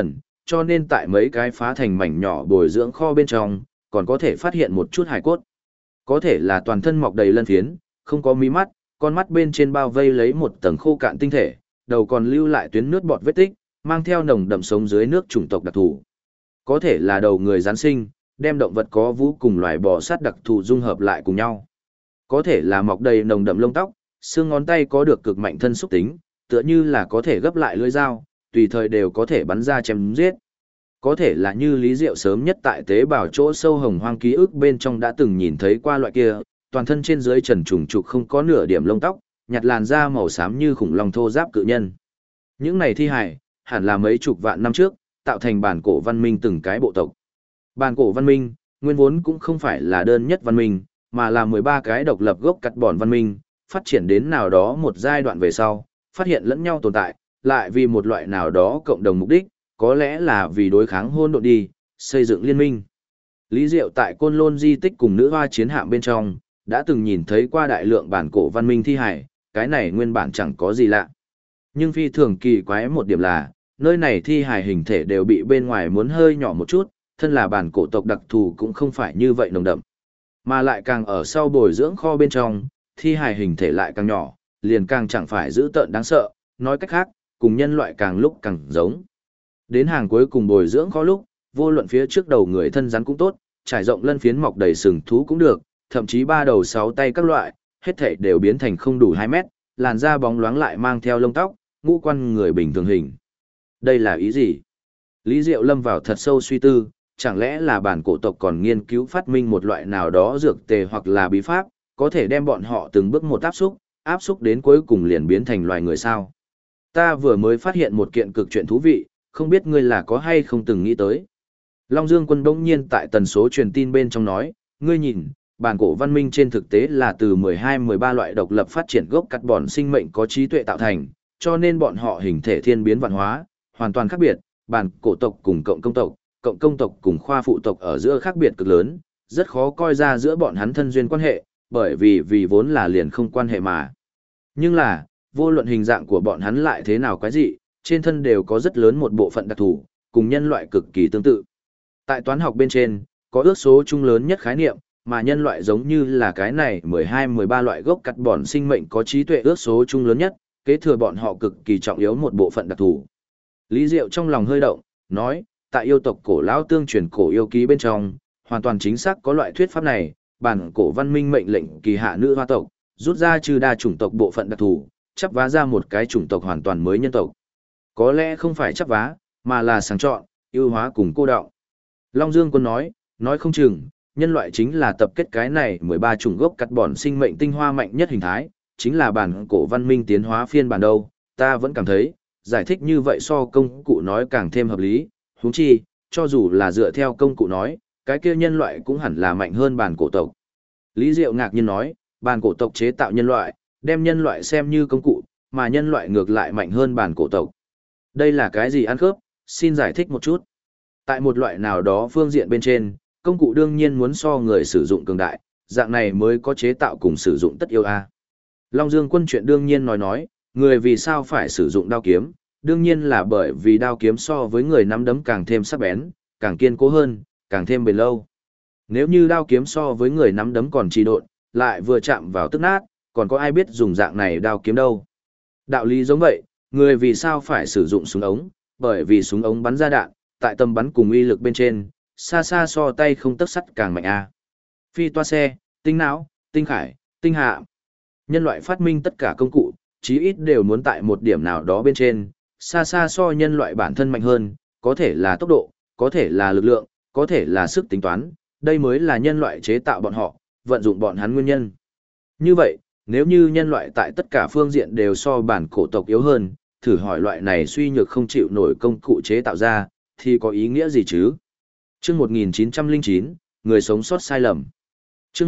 cho nên tại mấy cái phá thành mảnh nhỏ bồi dưỡng kho bên trong, còn có thể phát hiện một chút hài cốt. Có thể là toàn thân mọc đầy lân phiến, không có mí mắt, con mắt bên trên bao vây lấy một tầng khô cạn tinh thể, đầu còn lưu lại tuyến nước bọt vết tích, mang theo nồng đậm sống dưới nước chủng tộc đặc thù. Có thể là đầu người gián sinh, đem động vật có vú cùng loài bò sát đặc thù dung hợp lại cùng nhau. Có thể là mọc đầy nồng đậm lông tóc, xương ngón tay có được cực mạnh thân xúc tính, tựa như là có thể gấp lại lưỡi dao, tùy thời đều có thể bắn ra chém giết. Có thể là như Lý Diệu sớm nhất tại tế bào chỗ sâu hồng hoang ký ức bên trong đã từng nhìn thấy qua loại kia, toàn thân trên dưới trần trùng trục không có nửa điểm lông tóc, nhạt làn da màu xám như khủng long thô giáp cự nhân. Những này thi hài, hẳn là mấy chục vạn năm trước, tạo thành bản cổ văn minh từng cái bộ tộc. Bản cổ văn minh, nguyên vốn cũng không phải là đơn nhất văn minh, mà là 13 cái độc lập gốc cắt bòn văn minh, phát triển đến nào đó một giai đoạn về sau, phát hiện lẫn nhau tồn tại, lại vì một loại nào đó cộng đồng mục đích, có lẽ là vì đối kháng hôn độn đi, xây dựng liên minh. Lý Diệu tại Côn Lôn di tích cùng nữ hoa chiến hạm bên trong, đã từng nhìn thấy qua đại lượng bản cổ văn minh thi hải, cái này nguyên bản chẳng có gì lạ. Nhưng phi thường kỳ quái một điểm là, nơi này thi hải hình thể đều bị bên ngoài muốn hơi nhỏ một chút, thân là bản cổ tộc đặc thù cũng không phải như vậy nồng đậm. Mà lại càng ở sau bồi dưỡng kho bên trong, thi hải hình thể lại càng nhỏ, liền càng chẳng phải dữ tợn đáng sợ, nói cách khác, cùng nhân loại càng lúc càng giống. Đến hàng cuối cùng bồi dưỡng kho lúc, vô luận phía trước đầu người thân rắn cũng tốt, trải rộng lân phiến mọc đầy sừng thú cũng được, thậm chí 3 đầu 6 tay các loại, hết thảy đều biến thành không đủ 2 mét, làn da bóng loáng lại mang theo lông tóc, ngũ quan người bình thường hình. Đây là ý gì? Lý Diệu lâm vào thật sâu suy tư, chẳng lẽ là bản cổ tộc còn nghiên cứu phát minh một loại nào đó dược tề hoặc là bí pháp, có thể đem bọn họ từng bước một áp xúc đến cuối cùng liền biến thành loài người sao? Ta vừa mới phát hiện một kiện cực chuyện thú vị, không biết ngươi là có hay không từng nghĩ tới. Long Dương Quân bỗng nhiên tại tần số truyền tin bên trong nói, ngươi nhìn, bản cổ văn minh trên thực tế là từ 12-13 loại độc lập phát triển gốc cắt bòn sinh mệnh có trí tuệ tạo thành, cho nên bọn họ hình thể thiên biến vạn hóa, hoàn toàn khác biệt, bản cổ tộc cùng cộng công tộc cùng khoa phụ tộc ở giữa khác biệt cực lớn, rất khó coi ra giữa bọn hắn thân duyên quan hệ, bởi vì vốn là liền không quan hệ mà. Nhưng là, vô luận hình dạng của bọn hắn lại thế nào quái dị, trên thân đều có rất lớn một bộ phận đặc thù, cùng nhân loại cực kỳ tương tự. Tại toán học bên trên, có ước số chung lớn nhất khái niệm, mà nhân loại giống như là cái này 12-13 loại gốc cắt bòn sinh mệnh có trí tuệ ước số chung lớn nhất, kế thừa bọn họ cực kỳ trọng yếu một bộ phận đặc thù. Lý Diệu trong lòng hơi động, nói, tại yêu tộc cổ lão tương truyền cổ yêu ký bên trong, hoàn toàn chính xác có loại thuyết pháp này, bản cổ văn minh mệnh lệnh kỳ hạ nữ hoa tộc, rút ra trừ đa chủng tộc bộ phận đặc thù, chắp vá ra một cái chủng tộc hoàn toàn mới nhân tộc. Có lẽ không phải chắp vá, mà là sáng chọn, ưu hóa cùng cô đọng. Long Dương Quân nói không chừng, nhân loại chính là tập kết cái này 13 chủng gốc cắt bòn sinh mệnh tinh hoa mạnh nhất hình thái, chính là bản cổ văn minh tiến hóa phiên bản đâu, ta vẫn cảm thấy, giải thích như vậy so công cụ nói càng thêm hợp lý, huống chi, cho dù là dựa theo công cụ nói, cái kia nhân loại cũng hẳn là mạnh hơn bản cổ tộc. Lý Diệu ngạc nhiên nói, bản cổ tộc chế tạo nhân loại, đem nhân loại xem như công cụ, mà nhân loại ngược lại mạnh hơn bản cổ tộc. Đây là cái gì ăn khớp, xin giải thích một chút. Tại một loại nào đó phương diện bên trên, công cụ đương nhiên muốn so người sử dụng cường đại, dạng này mới có chế tạo cùng sử dụng tất yếu a. Long Dương Quân chuyện đương nhiên nói, người vì sao phải sử dụng đao kiếm, đương nhiên là bởi vì đao kiếm so với người nắm đấm càng thêm sắc bén, càng kiên cố hơn, càng thêm bền lâu. Nếu như đao kiếm so với người nắm đấm còn trì độn, lại vừa chạm vào tức nát, còn có ai biết dùng dạng này đao kiếm đâu. Đạo lý giống vậy, người vì sao phải sử dụng súng ống, bởi vì súng ống bắn ra đạn, tại tầm bắn cùng uy lực bên trên, xa xa so tay không tấc sắt càng mạnh a. Phi toa xe, tinh não, tinh khải, tinh hạ. Nhân loại phát minh tất cả công cụ, chí ít đều muốn tại một điểm nào đó bên trên, xa xa so nhân loại bản thân mạnh hơn, có thể là tốc độ, có thể là lực lượng, có thể là sức tính toán, đây mới là nhân loại chế tạo bọn họ, vận dụng bọn hắn nguyên nhân. Như vậy, nếu như nhân loại tại tất cả phương diện đều so bản cổ tộc yếu hơn, thử hỏi loại này suy nhược không chịu nổi công cụ chế tạo ra, thì có ý nghĩa gì chứ? Chương 1909, người sống sót sai lầm. Chương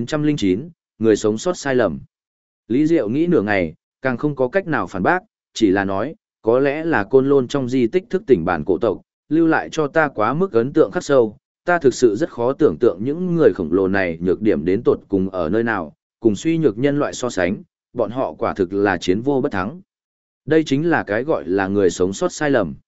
1909, người sống sót sai lầm. Lý Diệu nghĩ nửa ngày, càng không có cách nào phản bác, chỉ là nói, có lẽ là Côn Lôn trong di tích thức tỉnh bản cổ tộc, lưu lại cho ta quá mức ấn tượng khắc sâu, ta thực sự rất khó tưởng tượng những người khổng lồ này nhược điểm đến tột cùng ở nơi nào, cùng suy nhược nhân loại so sánh, bọn họ quả thực là chiến vô bất thắng. Đây chính là cái gọi là người sống sót sai lầm.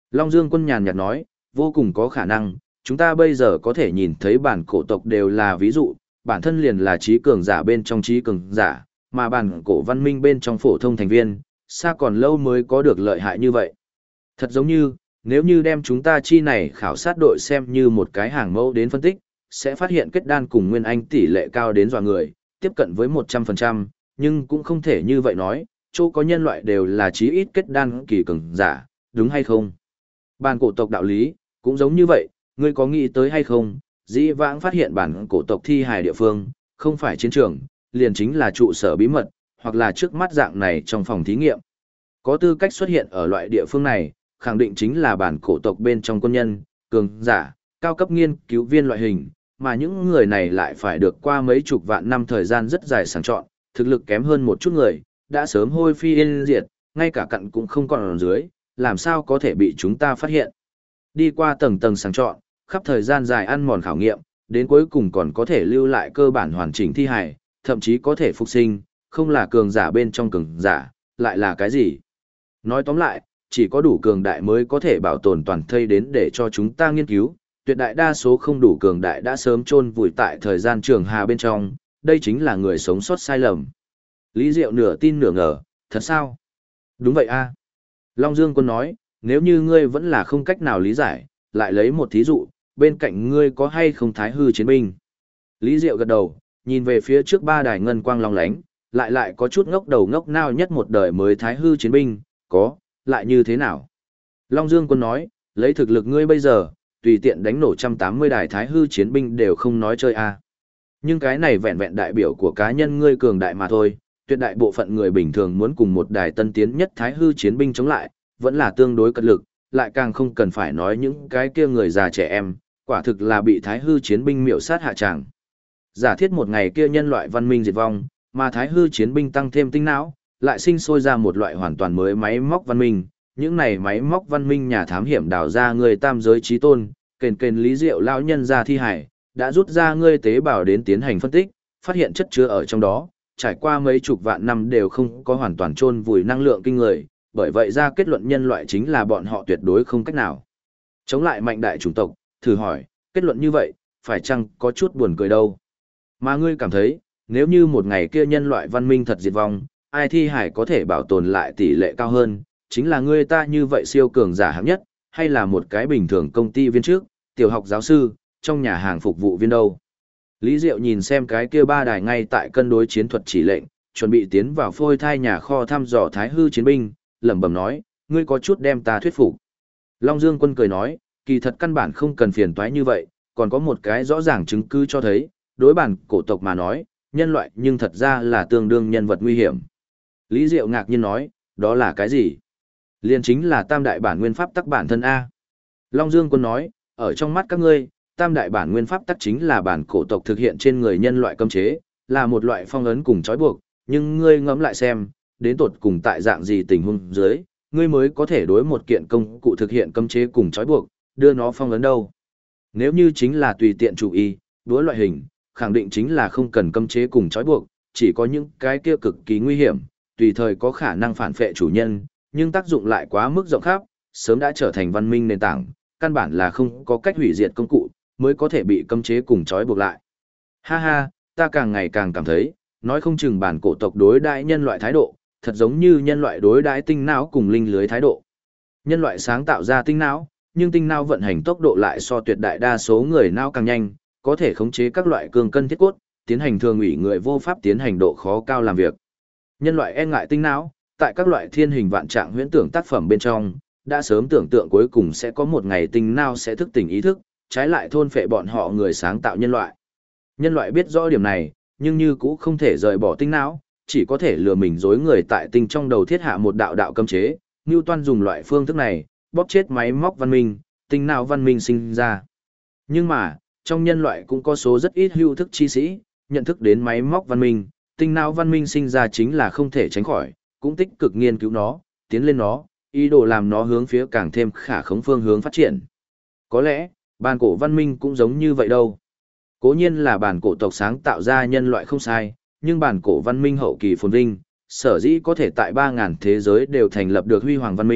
Long Dương Quân nhàn nhạt nói, vô cùng có khả năng, chúng ta bây giờ có thể nhìn thấy bản cổ tộc đều là ví dụ, bản thân liền là trí cường giả bên trong trí cường giả, mà bản cổ văn minh bên trong phổ thông thành viên, xa còn lâu mới có được lợi hại như vậy. Thật giống như, nếu như đem chúng ta chi này khảo sát đội xem như một cái hàng mẫu đến phân tích, sẽ phát hiện kết đan cùng nguyên anh tỷ lệ cao đến dọa người, tiếp cận với 100%, nhưng cũng không thể như vậy nói, chỗ có nhân loại đều là chí ít kết đan kỳ cường giả, đúng hay không? Bản cổ tộc đạo lý, cũng giống như vậy, ngươi có nghĩ tới hay không? Dĩ vãng phát hiện bản cổ tộc thi hài địa phương, không phải chiến trường, liền chính là trụ sở bí mật, hoặc là trước mắt dạng này trong phòng thí nghiệm. Có tư cách xuất hiện ở loại địa phương này, khẳng định chính là bản cổ tộc bên trong quân nhân, cường giả, cao cấp nghiên cứu viên loại hình, mà những người này lại phải được qua mấy chục vạn năm thời gian rất dài sàng chọn, thực lực kém hơn một chút người, đã sớm hôi phi yên diệt, ngay cả cặn cũng không còn ở dưới, làm sao có thể bị chúng ta phát hiện. Đi qua tầng tầng sàng chọn, khắp thời gian dài ăn mòn khảo nghiệm, đến cuối cùng còn có thể lưu lại cơ bản hoàn chỉnh thi hài, thậm chí có thể phục sinh, không là cường giả bên trong cường giả, lại là cái gì? Nói tóm lại, chỉ có đủ cường đại mới có thể bảo tồn toàn thây đến để cho chúng ta nghiên cứu, tuyệt đại đa số không đủ cường đại đã sớm chôn vùi tại thời gian trường hà bên trong, đây chính là người sống sót sai lầm. Lý Diệu nửa tin nửa ngờ, thật sao? Đúng vậy a. Long Dương Quân nói, nếu như ngươi vẫn là không cách nào lý giải, lại lấy một thí dụ, bên cạnh ngươi có hay không thái hư chiến binh? Lý Diệu gật đầu, nhìn về phía trước ba đài ngân quang long lánh, lại có chút ngốc đầu ngốc nao nhất một đời mới thái hư chiến binh, có, lại như thế nào? Long Dương Quân nói, lấy thực lực ngươi bây giờ, tùy tiện đánh nổ 180 đài thái hư chiến binh đều không nói chơi a. Nhưng cái này vẹn vẹn đại biểu của cá nhân ngươi cường đại mà thôi, tuyệt đại bộ phận người bình thường muốn cùng một đài tân tiến nhất thái hư chiến binh chống lại, vẫn là tương đối cật lực, lại càng không cần phải nói những cái kia người già trẻ em, quả thực là bị thái hư chiến binh miểu sát hạ tràng. Giả thiết một ngày kia nhân loại văn minh diệt vong, mà thái hư chiến binh tăng thêm tinh não, lại sinh sôi ra một loại hoàn toàn mới máy móc văn minh. Những này máy móc văn minh nhà thám hiểm đào ra người tam giới trí tôn, kền lý diệu lão nhân ra thi hải, đã rút ra ngươi tế bào đến tiến hành phân tích, phát hiện chất chứa ở trong đó, trải qua mấy chục vạn năm đều không có hoàn toàn chôn vùi năng lượng kinh người, bởi vậy ra kết luận nhân loại chính là bọn họ tuyệt đối không cách nào chống lại mạnh đại chủng tộc. Thử hỏi, kết luận như vậy, phải chăng có chút buồn cười đâu? Mà ngươi cảm thấy, nếu như một ngày kia nhân loại văn minh thật diệt vong, ai thi hải có thể bảo tồn lại tỷ lệ cao hơn, chính là ngươi ta như vậy siêu cường giả hạng nhất, hay là một cái bình thường công ty viên trước, tiểu học giáo sư, trong nhà hàng phục vụ viên đâu? Lý Diệu nhìn xem cái kia ba đài ngay tại cân đối chiến thuật chỉ lệnh, chuẩn bị tiến vào phôi thai nhà kho thăm dò thái hư chiến binh, lẩm bẩm nói, ngươi có chút đem ta thuyết phục. Long Dương Quân cười nói, kỳ thật căn bản không cần phiền toái như vậy, còn có một cái rõ ràng chứng cứ cho thấy, đối bản cổ tộc mà nói, nhân loại nhưng thật ra là tương đương nhân vật nguy hiểm. Lý Diệu ngạc nhiên nói, đó là cái gì? Liên chính là tam đại bản nguyên pháp tắc bản thân A. Long Dương Quân nói, ở trong mắt các ngươi, tam đại bản nguyên pháp tắc chính là bản cổ tộc thực hiện trên người nhân loại cấm chế, là một loại phong ấn cùng trói buộc, nhưng ngươi ngẫm lại xem, đến tột cùng tại dạng gì tình huống dưới, ngươi mới có thể đối một kiện công cụ thực hiện cấm chế cùng trói buộc, đưa nó phong ấn đâu. Nếu như chính là tùy tiện chủ y, đũa loại hình, khẳng định chính là không cần cấm chế cùng trói buộc, chỉ có những cái kia cực kỳ nguy hiểm, tùy thời có khả năng phản phệ chủ nhân, nhưng tác dụng lại quá mức rộng khắp, sớm đã trở thành văn minh nền tảng, căn bản là không có cách hủy diệt công cụ, mới có thể bị cấm chế cùng trói buộc lại. Ha ha, ta càng ngày càng cảm thấy, nói không chừng bản cổ tộc đối đãi nhân loại thái độ, thật giống như nhân loại đối đãi tinh não cùng linh lưới thái độ. Nhân loại sáng tạo ra tinh não, nhưng tinh não vận hành tốc độ lại so tuyệt đại đa số người não càng nhanh, có thể khống chế các loại cường cân thiết cốt, tiến hành thường ủy người vô pháp tiến hành độ khó cao làm việc. Nhân loại e ngại tinh não, tại các loại thiên hình vạn trạng huyễn tưởng tác phẩm bên trong, đã sớm tưởng tượng cuối cùng sẽ có một ngày tinh não sẽ thức tỉnh ý thức, trái lại thôn phệ bọn họ người sáng tạo nhân loại. Nhân loại biết rõ điểm này, nhưng như cũ không thể rời bỏ tinh não, chỉ có thể lừa mình dối người tại tinh trong đầu thiết hạ một đạo đạo cấm chế. Newton dùng loại phương thức này, bóp chết máy móc văn minh, tinh não văn minh sinh ra. Nhưng mà, trong nhân loại cũng có số rất ít hữu thức chi sĩ, nhận thức đến máy móc văn minh, tinh não văn minh sinh ra chính là không thể tránh khỏi, cũng tích cực nghiên cứu nó, tiến lên nó, ý đồ làm nó hướng phía càng thêm khả khống phương hướng phát triển. Có lẽ, bản cổ văn minh cũng giống như vậy đâu. Cố nhiên là bản cổ tộc sáng tạo ra nhân loại không sai, nhưng bản cổ văn minh hậu kỳ phồn vinh, sở dĩ có thể tại 3.000 thế giới đều thành lập được huy hoàng văn minh,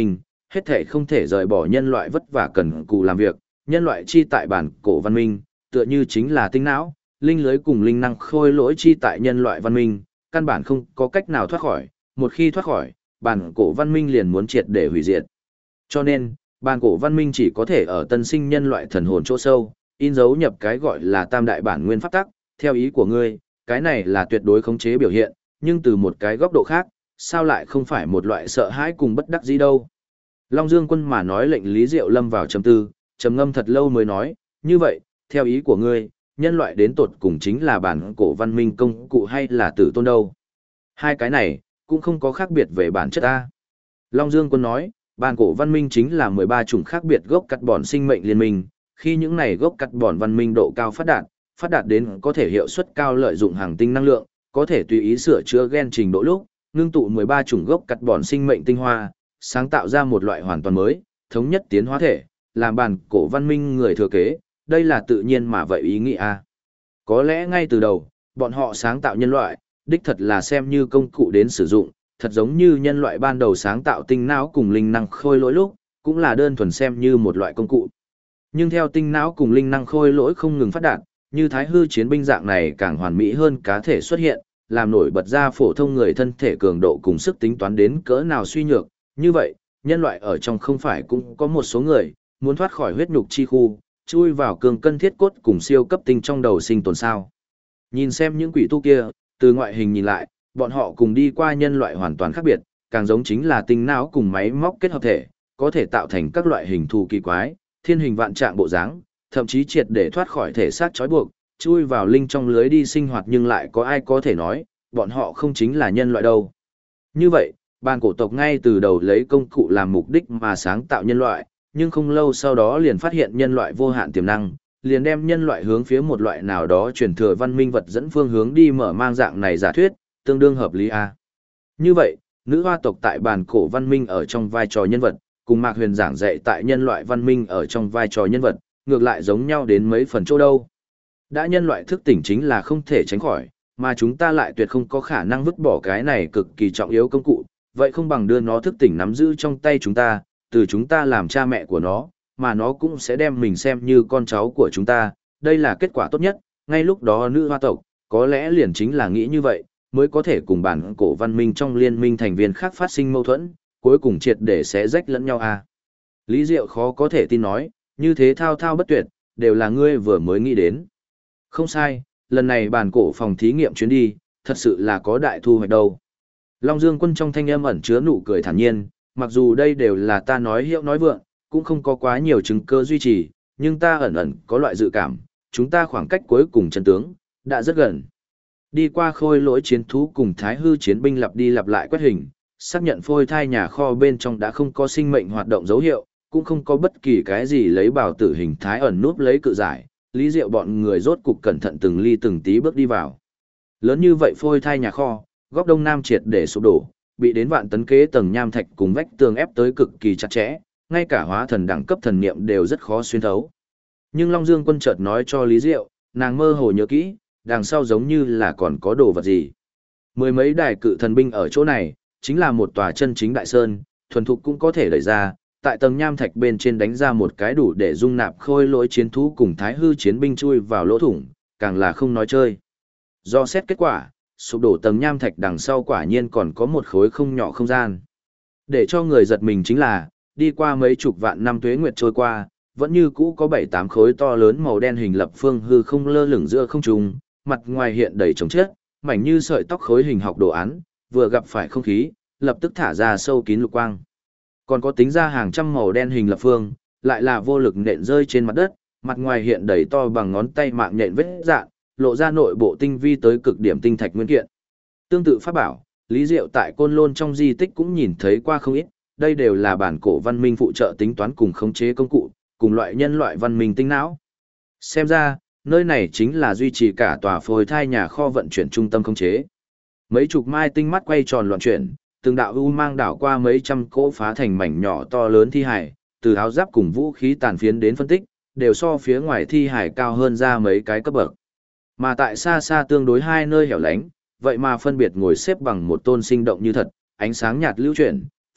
hết thể không thể rời bỏ nhân loại vất vả cần cù làm việc, nhân loại chi tại bản cổ văn minh, tựa như chính là tinh não, linh lưới cùng linh năng khôi lỗi chi tại nhân loại văn minh, căn bản không có cách nào thoát khỏi, một khi thoát khỏi, bản cổ văn minh liền muốn triệt để hủy diệt. Cho nên, bản cổ văn minh chỉ có thể ở tân sinh nhân loại thần hồn chỗ sâu, in dấu nhập cái gọi là tam đại bản nguyên pháp tắc, theo ý của ngươi, cái này là tuyệt đối khống chế biểu hiện, nhưng từ một cái góc độ khác, sao lại không phải một loại sợ hãi cùng bất đắc dĩ đâu. Long Dương Quân mà nói lệnh Lý Diệu lâm vào trầm tư, trầm ngâm thật lâu mới nói, như vậy, theo ý của ngươi, nhân loại đến tột cùng chính là bản cổ văn minh công cụ hay là tử tôn đâu? Hai cái này, cũng không có khác biệt về bản chất ta. Long Dương Quân nói, bản cổ văn minh chính là 13 chủng khác biệt gốc cắt bòn sinh mệnh liên minh, khi những này gốc cắt bòn văn minh độ cao phát đạt đến có thể hiệu suất cao lợi dụng hàng tinh năng lượng, có thể tùy ý sửa chữa gen trình độ lúc, ngưng tụ 13 chủng gốc cắt bòn sinh mệnh tinh hoa, sáng tạo ra một loại hoàn toàn mới, thống nhất tiến hóa thể, làm bản cổ văn minh người thừa kế, đây là tự nhiên mà vậy ý nghĩa a. Có lẽ ngay từ đầu, bọn họ sáng tạo nhân loại, đích thật là xem như công cụ đến sử dụng, thật giống như nhân loại ban đầu sáng tạo tinh não cùng linh năng khôi lỗi lúc, cũng là đơn thuần xem như một loại công cụ. Nhưng theo tinh não cùng linh năng khôi lỗi không ngừng phát đạt, như thái hư chiến binh dạng này càng hoàn mỹ hơn cá thể xuất hiện, làm nổi bật ra phổ thông người thân thể cường độ cùng sức tính toán đến cỡ nào suy nhược, như vậy, nhân loại ở trong không phải cũng có một số người, muốn thoát khỏi huyết nhục chi khu, chui vào cường cân thiết cốt cùng siêu cấp tinh trong đầu sinh tồn sao. Nhìn xem những quỷ tu kia, từ ngoại hình nhìn lại, bọn họ cùng đi qua nhân loại hoàn toàn khác biệt, càng giống chính là tinh não cùng máy móc kết hợp thể, có thể tạo thành các loại hình thù kỳ quái, thiên hình vạn trạng bộ dáng, thậm chí triệt để thoát khỏi thể xác trói buộc, chui vào linh trong lưới đi sinh hoạt, nhưng lại có ai có thể nói, bọn họ không chính là nhân loại đâu. Như vậy, bản cổ tộc ngay từ đầu lấy công cụ làm mục đích mà sáng tạo nhân loại, nhưng không lâu sau đó liền phát hiện nhân loại vô hạn tiềm năng, liền đem nhân loại hướng phía một loại nào đó truyền thừa văn minh vật dẫn phương hướng đi, mở mang dạng này giả thuyết, tương đương hợp lý a. Như vậy, nữ hoa tộc tại bản cổ văn minh ở trong vai trò nhân vật, cùng Mạc Huyền giảng dạy tại nhân loại văn minh ở trong vai trò nhân vật, ngược lại giống nhau đến mấy phần chỗ đâu. Đã nhân loại thức tỉnh chính là không thể tránh khỏi, mà chúng ta lại tuyệt không có khả năng vứt bỏ cái này cực kỳ trọng yếu công cụ, vậy không bằng đưa nó thức tỉnh nắm giữ trong tay chúng ta, từ chúng ta làm cha mẹ của nó, mà nó cũng sẽ đem mình xem như con cháu của chúng ta, đây là kết quả tốt nhất, ngay lúc đó nữ hoa tộc, có lẽ liền chính là nghĩ như vậy, mới có thể cùng bản cổ văn minh trong liên minh thành viên khác phát sinh mâu thuẫn, cuối cùng triệt để xé rách lẫn nhau à. Lý Diệu khó có thể tin nói, như thế thao thao bất tuyệt, đều là ngươi vừa mới nghĩ đến. Không sai, lần này bản cổ phòng thí nghiệm chuyến đi, thật sự là có đại thu hoạch đâu. Long Dương Quân trong thanh âm ẩn chứa nụ cười thản nhiên, mặc dù đây đều là ta nói hiệu nói vượng, cũng không có quá nhiều chứng cơ duy trì, nhưng ta ẩn ẩn có loại dự cảm, chúng ta khoảng cách cuối cùng chân tướng, đã rất gần. Đi qua khôi lỗi chiến thú cùng thái hư chiến binh lặp đi lặp lại quét hình, xác nhận phôi thai nhà kho bên trong đã không có sinh mệnh hoạt động dấu hiệu, cũng không có bất kỳ cái gì lấy bảo tử hình thái ẩn núp lấy cự giải, Lý Diệu bọn người rốt cục cẩn thận từng ly từng tí bước đi vào. Lớn như vậy phôi thai nhà kho, góc đông nam triệt để sụp đổ, bị đến vạn tấn kế tầng nham thạch cùng vách tường ép tới cực kỳ chặt chẽ, ngay cả hóa thần đẳng cấp thần niệm đều rất khó xuyên thấu. Nhưng Long Dương Quân chợt nói cho Lý Diệu, nàng mơ hồ nhớ kỹ, đằng sau giống như là còn có đồ vật gì. Mười mấy đài cự thần binh ở chỗ này, chính là một tòa chân chính đại sơn, thuần thục cũng có thể đẩy ra, tại tầng nham thạch bên trên đánh ra một cái đủ để dung nạp khôi lỗi chiến thú cùng thái hư chiến binh chui vào lỗ thủng, càng là không nói chơi. Do xét kết quả, sụp đổ tầng nham thạch đằng sau quả nhiên còn có một khối không nhỏ không gian. Để cho người giật mình chính là, đi qua mấy chục vạn năm tuế nguyệt trôi qua, vẫn như cũ có 7-8 khối to lớn màu đen hình lập phương hư không lơ lửng giữa không trung, mặt ngoài hiện đầy trống chết, mảnh như sợi tóc khối hình học đồ án, vừa gặp phải không khí, lập tức thả ra sâu kín lục quang. Còn có tính ra hàng trăm màu đen hình lập phương, lại là vô lực nện rơi trên mặt đất, mặt ngoài hiện đầy to bằng ngón tay mạng nhện vết dạn, lộ ra nội bộ tinh vi tới cực điểm tinh thạch nguyên kiện. Tương tự pháp bảo, Lý Diệu tại Côn Lôn trong di tích cũng nhìn thấy qua không ít, đây đều là bản cổ văn minh phụ trợ tính toán cùng khống chế công cụ, cùng loại nhân loại văn minh tinh não. Xem ra, nơi này chính là duy trì cả tòa phôi thai nhà kho vận chuyển trung tâm khống chế. Mấy chục mai tinh mắt quay tròn loạn chuyển, từng đạo u mang đảo qua mấy trăm cỗ phá thành mảnh nhỏ to lớn thi hải, từ áo giáp cùng vũ khí tàn phiến đến phân tích, đều so phía ngoài thi hải cao hơn ra mấy cái cấp bậc. Mà tại xa xa tương đối hai nơi hẻo lánh, vậy mà phân biệt ngồi xếp bằng một tôn sinh động như thật, ánh sáng nhạt lưu chuyển,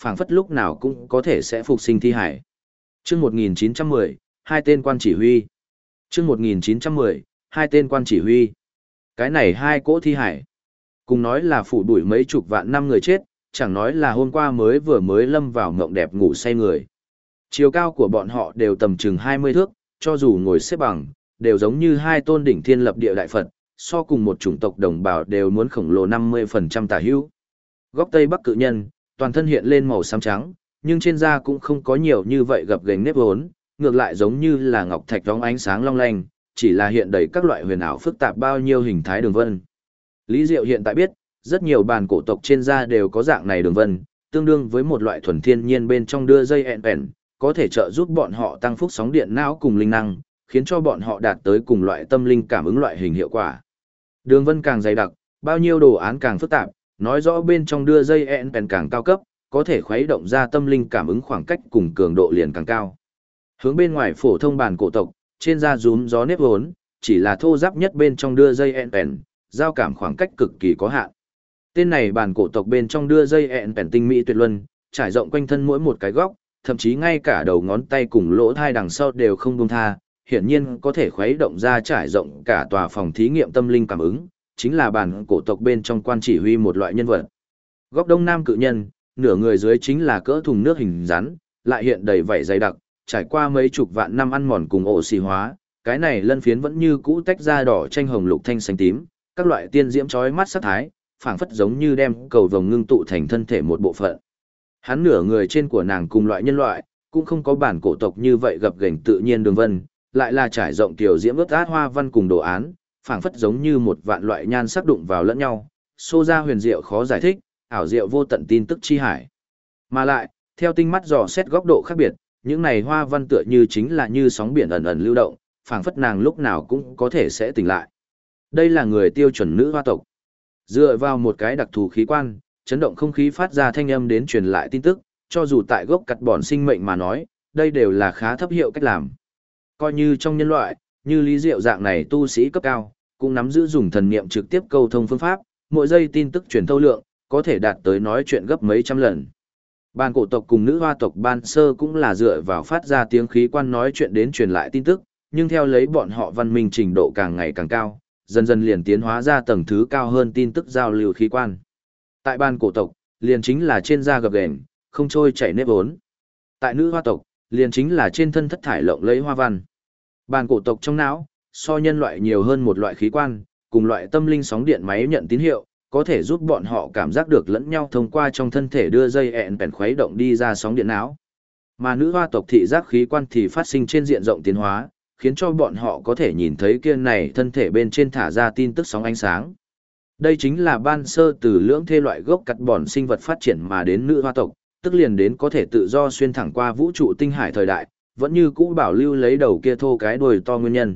phảng phất lúc nào cũng có thể sẽ phục sinh thi hải. Chương 1910, hai tên quan chỉ huy. Chương 1910, hai tên quan chỉ huy. Cái này hai cỗ thi hải. Cùng nói là phủ đuổi mấy chục vạn năm người chết, chẳng nói là hôm qua vừa mới lâm vào mộng đẹp ngủ say người. Chiều cao của bọn họ đều tầm chừng 20 thước, cho dù ngồi xếp bằng, đều giống như hai tôn đỉnh thiên lập địa đại Phật, so cùng một chủng tộc đồng bào đều muốn khổng lồ 50% tả hữu. Góc Tây Bắc cự nhân, toàn thân hiện lên màu xám trắng, nhưng trên da cũng không có nhiều như vậy gập ghềnh nếp vốn, ngược lại giống như là ngọc thạch đóng ánh sáng long lanh, chỉ là hiện đầy các loại huyền ảo phức tạp bao nhiêu hình thái đường vân. Lý Diệu hiện tại biết, rất nhiều bàn cổ tộc trên da đều có dạng này đường vân, tương đương với một loại thuần thiên nhiên bên trong đưa dây ẹn, có thể trợ giúp bọn họ tăng phúc sóng điện não cùng linh năng, khiến cho bọn họ đạt tới cùng loại tâm linh cảm ứng loại hình hiệu quả. Đường vân càng dày đặc, bao nhiêu đồ án càng phức tạp, nói rõ bên trong đưa dây ẹn càng cao cấp, có thể khuấy động ra tâm linh cảm ứng khoảng cách cùng cường độ liền càng cao. Hướng bên ngoài phổ thông bàn cổ tộc, trên da rúm gió nếp vốn, chỉ là thô ráp nhất bên trong đưa dây ẹn, giao cảm khoảng cách cực kỳ có hạn. Tên này bàn cổ tộc bên trong đưa dây ẹn tinh mỹ tuyệt luân, trải rộng quanh thân mỗi một cái góc, thậm chí ngay cả đầu ngón tay cùng lỗ thai đằng sau đều không buông tha, hiển nhiên có thể khuấy động ra trải rộng cả tòa phòng thí nghiệm tâm linh cảm ứng, chính là bàn cổ tộc bên trong quan chỉ huy một loại nhân vật. Góc đông nam cự nhân, nửa người dưới chính là cỡ thùng nước hình rắn, lại hiện đầy vảy dày đặc, trải qua mấy chục vạn năm ăn mòn cùng oxy hóa, cái này lân phiến vẫn như cũ tách ra đỏ chanh hồng lục thanh xanh tím, các loại tiên diễm chói mắt sắc thái, phảng phất giống như đem cầu vồng ngưng tụ thành thân thể một bộ phận. Hắn nửa người trên của nàng cùng loại nhân loại, cũng không có bản cổ tộc như vậy gập ghềnh tự nhiên đường vân, lại là trải rộng tiểu diễm ướt át hoa văn cùng đồ án, phảng phất giống như một vạn loại nhan sắc đụng vào lẫn nhau, xô ra huyền diệu khó giải thích, ảo diệu vô tận tin tức chi hải. Mà lại, theo tinh mắt dò xét góc độ khác biệt, những này hoa văn tựa như chính là như sóng biển ẩn ẩn lưu động, phảng phất nàng lúc nào cũng có thể sẽ tỉnh lại. Đây là người tiêu chuẩn nữ hoa tộc. Dựa vào một cái đặc thù khí quan, chấn động không khí phát ra thanh âm đến truyền lại tin tức, cho dù tại gốc cắt bòn sinh mệnh mà nói, đây đều là khá thấp hiệu cách làm. Coi như trong nhân loại, như Lý Diệu dạng này tu sĩ cấp cao, cũng nắm giữ dùng thần niệm trực tiếp câu thông phương pháp, mỗi giây tin tức truyền thâu lượng, có thể đạt tới nói chuyện gấp mấy trăm lần. Bàn cổ tộc cùng nữ hoa tộc ban sơ cũng là dựa vào phát ra tiếng khí quan nói chuyện đến truyền lại tin tức, nhưng theo lấy bọn họ văn minh trình độ càng ngày càng cao, dần dần liền tiến hóa ra tầng thứ cao hơn tin tức giao lưu khí quan. Tại bàn cổ tộc, liền chính là trên da gập ghềnh, không trôi chảy nếp vốn. Tại nữ hoa tộc, liền chính là trên thân thất thải lộng lẫy hoa văn. Bàn cổ tộc trong não, so nhân loại nhiều hơn một loại khí quan, cùng loại tâm linh sóng điện máy nhận tín hiệu, có thể giúp bọn họ cảm giác được lẫn nhau thông qua trong thân thể đưa dây ẹn bèn khuấy động đi ra sóng điện não. Mà nữ hoa tộc thị giác khí quan thì phát sinh trên diện rộng tiến hóa, khiến cho bọn họ có thể nhìn thấy kia này thân thể bên trên thả ra tin tức sóng ánh sáng. Đây chính là ban sơ từ lưỡng thê loại gốc cắt bòn sinh vật phát triển mà đến nữ hoa tộc, tức liền đến có thể tự do xuyên thẳng qua vũ trụ tinh hải thời đại, vẫn như cũ bảo lưu lấy đầu kia thô cái đuôi to nguyên nhân.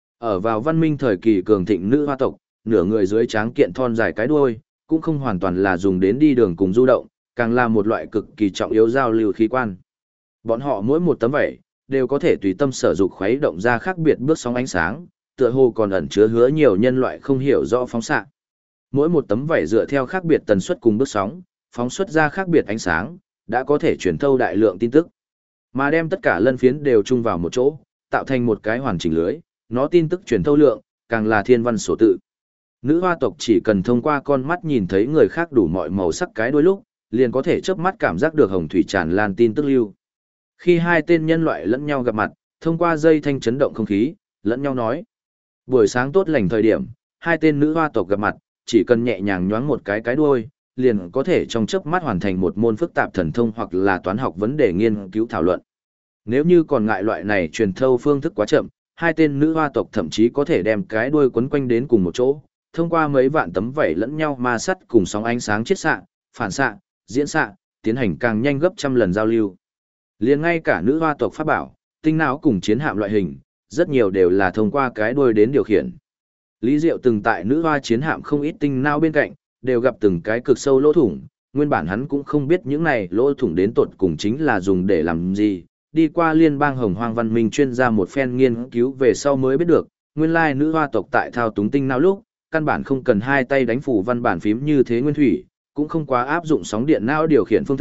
Ở vào văn minh thời kỳ cường thịnh nữ hoa tộc, nửa người dưới tráng kiện thon dài cái đuôi, cũng không hoàn toàn là dùng đến đi đường cùng du động, càng là một loại cực kỳ trọng yếu giao lưu khí quan. Bọn họ mỗi một tấm vảy đều có thể tùy tâm sở dục khuấy động ra khác biệt bước sóng ánh sáng, tựa hồ còn ẩn chứa hứa nhiều nhân loại không hiểu rõ phóng xạ. Mỗi một tấm vảy dựa theo khác biệt tần suất cùng bước sóng, phóng xuất ra khác biệt ánh sáng, đã có thể truyền thâu đại lượng tin tức. Mà đem tất cả lân phiến đều chung vào một chỗ, tạo thành một cái hoàn chỉnh lưới, nó tin tức truyền thâu lượng, càng là thiên văn số tự. Nữ hoa tộc chỉ cần thông qua con mắt nhìn thấy người khác đủ mọi màu sắc cái đôi lúc, liền có thể chớp mắt cảm giác được hồng thủy tràn lan tin tức lưu. Khi hai tên nhân loại lẫn nhau gặp mặt, thông qua dây thanh chấn động không khí, lẫn nhau nói. Buổi sáng tốt lành thời điểm, hai tên nữ hoa tộc gặp mặt, chỉ cần nhẹ nhàng nhoáng một cái đuôi, liền có thể trong chớp mắt hoàn thành một môn phức tạp thần thông hoặc là toán học vấn đề nghiên cứu thảo luận. Nếu như còn ngại loại này truyền thâu phương thức quá chậm, hai tên nữ hoa tộc thậm chí có thể đem cái đuôi quấn quanh đến cùng một chỗ, thông qua mấy vạn tấm vảy lẫn nhau ma sắt cùng sóng ánh sáng chiết xạ, phản xạ, diễn xạ, tiến hành càng nhanh gấp trăm lần giao lưu. Liền ngay cả nữ hoa tộc pháp bảo, tinh não cùng chiến hạm loại hình, rất nhiều đều là thông qua cái đuôi đến điều khiển. Lý Diệu từng tại nữ hoa chiến hạm không ít tinh não bên cạnh, đều gặp từng cái cực sâu lỗ thủng, nguyên bản hắn cũng không biết những này lỗ thủng đến tột cùng chính là dùng để làm gì. Đi qua liên bang Hồng Hoang văn minh chuyên gia một phen nghiên cứu về sau mới biết được, nguyên lai nữ hoa tộc tại thao túng tinh não lúc, căn bản không cần hai tay đánh phủ văn bản phím như thế nguyên thủy, cũng không quá áp dụng sóng điện não điều khiển phương thức,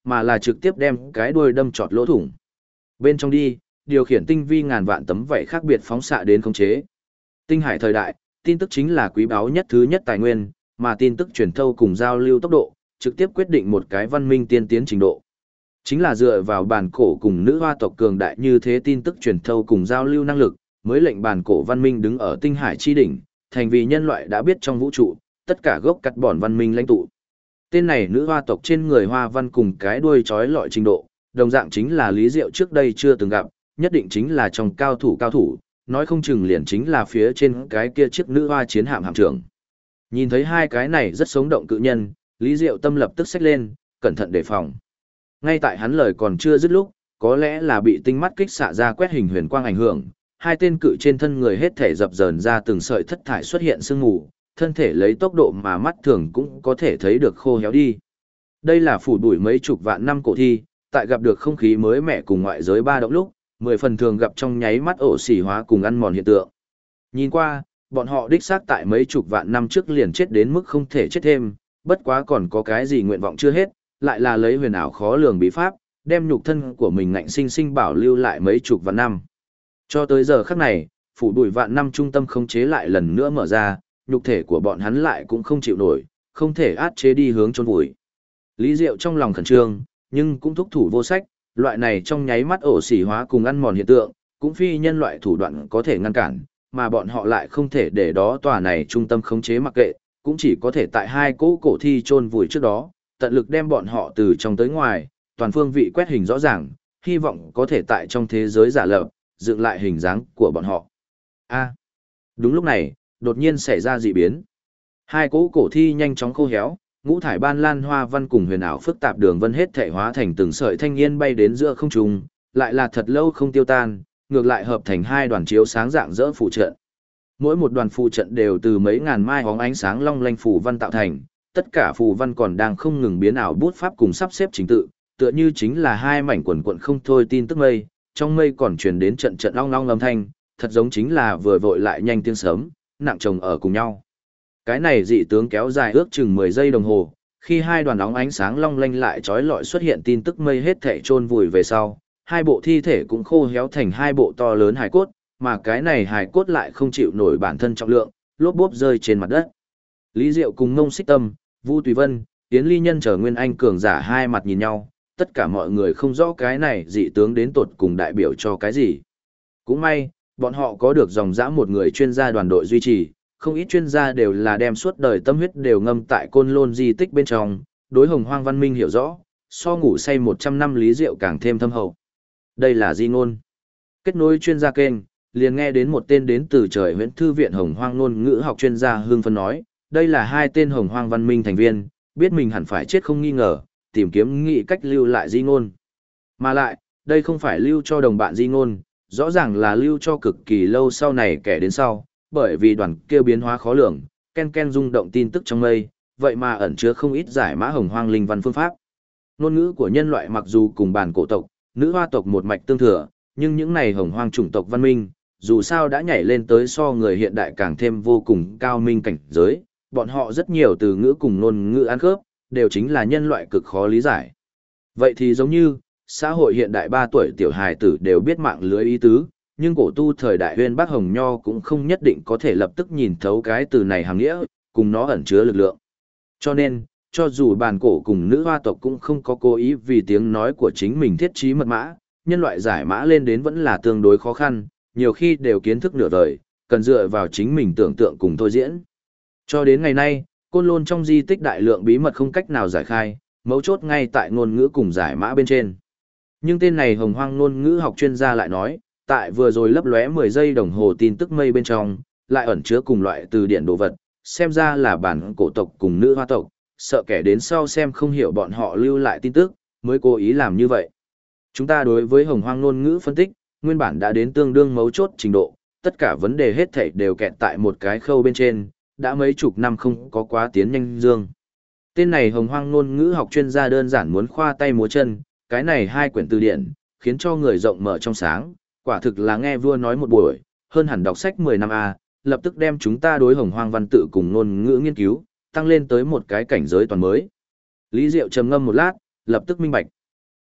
mà là trực tiếp đem cái đuôi đâm chọt lỗ thủng. Bên trong đi, điều khiển tinh vi ngàn vạn tấm vảy khác biệt phóng xạ đến khống chế. Tinh hải thời đại, tin tức chính là quý báu nhất thứ nhất tài nguyên, mà tin tức truyền thâu cùng giao lưu tốc độ, trực tiếp quyết định một cái văn minh tiên tiến trình độ. Chính là dựa vào bản cổ cùng nữ hoa tộc cường đại như thế tin tức truyền thâu cùng giao lưu năng lực, mới lệnh bản cổ văn minh đứng ở tinh hải chi đỉnh, thành vì nhân loại đã biết trong vũ trụ, tất cả gốc cắt bòn văn minh lãnh tụ. Tên này nữ hoa tộc trên người hoa văn cùng cái đuôi trói lọi trình độ, đồng dạng chính là Lý Diệu trước đây chưa từng gặp, nhất định chính là trong cao thủ, nói không chừng liền chính là phía trên cái kia chiếc nữ hoa chiến hạm hạm trưởng. Nhìn thấy hai cái này rất sống động cự nhân, Lý Diệu tâm lập tức xách lên, cẩn thận đề phòng. Ngay tại hắn lời còn chưa dứt lúc, có lẽ là bị tinh mắt kích xạ ra quét hình huyền quang ảnh hưởng, hai tên cự trên thân người hết thể dập dờn ra từng sợi thất thải xuất hiện sương mù, thân thể lấy tốc độ mà mắt thường cũng có thể thấy được khô héo đi. Đây là phủ bụi mấy chục vạn năm cổ thi, tại gặp được không khí mới mẻ cùng ngoại giới ba động lúc, 10 phần thường gặp trong nháy mắt ổ xỉ hóa cùng ăn mòn hiện tượng. Nhìn qua, bọn họ đích xác tại mấy chục vạn năm trước liền chết đến mức không thể chết thêm, bất quá còn có cái gì nguyện vọng chưa hết, lại là lấy huyền ảo khó lường bí pháp, đem nhục thân của mình ngạnh sinh sinh bảo lưu lại mấy chục vạn năm. Cho tới giờ khắc này, phủ bụi vạn năm trung tâm khống chế lại lần nữa mở ra, nhục thể của bọn hắn lại cũng không chịu nổi, không thể át chế đi hướng chôn vùi. Lý Diệu trong lòng khẩn trương, nhưng cũng thúc thủ vô sách, loại này trong nháy mắt ổ xỉ hóa cùng ăn mòn hiện tượng, cũng phi nhân loại thủ đoạn có thể ngăn cản, mà bọn họ lại không thể để đó tòa này trung tâm khống chế mặc kệ, cũng chỉ có thể tại hai cỗ cổ thi chôn vùi trước đó, tận lực đem bọn họ từ trong tới ngoài, toàn phương vị quét hình rõ ràng, hy vọng có thể tại trong thế giới giả lập, dựng lại hình dáng của bọn họ. Đúng lúc này, đột nhiên xảy ra dị biến. Hai cỗ cổ thi nhanh chóng khô héo, ngũ thải ban lan hoa văn cùng huyền ảo phức tạp đường vân hết thể hóa thành từng sợi thanh niên bay đến giữa không trung, lại là thật lâu không tiêu tan, ngược lại hợp thành hai đoàn chiếu sáng dạng dỡ phù trận. Mỗi một đoàn phù trận đều từ mấy ngàn mai bóng ánh sáng long lanh phù văn tạo thành, tất cả phù văn còn đang không ngừng biến ảo bút pháp cùng sắp xếp trình tự, tựa như chính là hai mảnh quần quần không thôi tin tức mây, trong mây còn truyền đến trận trận long long âm thanh, thật giống chính là vừa vội lại nhanh tiếng sớm, nặng chồng ở cùng nhau. Cái này dị tướng kéo dài ước chừng 10 giây đồng hồ, khi hai đoàn óng ánh sáng long lanh lại chói lọi xuất hiện tin tức mây hết thể chôn vùi về sau, hai bộ thi thể cũng khô héo thành hai bộ to lớn hài cốt, mà cái này hài cốt lại không chịu nổi bản thân trọng lượng, lốp bốp rơi trên mặt đất. Lý Diệu cùng Ngông Xích Tâm, Vu Tùy Vân, Yến Ly Nhân chờ Nguyên Anh cường giả hai mặt nhìn nhau, tất cả mọi người không rõ cái này dị tướng đến tột cùng đại biểu cho cái gì. Cũng may, bọn họ có được dòng dã một người chuyên gia đoàn đội duy trì, không ít chuyên gia đều là đem suốt đời tâm huyết đều ngâm tại Côn Lôn di tích bên trong, đối Hồng Hoang văn minh hiểu rõ, so ngủ say 100 năm Lý Diệu càng thêm thâm hậu. Đây là di ngôn. Kết nối chuyên gia kênh, liền nghe đến một tên đến từ trời Huyễn Thư viện Hồng Hoang ngôn ngữ học chuyên gia hưng phấn nói, đây là hai tên Hồng Hoang văn minh thành viên, biết mình hẳn phải chết không nghi ngờ, tìm kiếm nghị cách lưu lại di ngôn. Mà lại, đây không phải lưu cho đồng bạn di ngôn, rõ ràng là lưu cho cực kỳ lâu sau này kẻ đến sau, bởi vì đoàn kia biến hóa khó lường, ken ken rung động tin tức trong mây, vậy mà ẩn chứa không ít giải mã Hồng Hoang linh văn phương pháp. Ngôn ngữ của nhân loại mặc dù cùng bản cổ tộc, nữ hoa tộc một mạch tương thừa, nhưng những này Hồng Hoang chủng tộc văn minh, dù sao đã nhảy lên tới so người hiện đại càng thêm vô cùng cao minh cảnh giới, bọn họ rất nhiều từ ngữ cùng ngôn ngữ ăn khớp, đều chính là nhân loại cực khó lý giải. Vậy thì giống như, xã hội hiện đại 3 tuổi tiểu hài tử đều biết mạng lưới ý tứ, nhưng cổ tu thời đại Huyên Bác Hồng Nho cũng không nhất định có thể lập tức nhìn thấu cái từ này hàng nghĩa, cùng nó ẩn chứa lực lượng. Cho nên, cho dù bản cổ cùng nữ hoa tộc cũng không có cố ý vì tiếng nói của chính mình thiết trí mật mã, nhân loại giải mã lên đến vẫn là tương đối khó khăn, nhiều khi đều kiến thức nửa đời, cần dựa vào chính mình tưởng tượng cùng thôi diễn. Cho đến ngày nay, Côn Lôn trong di tích đại lượng bí mật không cách nào giải khai, mấu chốt ngay tại ngôn ngữ cùng giải mã bên trên. Nhưng tên này Hồng Hoang ngôn ngữ học chuyên gia lại nói, tại vừa rồi lấp lóe 10 giây đồng hồ tin tức mây bên trong, lại ẩn chứa cùng loại từ điển đồ vật, xem ra là bản cổ tộc cùng nữ hoa tộc, sợ kẻ đến sau xem không hiểu bọn họ lưu lại tin tức, mới cố ý làm như vậy. Chúng ta đối với Hồng Hoang ngôn ngữ phân tích, nguyên bản đã đến tương đương mấu chốt trình độ, tất cả vấn đề hết thảy đều kẹt tại một cái khâu bên trên, đã mấy chục năm không có quá tiến nhanh dương. Tên này Hồng Hoang ngôn ngữ học chuyên gia đơn giản muốn khoa tay múa chân, cái này hai quyển từ điển, khiến cho người rộng mở trong sáng, quả thực là nghe vua nói một buổi, hơn hẳn đọc sách 10 năm A, lập tức đem chúng ta đối Hồng Hoang văn tự cùng ngôn ngữ nghiên cứu, tăng lên tới một cái cảnh giới toàn mới. Lý Diệu trầm ngâm một lát, lập tức minh bạch.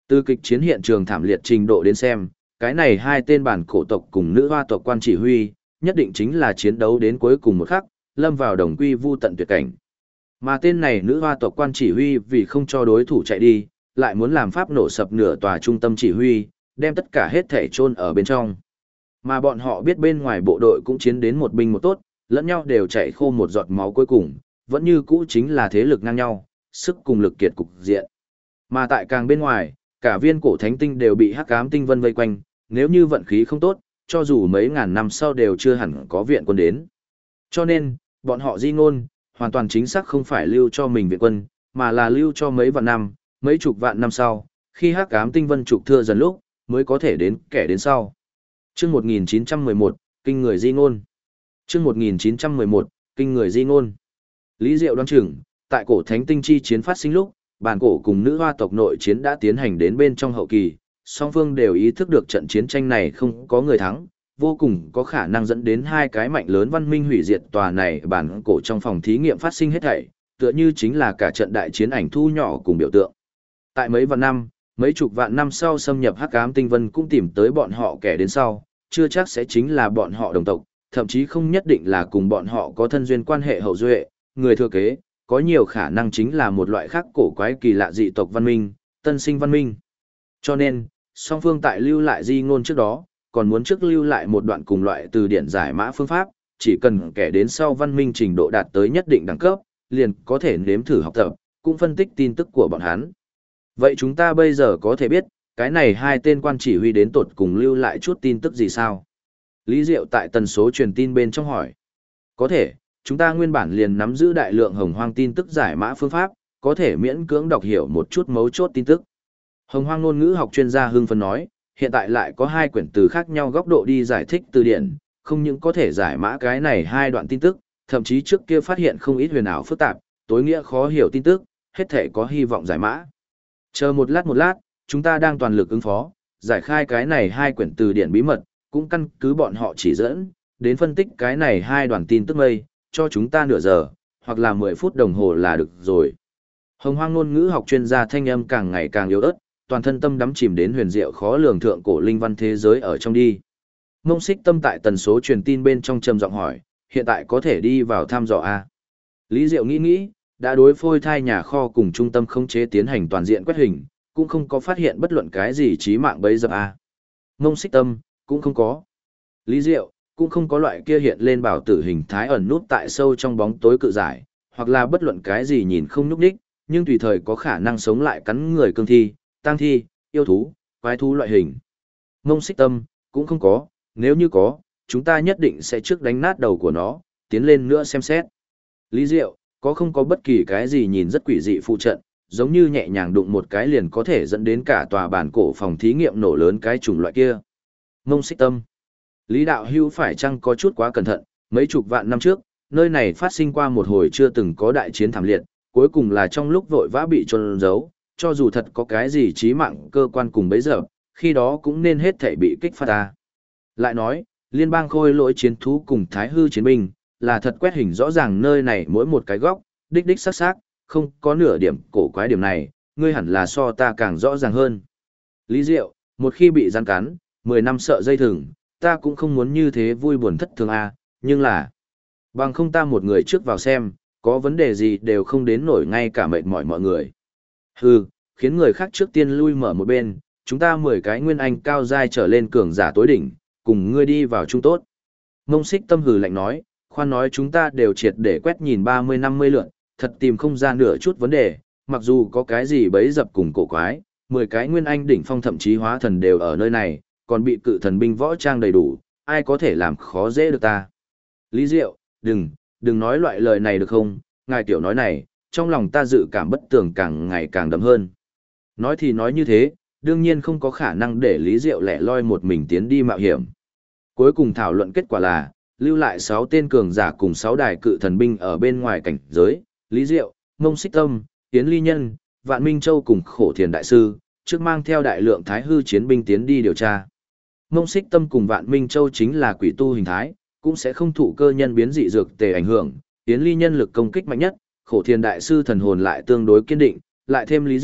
Từ kịch chiến hiện trường thảm liệt trình độ đến xem, cái này hai tên bản cổ tộc cùng nữ hoa tộc quan chỉ huy, nhất định chính là chiến đấu đến cuối cùng một khắc, lâm vào đồng quy vu tận tuyệt cảnh. Mà tên này nữ hoa tộc quan chỉ huy vì không cho đối thủ chạy đi, lại muốn làm pháp nổ sập nửa tòa trung tâm chỉ huy, đem tất cả hết thể chôn ở bên trong. Mà bọn họ biết bên ngoài bộ đội cũng chiến đến một binh một tốt, lẫn nhau đều chạy khô một giọt máu cuối cùng, vẫn như cũ chính là thế lực ngang nhau, sức cùng lực kiệt cục diện. Mà tại càng bên ngoài, cả viên cổ thánh tinh đều bị hắc ám tinh vân vây quanh, nếu như vận khí không tốt, cho dù mấy ngàn năm sau đều chưa hẳn có viện quân đến. Cho nên, bọn họ di ngôn, hoàn toàn chính xác không phải lưu cho mình viện quân, mà là lưu cho mấy vạn năm, mấy chục vạn năm sau, khi hắc ám tinh vân trục thưa dần lúc, mới có thể đến kẻ đến sau. Chương 1911, kinh người di ngôn. Chương 1911, kinh người di ngôn. Lý Diệu đoán chừng, tại cổ thánh tinh chi chiến phát sinh lúc, bản cổ cùng nữ hoa tộc nội chiến đã tiến hành đến bên trong hậu kỳ, song phương đều ý thức được trận chiến tranh này không có người thắng, vô cùng có khả năng dẫn đến hai cái mạnh lớn văn minh hủy diệt tòa này bản cổ trong phòng thí nghiệm phát sinh hết thảy, tựa như chính là cả trận đại chiến ảnh thu nhỏ cùng biểu tượng. Tại mấy vạn năm, mấy chục vạn năm sau xâm nhập hắc ám tinh vân cũng tìm tới bọn họ kẻ đến sau, chưa chắc sẽ chính là bọn họ đồng tộc, thậm chí không nhất định là cùng bọn họ có thân duyên quan hệ hậu duệ, người thừa kế, có nhiều khả năng chính là một loại khác cổ quái kỳ lạ dị tộc văn minh, tân sinh văn minh. Cho nên, song phương tại lưu lại di ngôn trước đó, còn muốn trước lưu lại một đoạn cùng loại từ điển giải mã phương pháp, chỉ cần kẻ đến sau văn minh trình độ đạt tới nhất định đẳng cấp, liền có thể nếm thử học tập, cũng phân tích tin tức của bọn hắn. Vậy chúng ta bây giờ có thể biết, cái này hai tên quan chỉ huy đến tột cùng lưu lại chút tin tức gì sao? Lý Diệu tại tần số truyền tin bên trong hỏi. Có thể, chúng ta nguyên bản liền nắm giữ đại lượng hồng hoang tin tức giải mã phương pháp, có thể miễn cưỡng đọc hiểu một chút mấu chốt tin tức. Hồng hoang ngôn ngữ học chuyên gia hưng phấn nói, hiện tại lại có hai quyển từ khác nhau góc độ đi giải thích từ điển, không những có thể giải mã cái này hai đoạn tin tức, thậm chí trước kia phát hiện không ít huyền ảo phức tạp, tối nghĩa khó hiểu tin tức, hết thể có hy vọng giải mã. Chờ một lát, chúng ta đang toàn lực ứng phó, giải khai cái này hai quyển từ điển bí mật, cũng căn cứ bọn họ chỉ dẫn, đến phân tích cái này hai đoạn tin tức mây, cho chúng ta nửa giờ, hoặc là 10 phút đồng hồ là được rồi. Hồng hoang ngôn ngữ học chuyên gia thanh âm càng ngày càng yếu ớt, toàn thân tâm đắm chìm đến huyền diệu khó lường thượng cổ linh văn thế giới ở trong đi. Mông Xích Tâm tại tần số truyền tin bên trong trầm giọng hỏi, hiện tại có thể đi vào thăm dò a? Lý Diệu nghĩ, đã đối phôi thai nhà kho cùng trung tâm khống chế tiến hành toàn diện quét hình, cũng không có phát hiện bất luận cái gì chí mạng bấy giờ a. Mông Xích Tâm, cũng không có. Lý Diệu, cũng không có loại kia hiện lên bảo tử hình thái ẩn nút tại sâu trong bóng tối cự giải, hoặc là bất luận cái gì nhìn không nhúc đích, nhưng tùy thời có khả năng sống lại cắn người cương thi, tang thi, yêu thú, quái thú loại hình. Mông Xích Tâm, cũng không có, nếu như có, chúng ta nhất định sẽ trước đánh nát đầu của nó, tiến lên nữa xem xét. Lý Diệu, có không có bất kỳ cái gì nhìn rất quỷ dị phụ trận, giống như nhẹ nhàng đụng một cái liền có thể dẫn đến cả tòa bản cổ phòng thí nghiệm nổ lớn cái chủng loại kia. Mông Xích Tâm, Lý Đạo Hữu phải chăng có chút quá cẩn thận, mấy chục vạn năm trước, nơi này phát sinh qua một hồi chưa từng có đại chiến thảm liệt, cuối cùng là trong lúc vội vã bị trôn giấu, cho dù thật có cái gì chí mạng cơ quan cùng bấy giờ, khi đó cũng nên hết thể bị kích phát ta. Lại nói, liên bang khôi lỗi chiến thú cùng thái hư chiến binh, là thật quét hình rõ ràng nơi này mỗi một cái góc, đích đích sắc sắc, không có nửa điểm cổ quái điểm này, ngươi hẳn là so ta càng rõ ràng hơn. Lý Diệu, một khi bị rắn cắn, 10 năm sợ dây thừng, ta cũng không muốn như thế vui buồn thất thường à, nhưng là, bằng không ta một người trước vào xem, có vấn đề gì đều không đến nổi ngay cả mệt mỏi mọi người. Hừ, khiến người khác trước tiên lui mở một bên, chúng ta 10 cái nguyên anh cao giai trở lên cường giả tối đỉnh, cùng ngươi đi vào chung tốt. Mông Xích Tâm hừ lạnh nói, khoan nói chúng ta đều triệt để quét nhìn 30-50 lượn, thật tìm không ra nửa chút vấn đề, mặc dù có cái gì bấy dập cùng cổ quái, 10 cái nguyên anh đỉnh phong thậm chí hóa thần đều ở nơi này, còn bị cự thần binh võ trang đầy đủ, ai có thể làm khó dễ được ta. Lý Diệu, đừng nói loại lời này được không, ngài tiểu nói này, trong lòng ta dự cảm bất tường càng ngày càng đậm hơn. Nói thì nói như thế, đương nhiên không có khả năng để Lý Diệu lẻ loi một mình tiến đi mạo hiểm. Cuối cùng thảo luận kết quả là, lưu lại 6 tên cường giả cùng 6 đài cự thần binh ở bên ngoài cảnh giới, Lý Diệu, Mông Xích Tâm, Yến Ly Nhân, Vạn Minh Châu cùng Khổ Thiền Đại Sư, trước mang theo đại lượng thái hư chiến binh tiến đi điều tra. Mông Xích Tâm cùng Vạn Minh Châu chính là quỷ tu hình thái, cũng sẽ không thụ cơ nhân biến dị dược tề ảnh hưởng, Yến Ly Nhân lực công kích mạnh nhất, Khổ Thiền Đại Sư thần hồn lại tương đối kiên định, lại thêm Lý Diệu,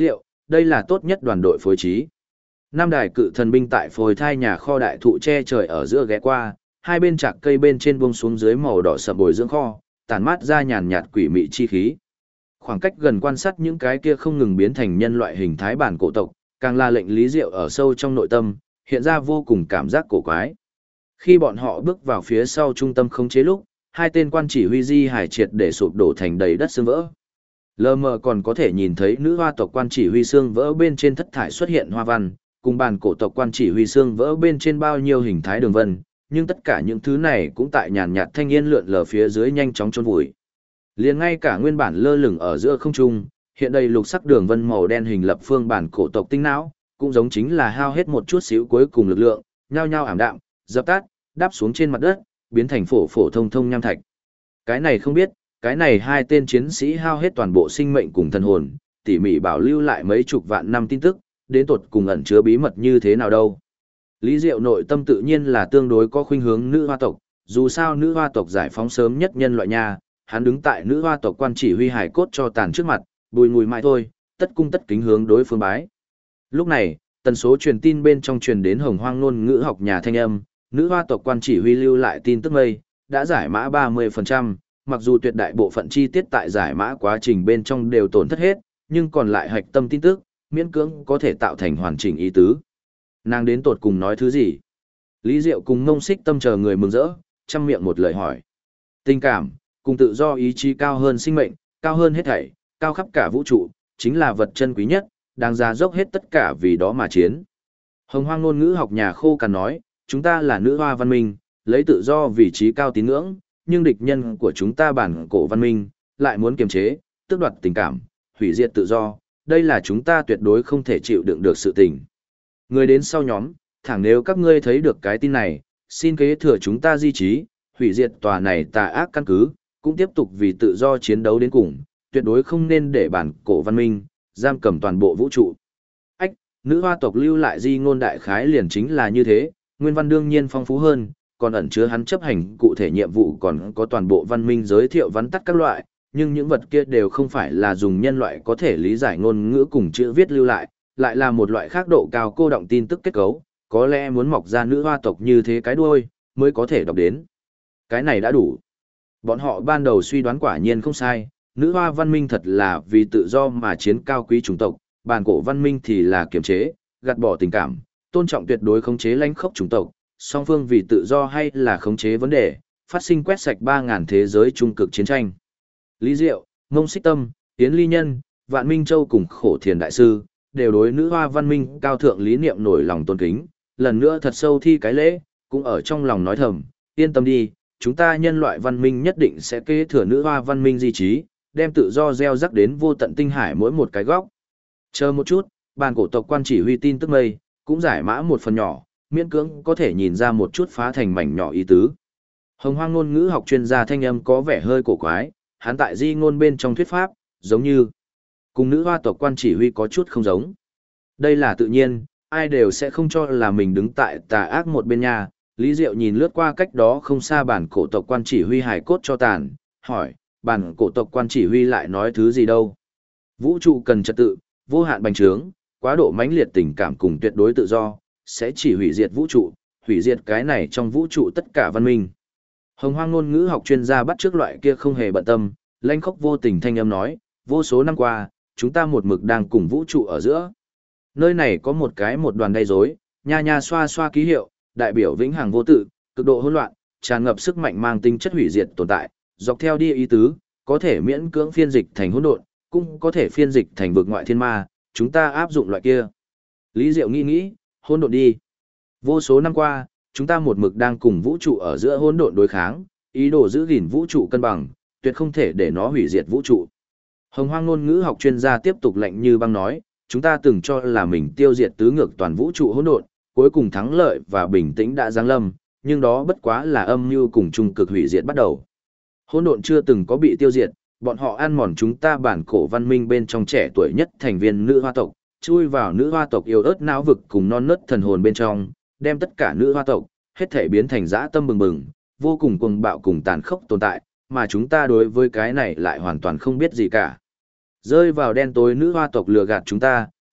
đây là tốt nhất đoàn đội phối trí. Nam đài cự thần binh tại phôi thai nhà kho đại thụ che trời ở giữa ghé qua, hai bên chạc cây bên trên buông xuống dưới màu đỏ sậm bồi dưỡng kho, tản mát ra nhàn nhạt quỷ mị chi khí. Khoảng cách gần quan sát những cái kia không ngừng biến thành nhân loại hình thái bản cổ tộc, càng là lệnh Lý Diệu ở sâu trong nội tâm, hiện ra vô cùng cảm giác cổ quái. Khi bọn họ bước vào phía sau trung tâm khống chế lúc, hai tên quan chỉ huy di hải triệt để sụp đổ thành đầy đất xương vỡ. Lờ mờ còn có thể nhìn thấy nữ hoa tộc quan chỉ huy xương vỡ bên trên thất thải xuất hiện hoa văn, cùng bản cổ tộc quan chỉ huy xương vỡ bên trên bao nhiêu hình thái đường vân, nhưng tất cả những thứ này cũng tại nhàn nhạt thanh yên lượn lờ phía dưới nhanh chóng chôn vùi. Liền ngay cả nguyên bản lơ lửng ở giữa không trung, hiện đầy lục sắc đường vân màu đen hình lập phương bản cổ tộc tinh não, cũng giống chính là hao hết một chút xíu cuối cùng lực lượng, nhao nhao ảm đạm, dập tắt, đáp xuống trên mặt đất, biến thành phổ phổ thông thông nham thạch. Cái này không biết, cái này hai tên chiến sĩ hao hết toàn bộ sinh mệnh cùng thần hồn, tỉ mỉ bảo lưu lại mấy chục vạn năm tin tức, đến tột cùng ẩn chứa bí mật như thế nào đâu. Lý Diệu nội tâm tự nhiên là tương đối có khuynh hướng nữ hoa tộc, dù sao nữ hoa tộc giải phóng sớm nhất nhân loại nha, hắn đứng tại nữ hoa tộc quan chỉ huy hải cốt cho tàn trước mặt, bùi ngùi mãi thôi, tất cung tất kính hướng đối phương bái. Lúc này, tần số truyền tin bên trong truyền đến hồng hoang ngôn ngữ học nhà thanh âm, nữ hoa tộc quan chỉ huy lưu lại tin tức mây, đã giải mã 30%, mặc dù tuyệt đại bộ phận chi tiết tại giải mã quá trình bên trong đều tổn thất hết, nhưng còn lại hạch tâm tin tức, miễn cưỡng có thể tạo thành hoàn chỉnh ý tứ. Nàng đến tột cùng nói thứ gì? Lý Diệu cùng Ngông Xích Tâm chờ người mừng rỡ, chăm miệng một lời hỏi. Tình cảm, cùng tự do ý chí cao hơn sinh mệnh, cao hơn hết thảy, cao khắp cả vũ trụ, chính là vật chân quý nhất, đáng giá dốc hết tất cả vì đó mà chiến. Hồng hoang ngôn ngữ học nhà khô cằn nói, chúng ta là nữ hoa văn minh, lấy tự do vì trí cao tín ngưỡng, nhưng địch nhân của chúng ta bản cổ văn minh, lại muốn kiềm chế, tước đoạt tình cảm, hủy diệt tự do, đây là chúng ta tuyệt đối không thể chịu đựng được sự tình. Người đến sau nhóm, thẳng nếu các ngươi thấy được cái tin này, xin kế thừa chúng ta di trí, hủy diệt tòa này tà ác căn cứ, cũng tiếp tục vì tự do chiến đấu đến cùng, tuyệt đối không nên để bản cổ văn minh, giam cầm toàn bộ vũ trụ. Ách, nữ hoa tộc lưu lại di ngôn đại khái liền chính là như thế, nguyên văn đương nhiên phong phú hơn, còn ẩn chứa hắn chấp hành cụ thể nhiệm vụ còn có toàn bộ văn minh giới thiệu vắn tắt các loại, nhưng những vật kia đều không phải là dùng nhân loại có thể lý giải ngôn ngữ cùng chữ viết lưu lại, lại là một loại khác độ cao cô động tin tức kết cấu, có lẽ muốn mọc ra nữ hoa tộc như thế cái đuôi, mới có thể đọc đến. Cái này đã đủ. Bọn họ ban đầu suy đoán quả nhiên không sai, nữ hoa văn minh thật là vì tự do mà chiến cao quý chủng tộc, bản cổ văn minh thì là kiềm chế, gạt bỏ tình cảm, tôn trọng tuyệt đối khống chế lãnh khốc chủng tộc, song phương vì tự do hay là khống chế vấn đề, phát sinh quét sạch 3.000 thế giới trung cực chiến tranh. Lý Diệu, Ngông Xích Tâm, Yến Ly Nhân, Vạn Minh Châu cùng Khổ Thiền Đại Sư, đều đối nữ hoa văn minh cao thượng lý niệm nổi lòng tôn kính, lần nữa thật sâu thi cái lễ, cũng ở trong lòng nói thầm, yên tâm đi, chúng ta nhân loại văn minh nhất định sẽ kế thừa nữ hoa văn minh di trí, đem tự do gieo rắc đến vô tận tinh hải mỗi một cái góc. Chờ một chút, bản cổ tộc quan chỉ huy tin tức mây, cũng giải mã một phần nhỏ, miễn cưỡng có thể nhìn ra một chút phá thành mảnh nhỏ ý tứ. Hồng hoang ngôn ngữ học chuyên gia thanh âm có vẻ hơi cổ quái, hắn tại di ngôn bên trong thuyết pháp, giống như cùng nữ hoa tộc quan chỉ huy có chút không giống. Đây là tự nhiên, ai đều sẽ không cho là mình đứng tại tà ác một bên nhà. Lý Diệu nhìn lướt qua cách đó không xa bản cổ tộc quan chỉ huy hài cốt cho tàn, hỏi, bản cổ tộc quan chỉ huy lại nói thứ gì đâu? Vũ trụ cần trật tự, vô hạn bành trướng, quá độ mãnh liệt tình cảm cùng tuyệt đối tự do, sẽ chỉ hủy diệt vũ trụ, hủy diệt cái này trong vũ trụ tất cả văn minh. Hồng hoang ngôn ngữ học chuyên gia bắt trước loại kia không hề bận tâm, lanh khóc vô tình thanh âm nói, vô số năm qua, chúng ta một mực đang cùng vũ trụ ở giữa. Nơi này có một đoàn gây rối, nha nha xoa xoa ký hiệu, đại biểu vĩnh hằng vô tự, cực độ hỗn loạn, tràn ngập sức mạnh mang tính chất hủy diệt tồn tại, dọc theo đi ý tứ, có thể miễn cưỡng phiên dịch thành hỗn độn, cũng có thể phiên dịch thành vực ngoại thiên ma, chúng ta áp dụng loại kia. Lý Diệu nghĩ, hỗn độn đi. Vô số năm qua, chúng ta một mực đang cùng vũ trụ ở giữa hỗn độn đối kháng, ý đồ giữ gìn vũ trụ cân bằng, tuyệt không thể để nó hủy diệt vũ trụ. Hồng hoang ngôn ngữ học chuyên gia tiếp tục lạnh như băng nói, chúng ta từng cho là mình tiêu diệt tứ ngược toàn vũ trụ hỗn độn, cuối cùng thắng lợi và bình tĩnh đã giáng lâm, nhưng đó bất quá là âm mưu cùng trung cực hủy diệt bắt đầu. Hỗn độn chưa từng có bị tiêu diệt, bọn họ ăn mòn chúng ta bản cổ văn minh bên trong trẻ tuổi nhất thành viên nữ hoa tộc, chui vào nữ hoa tộc yêu ớt não vực cùng non nớt thần hồn bên trong, đem tất cả nữ hoa tộc hết thể biến thành dã tâm bừng bừng, vô cùng cuồng bạo cùng tàn khốc tồn tại, mà chúng ta đối với cái này lại hoàn toàn không biết gì cả. Rơi vào đen tối nữ hoa tộc lừa gạt chúng ta,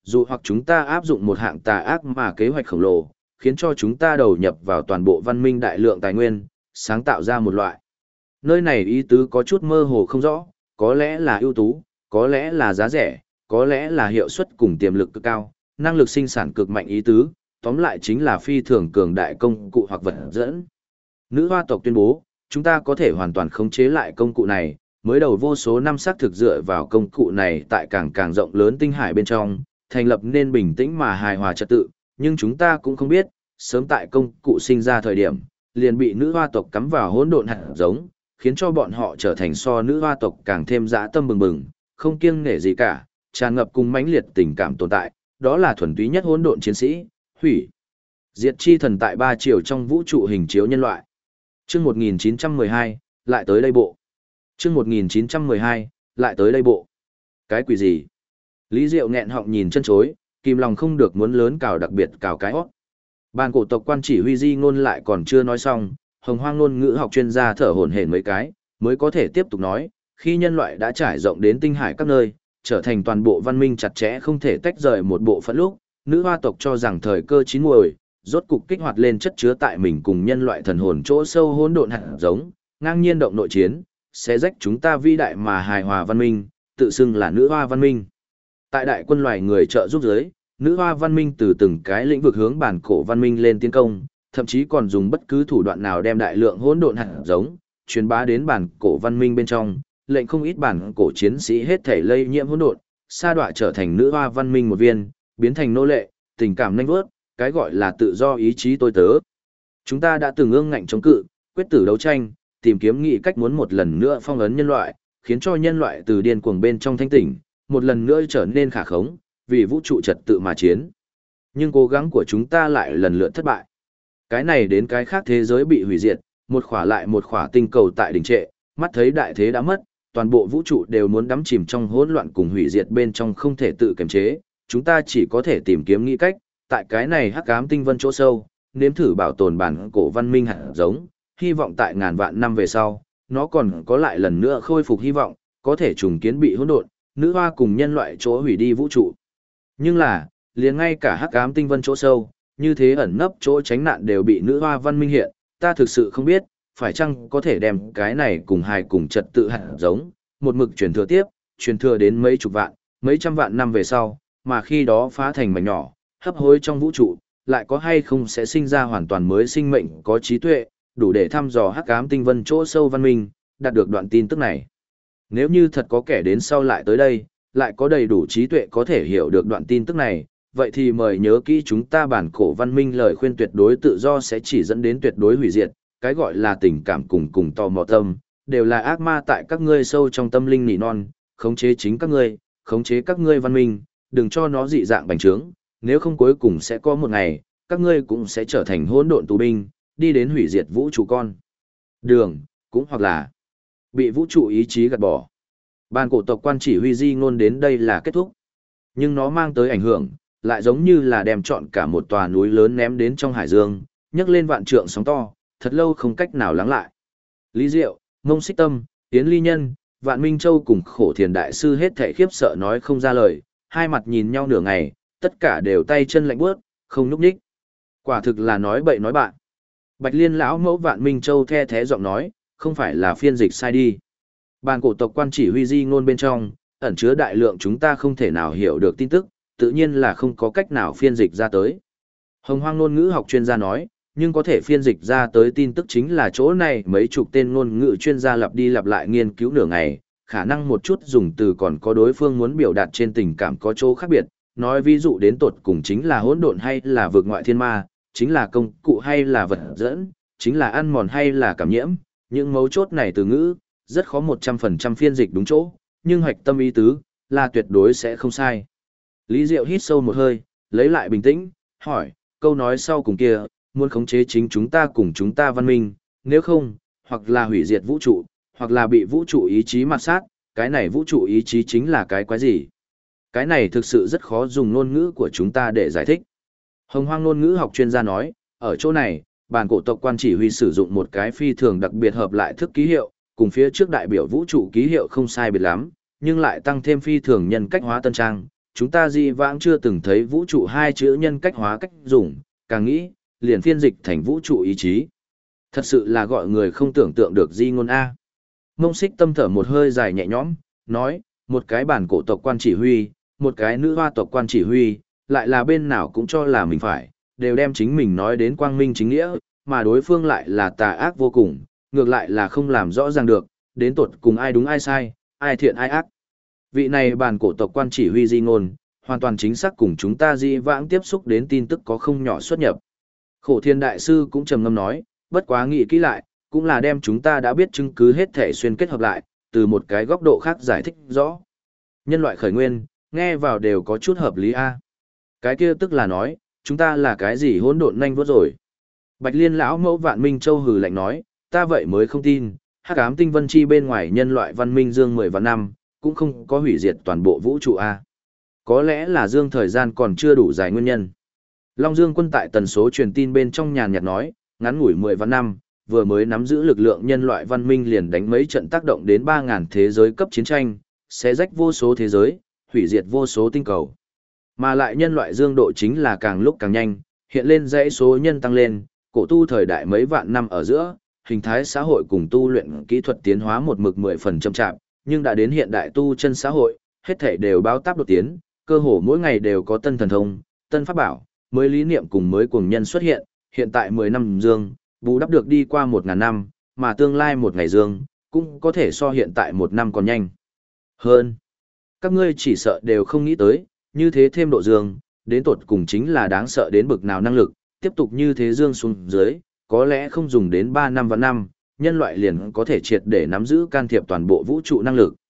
dù hoặc chúng ta áp dụng một hạng tà ác mà kế hoạch khổng lồ, khiến cho chúng ta đầu nhập vào toàn bộ văn minh đại lượng tài nguyên, sáng tạo ra một loại. Nơi này ý tứ có chút mơ hồ không rõ, có lẽ là ưu tú, có lẽ là giá rẻ, có lẽ là hiệu suất cùng tiềm lực cực cao, năng lực sinh sản cực mạnh ý tứ, tóm lại chính là phi thường cường đại công cụ hoặc vật dẫn. Nữ hoa tộc tuyên bố, chúng ta có thể hoàn toàn khống chế lại công cụ này, mới đầu vô số năm xác thực dựa vào công cụ này tại càng rộng lớn tinh hải bên trong, thành lập nên bình tĩnh mà hài hòa trật tự, nhưng chúng ta cũng không biết, sớm tại công cụ sinh ra thời điểm, liền bị nữ hoa tộc cắm vào hỗn độn hạt giống, khiến cho bọn họ trở thành so nữ hoa tộc càng thêm dã tâm bừng bừng, không kiêng nể gì cả, tràn ngập cùng mãnh liệt tình cảm tồn tại, đó là thuần túy nhất hỗn độn chiến sĩ, hủy diệt chi thần tại 3 chiều trong vũ trụ hình chiếu nhân loại. Chương 1912, lại tới đây bộ. Chương 1912, lại tới đây bộ. Cái quỷ gì? Lý Diệu nghẹn họng nhìn chân chối, kìm lòng không được muốn lớn cào đặc biệt cào cái hót. Bàn cổ tộc quan chỉ huy Di Ngôn lại còn chưa nói xong, Hồng Hoang ngôn ngữ học chuyên gia thở hổn hển mấy cái, mới có thể tiếp tục nói, khi nhân loại đã trải rộng đến tinh hải các nơi, trở thành toàn bộ văn minh chặt chẽ không thể tách rời một bộ phận lúc, nữ hoa tộc cho rằng thời cơ chín muồi, rốt cục kích hoạt lên chất chứa tại mình cùng nhân loại thần hồn chỗ sâu hỗn độn hạt giống, ngang nhiên động nội chiến, sẽ rách chúng ta vĩ đại mà hài hòa văn minh, tự xưng là nữ hoa văn minh. Tại đại quân loài người trợ giúp giới, nữ hoa văn minh từ từng cái lĩnh vực hướng bản cổ văn minh lên tiến công, thậm chí còn dùng bất cứ thủ đoạn nào đem đại lượng hỗn độn hạt giống truyền bá đến bản cổ văn minh bên trong, lệnh không ít bản cổ chiến sĩ hết thể lây nhiễm hỗn độn, sa đọa trở thành nữ hoa văn minh một viên, biến thành nô lệ, tình cảm nanh vớt, cái gọi là tự do ý chí tôi tớ. Chúng ta đã từng ương ngạnh chống cự, quyết tử đấu tranh, tìm kiếm nghị cách muốn một lần nữa phong ấn nhân loại, khiến cho nhân loại từ điên cuồng bên trong thanh tỉnh, một lần nữa trở nên khả khống, vì vũ trụ trật tự mà chiến. Nhưng cố gắng của chúng ta lại lần lượt thất bại. Cái này đến cái khác thế giới bị hủy diệt, một khỏa lại một khỏa tinh cầu tại đỉnh trệ, mắt thấy đại thế đã mất, toàn bộ vũ trụ đều muốn đắm chìm trong hỗn loạn cùng hủy diệt bên trong không thể tự kiềm chế, chúng ta chỉ có thể tìm kiếm nghĩ cách, tại cái này hắc ám tinh vân chỗ sâu, nếm thử bảo tồn bản cổ văn minh hạt giống, hy vọng tại ngàn vạn năm về sau, nó còn có lại lần nữa khôi phục hy vọng, có thể trùng kiến bị hỗn độn, nữ hoa cùng nhân loại chỗ hủy đi vũ trụ. Nhưng là, liền ngay cả hắc ám tinh vân chỗ sâu, như thế ẩn nấp chỗ tránh nạn đều bị nữ hoa văn minh hiện, ta thực sự không biết, phải chăng có thể đem cái này cùng hài cùng trật tự hạt giống, một mực truyền thừa tiếp, truyền thừa đến mấy chục vạn, mấy trăm vạn năm về sau, mà khi đó phá thành mảnh nhỏ, hấp hối trong vũ trụ, lại có hay không sẽ sinh ra hoàn toàn mới sinh mệnh có trí tuệ, đủ để thăm dò hắc ám tinh vân chỗ sâu văn minh, đạt được đoạn tin tức này. Nếu như thật có kẻ đến sau lại tới đây, lại có đầy đủ trí tuệ có thể hiểu được đoạn tin tức này, vậy thì mời nhớ kỹ chúng ta bản cổ văn minh lời khuyên tuyệt đối tự do sẽ chỉ dẫn đến tuyệt đối hủy diệt, cái gọi là tình cảm cùng tò mò tâm, đều là ác ma tại các ngươi sâu trong tâm linh nỉ non, khống chế chính các ngươi, khống chế các ngươi văn minh, đừng cho nó dị dạng bành trướng, nếu không cuối cùng sẽ có một ngày, các ngươi cũng sẽ trở thành hỗn độn tù binh, đi đến hủy diệt vũ trụ con. Đường, cũng hoặc là bị vũ trụ ý chí gạt bỏ. Bàn cổ tộc quan chỉ huy Di Ngôn đến đây là kết thúc. Nhưng nó mang tới ảnh hưởng, lại giống như là đem trọn cả một tòa núi lớn ném đến trong hải dương, nhấc lên vạn trượng sóng to, thật lâu không cách nào lắng lại. Lý Diệu, Mông Xích Tâm, Tiến Ly Nhân, Vạn Minh Châu cùng Khổ Thiền Đại Sư hết thảy khiếp sợ nói không ra lời, hai mặt nhìn nhau nửa ngày, tất cả đều tay chân lạnh bước, không nhúc nhích. Quả thực là nói bậy nói bạn. Bạch Liên lão mẫu Vạn Minh Châu the thế giọng nói, không phải là phiên dịch sai đi. Bàn cổ tộc quan chỉ huy Di Ngôn bên trong, ẩn chứa đại lượng chúng ta không thể nào hiểu được tin tức, tự nhiên là không có cách nào phiên dịch ra tới. Hồng Hoang ngôn ngữ học chuyên gia nói, nhưng có thể phiên dịch ra tới tin tức chính là chỗ này mấy chục tên ngôn ngữ chuyên gia lặp đi lặp lại nghiên cứu nửa ngày, khả năng một chút dùng từ còn có đối phương muốn biểu đạt trên tình cảm có chỗ khác biệt, nói ví dụ đến tột cùng chính là hỗn độn hay là vượt ngoại thiên ma, chính là công cụ hay là vật dẫn, chính là ăn mòn hay là cảm nhiễm, những mấu chốt này từ ngữ, rất khó 100% phiên dịch đúng chỗ, nhưng hoạch tâm ý tứ, là tuyệt đối sẽ không sai. Lý Diệu hít sâu một hơi, lấy lại bình tĩnh, hỏi, câu nói sau cùng kia, muốn khống chế chính chúng ta cùng chúng ta văn minh, nếu không, hoặc là hủy diệt vũ trụ, hoặc là bị vũ trụ ý chí mặt sát, cái này vũ trụ ý chí chính là cái quái gì? Cái này thực sự rất khó dùng ngôn ngữ của chúng ta để giải thích. Hồng Hoang ngôn ngữ học chuyên gia nói, ở chỗ này, bản cổ tộc quan chỉ huy sử dụng một cái phi thường đặc biệt hợp lại thức ký hiệu, cùng phía trước đại biểu vũ trụ ký hiệu không sai biệt lắm, nhưng lại tăng thêm phi thường nhân cách hóa tân trang, chúng ta di vãng chưa từng thấy vũ trụ hai chữ nhân cách hóa cách dùng, càng nghĩ, liền phiên dịch thành vũ trụ ý chí. Thật sự là gọi người không tưởng tượng được di ngôn A. Mông Xích Tâm thở một hơi dài nhẹ nhõm, nói, một cái bản cổ tộc quan chỉ huy, một cái nữ hoa tộc quan chỉ huy, lại là bên nào cũng cho là mình phải, đều đem chính mình nói đến quang minh chính nghĩa, mà đối phương lại là tà ác vô cùng, ngược lại là không làm rõ ràng được, đến tột cùng ai đúng ai sai, ai thiện ai ác. Vị này bản cổ tộc quan chỉ huy di ngôn, hoàn toàn chính xác cùng chúng ta di vãng tiếp xúc đến tin tức có không nhỏ xuất nhập. Khổ Thiên Đại Sư cũng trầm ngâm nói, bất quá nghĩ kỹ lại, cũng là đem chúng ta đã biết chứng cứ hết thể xuyên kết hợp lại, từ một cái góc độ khác giải thích rõ. Nhân loại khởi nguyên, nghe vào đều có chút hợp lý a. Cái kia tức là nói, chúng ta là cái gì hỗn độn nhanh vuốt rồi. Bạch Liên lão mẫu Vạn Minh Châu hừ lạnh nói, ta vậy mới không tin, hắc ám tinh vân chi bên ngoài nhân loại văn minh dương 10 vạn năm, cũng không có hủy diệt toàn bộ vũ trụ a. Có lẽ là dương thời gian còn chưa đủ dài nguyên nhân. Long Dương Quân tại tần số truyền tin bên trong nhàn nhạt nói, ngắn ngủi 10 vạn năm, vừa mới nắm giữ lực lượng nhân loại văn minh liền đánh mấy trận tác động đến 3.000 thế giới cấp chiến tranh, xé rách vô số thế giới, hủy diệt vô số tinh cầu. Mà lại nhân loại dương độ chính là càng lúc càng nhanh, hiện lên dãy số nhân tăng lên, cổ tu thời đại mấy vạn năm ở giữa, hình thái xã hội cùng tu luyện kỹ thuật tiến hóa một mực 10 phần chậm chạp, nhưng đã đến hiện đại tu chân xã hội, hết thảy đều báo táp đột tiến, cơ hồ mỗi ngày đều có tân thần thông, tân pháp bảo, mới lý niệm cùng mới cuồng nhân xuất hiện, hiện tại 10 năm dương, bù đắp được đi qua 1.000 năm, mà tương lai một ngày dương, cũng có thể so hiện tại 1 năm còn nhanh. Hơn, các ngươi chỉ sợ đều không nghĩ tới, như thế thêm độ dương, đến tột cùng chính là đáng sợ đến bực nào năng lực, tiếp tục như thế dương xuống dưới, có lẽ không dùng đến 3 năm và năm, nhân loại liền có thể triệt để nắm giữ can thiệp toàn bộ vũ trụ năng lực.